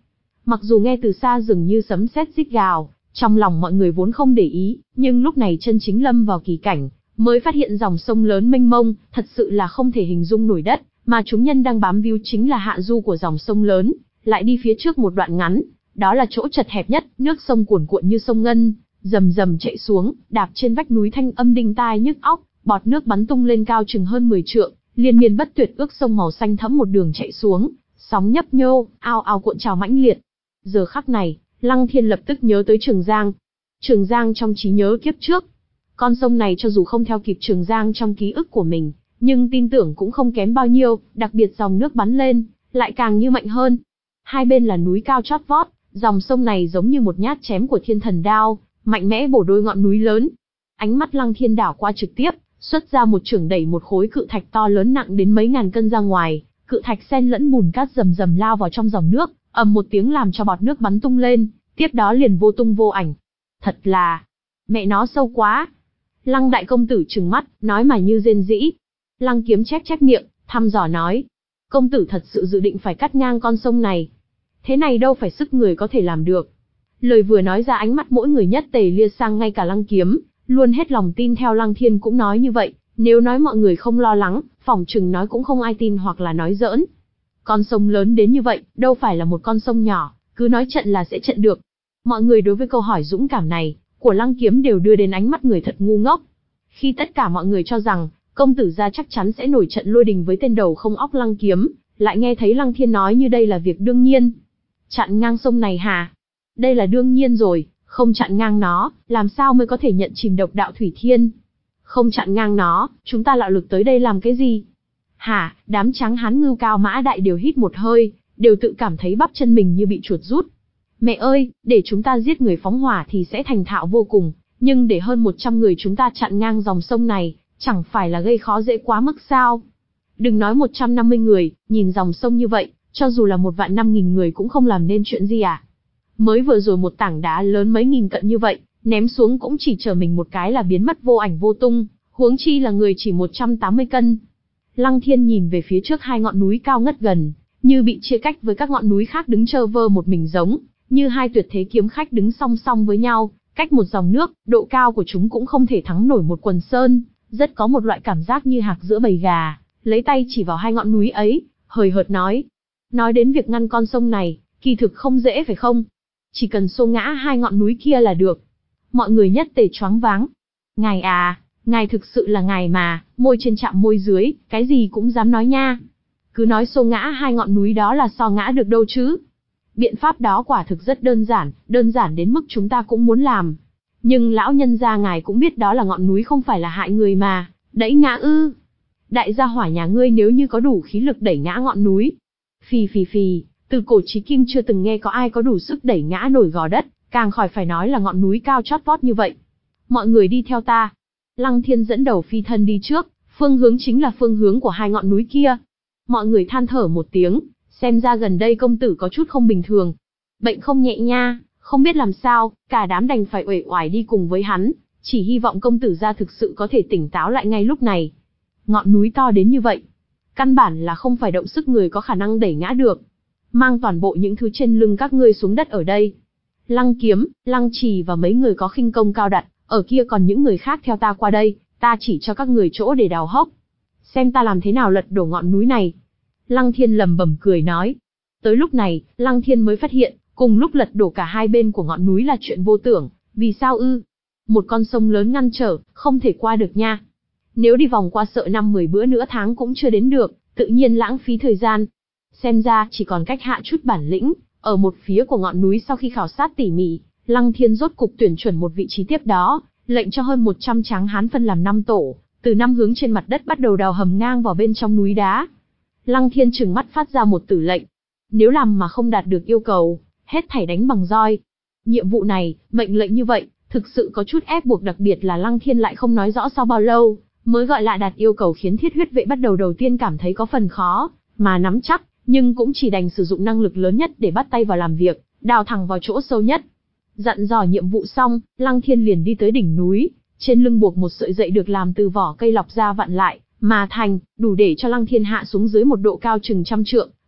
Mặc dù nghe từ xa dường như sấm sét rít gào, trong lòng mọi người vốn không để ý, nhưng lúc này chân chính lâm vào kỳ cảnh, mới phát hiện dòng sông lớn mênh mông, thật sự là không thể hình dung nổi đất, mà chúng nhân đang bám víu chính là hạ du của dòng sông lớn, lại đi phía trước một đoạn ngắn, đó là chỗ chật hẹp nhất, nước sông cuồn cuộn như sông ngân, rầm rầm chạy xuống, đạp trên vách núi thanh âm đinh tai nhức óc, bọt nước bắn tung lên cao chừng hơn mười trượng, liên miên bất tuyệt ước sông màu xanh thẫm một đường chạy xuống, sóng nhấp nhô, ao ao cuộn trào mãnh liệt. Giờ khắc này, Lăng Thiên lập tức nhớ tới Trường Giang. Trường Giang trong trí nhớ kiếp trước. Con sông này cho dù không theo kịp Trường Giang trong ký ức của mình, nhưng tin tưởng cũng không kém bao nhiêu, đặc biệt dòng nước bắn lên, lại càng như mạnh hơn. Hai bên là núi cao chót vót, dòng sông này giống như một nhát chém của thiên thần đao, mạnh mẽ bổ đôi ngọn núi lớn. Ánh mắt Lăng Thiên đảo qua trực tiếp, xuất ra một chưởng đẩy một khối cự thạch to lớn nặng đến mấy ngàn cân ra ngoài, cự thạch xen lẫn bùn cát rầm rầm lao vào trong dòng nước, ầm một tiếng làm cho bọt nước bắn tung lên, tiếp đó liền vô tung vô ảnh. Thật là, mẹ nó sâu quá. Lăng đại công tử trừng mắt, nói mà như rên rỉ. Lăng Kiếm chép chép miệng, thăm dò nói, công tử thật sự dự định phải cắt ngang con sông này. Thế này đâu phải sức người có thể làm được. Lời vừa nói ra ánh mắt mỗi người nhất tề lia sang, ngay cả Lăng Kiếm, luôn hết lòng tin theo Lăng Thiên cũng nói như vậy, nếu nói mọi người không lo lắng, phỏng chừng nói cũng không ai tin hoặc là nói giỡn. Con sông lớn đến như vậy, đâu phải là một con sông nhỏ, cứ nói trận là sẽ trận được. Mọi người đối với câu hỏi dũng cảm này của Lăng Kiếm đều đưa đến ánh mắt người thật ngu ngốc. Khi tất cả mọi người cho rằng công tử gia chắc chắn sẽ nổi trận lôi đình với tên đầu không óc Lăng Kiếm, lại nghe thấy Lăng Thiên nói như đây là việc đương nhiên. Chặn ngang sông này hả? Đây là đương nhiên rồi, không chặn ngang nó, làm sao mới có thể nhận chìm độc đạo thủy thiên? Không chặn ngang nó, chúng ta lạo lực tới đây làm cái gì? Hả? Đám tráng hán ngưu cao mã đại đều hít một hơi, đều tự cảm thấy bắp chân mình như bị chuột rút. Mẹ ơi, để chúng ta giết người phóng hỏa thì sẽ thành thạo vô cùng, nhưng để hơn một trăm người chúng ta chặn ngang dòng sông này, chẳng phải là gây khó dễ quá mức sao? Đừng nói một trăm năm mươi người, nhìn dòng sông như vậy, cho dù là một vạn năm nghìn người cũng không làm nên chuyện gì à? Mới vừa rồi một tảng đá lớn mấy nghìn cận như vậy, ném xuống cũng chỉ chờ mình một cái là biến mất vô ảnh vô tung, huống chi là người chỉ một trăm tám mươi cân. Lăng Thiên nhìn về phía trước hai ngọn núi cao ngất gần, như bị chia cách với các ngọn núi khác đứng trơ vơ một mình giống, như hai tuyệt thế kiếm khách đứng song song với nhau, cách một dòng nước, độ cao của chúng cũng không thể thắng nổi một quần sơn, rất có một loại cảm giác như hạc giữa bầy gà, lấy tay chỉ vào hai ngọn núi ấy, hời hợt nói. Nói đến việc ngăn con sông này, kỳ thực không dễ phải không? Chỉ cần xô ngã hai ngọn núi kia là được. Mọi người nhất tề choáng váng. Ngài à, ngài thực sự là ngài mà, môi trên chạm môi dưới, cái gì cũng dám nói nha. Cứ nói xô ngã hai ngọn núi đó là so ngã được đâu chứ. Biện pháp đó quả thực rất đơn giản, đơn giản đến mức chúng ta cũng muốn làm. Nhưng lão nhân gia ngài cũng biết đó là ngọn núi không phải là hại người mà, đẩy ngã ư. Đại gia hỏa nhà ngươi nếu như có đủ khí lực đẩy ngã ngọn núi. Phì phì phì, từ cổ chí kim chưa từng nghe có ai có đủ sức đẩy ngã nổi gò đất, càng khỏi phải nói là ngọn núi cao chót vót như vậy. Mọi người đi theo ta. Lăng Thiên dẫn đầu phi thân đi trước, phương hướng chính là phương hướng của hai ngọn núi kia. Mọi người than thở một tiếng, xem ra gần đây công tử có chút không bình thường. Bệnh không nhẹ nha, không biết làm sao, cả đám đành phải uể oải đi cùng với hắn, chỉ hy vọng công tử gia thực sự có thể tỉnh táo lại ngay lúc này. Ngọn núi to đến như vậy, căn bản là không phải động sức người có khả năng đẩy ngã được. Mang toàn bộ những thứ trên lưng các ngươi xuống đất ở đây. Lăng Kiếm, Lăng Trì và mấy người có khinh công cao đặt, ở kia còn những người khác theo ta qua đây, ta chỉ cho các người chỗ để đào hốc. Xem ta làm thế nào lật đổ ngọn núi này. Lăng Thiên lầm bầm cười nói. Tới lúc này, Lăng Thiên mới phát hiện, cùng lúc lật đổ cả hai bên của ngọn núi là chuyện vô tưởng, vì sao ư? Một con sông lớn ngăn trở, không thể qua được nha. Nếu đi vòng qua sợ năm mười bữa nữa tháng cũng chưa đến được, tự nhiên lãng phí thời gian. Xem ra chỉ còn cách hạ chút bản lĩnh, ở một phía của ngọn núi sau khi khảo sát tỉ mỉ, Lăng Thiên rốt cục tuyển chuẩn một vị trí tiếp đó, lệnh cho hơn một trăm tráng hán phân làm năm tổ, từ năm hướng trên mặt đất bắt đầu đào hầm ngang vào bên trong núi đá. Lăng Thiên trừng mắt phát ra một tử lệnh. Nếu làm mà không đạt được yêu cầu, hết thảy đánh bằng roi. Nhiệm vụ này, mệnh lệnh như vậy, thực sự có chút ép buộc, đặc biệt là Lăng Thiên lại không nói rõ sau bao lâu, mới gọi lại đạt yêu cầu, khiến Thiết Huyết Vệ bắt đầu đầu tiên cảm thấy có phần khó, mà nắm chắc, nhưng cũng chỉ đành sử dụng năng lực lớn nhất để bắt tay vào làm việc, đào thẳng vào chỗ sâu nhất. Dặn dò nhiệm vụ xong, Lăng Thiên liền đi tới đỉnh núi, trên lưng buộc một sợi dây được làm từ vỏ cây lọc ra vặn lại, mà thành, đủ để cho Lăng Thiên hạ xuống dưới một độ cao chừng trăm trượng,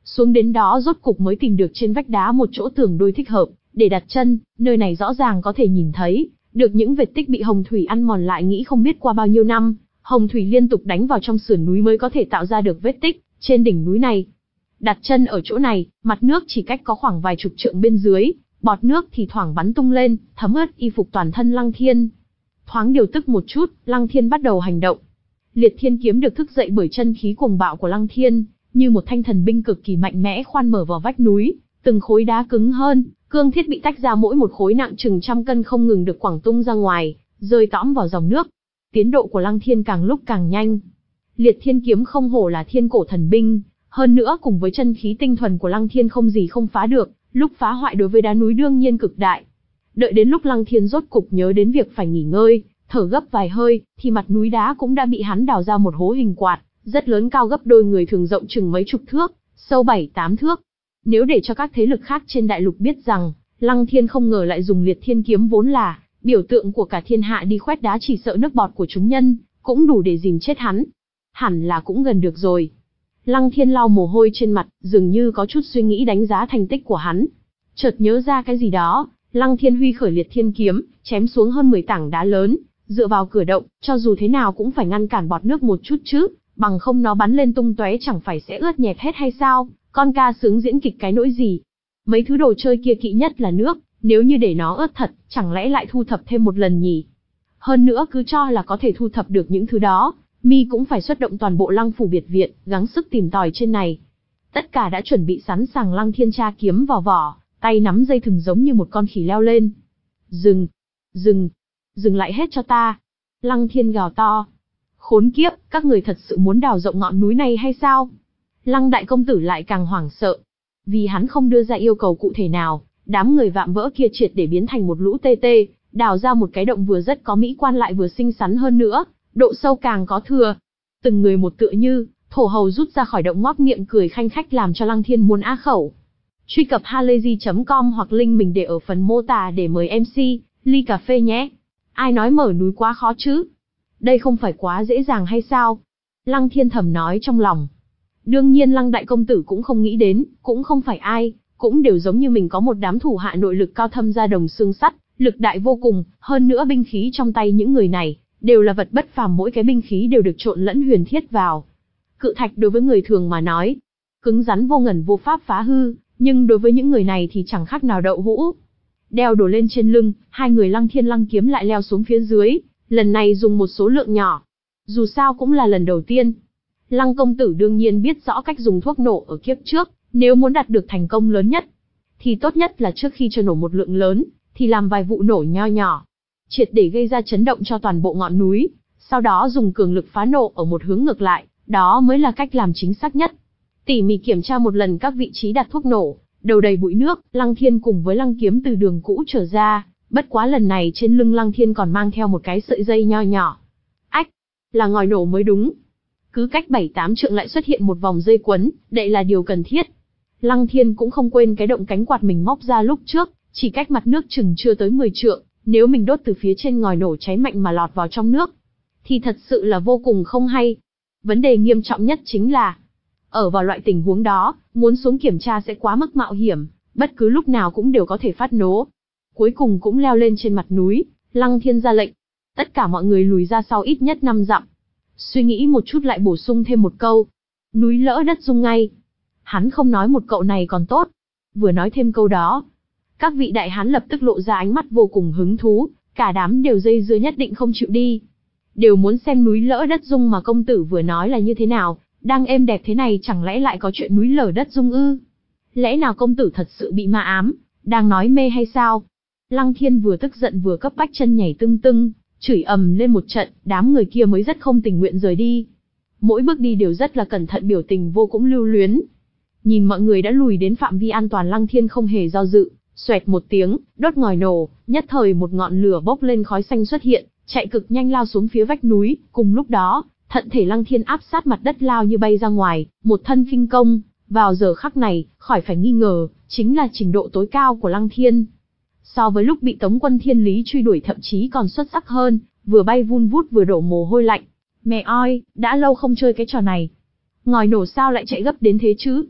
Xuống đến đó rốt cục mới tìm được trên vách đá một chỗ tường đôi thích hợp, để đặt chân, nơi này rõ ràng có thể nhìn thấy, được những vệt tích bị hồng thủy ăn mòn lại nghĩ không biết qua bao nhiêu năm, hồng thủy liên tục đánh vào trong sườn núi mới có thể tạo ra được vết tích, trên đỉnh núi này. Đặt chân ở chỗ này, mặt nước chỉ cách có khoảng vài chục trượng bên dưới, bọt nước thì thoảng bắn tung lên, thấm ướt y phục toàn thân Lăng Thiên. Thoáng điều tức một chút, Lăng Thiên bắt đầu hành động. Liệt Thiên kiếm được thức dậy bởi chân khí cuồng bạo của Lăng Thiên, như một thanh thần binh cực kỳ mạnh mẽ khoan mở vào vách núi, từng khối đá cứng hơn, cương thiết bị tách ra mỗi một khối nặng chừng trăm cân không ngừng được quẳng tung ra ngoài, rơi tõm vào dòng nước. Tiến độ của Lăng Thiên càng lúc càng nhanh. Liệt Thiên kiếm không hổ là thiên cổ thần binh, hơn nữa cùng với chân khí tinh thuần của Lăng Thiên không gì không phá được, lúc phá hoại đối với đá núi đương nhiên cực đại. Đợi đến lúc Lăng Thiên rốt cục nhớ đến việc phải nghỉ ngơi, thở gấp vài hơi, thì mặt núi đá cũng đã bị hắn đào ra một hố hình quạt, rất lớn cao gấp đôi người thường rộng chừng mấy chục thước, sâu bảy tám thước. Nếu để cho các thế lực khác trên đại lục biết rằng, Lăng Thiên không ngờ lại dùng Liệt Thiên kiếm vốn là biểu tượng của cả thiên hạ đi khoét đá, chỉ sợ nước bọt của chúng nhân cũng đủ để dìm chết hắn. Hẳn là cũng gần được rồi. Lăng Thiên lau mồ hôi trên mặt, dường như có chút suy nghĩ đánh giá thành tích của hắn. Chợt nhớ ra cái gì đó, Lăng Thiên huy khởi Liệt Thiên kiếm, chém xuống hơn mười tảng đá lớn, dựa vào cửa động, cho dù thế nào cũng phải ngăn cản bọt nước một chút chứ, bằng không nó bắn lên tung tóe chẳng phải sẽ ướt nhẹp hết hay sao? Con ca sướng diễn kịch cái nỗi gì? Mấy thứ đồ chơi kia kỵ nhất là nước, nếu như để nó ướt thật, chẳng lẽ lại thu thập thêm một lần nhỉ? Hơn nữa cứ cho là có thể thu thập được những thứ đó, mi cũng phải xuất động toàn bộ Lăng phủ biệt viện, gắng sức tìm tòi trên này. Tất cả đã chuẩn bị sẵn sàng, Lăng Thiên tra kiếm vào vỏ, tay nắm dây thừng giống như một con khỉ leo lên. Dừng, dừng, dừng lại hết cho ta. Lăng Thiên gào to. Khốn kiếp, các người thật sự muốn đào rộng ngọn núi này hay sao? Lăng đại công tử lại càng hoảng sợ. Vì hắn không đưa ra yêu cầu cụ thể nào, đám người vạm vỡ kia triệt để biến thành một lũ tê tê, đào ra một cái động vừa rất có mỹ quan lại vừa xinh xắn hơn nữa, độ sâu càng có thừa. Từng người một tựa như, thổ hầu rút ra khỏi động ngoác miệng cười khanh khách làm cho Lăng Thiên muốn á khẩu. Truy cập halayzi chấm com hoặc link mình để ở phần mô tả để mời em xê, ly cà phê nhé. Ai nói mở núi quá khó chứ? Đây không phải quá dễ dàng hay sao? Lăng Thiên thầm nói trong lòng. Đương nhiên Lăng đại công tử cũng không nghĩ đến, cũng không phải ai, cũng đều giống như mình có một đám thủ hạ nội lực cao thâm ra đồng xương sắt, lực đại vô cùng, hơn nữa binh khí trong tay những người này, đều là vật bất phàm, mỗi cái binh khí đều được trộn lẫn huyền thiết vào. Cự thạch đối với người thường mà nói, cứng rắn vô ngần vô pháp phá hư, nhưng đối với những người này thì chẳng khác nào đậu hũ. Đeo đồ lên trên lưng, hai người Lăng Thiên Lăng kiếm lại leo xuống phía dưới, lần này dùng một số lượng nhỏ. Dù sao cũng là lần đầu tiên. Lăng công tử đương nhiên biết rõ cách dùng thuốc nổ ở kiếp trước, nếu muốn đạt được thành công lớn nhất, thì tốt nhất là trước khi cho nổ một lượng lớn, thì làm vài vụ nổ nho nhỏ, triệt để gây ra chấn động cho toàn bộ ngọn núi, sau đó dùng cường lực phá nổ ở một hướng ngược lại, đó mới là cách làm chính xác nhất. Tỉ mỉ kiểm tra một lần các vị trí đặt thuốc nổ, đầu đầy bụi nước, Lăng Thiên cùng với Lăng kiếm từ đường cũ trở ra, bất quá lần này trên lưng Lăng Thiên còn mang theo một cái sợi dây nho nhỏ. Ách, là ngòi nổ mới đúng. Cứ cách bảy tám trượng lại xuất hiện một vòng dây quấn, đây là điều cần thiết. Lăng Thiên cũng không quên cái động cánh quạt mình móc ra lúc trước, chỉ cách mặt nước chừng chưa tới mười trượng, nếu mình đốt từ phía trên ngòi nổ cháy mạnh mà lọt vào trong nước, thì thật sự là vô cùng không hay. Vấn đề nghiêm trọng nhất chính là, ở vào loại tình huống đó, muốn xuống kiểm tra sẽ quá mức mạo hiểm, bất cứ lúc nào cũng đều có thể phát nổ. Cuối cùng cũng leo lên trên mặt núi, Lăng Thiên ra lệnh, tất cả mọi người lùi ra sau ít nhất năm dặm. Suy nghĩ một chút lại bổ sung thêm một câu, núi lỡ đất rung ngay. Hắn không nói một cậu này còn tốt, vừa nói thêm câu đó, các vị đại hán lập tức lộ ra ánh mắt vô cùng hứng thú, cả đám đều dây dưa nhất định không chịu đi. Đều muốn xem núi lỡ đất rung mà công tử vừa nói là như thế nào, đang êm đẹp thế này chẳng lẽ lại có chuyện núi lở đất rung ư? Lẽ nào công tử thật sự bị ma ám, đang nói mê hay sao? Lăng Thiên vừa tức giận vừa cấp bách chân nhảy tưng tưng, chửi ầm lên một trận, đám người kia mới rất không tình nguyện rời đi. Mỗi bước đi đều rất là cẩn thận, biểu tình vô cùng lưu luyến. Nhìn mọi người đã lùi đến phạm vi an toàn, Lăng Thiên không hề do dự, xoẹt một tiếng, đốt ngòi nổ, nhất thời một ngọn lửa bốc lên khói xanh xuất hiện, chạy cực nhanh lao xuống phía vách núi, cùng lúc đó, thận thể Lăng Thiên áp sát mặt đất lao như bay ra ngoài, một thân khinh công, vào giờ khắc này, khỏi phải nghi ngờ, chính là trình độ tối cao của Lăng Thiên. So với lúc bị Tống quân Thiên Lý truy đuổi thậm chí còn xuất sắc hơn, vừa bay vun vút vừa đổ mồ hôi lạnh. Mẹ oi, đã lâu không chơi cái trò này. Ngòi nổ sao lại chạy gấp đến thế chứ?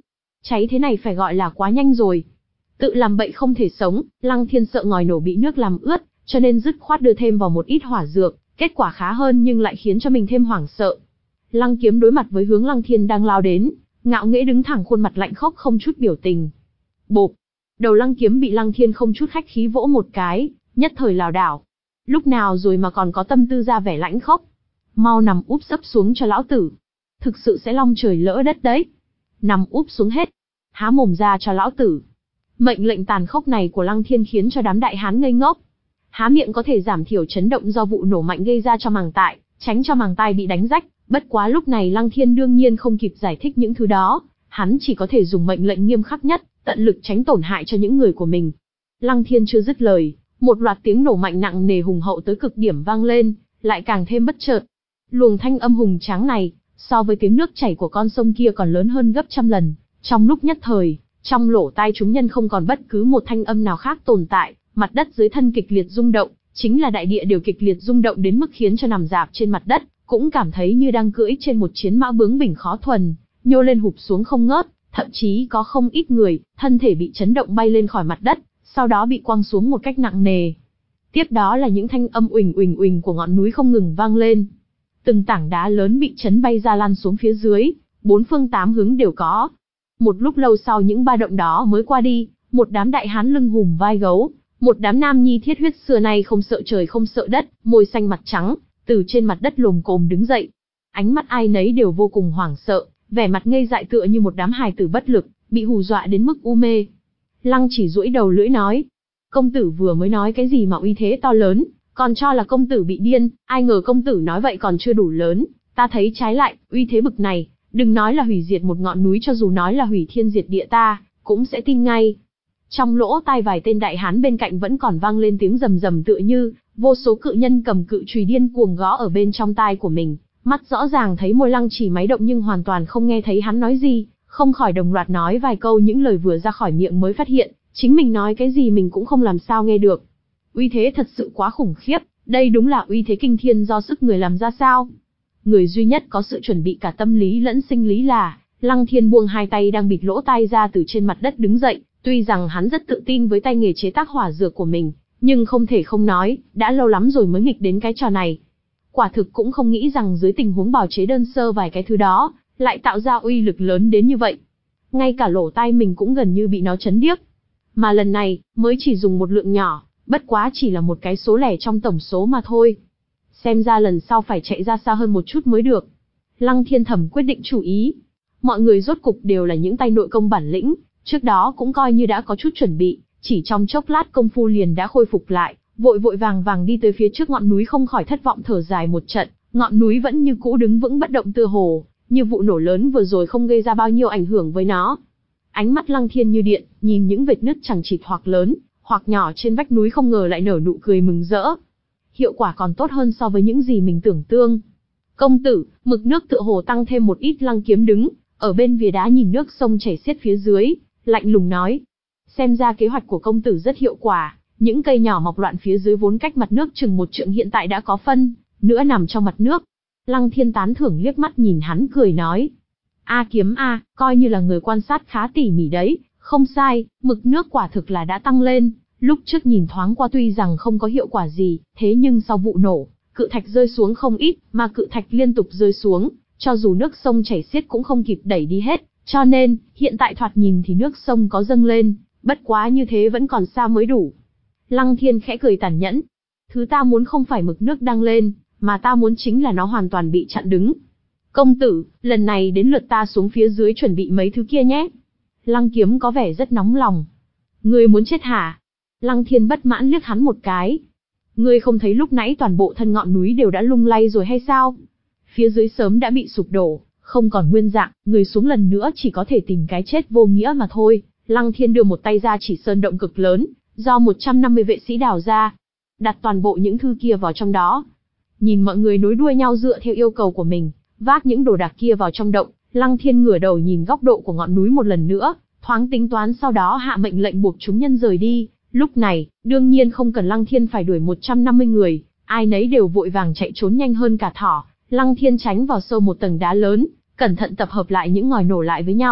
cháy thế này phải gọi là quá nhanh rồi. Tự làm bậy không thể sống, Lăng Thiên sợ ngòi nổ bị nước làm ướt, cho nên dứt khoát đưa thêm vào một ít hỏa dược, kết quả khá hơn nhưng lại khiến cho mình thêm hoảng sợ. Lăng Kiếm đối mặt với hướng Lăng Thiên đang lao đến, ngạo nghễ đứng thẳng, khuôn mặt lạnh khốc không chút biểu tình. Bộp, đầu Lăng Kiếm bị Lăng Thiên không chút khách khí vỗ một cái, nhất thời lảo đảo. Lúc nào rồi mà còn có tâm tư ra vẻ lãnh khốc? Mau nằm úp sấp xuống cho lão tử. Thực sự sẽ long trời lỡ đất đấy. Nằm úp xuống hết. Há mồm ra cho lão tử. Mệnh lệnh tàn khốc này của Lăng Thiên khiến cho đám đại hán ngây ngốc. Há miệng có thể giảm thiểu chấn động do vụ nổ mạnh gây ra cho màng tại, tránh cho màng tai bị đánh rách. Bất quá lúc này Lăng Thiên đương nhiên không kịp giải thích những thứ đó, hắn chỉ có thể dùng mệnh lệnh nghiêm khắc nhất, tận lực tránh tổn hại cho những người của mình. Lăng Thiên chưa dứt lời, một loạt tiếng nổ mạnh nặng nề hùng hậu tới cực điểm vang lên, lại càng thêm bất chợt. Luồng thanh âm hùng tráng này, so với tiếng nước chảy của con sông kia còn lớn hơn gấp trăm lần. Trong lúc nhất thời, trong lỗ tai chúng nhân không còn bất cứ một thanh âm nào khác tồn tại, mặt đất dưới thân kịch liệt rung động, chính là đại địa đều kịch liệt rung động đến mức khiến cho nằm rạp trên mặt đất, cũng cảm thấy như đang cưỡi trên một chiến mã bướng bỉnh khó thuần, nhô lên hụp xuống không ngớt, thậm chí có không ít người, thân thể bị chấn động bay lên khỏi mặt đất, sau đó bị quăng xuống một cách nặng nề. Tiếp đó là những thanh âm uỳnh uỳnh uỳnh của ngọn núi không ngừng vang lên. Từng tảng đá lớn bị chấn bay ra lăn xuống phía dưới, bốn phương tám hướng đều có. Một lúc lâu sau những ba động đó mới qua đi, một đám đại hán lưng hùm vai gấu, một đám nam nhi thiết huyết xưa nay không sợ trời không sợ đất, môi xanh mặt trắng, từ trên mặt đất lồm cồm đứng dậy. Ánh mắt ai nấy đều vô cùng hoảng sợ, vẻ mặt ngây dại tựa như một đám hài tử bất lực, bị hù dọa đến mức u mê. Lăng Chỉ duỗi đầu lưỡi nói, công tử vừa mới nói cái gì mà uy thế to lớn, còn cho là công tử bị điên, ai ngờ công tử nói vậy còn chưa đủ lớn, ta thấy trái lại, uy thế bực này, đừng nói là hủy diệt một ngọn núi, cho dù nói là hủy thiên diệt địa ta, cũng sẽ tin ngay. Trong lỗ tai vài tên đại hán bên cạnh vẫn còn vang lên tiếng rầm rầm tựa như vô số cự nhân cầm cự chùy điên cuồng gõ ở bên trong tai của mình, mắt rõ ràng thấy môi Lăng Chỉ máy động nhưng hoàn toàn không nghe thấy hắn nói gì, không khỏi đồng loạt nói vài câu những lời vừa ra khỏi miệng mới phát hiện, chính mình nói cái gì mình cũng không làm sao nghe được. Uy thế thật sự quá khủng khiếp, đây đúng là uy thế kinh thiên do sức người làm ra sao. Người duy nhất có sự chuẩn bị cả tâm lý lẫn sinh lý là, Lăng Thiên buông hai tay đang bịt lỗ tai ra từ trên mặt đất đứng dậy, tuy rằng hắn rất tự tin với tay nghề chế tác hỏa dược của mình, nhưng không thể không nói, đã lâu lắm rồi mới nghịch đến cái trò này. Quả thực cũng không nghĩ rằng dưới tình huống bào chế đơn sơ vài cái thứ đó, lại tạo ra uy lực lớn đến như vậy. Ngay cả lỗ tai mình cũng gần như bị nó chấn điếc. Mà lần này, mới chỉ dùng một lượng nhỏ, bất quá chỉ là một cái số lẻ trong tổng số mà thôi. Xem ra lần sau phải chạy ra xa hơn một chút mới được. Lăng Thiên thầm quyết định chủ ý. Mọi người rốt cục đều là những tay nội công bản lĩnh, trước đó cũng coi như đã có chút chuẩn bị, chỉ trong chốc lát công phu liền đã khôi phục lại, vội vội vàng vàng đi tới phía trước ngọn núi, không khỏi thất vọng thở dài một trận, ngọn núi vẫn như cũ đứng vững bất động tựa hồ, như vụ nổ lớn vừa rồi không gây ra bao nhiêu ảnh hưởng với nó. Ánh mắt Lăng Thiên như điện, nhìn những vệt nứt chằng chịt hoặc lớn, hoặc nhỏ trên vách núi không ngờ lại nở nụ cười mừng rỡ. Hiệu quả còn tốt hơn so với những gì mình tưởng tượng. Công tử, mực nước tựa hồ tăng thêm một ít. Lăng Kiếm đứng ở bên vỉa đá nhìn nước sông chảy xiết phía dưới, lạnh lùng nói. Xem ra kế hoạch của công tử rất hiệu quả, những cây nhỏ mọc loạn phía dưới vốn cách mặt nước chừng một trượng hiện tại đã có phân nữa nằm trong mặt nước. Lăng Thiên tán thưởng liếc mắt nhìn hắn cười nói. A Kiếm a, coi như là người quan sát khá tỉ mỉ đấy, không sai, mực nước quả thực là đã tăng lên, lúc trước nhìn thoáng qua tuy rằng không có hiệu quả gì, thế nhưng sau vụ nổ, cự thạch rơi xuống không ít, mà cự thạch liên tục rơi xuống, cho dù nước sông chảy xiết cũng không kịp đẩy đi hết, cho nên, hiện tại thoạt nhìn thì nước sông có dâng lên, bất quá như thế vẫn còn xa mới đủ. Lăng Thiên khẽ cười tàn nhẫn. Thứ ta muốn không phải mực nước đang lên, mà ta muốn chính là nó hoàn toàn bị chặn đứng. Công tử, lần này đến lượt ta xuống phía dưới chuẩn bị mấy thứ kia nhé. Lăng Kiếm có vẻ rất nóng lòng. Ngươi muốn chết hả? Lăng Thiên bất mãn liếc hắn một cái. Ngươi không thấy lúc nãy toàn bộ thân ngọn núi đều đã lung lay rồi hay sao? Phía dưới sớm đã bị sụp đổ, không còn nguyên dạng, người xuống lần nữa chỉ có thể tìm cái chết vô nghĩa mà thôi. Lăng Thiên đưa một tay ra chỉ sơn động cực lớn, do một trăm năm mươi vệ sĩ đào ra, đặt toàn bộ những thư kia vào trong đó. Nhìn mọi người nối đuôi nhau dựa theo yêu cầu của mình, vác những đồ đạc kia vào trong động, Lăng Thiên ngửa đầu nhìn góc độ của ngọn núi một lần nữa, thoáng tính toán sau đó hạ mệnh lệnh buộc chúng nhân rời đi. Lúc này, đương nhiên không cần Lăng Thiên phải đuổi một trăm năm mươi người, ai nấy đều vội vàng chạy trốn nhanh hơn cả thỏ. Lăng Thiên tránh vào sâu một tầng đá lớn, cẩn thận tập hợp lại những ngòi nổ lại với nhau,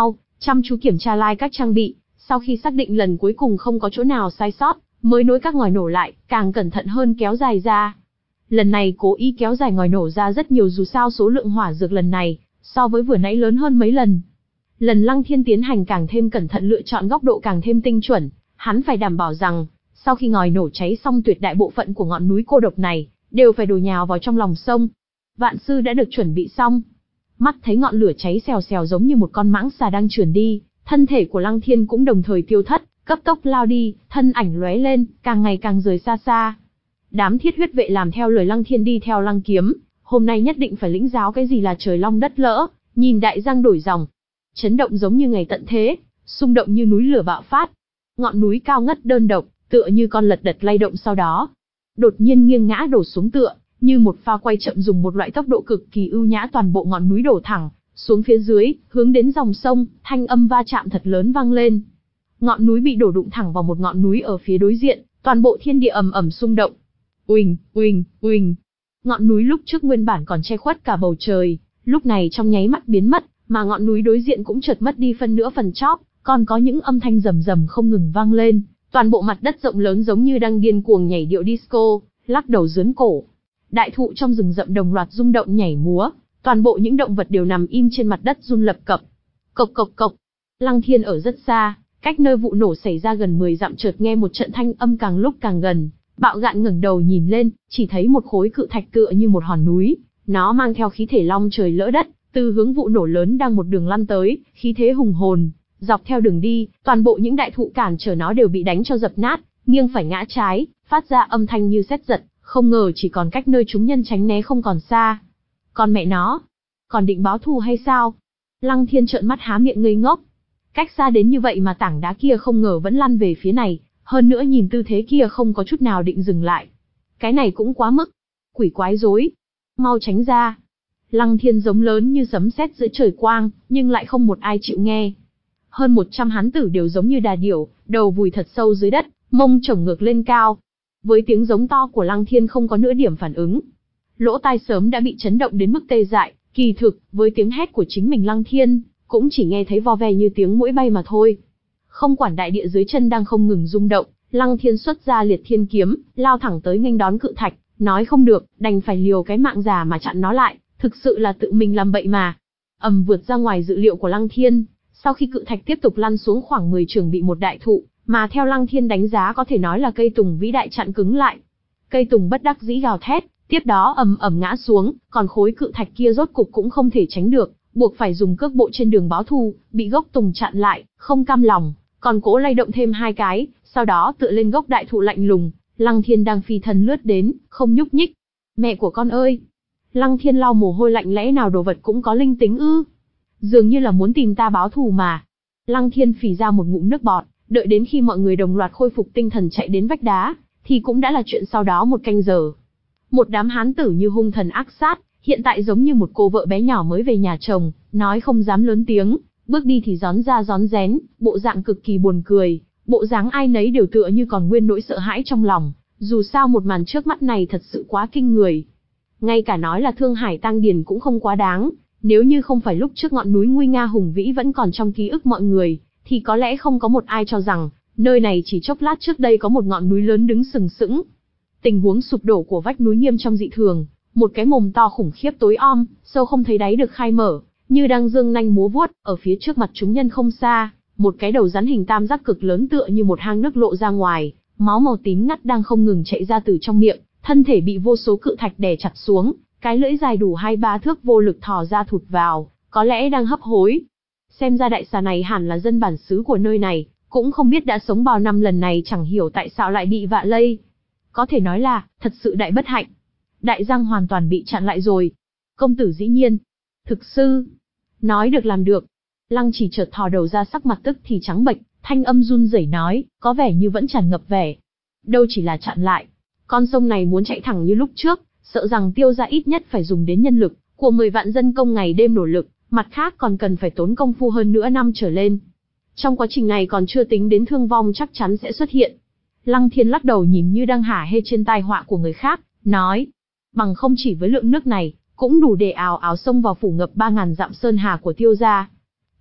chăm chú kiểm tra lai các trang bị, sau khi xác định lần cuối cùng không có chỗ nào sai sót, mới nối các ngòi nổ lại, càng cẩn thận hơn kéo dài ra. Lần này cố ý kéo dài ngòi nổ ra rất nhiều dù sao số lượng hỏa dược lần này, so với vừa nãy lớn hơn mấy lần. Lần Lăng Thiên tiến hành càng thêm cẩn thận lựa chọn góc độ càng thêm tinh chuẩn, hắn phải đảm bảo rằng, sau khi ngòi nổ cháy xong tuyệt đại bộ phận của ngọn núi cô độc này, đều phải đổ nhào vào trong lòng sông. Vạn sư đã được chuẩn bị xong. Mắt thấy ngọn lửa cháy xèo xèo giống như một con mãng xà đang trườn đi, thân thể của Lăng Thiên cũng đồng thời tiêu thất, cấp tốc lao đi, thân ảnh lóe lên, càng ngày càng rời xa xa. Đám thiết huyết vệ làm theo lời Lăng Thiên đi theo Lăng Kiếm, hôm nay nhất định phải lĩnh giáo cái gì là trời long đất lỡ, nhìn đại giang đổi dòng. Chấn động giống như ngày tận thế, xung động như núi lửa bạo phát. Ngọn núi cao ngất đơn độc, tựa như con lật đật lay động sau đó. Đột nhiên nghiêng ngã đổ xuống tựa, như một pha quay chậm dùng một loại tốc độ cực kỳ ưu nhã toàn bộ ngọn núi đổ thẳng, xuống phía dưới, hướng đến dòng sông, thanh âm va chạm thật lớn vang lên. Ngọn núi bị đổ đụng thẳng vào một ngọn núi ở phía đối diện, toàn bộ thiên địa ầm ầm xung động. Uỳnh, uỳnh, uỳnh. Ngọn núi lúc trước nguyên bản còn che khuất cả bầu trời, lúc này trong nháy mắt biến mất, mà ngọn núi đối diện cũng chợt mất đi phân nửa phần chóp, còn có những âm thanh rầm rầm không ngừng vang lên, toàn bộ mặt đất rộng lớn giống như đang điên cuồng nhảy điệu disco, lắc đầu giớn cổ. Đại thụ trong rừng rậm đồng loạt rung động nhảy múa, toàn bộ những động vật đều nằm im trên mặt đất run lập cập. Cộc cộc cộc. Lăng Thiên ở rất xa, cách nơi vụ nổ xảy ra gần mười dặm chợt nghe một trận thanh âm càng lúc càng gần, bạo gạn ngẩng đầu nhìn lên, chỉ thấy một khối cự thạch tựa như một hòn núi, nó mang theo khí thể long trời lỡ đất, từ hướng vụ nổ lớn đang một đường lăn tới, khí thế hùng hồn, dọc theo đường đi, toàn bộ những đại thụ cản trở nó đều bị đánh cho dập nát, nghiêng phải ngã trái, phát ra âm thanh như sét giật, không ngờ chỉ còn cách nơi chúng nhân tránh né không còn xa. Còn mẹ nó, còn định báo thù hay sao? Lăng Thiên trợn mắt há miệng ngây ngốc. Cách xa đến như vậy mà tảng đá kia không ngờ vẫn lăn về phía này, hơn nữa nhìn tư thế kia không có chút nào định dừng lại. Cái này cũng quá mức. Quỷ quái rối. Mau tránh ra. Lăng Thiên giống lớn như sấm sét giữa trời quang, nhưng lại không một ai chịu nghe. Hơn một trăm hán tử đều giống như đà điểu, đầu vùi thật sâu dưới đất, mông chổng ngược lên cao. Với tiếng giống to của Lăng Thiên không có nửa điểm phản ứng. Lỗ tai sớm đã bị chấn động đến mức tê dại, kỳ thực, với tiếng hét của chính mình Lăng Thiên, cũng chỉ nghe thấy vo ve như tiếng muỗi bay mà thôi. Không quản đại địa dưới chân đang không ngừng rung động, Lăng Thiên xuất ra liệt thiên kiếm, lao thẳng tới nghênh đón cự thạch, nói không được, đành phải liều cái mạng già mà chặn nó lại, thực sự là tự mình làm bậy mà. Ầm vượt ra ngoài dự liệu của Lăng Thiên, sau khi cự thạch tiếp tục lăn xuống khoảng mười trượng bị một đại thụ, mà theo Lăng Thiên đánh giá có thể nói là cây tùng vĩ đại chặn cứng lại. Cây tùng bất đắc dĩ gào thét, tiếp đó ầm ầm ngã xuống, còn khối cự thạch kia rốt cục cũng không thể tránh được, buộc phải dùng cước bộ trên đường báo thù, bị gốc tùng chặn lại, không cam lòng, còn cố lay động thêm hai cái, sau đó tựa lên gốc đại thụ lạnh lùng. Lăng Thiên đang phi thân lướt đến, không nhúc nhích. Mẹ của con ơi! Lăng Thiên lau mồ hôi lạnh lẽ nào đồ vật cũng có linh tính ư? Dường như là muốn tìm ta báo thù mà. Lăng Thiên phì ra một ngụm nước bọt, đợi đến khi mọi người đồng loạt khôi phục tinh thần chạy đến vách đá, thì cũng đã là chuyện sau đó một canh giờ. Một đám hán tử như hung thần ác sát, hiện tại giống như một cô vợ bé nhỏ mới về nhà chồng, nói không dám lớn tiếng, bước đi thì gión ra gión rén, bộ dạng cực kỳ buồn cười, bộ dáng ai nấy đều tựa như còn nguyên nỗi sợ hãi trong lòng, dù sao một màn trước mắt này thật sự quá kinh người. Ngay cả nói là Thương Hải Tăng Điền cũng không quá đáng, nếu như không phải lúc trước ngọn núi nguy nga hùng vĩ vẫn còn trong ký ức mọi người, thì có lẽ không có một ai cho rằng, nơi này chỉ chốc lát trước đây có một ngọn núi lớn đứng sừng sững. Tình huống sụp đổ của vách núi nghiêm trong dị thường, một cái mồm to khủng khiếp tối om, sâu không thấy đáy được khai mở, như đang dương nanh múa vuốt, ở phía trước mặt chúng nhân không xa, một cái đầu rắn hình tam giác cực lớn tựa như một hang nước lộ ra ngoài, máu màu tím ngắt đang không ngừng chạy ra từ trong miệng, thân thể bị vô số cự thạch đè chặt xuống, cái lưỡi dài đủ hai ba thước vô lực thò ra thụt vào, có lẽ đang hấp hối. Xem ra đại xà này hẳn là dân bản xứ của nơi này, cũng không biết đã sống bao năm lần này chẳng hiểu tại sao lại bị vạ lây. Có thể nói là, thật sự đại bất hạnh. Đại giang hoàn toàn bị chặn lại rồi. Công tử dĩ nhiên. Thực sư. Nói được làm được. Lăng Chỉ chợt thò đầu ra sắc mặt tức thì trắng bệch, thanh âm run rẩy nói, có vẻ như vẫn tràn ngập vẻ. Đâu chỉ là chặn lại. Con sông này muốn chạy thẳng như lúc trước, sợ rằng Tiêu gia ít nhất phải dùng đến nhân lực của mười vạn dân công ngày đêm nỗ lực, mặt khác còn cần phải tốn công phu hơn nữa năm trở lên. Trong quá trình này còn chưa tính đến thương vong chắc chắn sẽ xuất hiện. Lăng Thiên lắc đầu nhìn như đang hả hê trên tai họa của người khác, nói, bằng không chỉ với lượng nước này, cũng đủ để ào ào xông vào phủ ngập ba ngàn dặm sơn hà của Tiêu gia.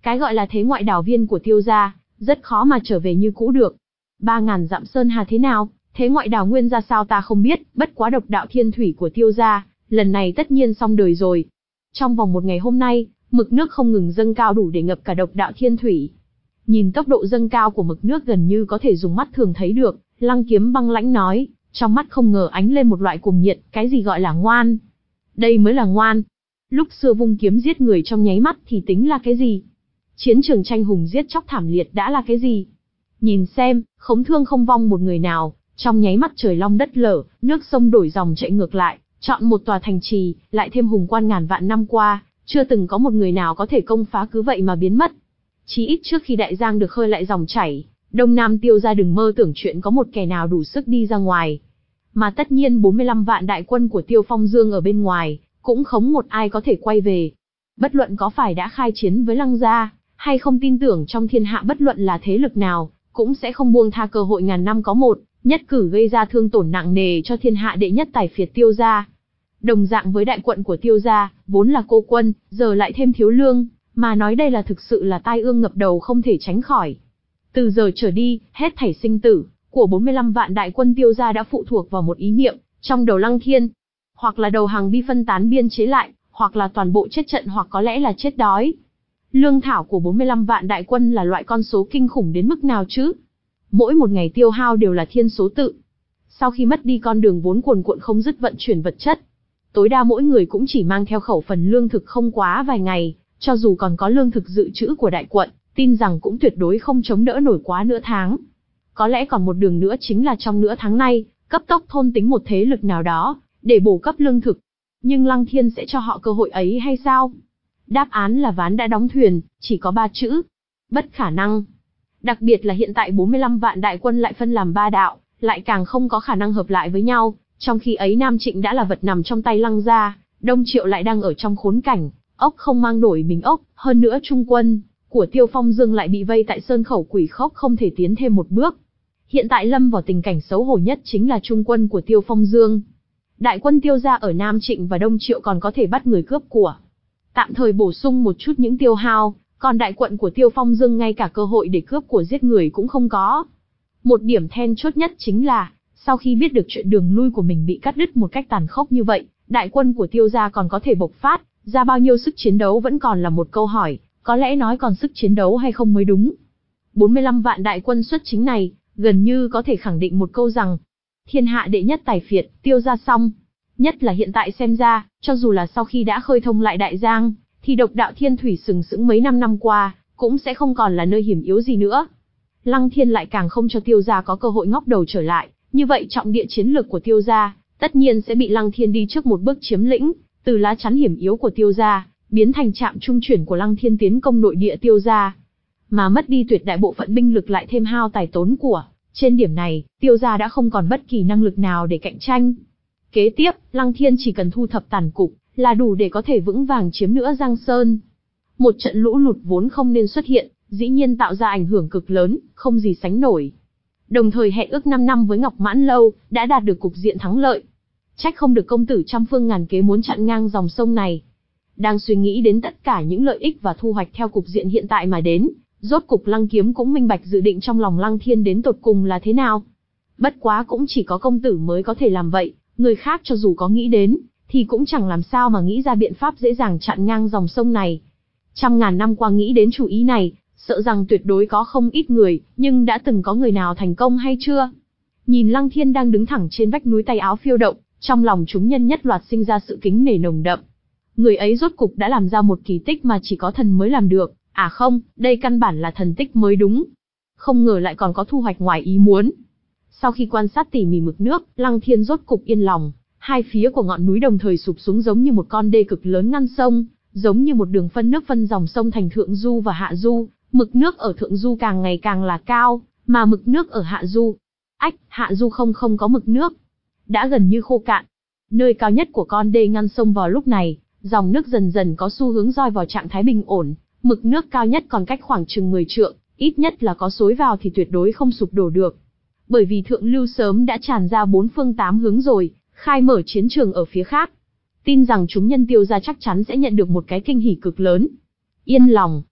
Cái gọi là thế ngoại đảo viên của Tiêu gia, rất khó mà trở về như cũ được. Ba ngàn dặm sơn hà thế nào, thế ngoại đảo nguyên ra sao ta không biết, bất quá độc đạo thiên thủy của Tiêu gia, lần này tất nhiên xong đời rồi. Trong vòng một ngày hôm nay, mực nước không ngừng dâng cao đủ để ngập cả độc đạo thiên thủy. Nhìn tốc độ dâng cao của mực nước gần như có thể dùng mắt thường thấy được, Lăng Kiếm băng lãnh nói, trong mắt không ngờ ánh lên một loại cuồng nhiệt, cái gì gọi là ngoan? Đây mới là ngoan. Lúc xưa vung kiếm giết người trong nháy mắt thì tính là cái gì? Chiến trường tranh hùng giết chóc thảm liệt đã là cái gì? Nhìn xem, khống thương không vong một người nào, trong nháy mắt trời long đất lở, nước sông đổi dòng chạy ngược lại, chọn một tòa thành trì, lại thêm hùng quan ngàn vạn năm qua, chưa từng có một người nào có thể công phá cứ vậy mà biến mất. Chí ít trước khi đại giang được khơi lại dòng chảy, Đông Nam Tiêu gia đừng mơ tưởng chuyện có một kẻ nào đủ sức đi ra ngoài. Mà tất nhiên bốn mươi lăm vạn đại quân của Tiêu Phong Dương ở bên ngoài, cũng không một ai có thể quay về. Bất luận có phải đã khai chiến với Lăng gia, hay không tin tưởng trong thiên hạ bất luận là thế lực nào, cũng sẽ không buông tha cơ hội ngàn năm có một, nhất cử gây ra thương tổn nặng nề cho thiên hạ đệ nhất tài phiệt Tiêu gia. Đồng dạng với đại quận của Tiêu gia, vốn là cô quân, giờ lại thêm thiếu lương, mà nói đây là thực sự là tai ương ngập đầu không thể tránh khỏi. Từ giờ trở đi, hết thảy sinh tử của bốn mươi lăm vạn đại quân Tiêu gia đã phụ thuộc vào một ý niệm trong đầu Lăng Thiên, hoặc là đầu hàng bi phân tán biên chế lại, hoặc là toàn bộ chết trận, hoặc có lẽ là chết đói. Lương thảo của bốn mươi lăm vạn đại quân là loại con số kinh khủng đến mức nào chứ? Mỗi một ngày tiêu hao đều là thiên số tự. Sau khi mất đi con đường vốn cuồn cuộn không dứt vận chuyển vật chất, tối đa mỗi người cũng chỉ mang theo khẩu phần lương thực không quá vài ngày, cho dù còn có lương thực dự trữ của đại quận, tin rằng cũng tuyệt đối không chống đỡ nổi quá nửa tháng. Có lẽ còn một đường nữa chính là trong nửa tháng này, cấp tốc thôn tính một thế lực nào đó, để bổ cấp lương thực. Nhưng Lăng Thiên sẽ cho họ cơ hội ấy hay sao? Đáp án là ván đã đóng thuyền, chỉ có ba chữ. Bất khả năng. Đặc biệt là hiện tại bốn mươi lăm vạn đại quân lại phân làm ba đạo, lại càng không có khả năng hợp lại với nhau, trong khi ấy Nam Trịnh đã là vật nằm trong tay Lăng gia, Đông Triệu lại đang ở trong khốn cảnh, ốc không mang nổi mình ốc, hơn nữa trung quân của Tiêu Phong Dương lại bị vây tại sơn khẩu Quỷ Khốc không thể tiến thêm một bước. Hiện tại lâm vào tình cảnh xấu hổ nhất chính là trung quân của Tiêu Phong Dương. Đại quân Tiêu gia ở Nam Trịnh và Đông Triệu còn có thể bắt người cướp của, tạm thời bổ sung một chút những tiêu hao, còn đại quận của Tiêu Phong Dương ngay cả cơ hội để cướp của giết người cũng không có. Một điểm then chốt nhất chính là, sau khi biết được chuyện đường lui của mình bị cắt đứt một cách tàn khốc như vậy, đại quân của Tiêu gia còn có thể bộc phát ra bao nhiêu sức chiến đấu vẫn còn là một câu hỏi, có lẽ nói còn sức chiến đấu hay không mới đúng. bốn mươi lăm vạn đại quân xuất chính này, gần như có thể khẳng định một câu rằng, thiên hạ đệ nhất tài phiệt, Tiêu gia xong. Nhất là hiện tại xem ra, cho dù là sau khi đã khơi thông lại đại giang, thì độc đạo thiên thủy sừng sững mấy năm năm qua, cũng sẽ không còn là nơi hiểm yếu gì nữa. Lăng Thiên lại càng không cho Tiêu gia có cơ hội ngóc đầu trở lại, như vậy trọng địa chiến lược của Tiêu gia, tất nhiên sẽ bị Lăng Thiên đi trước một bước chiếm lĩnh, từ lá chắn hiểm yếu của Tiêu gia, biến thành trạm trung chuyển của Lăng Thiên tiến công nội địa Tiêu gia. Mà mất đi tuyệt đại bộ phận binh lực lại thêm hao tài tốn của, trên điểm này, Tiêu gia đã không còn bất kỳ năng lực nào để cạnh tranh. Kế tiếp, Lăng Thiên chỉ cần thu thập tàn cục, là đủ để có thể vững vàng chiếm nữa Giang Sơn. Một trận lũ lụt vốn không nên xuất hiện, dĩ nhiên tạo ra ảnh hưởng cực lớn, không gì sánh nổi. Đồng thời hẹn ước năm năm với Ngọc Mãn Lâu, đã đạt được cục diện thắng lợi. Trách không được công tử trăm phương ngàn kế muốn chặn ngang dòng sông này. Đang suy nghĩ đến tất cả những lợi ích và thu hoạch theo cục diện hiện tại mà đến, rốt cục Lăng Kiếm cũng minh bạch dự định trong lòng Lăng Thiên đến tột cùng là thế nào. Bất quá cũng chỉ có công tử mới có thể làm vậy, người khác cho dù có nghĩ đến, thì cũng chẳng làm sao mà nghĩ ra biện pháp dễ dàng chặn ngang dòng sông này. Trăm ngàn năm qua nghĩ đến chủ ý này, sợ rằng tuyệt đối có không ít người, nhưng đã từng có người nào thành công hay chưa? Nhìn Lăng Thiên đang đứng thẳng trên vách núi tay áo phiêu động, trong lòng chúng nhân nhất loạt sinh ra sự kính nể nồng đậm. Người ấy rốt cục đã làm ra một kỳ tích mà chỉ có thần mới làm được, à không, đây căn bản là thần tích mới đúng. Không ngờ lại còn có thu hoạch ngoài ý muốn. Sau khi quan sát tỉ mỉ mực nước, Lăng Thiên rốt cục yên lòng, hai phía của ngọn núi đồng thời sụp xuống giống như một con đê cực lớn ngăn sông, giống như một đường phân nước phân dòng sông thành thượng du và hạ du, mực nước ở thượng du càng ngày càng là cao, mà mực nước ở hạ du, ách, hạ du không không có mực nước, đã gần như khô cạn. Nơi cao nhất của con đê ngăn sông vào lúc này, dòng nước dần dần có xu hướng roi vào trạng thái bình ổn, mực nước cao nhất còn cách khoảng chừng mười trượng, ít nhất là có xối vào thì tuyệt đối không sụp đổ được. Bởi vì thượng lưu sớm đã tràn ra bốn phương tám hướng rồi, khai mở chiến trường ở phía khác. Tin rằng chúng nhân Tiêu gia chắc chắn sẽ nhận được một cái kinh hỉ cực lớn. Yên lòng.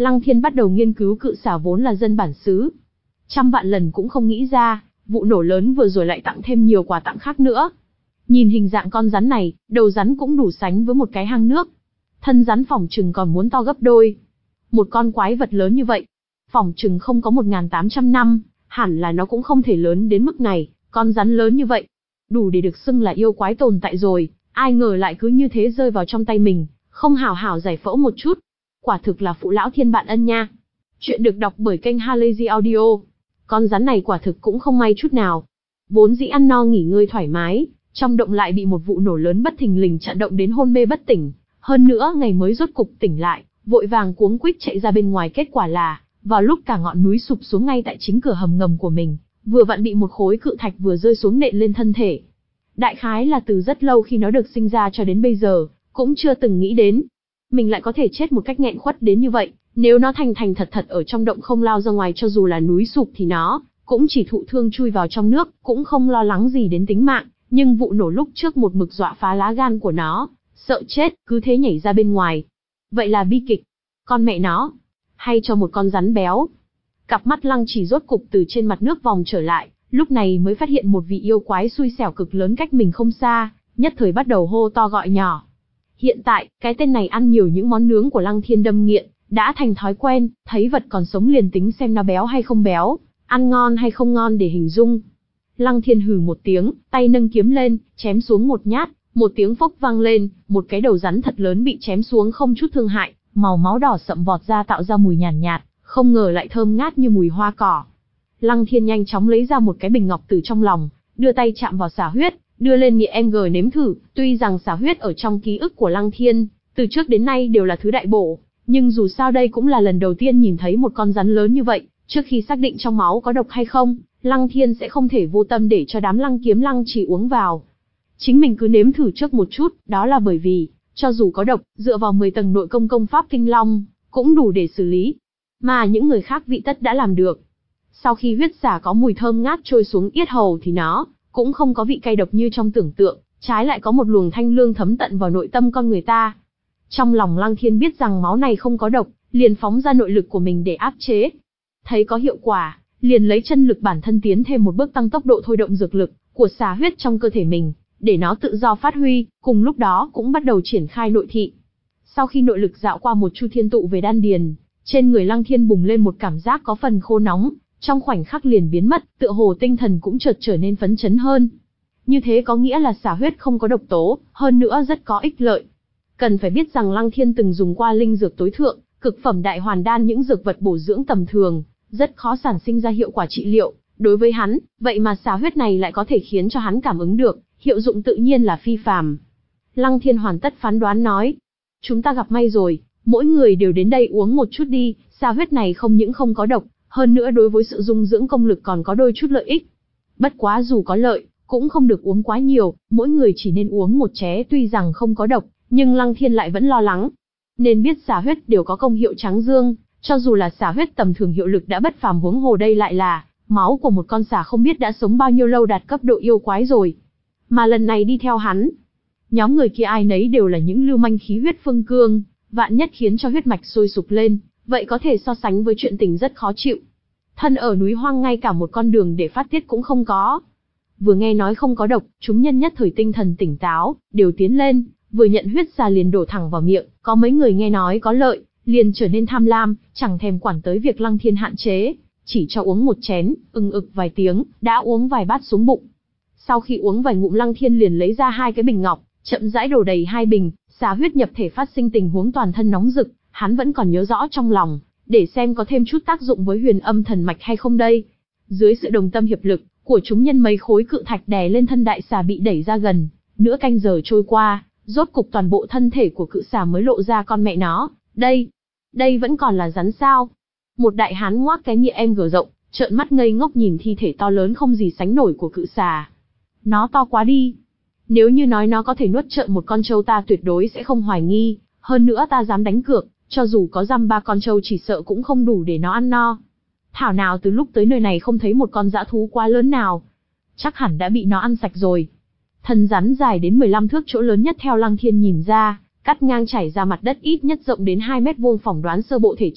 Lăng Thiên bắt đầu nghiên cứu cự xà vốn là dân bản xứ. Trăm vạn lần cũng không nghĩ ra, vụ nổ lớn vừa rồi lại tặng thêm nhiều quà tặng khác nữa. Nhìn hình dạng con rắn này, đầu rắn cũng đủ sánh với một cái hang nước. Thân rắn phỏng chừng còn muốn to gấp đôi. Một con quái vật lớn như vậy, phỏng chừng không có một nghìn tám trăm năm, hẳn là nó cũng không thể lớn đến mức này, con rắn lớn như vậy. Đủ để được xưng là yêu quái tồn tại rồi, ai ngờ lại cứ như thế rơi vào trong tay mình, không hảo hảo giải phẫu một chút. Quả thực là phụ lão thiên bạn ân nha. Chuyện được đọc bởi kênh Halazy Audio. Con rắn này quả thực cũng không may chút nào. Vốn dĩ ăn no nghỉ ngơi thoải mái, trong động lại bị một vụ nổ lớn bất thình lình chặn động đến hôn mê bất tỉnh. Hơn nữa ngày mới rốt cục tỉnh lại, vội vàng cuống quýt chạy ra bên ngoài, kết quả là, vào lúc cả ngọn núi sụp xuống ngay tại chính cửa hầm ngầm của mình, vừa vặn bị một khối cự thạch vừa rơi xuống nện lên thân thể. Đại khái là từ rất lâu khi nó được sinh ra cho đến bây giờ, cũng chưa từng nghĩ đến, mình lại có thể chết một cách nghẹn khuất đến như vậy. Nếu nó thành thành thật thật ở trong động không lao ra ngoài, cho dù là núi sụp thì nó cũng chỉ thụ thương chui vào trong nước, cũng không lo lắng gì đến tính mạng. Nhưng vụ nổ lúc trước một mực dọa phá lá gan của nó, sợ chết, cứ thế nhảy ra bên ngoài. Vậy là bi kịch. Con mẹ nó, hay cho một con rắn béo. Cặp mắt Lăng Chỉ rốt cục từ trên mặt nước vòng trở lại, lúc này mới phát hiện một vị yêu quái xui xẻo cực lớn cách mình không xa, nhất thời bắt đầu hô to gọi nhỏ. Hiện tại, cái tên này ăn nhiều những món nướng của Lăng Thiên đâm nghiện, đã thành thói quen, thấy vật còn sống liền tính xem nó béo hay không béo, ăn ngon hay không ngon để hình dung. Lăng Thiên hừ một tiếng, tay nâng kiếm lên, chém xuống một nhát, một tiếng phốc vang lên, một cái đầu rắn thật lớn bị chém xuống không chút thương hại, màu máu đỏ sậm vọt ra tạo ra mùi nhàn nhạt, nhạt, không ngờ lại thơm ngát như mùi hoa cỏ. Lăng Thiên nhanh chóng lấy ra một cái bình ngọc từ trong lòng, đưa tay chạm vào xả huyết, đưa lên miệng ng nếm thử. Tuy rằng xả huyết ở trong ký ức của Lăng Thiên, từ trước đến nay đều là thứ đại bổ, nhưng dù sao đây cũng là lần đầu tiên nhìn thấy một con rắn lớn như vậy. Trước khi xác định trong máu có độc hay không, Lăng Thiên sẽ không thể vô tâm để cho đám Lăng Kiếm Lăng Chỉ uống vào. Chính mình cứ nếm thử trước một chút, đó là bởi vì, cho dù có độc, dựa vào mười tầng nội công công pháp Kinh Long, cũng đủ để xử lý. Mà những người khác vị tất đã làm được. Sau khi huyết xả có mùi thơm ngát trôi xuống yết hầu thì nó cũng không có vị cay độc như trong tưởng tượng, trái lại có một luồng thanh lương thấm tận vào nội tâm con người ta. Trong lòng Lăng Thiên biết rằng máu này không có độc, liền phóng ra nội lực của mình để áp chế. Thấy có hiệu quả, liền lấy chân lực bản thân tiến thêm một bước tăng tốc độ thôi động dược lực của xả huyết trong cơ thể mình, để nó tự do phát huy, cùng lúc đó cũng bắt đầu triển khai nội thị. Sau khi nội lực dạo qua một chu thiên tụ về đan điền, trên người Lăng Thiên bùng lên một cảm giác có phần khô nóng, trong khoảnh khắc liền biến mất, tựa hồ tinh thần cũng chợt trở nên phấn chấn hơn. Như thế có nghĩa là xả huyết không có độc tố, hơn nữa rất có ích lợi. Cần phải biết rằng Lăng Thiên từng dùng qua linh dược tối thượng, cực phẩm đại hoàn đan, những dược vật bổ dưỡng tầm thường, rất khó sản sinh ra hiệu quả trị liệu. Đối với hắn, vậy mà xả huyết này lại có thể khiến cho hắn cảm ứng được, hiệu dụng tự nhiên là phi phàm. Lăng Thiên hoàn tất phán đoán nói, chúng ta gặp may rồi, mỗi người đều đến đây uống một chút đi, xả huyết này không những không có độc, hơn nữa đối với sự dung dưỡng công lực còn có đôi chút lợi ích. Bất quá dù có lợi, cũng không được uống quá nhiều, mỗi người chỉ nên uống một ché. Tuy rằng không có độc, nhưng Lăng Thiên lại vẫn lo lắng. Nên biết xả huyết đều có công hiệu tráng dương, cho dù là xả huyết tầm thường hiệu lực đã bất phàm, huống hồ đây lại là máu của một con xả không biết đã sống bao nhiêu lâu, đạt cấp độ yêu quái rồi. Mà lần này đi theo hắn, nhóm người kia ai nấy đều là những lưu manh khí huyết phương cương, vạn nhất khiến cho huyết mạch sôi sục lên, vậy có thể so sánh với chuyện tình rất khó chịu. Thân ở núi hoang ngay cả một con đường để phát tiết cũng không có. Vừa nghe nói không có độc, chúng nhân nhất thời tinh thần tỉnh táo, đều tiến lên, vừa nhận huyết xà liền đổ thẳng vào miệng. Có mấy người nghe nói có lợi, liền trở nên tham lam, chẳng thèm quản tới việc Lăng Thiên hạn chế, chỉ cho uống một chén, ưng ực vài tiếng, đã uống vài bát xuống bụng. Sau khi uống vài ngụm, Lăng Thiên liền lấy ra hai cái bình ngọc, chậm rãi đổ đầy hai bình. Xà huyết nhập thể phát sinh tình huống toàn thân nóng rực, hắn vẫn còn nhớ rõ trong lòng, để xem có thêm chút tác dụng với huyền âm thần mạch hay không đây. Dưới sự đồng tâm hiệp lực của chúng nhân, mấy khối cự thạch đè lên thân đại xà bị đẩy ra gần. Nửa canh giờ trôi qua, rốt cục toàn bộ thân thể của cự xà mới lộ ra. Con mẹ nó, đây, đây vẫn còn là rắn sao? Một đại hán ngoác cái nghĩa em gở rộng, trợn mắt ngây ngốc nhìn thi thể to lớn không gì sánh nổi của cự xà. Nó to quá đi. Nếu như nói nó có thể nuốt trợn một con trâu, ta tuyệt đối sẽ không hoài nghi. Hơn nữa ta dám đánh cược, cho dù có dăm ba con trâu chỉ sợ cũng không đủ để nó ăn no. Thảo nào từ lúc tới nơi này không thấy một con dã thú quá lớn nào. Chắc hẳn đã bị nó ăn sạch rồi. Thân rắn dài đến mười lăm thước, chỗ lớn nhất theo Lăng Thiên nhìn ra, cắt ngang chảy ra mặt đất ít nhất rộng đến hai mét vuông, phỏng đoán sơ bộ thể trọng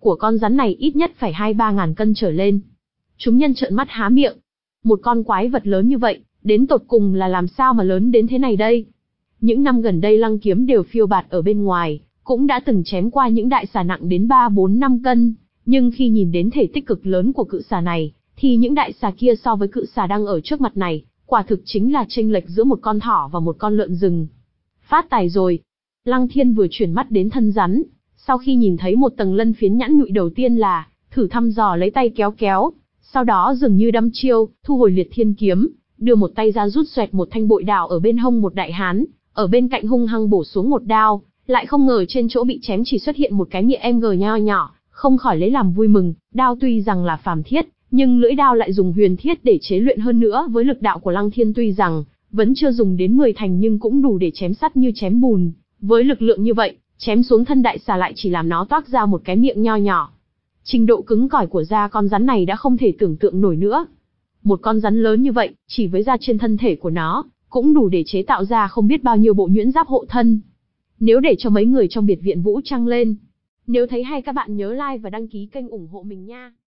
của con rắn này ít nhất phải hai ba ngàn cân trở lên. Chúng nhân trợn mắt há miệng. Một con quái vật lớn như vậy, đến tột cùng là làm sao mà lớn đến thế này đây? Những năm gần đây Lăng Kiếm đều phiêu bạt ở bên ngoài, cũng đã từng chém qua những đại xà nặng đến ba bốn năm cân, nhưng khi nhìn đến thể tích cực lớn của cự xà này, thì những đại xà kia so với cự xà đang ở trước mặt này, quả thực chính là chênh lệch giữa một con thỏ và một con lợn rừng. Phát tài rồi. Lăng Thiên vừa chuyển mắt đến thân rắn, sau khi nhìn thấy một tầng lân phiến nhẵn nhụi đầu tiên là thử thăm dò lấy tay kéo kéo, sau đó dường như đâm chiêu, thu hồi Liệt Thiên kiếm, đưa một tay ra rút xoẹt một thanh bội đao ở bên hông một đại hán, ở bên cạnh hung hăng bổ xuống một đao, lại không ngờ trên chỗ bị chém chỉ xuất hiện một cái nghĩa em gờ nho nhỏ, không khỏi lấy làm vui mừng. Đao tuy rằng là phàm thiết, nhưng lưỡi đao lại dùng huyền thiết để chế luyện, hơn nữa với lực đạo của Lăng Thiên tuy rằng vẫn chưa dùng đến mười thành nhưng cũng đủ để chém sắt như chém bùn. Với lực lượng như vậy, chém xuống thân đại xà lại chỉ làm nó toác ra một cái miệng nho nhỏ. Trình độ cứng cỏi của da con rắn này đã không thể tưởng tượng nổi nữa. Một con rắn lớn như vậy, chỉ với da trên thân thể của nó, cũng đủ để chế tạo ra không biết bao nhiêu bộ nhuyễn giáp hộ thân. Nếu để cho mấy người trong biệt viện Vũ Trăng lên. Nếu thấy hay các bạn nhớ like và đăng ký kênh ủng hộ mình nha.